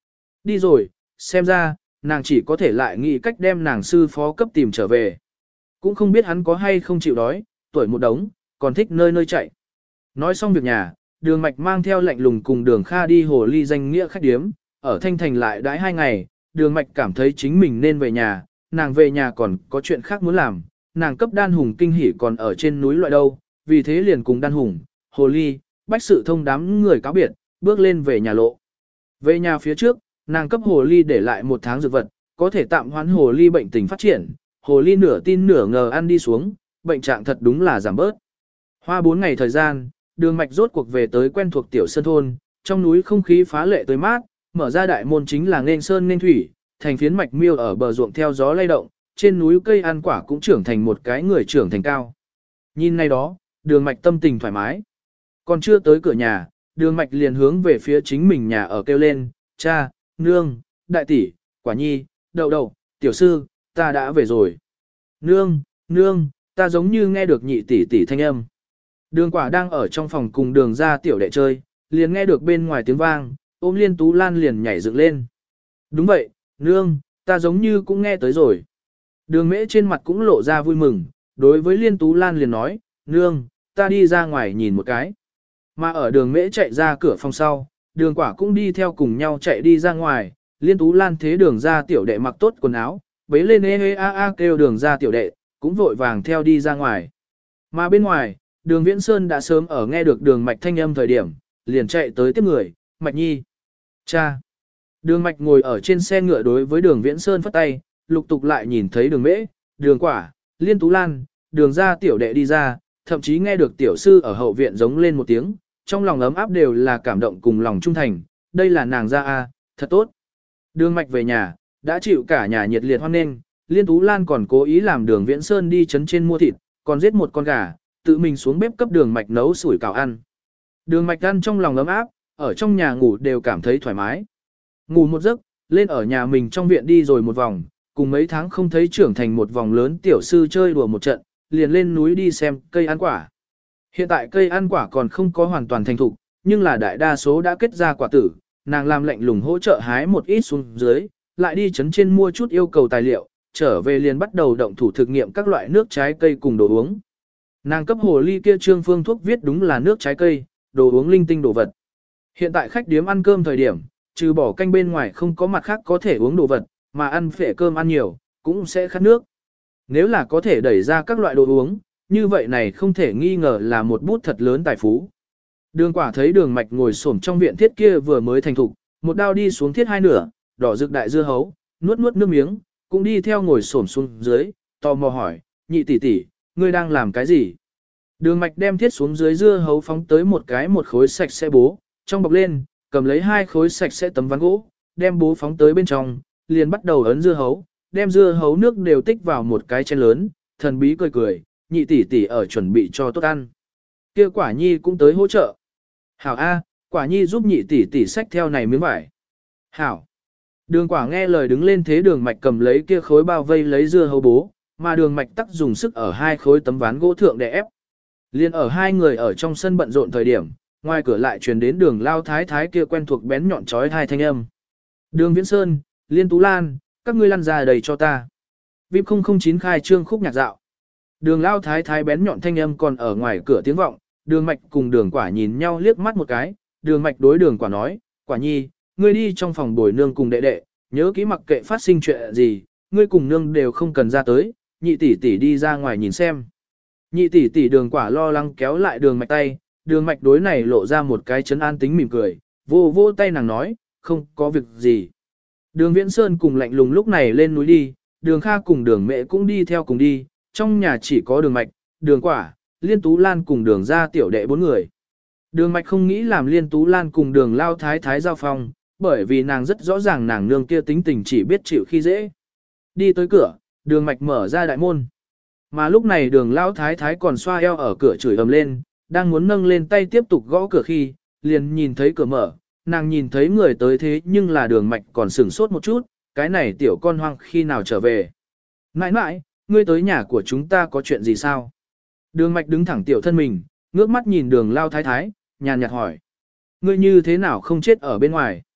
Đi rồi, xem ra, nàng chỉ có thể lại nghĩ cách đem nàng sư phó cấp tìm trở về. Cũng không biết hắn có hay không chịu đói, tuổi một đống, còn thích nơi nơi chạy. Nói xong việc nhà, đường mạch mang theo lệnh lùng cùng đường Kha đi hồ ly danh nghĩa khách điếm, ở Thanh Thành lại đãi 2 ngày, đường mạch cảm thấy chính mình nên về nhà, nàng về nhà còn có chuyện khác muốn làm, nàng cấp đan hùng kinh hỉ còn ở trên núi loại đâu, vì thế liền cùng đan hùng, hồ ly, bách sự thông đám người cáo biệt, bước lên về nhà lộ. Về nhà phía trước, nàng cấp hồ ly để lại 1 tháng dược vật, có thể tạm hoãn hồ ly bệnh tình phát triển, hồ ly nửa tin nửa ngờ ăn đi xuống, bệnh trạng thật đúng là giảm bớt. Hoa 4 ngày thời gian, đường mạch rốt cuộc về tới quen thuộc tiểu sơn thôn, trong núi không khí phá lệ tươi mát, mở ra đại môn chính là nên sơn nên thủy, thành phiến mạch miêu ở bờ ruộng theo gió lay động, trên núi cây ăn quả cũng trưởng thành một cái người trưởng thành cao. Nhìn này đó, đường mạch tâm tình thoải mái. Còn chưa tới cửa nhà, đường mạch liền hướng về phía chính mình nhà ở kêu lên, cha, nương, đại tỷ, quả nhi, đậu đậu, tiểu sư, ta đã về rồi. Nương, nương, ta giống như nghe được nhị tỷ tỷ thanh âm. Đường quả đang ở trong phòng cùng đường ra tiểu đệ chơi, liền nghe được bên ngoài tiếng vang, ôm Liên Tú Lan liền nhảy dựng lên. Đúng vậy, nương, ta giống như cũng nghe tới rồi. Đường mễ trên mặt cũng lộ ra vui mừng, đối với Liên Tú Lan liền nói, nương, ta đi ra ngoài nhìn một cái. Mà ở đường mễ chạy ra cửa phòng sau, đường quả cũng đi theo cùng nhau chạy đi ra ngoài, Liên Tú Lan thế đường ra tiểu đệ mặc tốt quần áo, bế lên kêu đường ra tiểu đệ, cũng vội vàng theo đi ra ngoài. Mà bên ngoài, đường Viễn Sơn đã sớm ở nghe được đường mạch thanh âm thời điểm, liền chạy tới tiếp người, mạch nhi. Cha. Đường mạch ngồi ở trên xe ngựa đối với đường Viễn Sơn phất tay, lục tục lại nhìn thấy đường mễ, đường quả, Liên Tú Lan, đường ra tiểu đệ đi ra, thậm chí nghe được tiểu sư ở hậu viện giống lên một tiếng, trong lòng ấm áp đều là cảm động cùng lòng trung thành, đây là nàng ra a, thật tốt. Đường mạch về nhà, đã chịu cả nhà nhiệt liệt hoan nghênh, Liên Tú Lan còn cố ý làm đường Viễn Sơn đi trấn trên mua thịt, còn giết một con gà, tự mình xuống bếp cấp đường mạch nấu sủi cảo ăn. Đường mạch ăn trong lòng ấm áp, ở trong nhà ngủ đều cảm thấy thoải mái. Ngủ một giấc, lên ở nhà mình trong viện đi rồi một vòng, cùng mấy tháng không thấy trưởng thành một vòng lớn tiểu sư chơi đùa một trận, liền lên núi đi xem cây ăn quả. Hiện tại cây ăn quả còn không có hoàn toàn thành thục, nhưng là đại đa số đã kết ra quả tử, nàng làm lệnh lùng hỗ trợ hái một ít xuống dưới, lại đi chấn trên mua chút yêu cầu tài liệu, trở về liền bắt đầu động thủ thực nghiệm các loại nước trái cây cùng đồ uống. Nàng cấp hồ ly kia trương phương thuốc viết đúng là nước trái cây, đồ uống linh tinh đồ vật. Hiện tại khách điếm ăn cơm thời điểm, trừ bỏ canh bên ngoài không có mặt khác có thể uống đồ vật, mà ăn phệ cơm ăn nhiều, cũng sẽ khát nước. Nếu là có thể đẩy ra các loại đồ uống, như vậy này không thể nghi ngờ là một bút thật lớn tài phú. Đường quả thấy đường mạch ngồi xổm trong viện thiết kia vừa mới thành thục, một đao đi xuống thiết hai nửa, đỏ rực đại dưa hấu, nuốt nuốt nước miếng, cũng đi theo ngồi xổm xuống dưới, tò mò hỏi, nhị tỷ tỷ, ngươi đang làm cái gì? Đường mạch đem thiết xuống dưới dưa hấu phóng tới một khối sạch sẽ bố, trong bọc lên, cầm lấy 2 khối sạch sẽ tấm ván gỗ, đem bố phóng tới bên trong, liền bắt đầu ấn dưa hấu, đem dưa hấu nước đều tích vào một cái chén lớn, thần bí cười cười, nhị tỷ tỷ ở chuẩn bị cho tốt ăn. Kia quả nhi cũng tới hỗ trợ. Hảo A, quả nhi giúp nhị tỷ tỷ xách theo này miếng vải. Hảo. Đường quả nghe lời đứng lên thế đường mạch cầm lấy kia khối bao vây lấy dưa hấu bố, mà đường mạch tắc dùng sức ở 2 khối tấm ván gỗ thượng để ép. Liên ở 2 người ở trong sân bận rộn thời điểm, ngoài cửa lại truyền đến đường lao thái thái kia quen thuộc bén nhọn chói tai thanh âm. Đường Viễn Sơn, Liên Tú Lan, các ngươi lăn ra đầy cho ta. VIP 009 khai trương khúc nhạc dạo. Đường lao thái thái bén nhọn thanh âm còn ở ngoài cửa tiếng vọng, đường mạch cùng đường quả nhìn nhau liếc mắt một cái, đường mạch đối đường quả nói, quả nhi, ngươi đi trong phòng bồi nương cùng đệ đệ, nhớ kỹ mặc kệ phát sinh chuyện gì, ngươi cùng nương đều không cần ra tới, nhị tỷ tỷ đi ra ngoài nhìn xem. Nhị tỷ tỷ đường quả lo lắng kéo lại đường mạch tay, đường mạch đối này lộ ra một cái chấn an tính mỉm cười, vô vô tay nàng nói, không có việc gì. Đường Viễn Sơn cùng lạnh lùng lúc này lên núi đi, đường Kha cùng đường mẹ cũng đi theo cùng đi, trong nhà chỉ có đường mạch, đường quả, Liên Tú Lan cùng đường ra tiểu đệ 4 người. Đường mạch không nghĩ làm Liên Tú Lan cùng đường lao thái thái giao phong, bởi vì nàng rất rõ ràng nàng nương kia tính tình chỉ biết chịu khi dễ. Đi tới cửa, đường mạch mở ra đại môn. Mà lúc này đường lao thái thái còn xoa eo ở cửa chửi ầm lên, đang muốn nâng lên tay tiếp tục gõ cửa khi, liền nhìn thấy cửa mở, nàng nhìn thấy người tới thế nhưng là đường mạch còn sửng sốt một chút, cái này tiểu con hoang khi nào trở về. Nãi nãi, ngươi tới nhà của chúng ta có chuyện gì sao? Đường mạch đứng thẳng tiểu thân mình, ngước mắt nhìn đường lao thái thái, nhàn nhạt hỏi. Ngươi như thế nào không chết ở bên ngoài?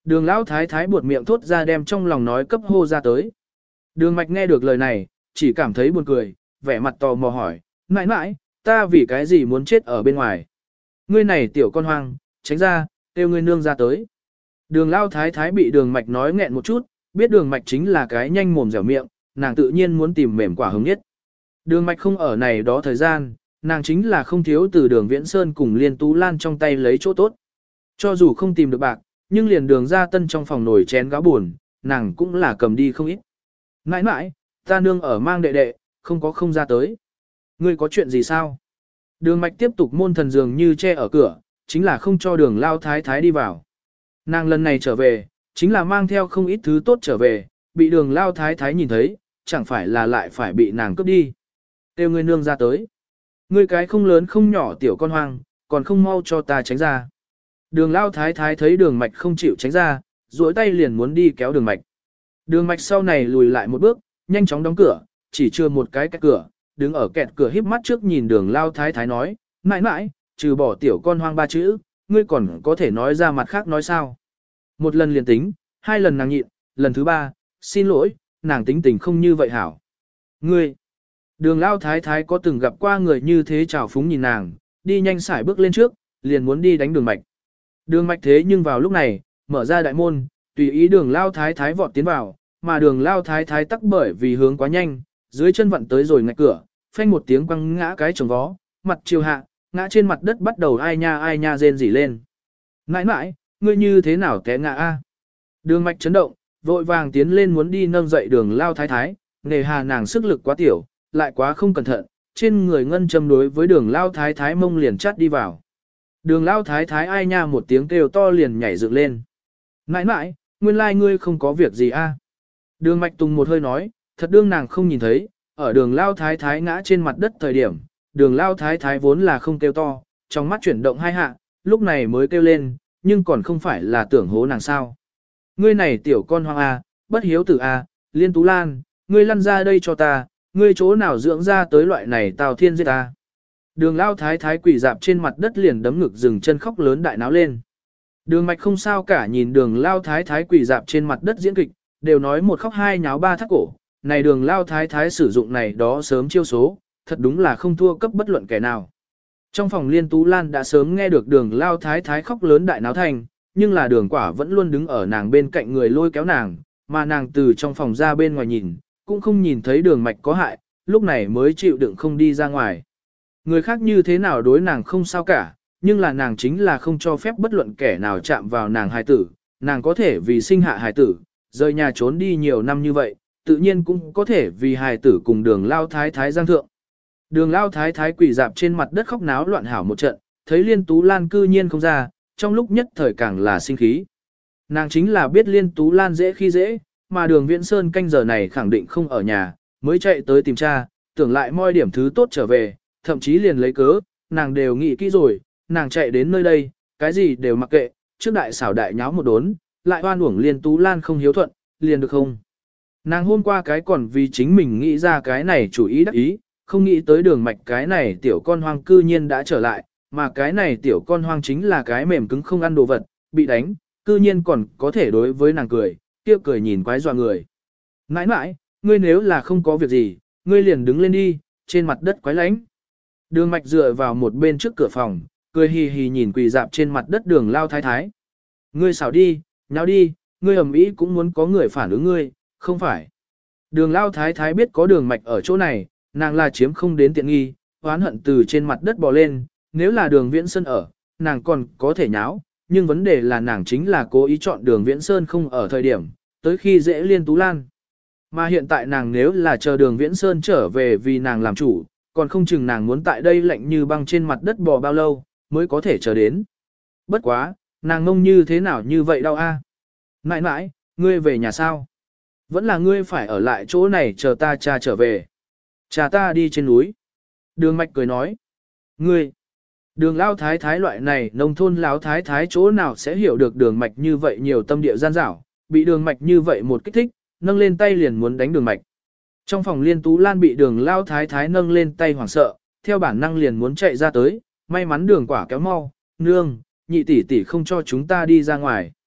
Đường lão thái thái buột miệng thốt ra đem trong lòng nói cấp hô ra tới. Đường mạch nghe được lời này, chỉ cảm thấy buồn cười, vẻ mặt tò mò hỏi, mãi mãi, ta vì cái gì muốn chết ở bên ngoài? Ngươi này tiểu con hoang, tránh ra, kêu ngươi nương ra tới. Đường lão thái thái bị đường mạch nói nghẹn một chút, biết đường mạch chính là cái nhanh mồm dẻo miệng, nàng tự nhiên muốn tìm mềm quả hứng nhất. Đường mạch không ở này đó thời gian, nàng chính là không thiếu từ đường Viễn Sơn cùng Liên Tú Lan trong tay lấy chỗ tốt. Cho dù không tìm được bạc, nhưng liền đường ra tân trong phòng nồi chén gáo buồn, nàng cũng là cầm đi không ít. Mãi mãi, ta nương ở mang đệ đệ, không ra tới. Ngươi có chuyện gì sao? Đường mạch tiếp tục môn thần dường như che ở cửa, chính là không cho đường lao thái thái đi vào. Nàng lần này trở về, chính là mang theo không ít thứ tốt trở về, bị đường lao thái thái nhìn thấy, chẳng phải là lại phải bị nàng cướp đi. Kêu ngươi nương ra tới. Ngươi cái không lớn không nhỏ tiểu con hoang, còn không mau cho ta tránh ra. Đường lao thái thái thấy đường mạch không chịu tránh ra, duỗi tay liền muốn đi kéo đường mạch. Đường mạch sau này lùi lại một bước, nhanh chóng đóng cửa, chỉ chưa một cái kẹt cửa, đứng ở kẹt cửa híp mắt trước nhìn đường lao thái thái nói, mãi mãi, trừ bỏ tiểu con hoang ba chữ, ngươi còn có thể nói ra mặt khác nói sao. Một lần liền tính, hai lần nàng nhịn, lần thứ ba, xin lỗi, nàng tính tình không như vậy hảo. Ngươi, đường lao thái thái có từng gặp qua người như thế trào phúng nhìn nàng, đi nhanh sải bước lên trước, liền muốn đi đánh đường mạch. Đường mạch thế nhưng vào lúc này, mở ra đại môn, tùy ý đường lao thái thái vọt tiến vào, mà đường lao thái thái tắc bởi vì hướng quá nhanh, dưới chân vặn tới rồi ngạch cửa, phanh một tiếng quăng ngã cái chồng vó, mặt chiều hạ, ngã trên mặt đất bắt đầu ai nha rên rỉ lên. Nãi nãi, ngươi như thế nào té ngã a? Đường mạch chấn động, vội vàng tiến lên muốn đi nâng dậy đường lao thái thái, nề hà nàng sức lực quá tiểu, lại quá không cẩn thận, trên người ngân châm đối với đường lao thái thái mông liền chát đi vào. Đường lao thái thái ai nha một tiếng kêu to liền nhảy dựng lên. Nãi nãi, nguyên lai ngươi không có việc gì a? Đường mạch tùng một hơi nói, thật đương nàng không nhìn thấy, ở đường lao thái thái ngã trên mặt đất thời điểm, đường lao thái thái vốn là không kêu to, trong mắt chuyển động hai hạ, lúc này mới kêu lên, nhưng còn không phải là tưởng hố nàng sao. Ngươi này tiểu con hoang a, bất hiếu tử a, Liên Tú Lan, ngươi lăn ra đây cho ta, ngươi chỗ nào dưỡng ra tới loại này tào thiên giết ta. Đường lao thái thái quỳ dạp trên mặt đất liền đấm ngực dừng chân khóc lớn đại náo lên. Đường mạch không sao cả nhìn đường lao thái thái quỳ dạp trên mặt đất diễn kịch, đều nói một khóc hai nháo ba thắt cổ, này đường lao thái thái sử dụng này đó sớm chiêu số, thật đúng là không thua cấp bất luận kẻ nào. Trong phòng Liên Tú Lan đã sớm nghe được đường lao thái thái khóc lớn đại náo thành, nhưng là đường quả vẫn luôn đứng ở nàng bên cạnh người lôi kéo nàng, mà nàng từ trong phòng ra bên ngoài nhìn, cũng không nhìn thấy đường mạch có hại, lúc này mới chịu đựng không đi ra ngoài. Người khác như thế nào đối nàng không sao cả, nhưng là nàng chính là không cho phép bất luận kẻ nào chạm vào nàng hài tử, nàng có thể vì sinh hạ hài tử, rời nhà trốn đi nhiều năm như vậy, tự nhiên cũng có thể vì hài tử cùng đường lao thái thái giang thượng. Đường lao thái thái quỳ dạp trên mặt đất khóc náo loạn hảo một trận, thấy Liên Tú Lan cư nhiên không ra, trong lúc nhất thời càng là sinh khí. Nàng chính là biết Liên Tú Lan dễ khi dễ, mà đường Viễn Sơn canh giờ này khẳng định không ở nhà, mới chạy tới tìm cha, tưởng lại moi điểm thứ tốt trở về, thậm chí liền lấy cớ, nàng đều nghĩ kỹ rồi, nàng chạy đến nơi đây, cái gì đều mặc kệ, trước đại xảo đại nháo một đốn, lại oan uổng Liên Tú Lan không hiếu thuận, liền được không? Nàng hôm qua cái còn vì chính mình nghĩ ra cái này chủ ý đắc ý, không nghĩ tới đường mạch cái này tiểu con hoang cư nhiên đã trở lại, mà cái này tiểu con hoang chính là cái mềm cứng không ăn đồ vật, bị đánh, cư nhiên còn có thể đối với nàng cười, kia cười nhìn quái dọa người. Nãi nãi, ngươi nếu là không có việc gì, ngươi liền đứng lên đi, trên mặt đất quái lánh. Đường mạch dựa vào một bên trước cửa phòng, cười hì hì nhìn quỳ dạp trên mặt đất đường lao thái thái. Ngươi xảo đi, nháo đi, ngươi ầm ĩ cũng muốn có người phản ứng ngươi, không phải. Đường lao thái thái biết có đường mạch ở chỗ này, nàng là chiếm không đến tiện nghi, oán hận từ trên mặt đất bò lên, nếu là đường Viễn Sơn ở, nàng còn có thể nháo, nhưng vấn đề là nàng chính là cố ý chọn đường Viễn Sơn không ở thời điểm, tới khi dễ Liên Tú Lan. Mà hiện tại nàng nếu là chờ đường Viễn Sơn trở về vì nàng làm chủ, còn không chừng nàng muốn tại đây lạnh như băng trên mặt đất bò bao lâu, mới có thể chờ đến. Bất quá, nàng ngông như thế nào như vậy đâu a? Mãi mãi, ngươi về nhà sao? Vẫn là ngươi phải ở lại chỗ này chờ ta cha trở về. Cha ta đi trên núi. Đường mạch cười nói. Ngươi, đường lao thái thái loại này nông thôn lão thái thái chỗ nào sẽ hiểu được đường mạch như vậy nhiều tâm địa gian dảo, bị đường mạch như vậy một kích thích, nâng lên tay liền muốn đánh đường mạch. Trong phòng Liên Tú Lan bị đường lao thái thái nâng lên tay hoảng sợ, theo bản năng liền muốn chạy ra tới, may mắn đường quả kéo mau, nương, nhị tỷ tỷ không cho chúng ta đi ra ngoài.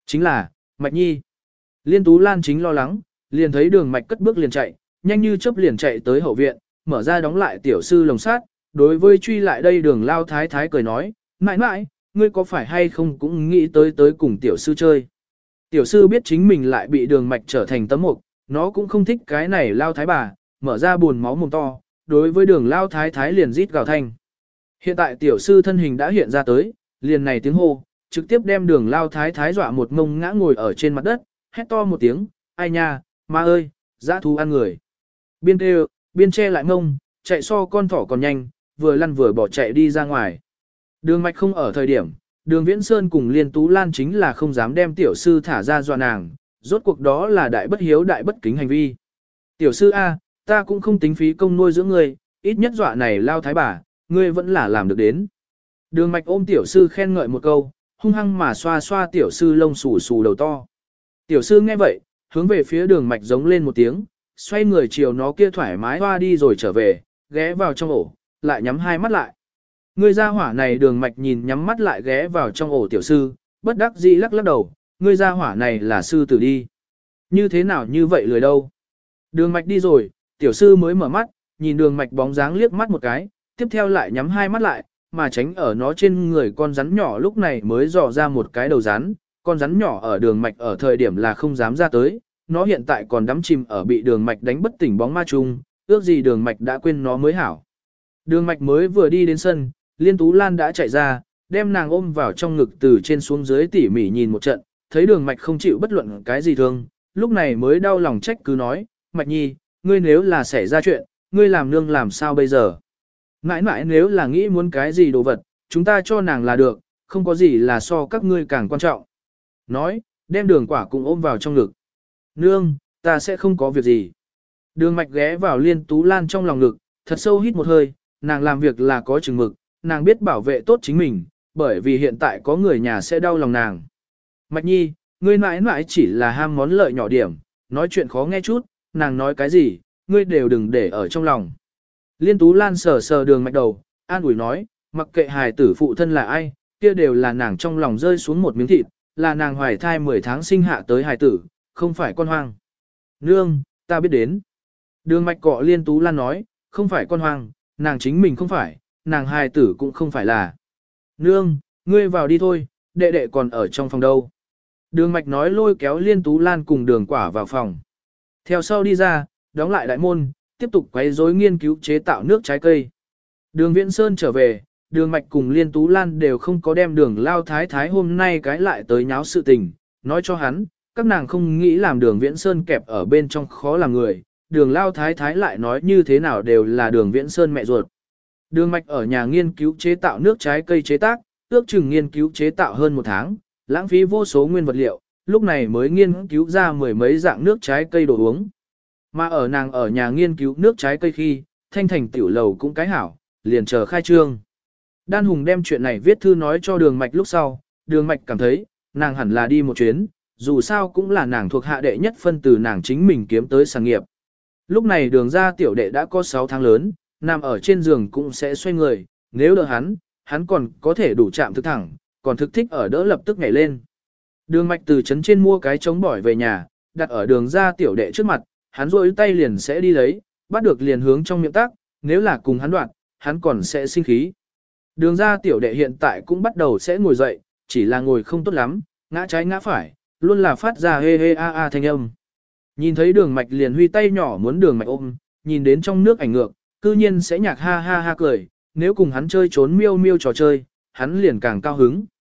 Chính là, Mạch Nhi. Liên Tú Lan chính lo lắng, liền thấy đường Mạch cất bước liền chạy, nhanh như chớp liền chạy tới hậu viện, mở ra đóng lại tiểu sư lồng sát, đối với truy lại đây đường lao thái thái cười nói, mãi mãi, ngươi có phải hay không cũng nghĩ tới cùng tiểu sư chơi. Tiểu sư biết chính mình lại bị đường Mạch trở thành tấm mục, nó cũng không thích cái này lao thái bà, mở ra buồn máu mồm to, đối với đường lao thái thái liền rít gào thanh. Hiện tại tiểu sư thân hình đã hiện ra tới, liền này tiếng hô, trực tiếp đem đường lao thái thái dọa một ngông ngã ngồi ở trên mặt đất, hét to một tiếng, ai nha, ma ơi, dã thú ăn người. Biên kêu, biên che lại ngông, chạy so con thỏ còn nhanh, vừa lăn vừa bỏ chạy đi ra ngoài. Đường Mạch không ở thời điểm, đường Viễn Sơn cùng Liên Tú Lan chính là không dám đem tiểu sư thả ra dọa nàng, rốt cuộc đó là đại bất hiếu đại bất kính hành vi. Tiểu sư A, ta cũng không tính phí công nuôi dưỡng ngươi, ít nhất dọa này lao thái bà, ngươi vẫn là làm được đến. Đường Mạch ôm tiểu sư khen ngợi một câu, hung hăng mà xoa xoa tiểu sư lông xù xù đầu to. Tiểu sư nghe vậy, hướng về phía đường Mạch giống lên một tiếng, xoay người chiều nó kia thoải mái hoa đi rồi trở về, ghé vào trong ổ, lại nhắm hai mắt lại. Ngươi gia hỏa này đường Mạch nhìn nhắm mắt lại ghé vào trong ổ tiểu sư, bất đắc dĩ lắc lắc đầu, ngươi gia hỏa này là sư tử đi. Như thế nào như vậy lười đâu. Đường Mạch đi rồi, tiểu sư mới mở mắt, nhìn đường Mạch bóng dáng liếc mắt một cái, tiếp theo lại nhắm hai mắt lại, mà tránh ở nó trên người con rắn nhỏ lúc này mới dò ra một cái đầu rắn, con rắn nhỏ ở đường Mạch ở thời điểm là không dám ra tới, nó hiện tại còn đắm chìm ở bị đường Mạch đánh bất tỉnh bóng ma chung, ước gì đường Mạch đã quên nó mới hảo. Đường Mạch mới vừa đi đến sân, Liên Tú Lan đã chạy ra, đem nàng ôm vào trong ngực từ trên xuống dưới tỉ mỉ nhìn một trận, thấy đường Mạch không chịu bất luận cái gì thương, lúc này mới đau lòng trách cứ nói, Mạch Nhi, ngươi nếu là xảy ra chuyện, ngươi làm nương làm sao bây giờ? Mãi mãi nếu là nghĩ muốn cái gì đồ vật, chúng ta cho nàng là được, không có gì là so các ngươi càng quan trọng. Nói, đem đường quả cùng ôm vào trong ngực. Nương, ta sẽ không có việc gì. Đường Mạch ghé vào Liên Tú Lan trong lòng ngực, thật sâu hít một hơi, nàng làm việc là có chừng mực, nàng biết bảo vệ tốt chính mình, bởi vì hiện tại có người nhà sẽ đau lòng nàng. Mạch Nhi, ngươi mãi mãi chỉ là ham món lợi nhỏ điểm, nói chuyện khó nghe chút, nàng nói cái gì, ngươi đều đừng để ở trong lòng. Liên Tú Lan sờ sờ đường Mạch đầu, an ủi nói, mặc kệ hài tử phụ thân là ai, kia đều là nàng trong lòng rơi xuống một miếng thịt, là nàng hoài thai 10 tháng sinh hạ tới hài tử, không phải con hoang. Nương, ta biết đến. Đường Mạch cọ Liên Tú Lan nói, không phải con hoang, nàng chính mình không phải, nàng hài tử cũng không phải là. Nương, ngươi vào đi thôi, đệ đệ còn ở trong phòng đâu. Đường Mạch nói lôi kéo Liên Tú Lan cùng đường quả vào phòng. Theo sau đi ra, đóng lại đại môn, tiếp tục quấy rối nghiên cứu chế tạo nước trái cây. Đường Viễn Sơn trở về, đường Mạch cùng Liên Tú Lan đều không có đem đường lao thái thái hôm nay cái lại tới nháo sự tình, nói cho hắn, các nàng không nghĩ làm đường Viễn Sơn kẹp ở bên trong khó làm người, đường lao thái thái lại nói như thế nào đều là đường Viễn Sơn mẹ ruột. Đường Mạch ở nhà nghiên cứu chế tạo nước trái cây chế tác, ước chừng nghiên cứu chế tạo hơn một tháng, lãng phí vô số nguyên vật liệu, lúc này mới nghiên cứu ra mười mấy dạng nước trái cây đồ uống. Mà ở nàng ở nhà nghiên cứu nước trái cây khi, thanh thành tiểu lầu cũng cái hảo, liền chờ khai trương. Đan Hùng đem chuyện này viết thư nói cho đường Mạch lúc sau, đường Mạch cảm thấy, nàng hẳn là đi một chuyến, dù sao cũng là nàng thuộc hạ đệ nhất phân từ nàng chính mình kiếm tới sản nghiệp. Lúc này đường ra tiểu đệ đã có 6 tháng lớn, nằm ở trên giường cũng sẽ xoay người, nếu đỡ hắn còn có thể đủ chạm thực thẳng, còn thực thích ở đỡ lập tức nhảy lên. Đường Mạch từ trấn trên mua cái chống bỏi về nhà, đặt ở đường ra tiểu đệ trước mặt, hắn rôi tay liền sẽ đi lấy, bắt được liền hướng trong miệng tác, nếu là cùng hắn đoạn, hắn còn sẽ sinh khí. Đường ra tiểu đệ hiện tại cũng bắt đầu sẽ ngồi dậy, chỉ là ngồi không tốt lắm, ngã trái ngã phải, luôn là phát ra hê hê a a thanh âm. Nhìn thấy đường Mạch liền huy tay nhỏ muốn đường Mạch ôm, nhìn đến trong nước ảnh ngược, cư nhiên sẽ nhạc ha ha ha cười, nếu cùng hắn chơi trốn miêu miêu trò chơi, hắn liền càng cao hứng.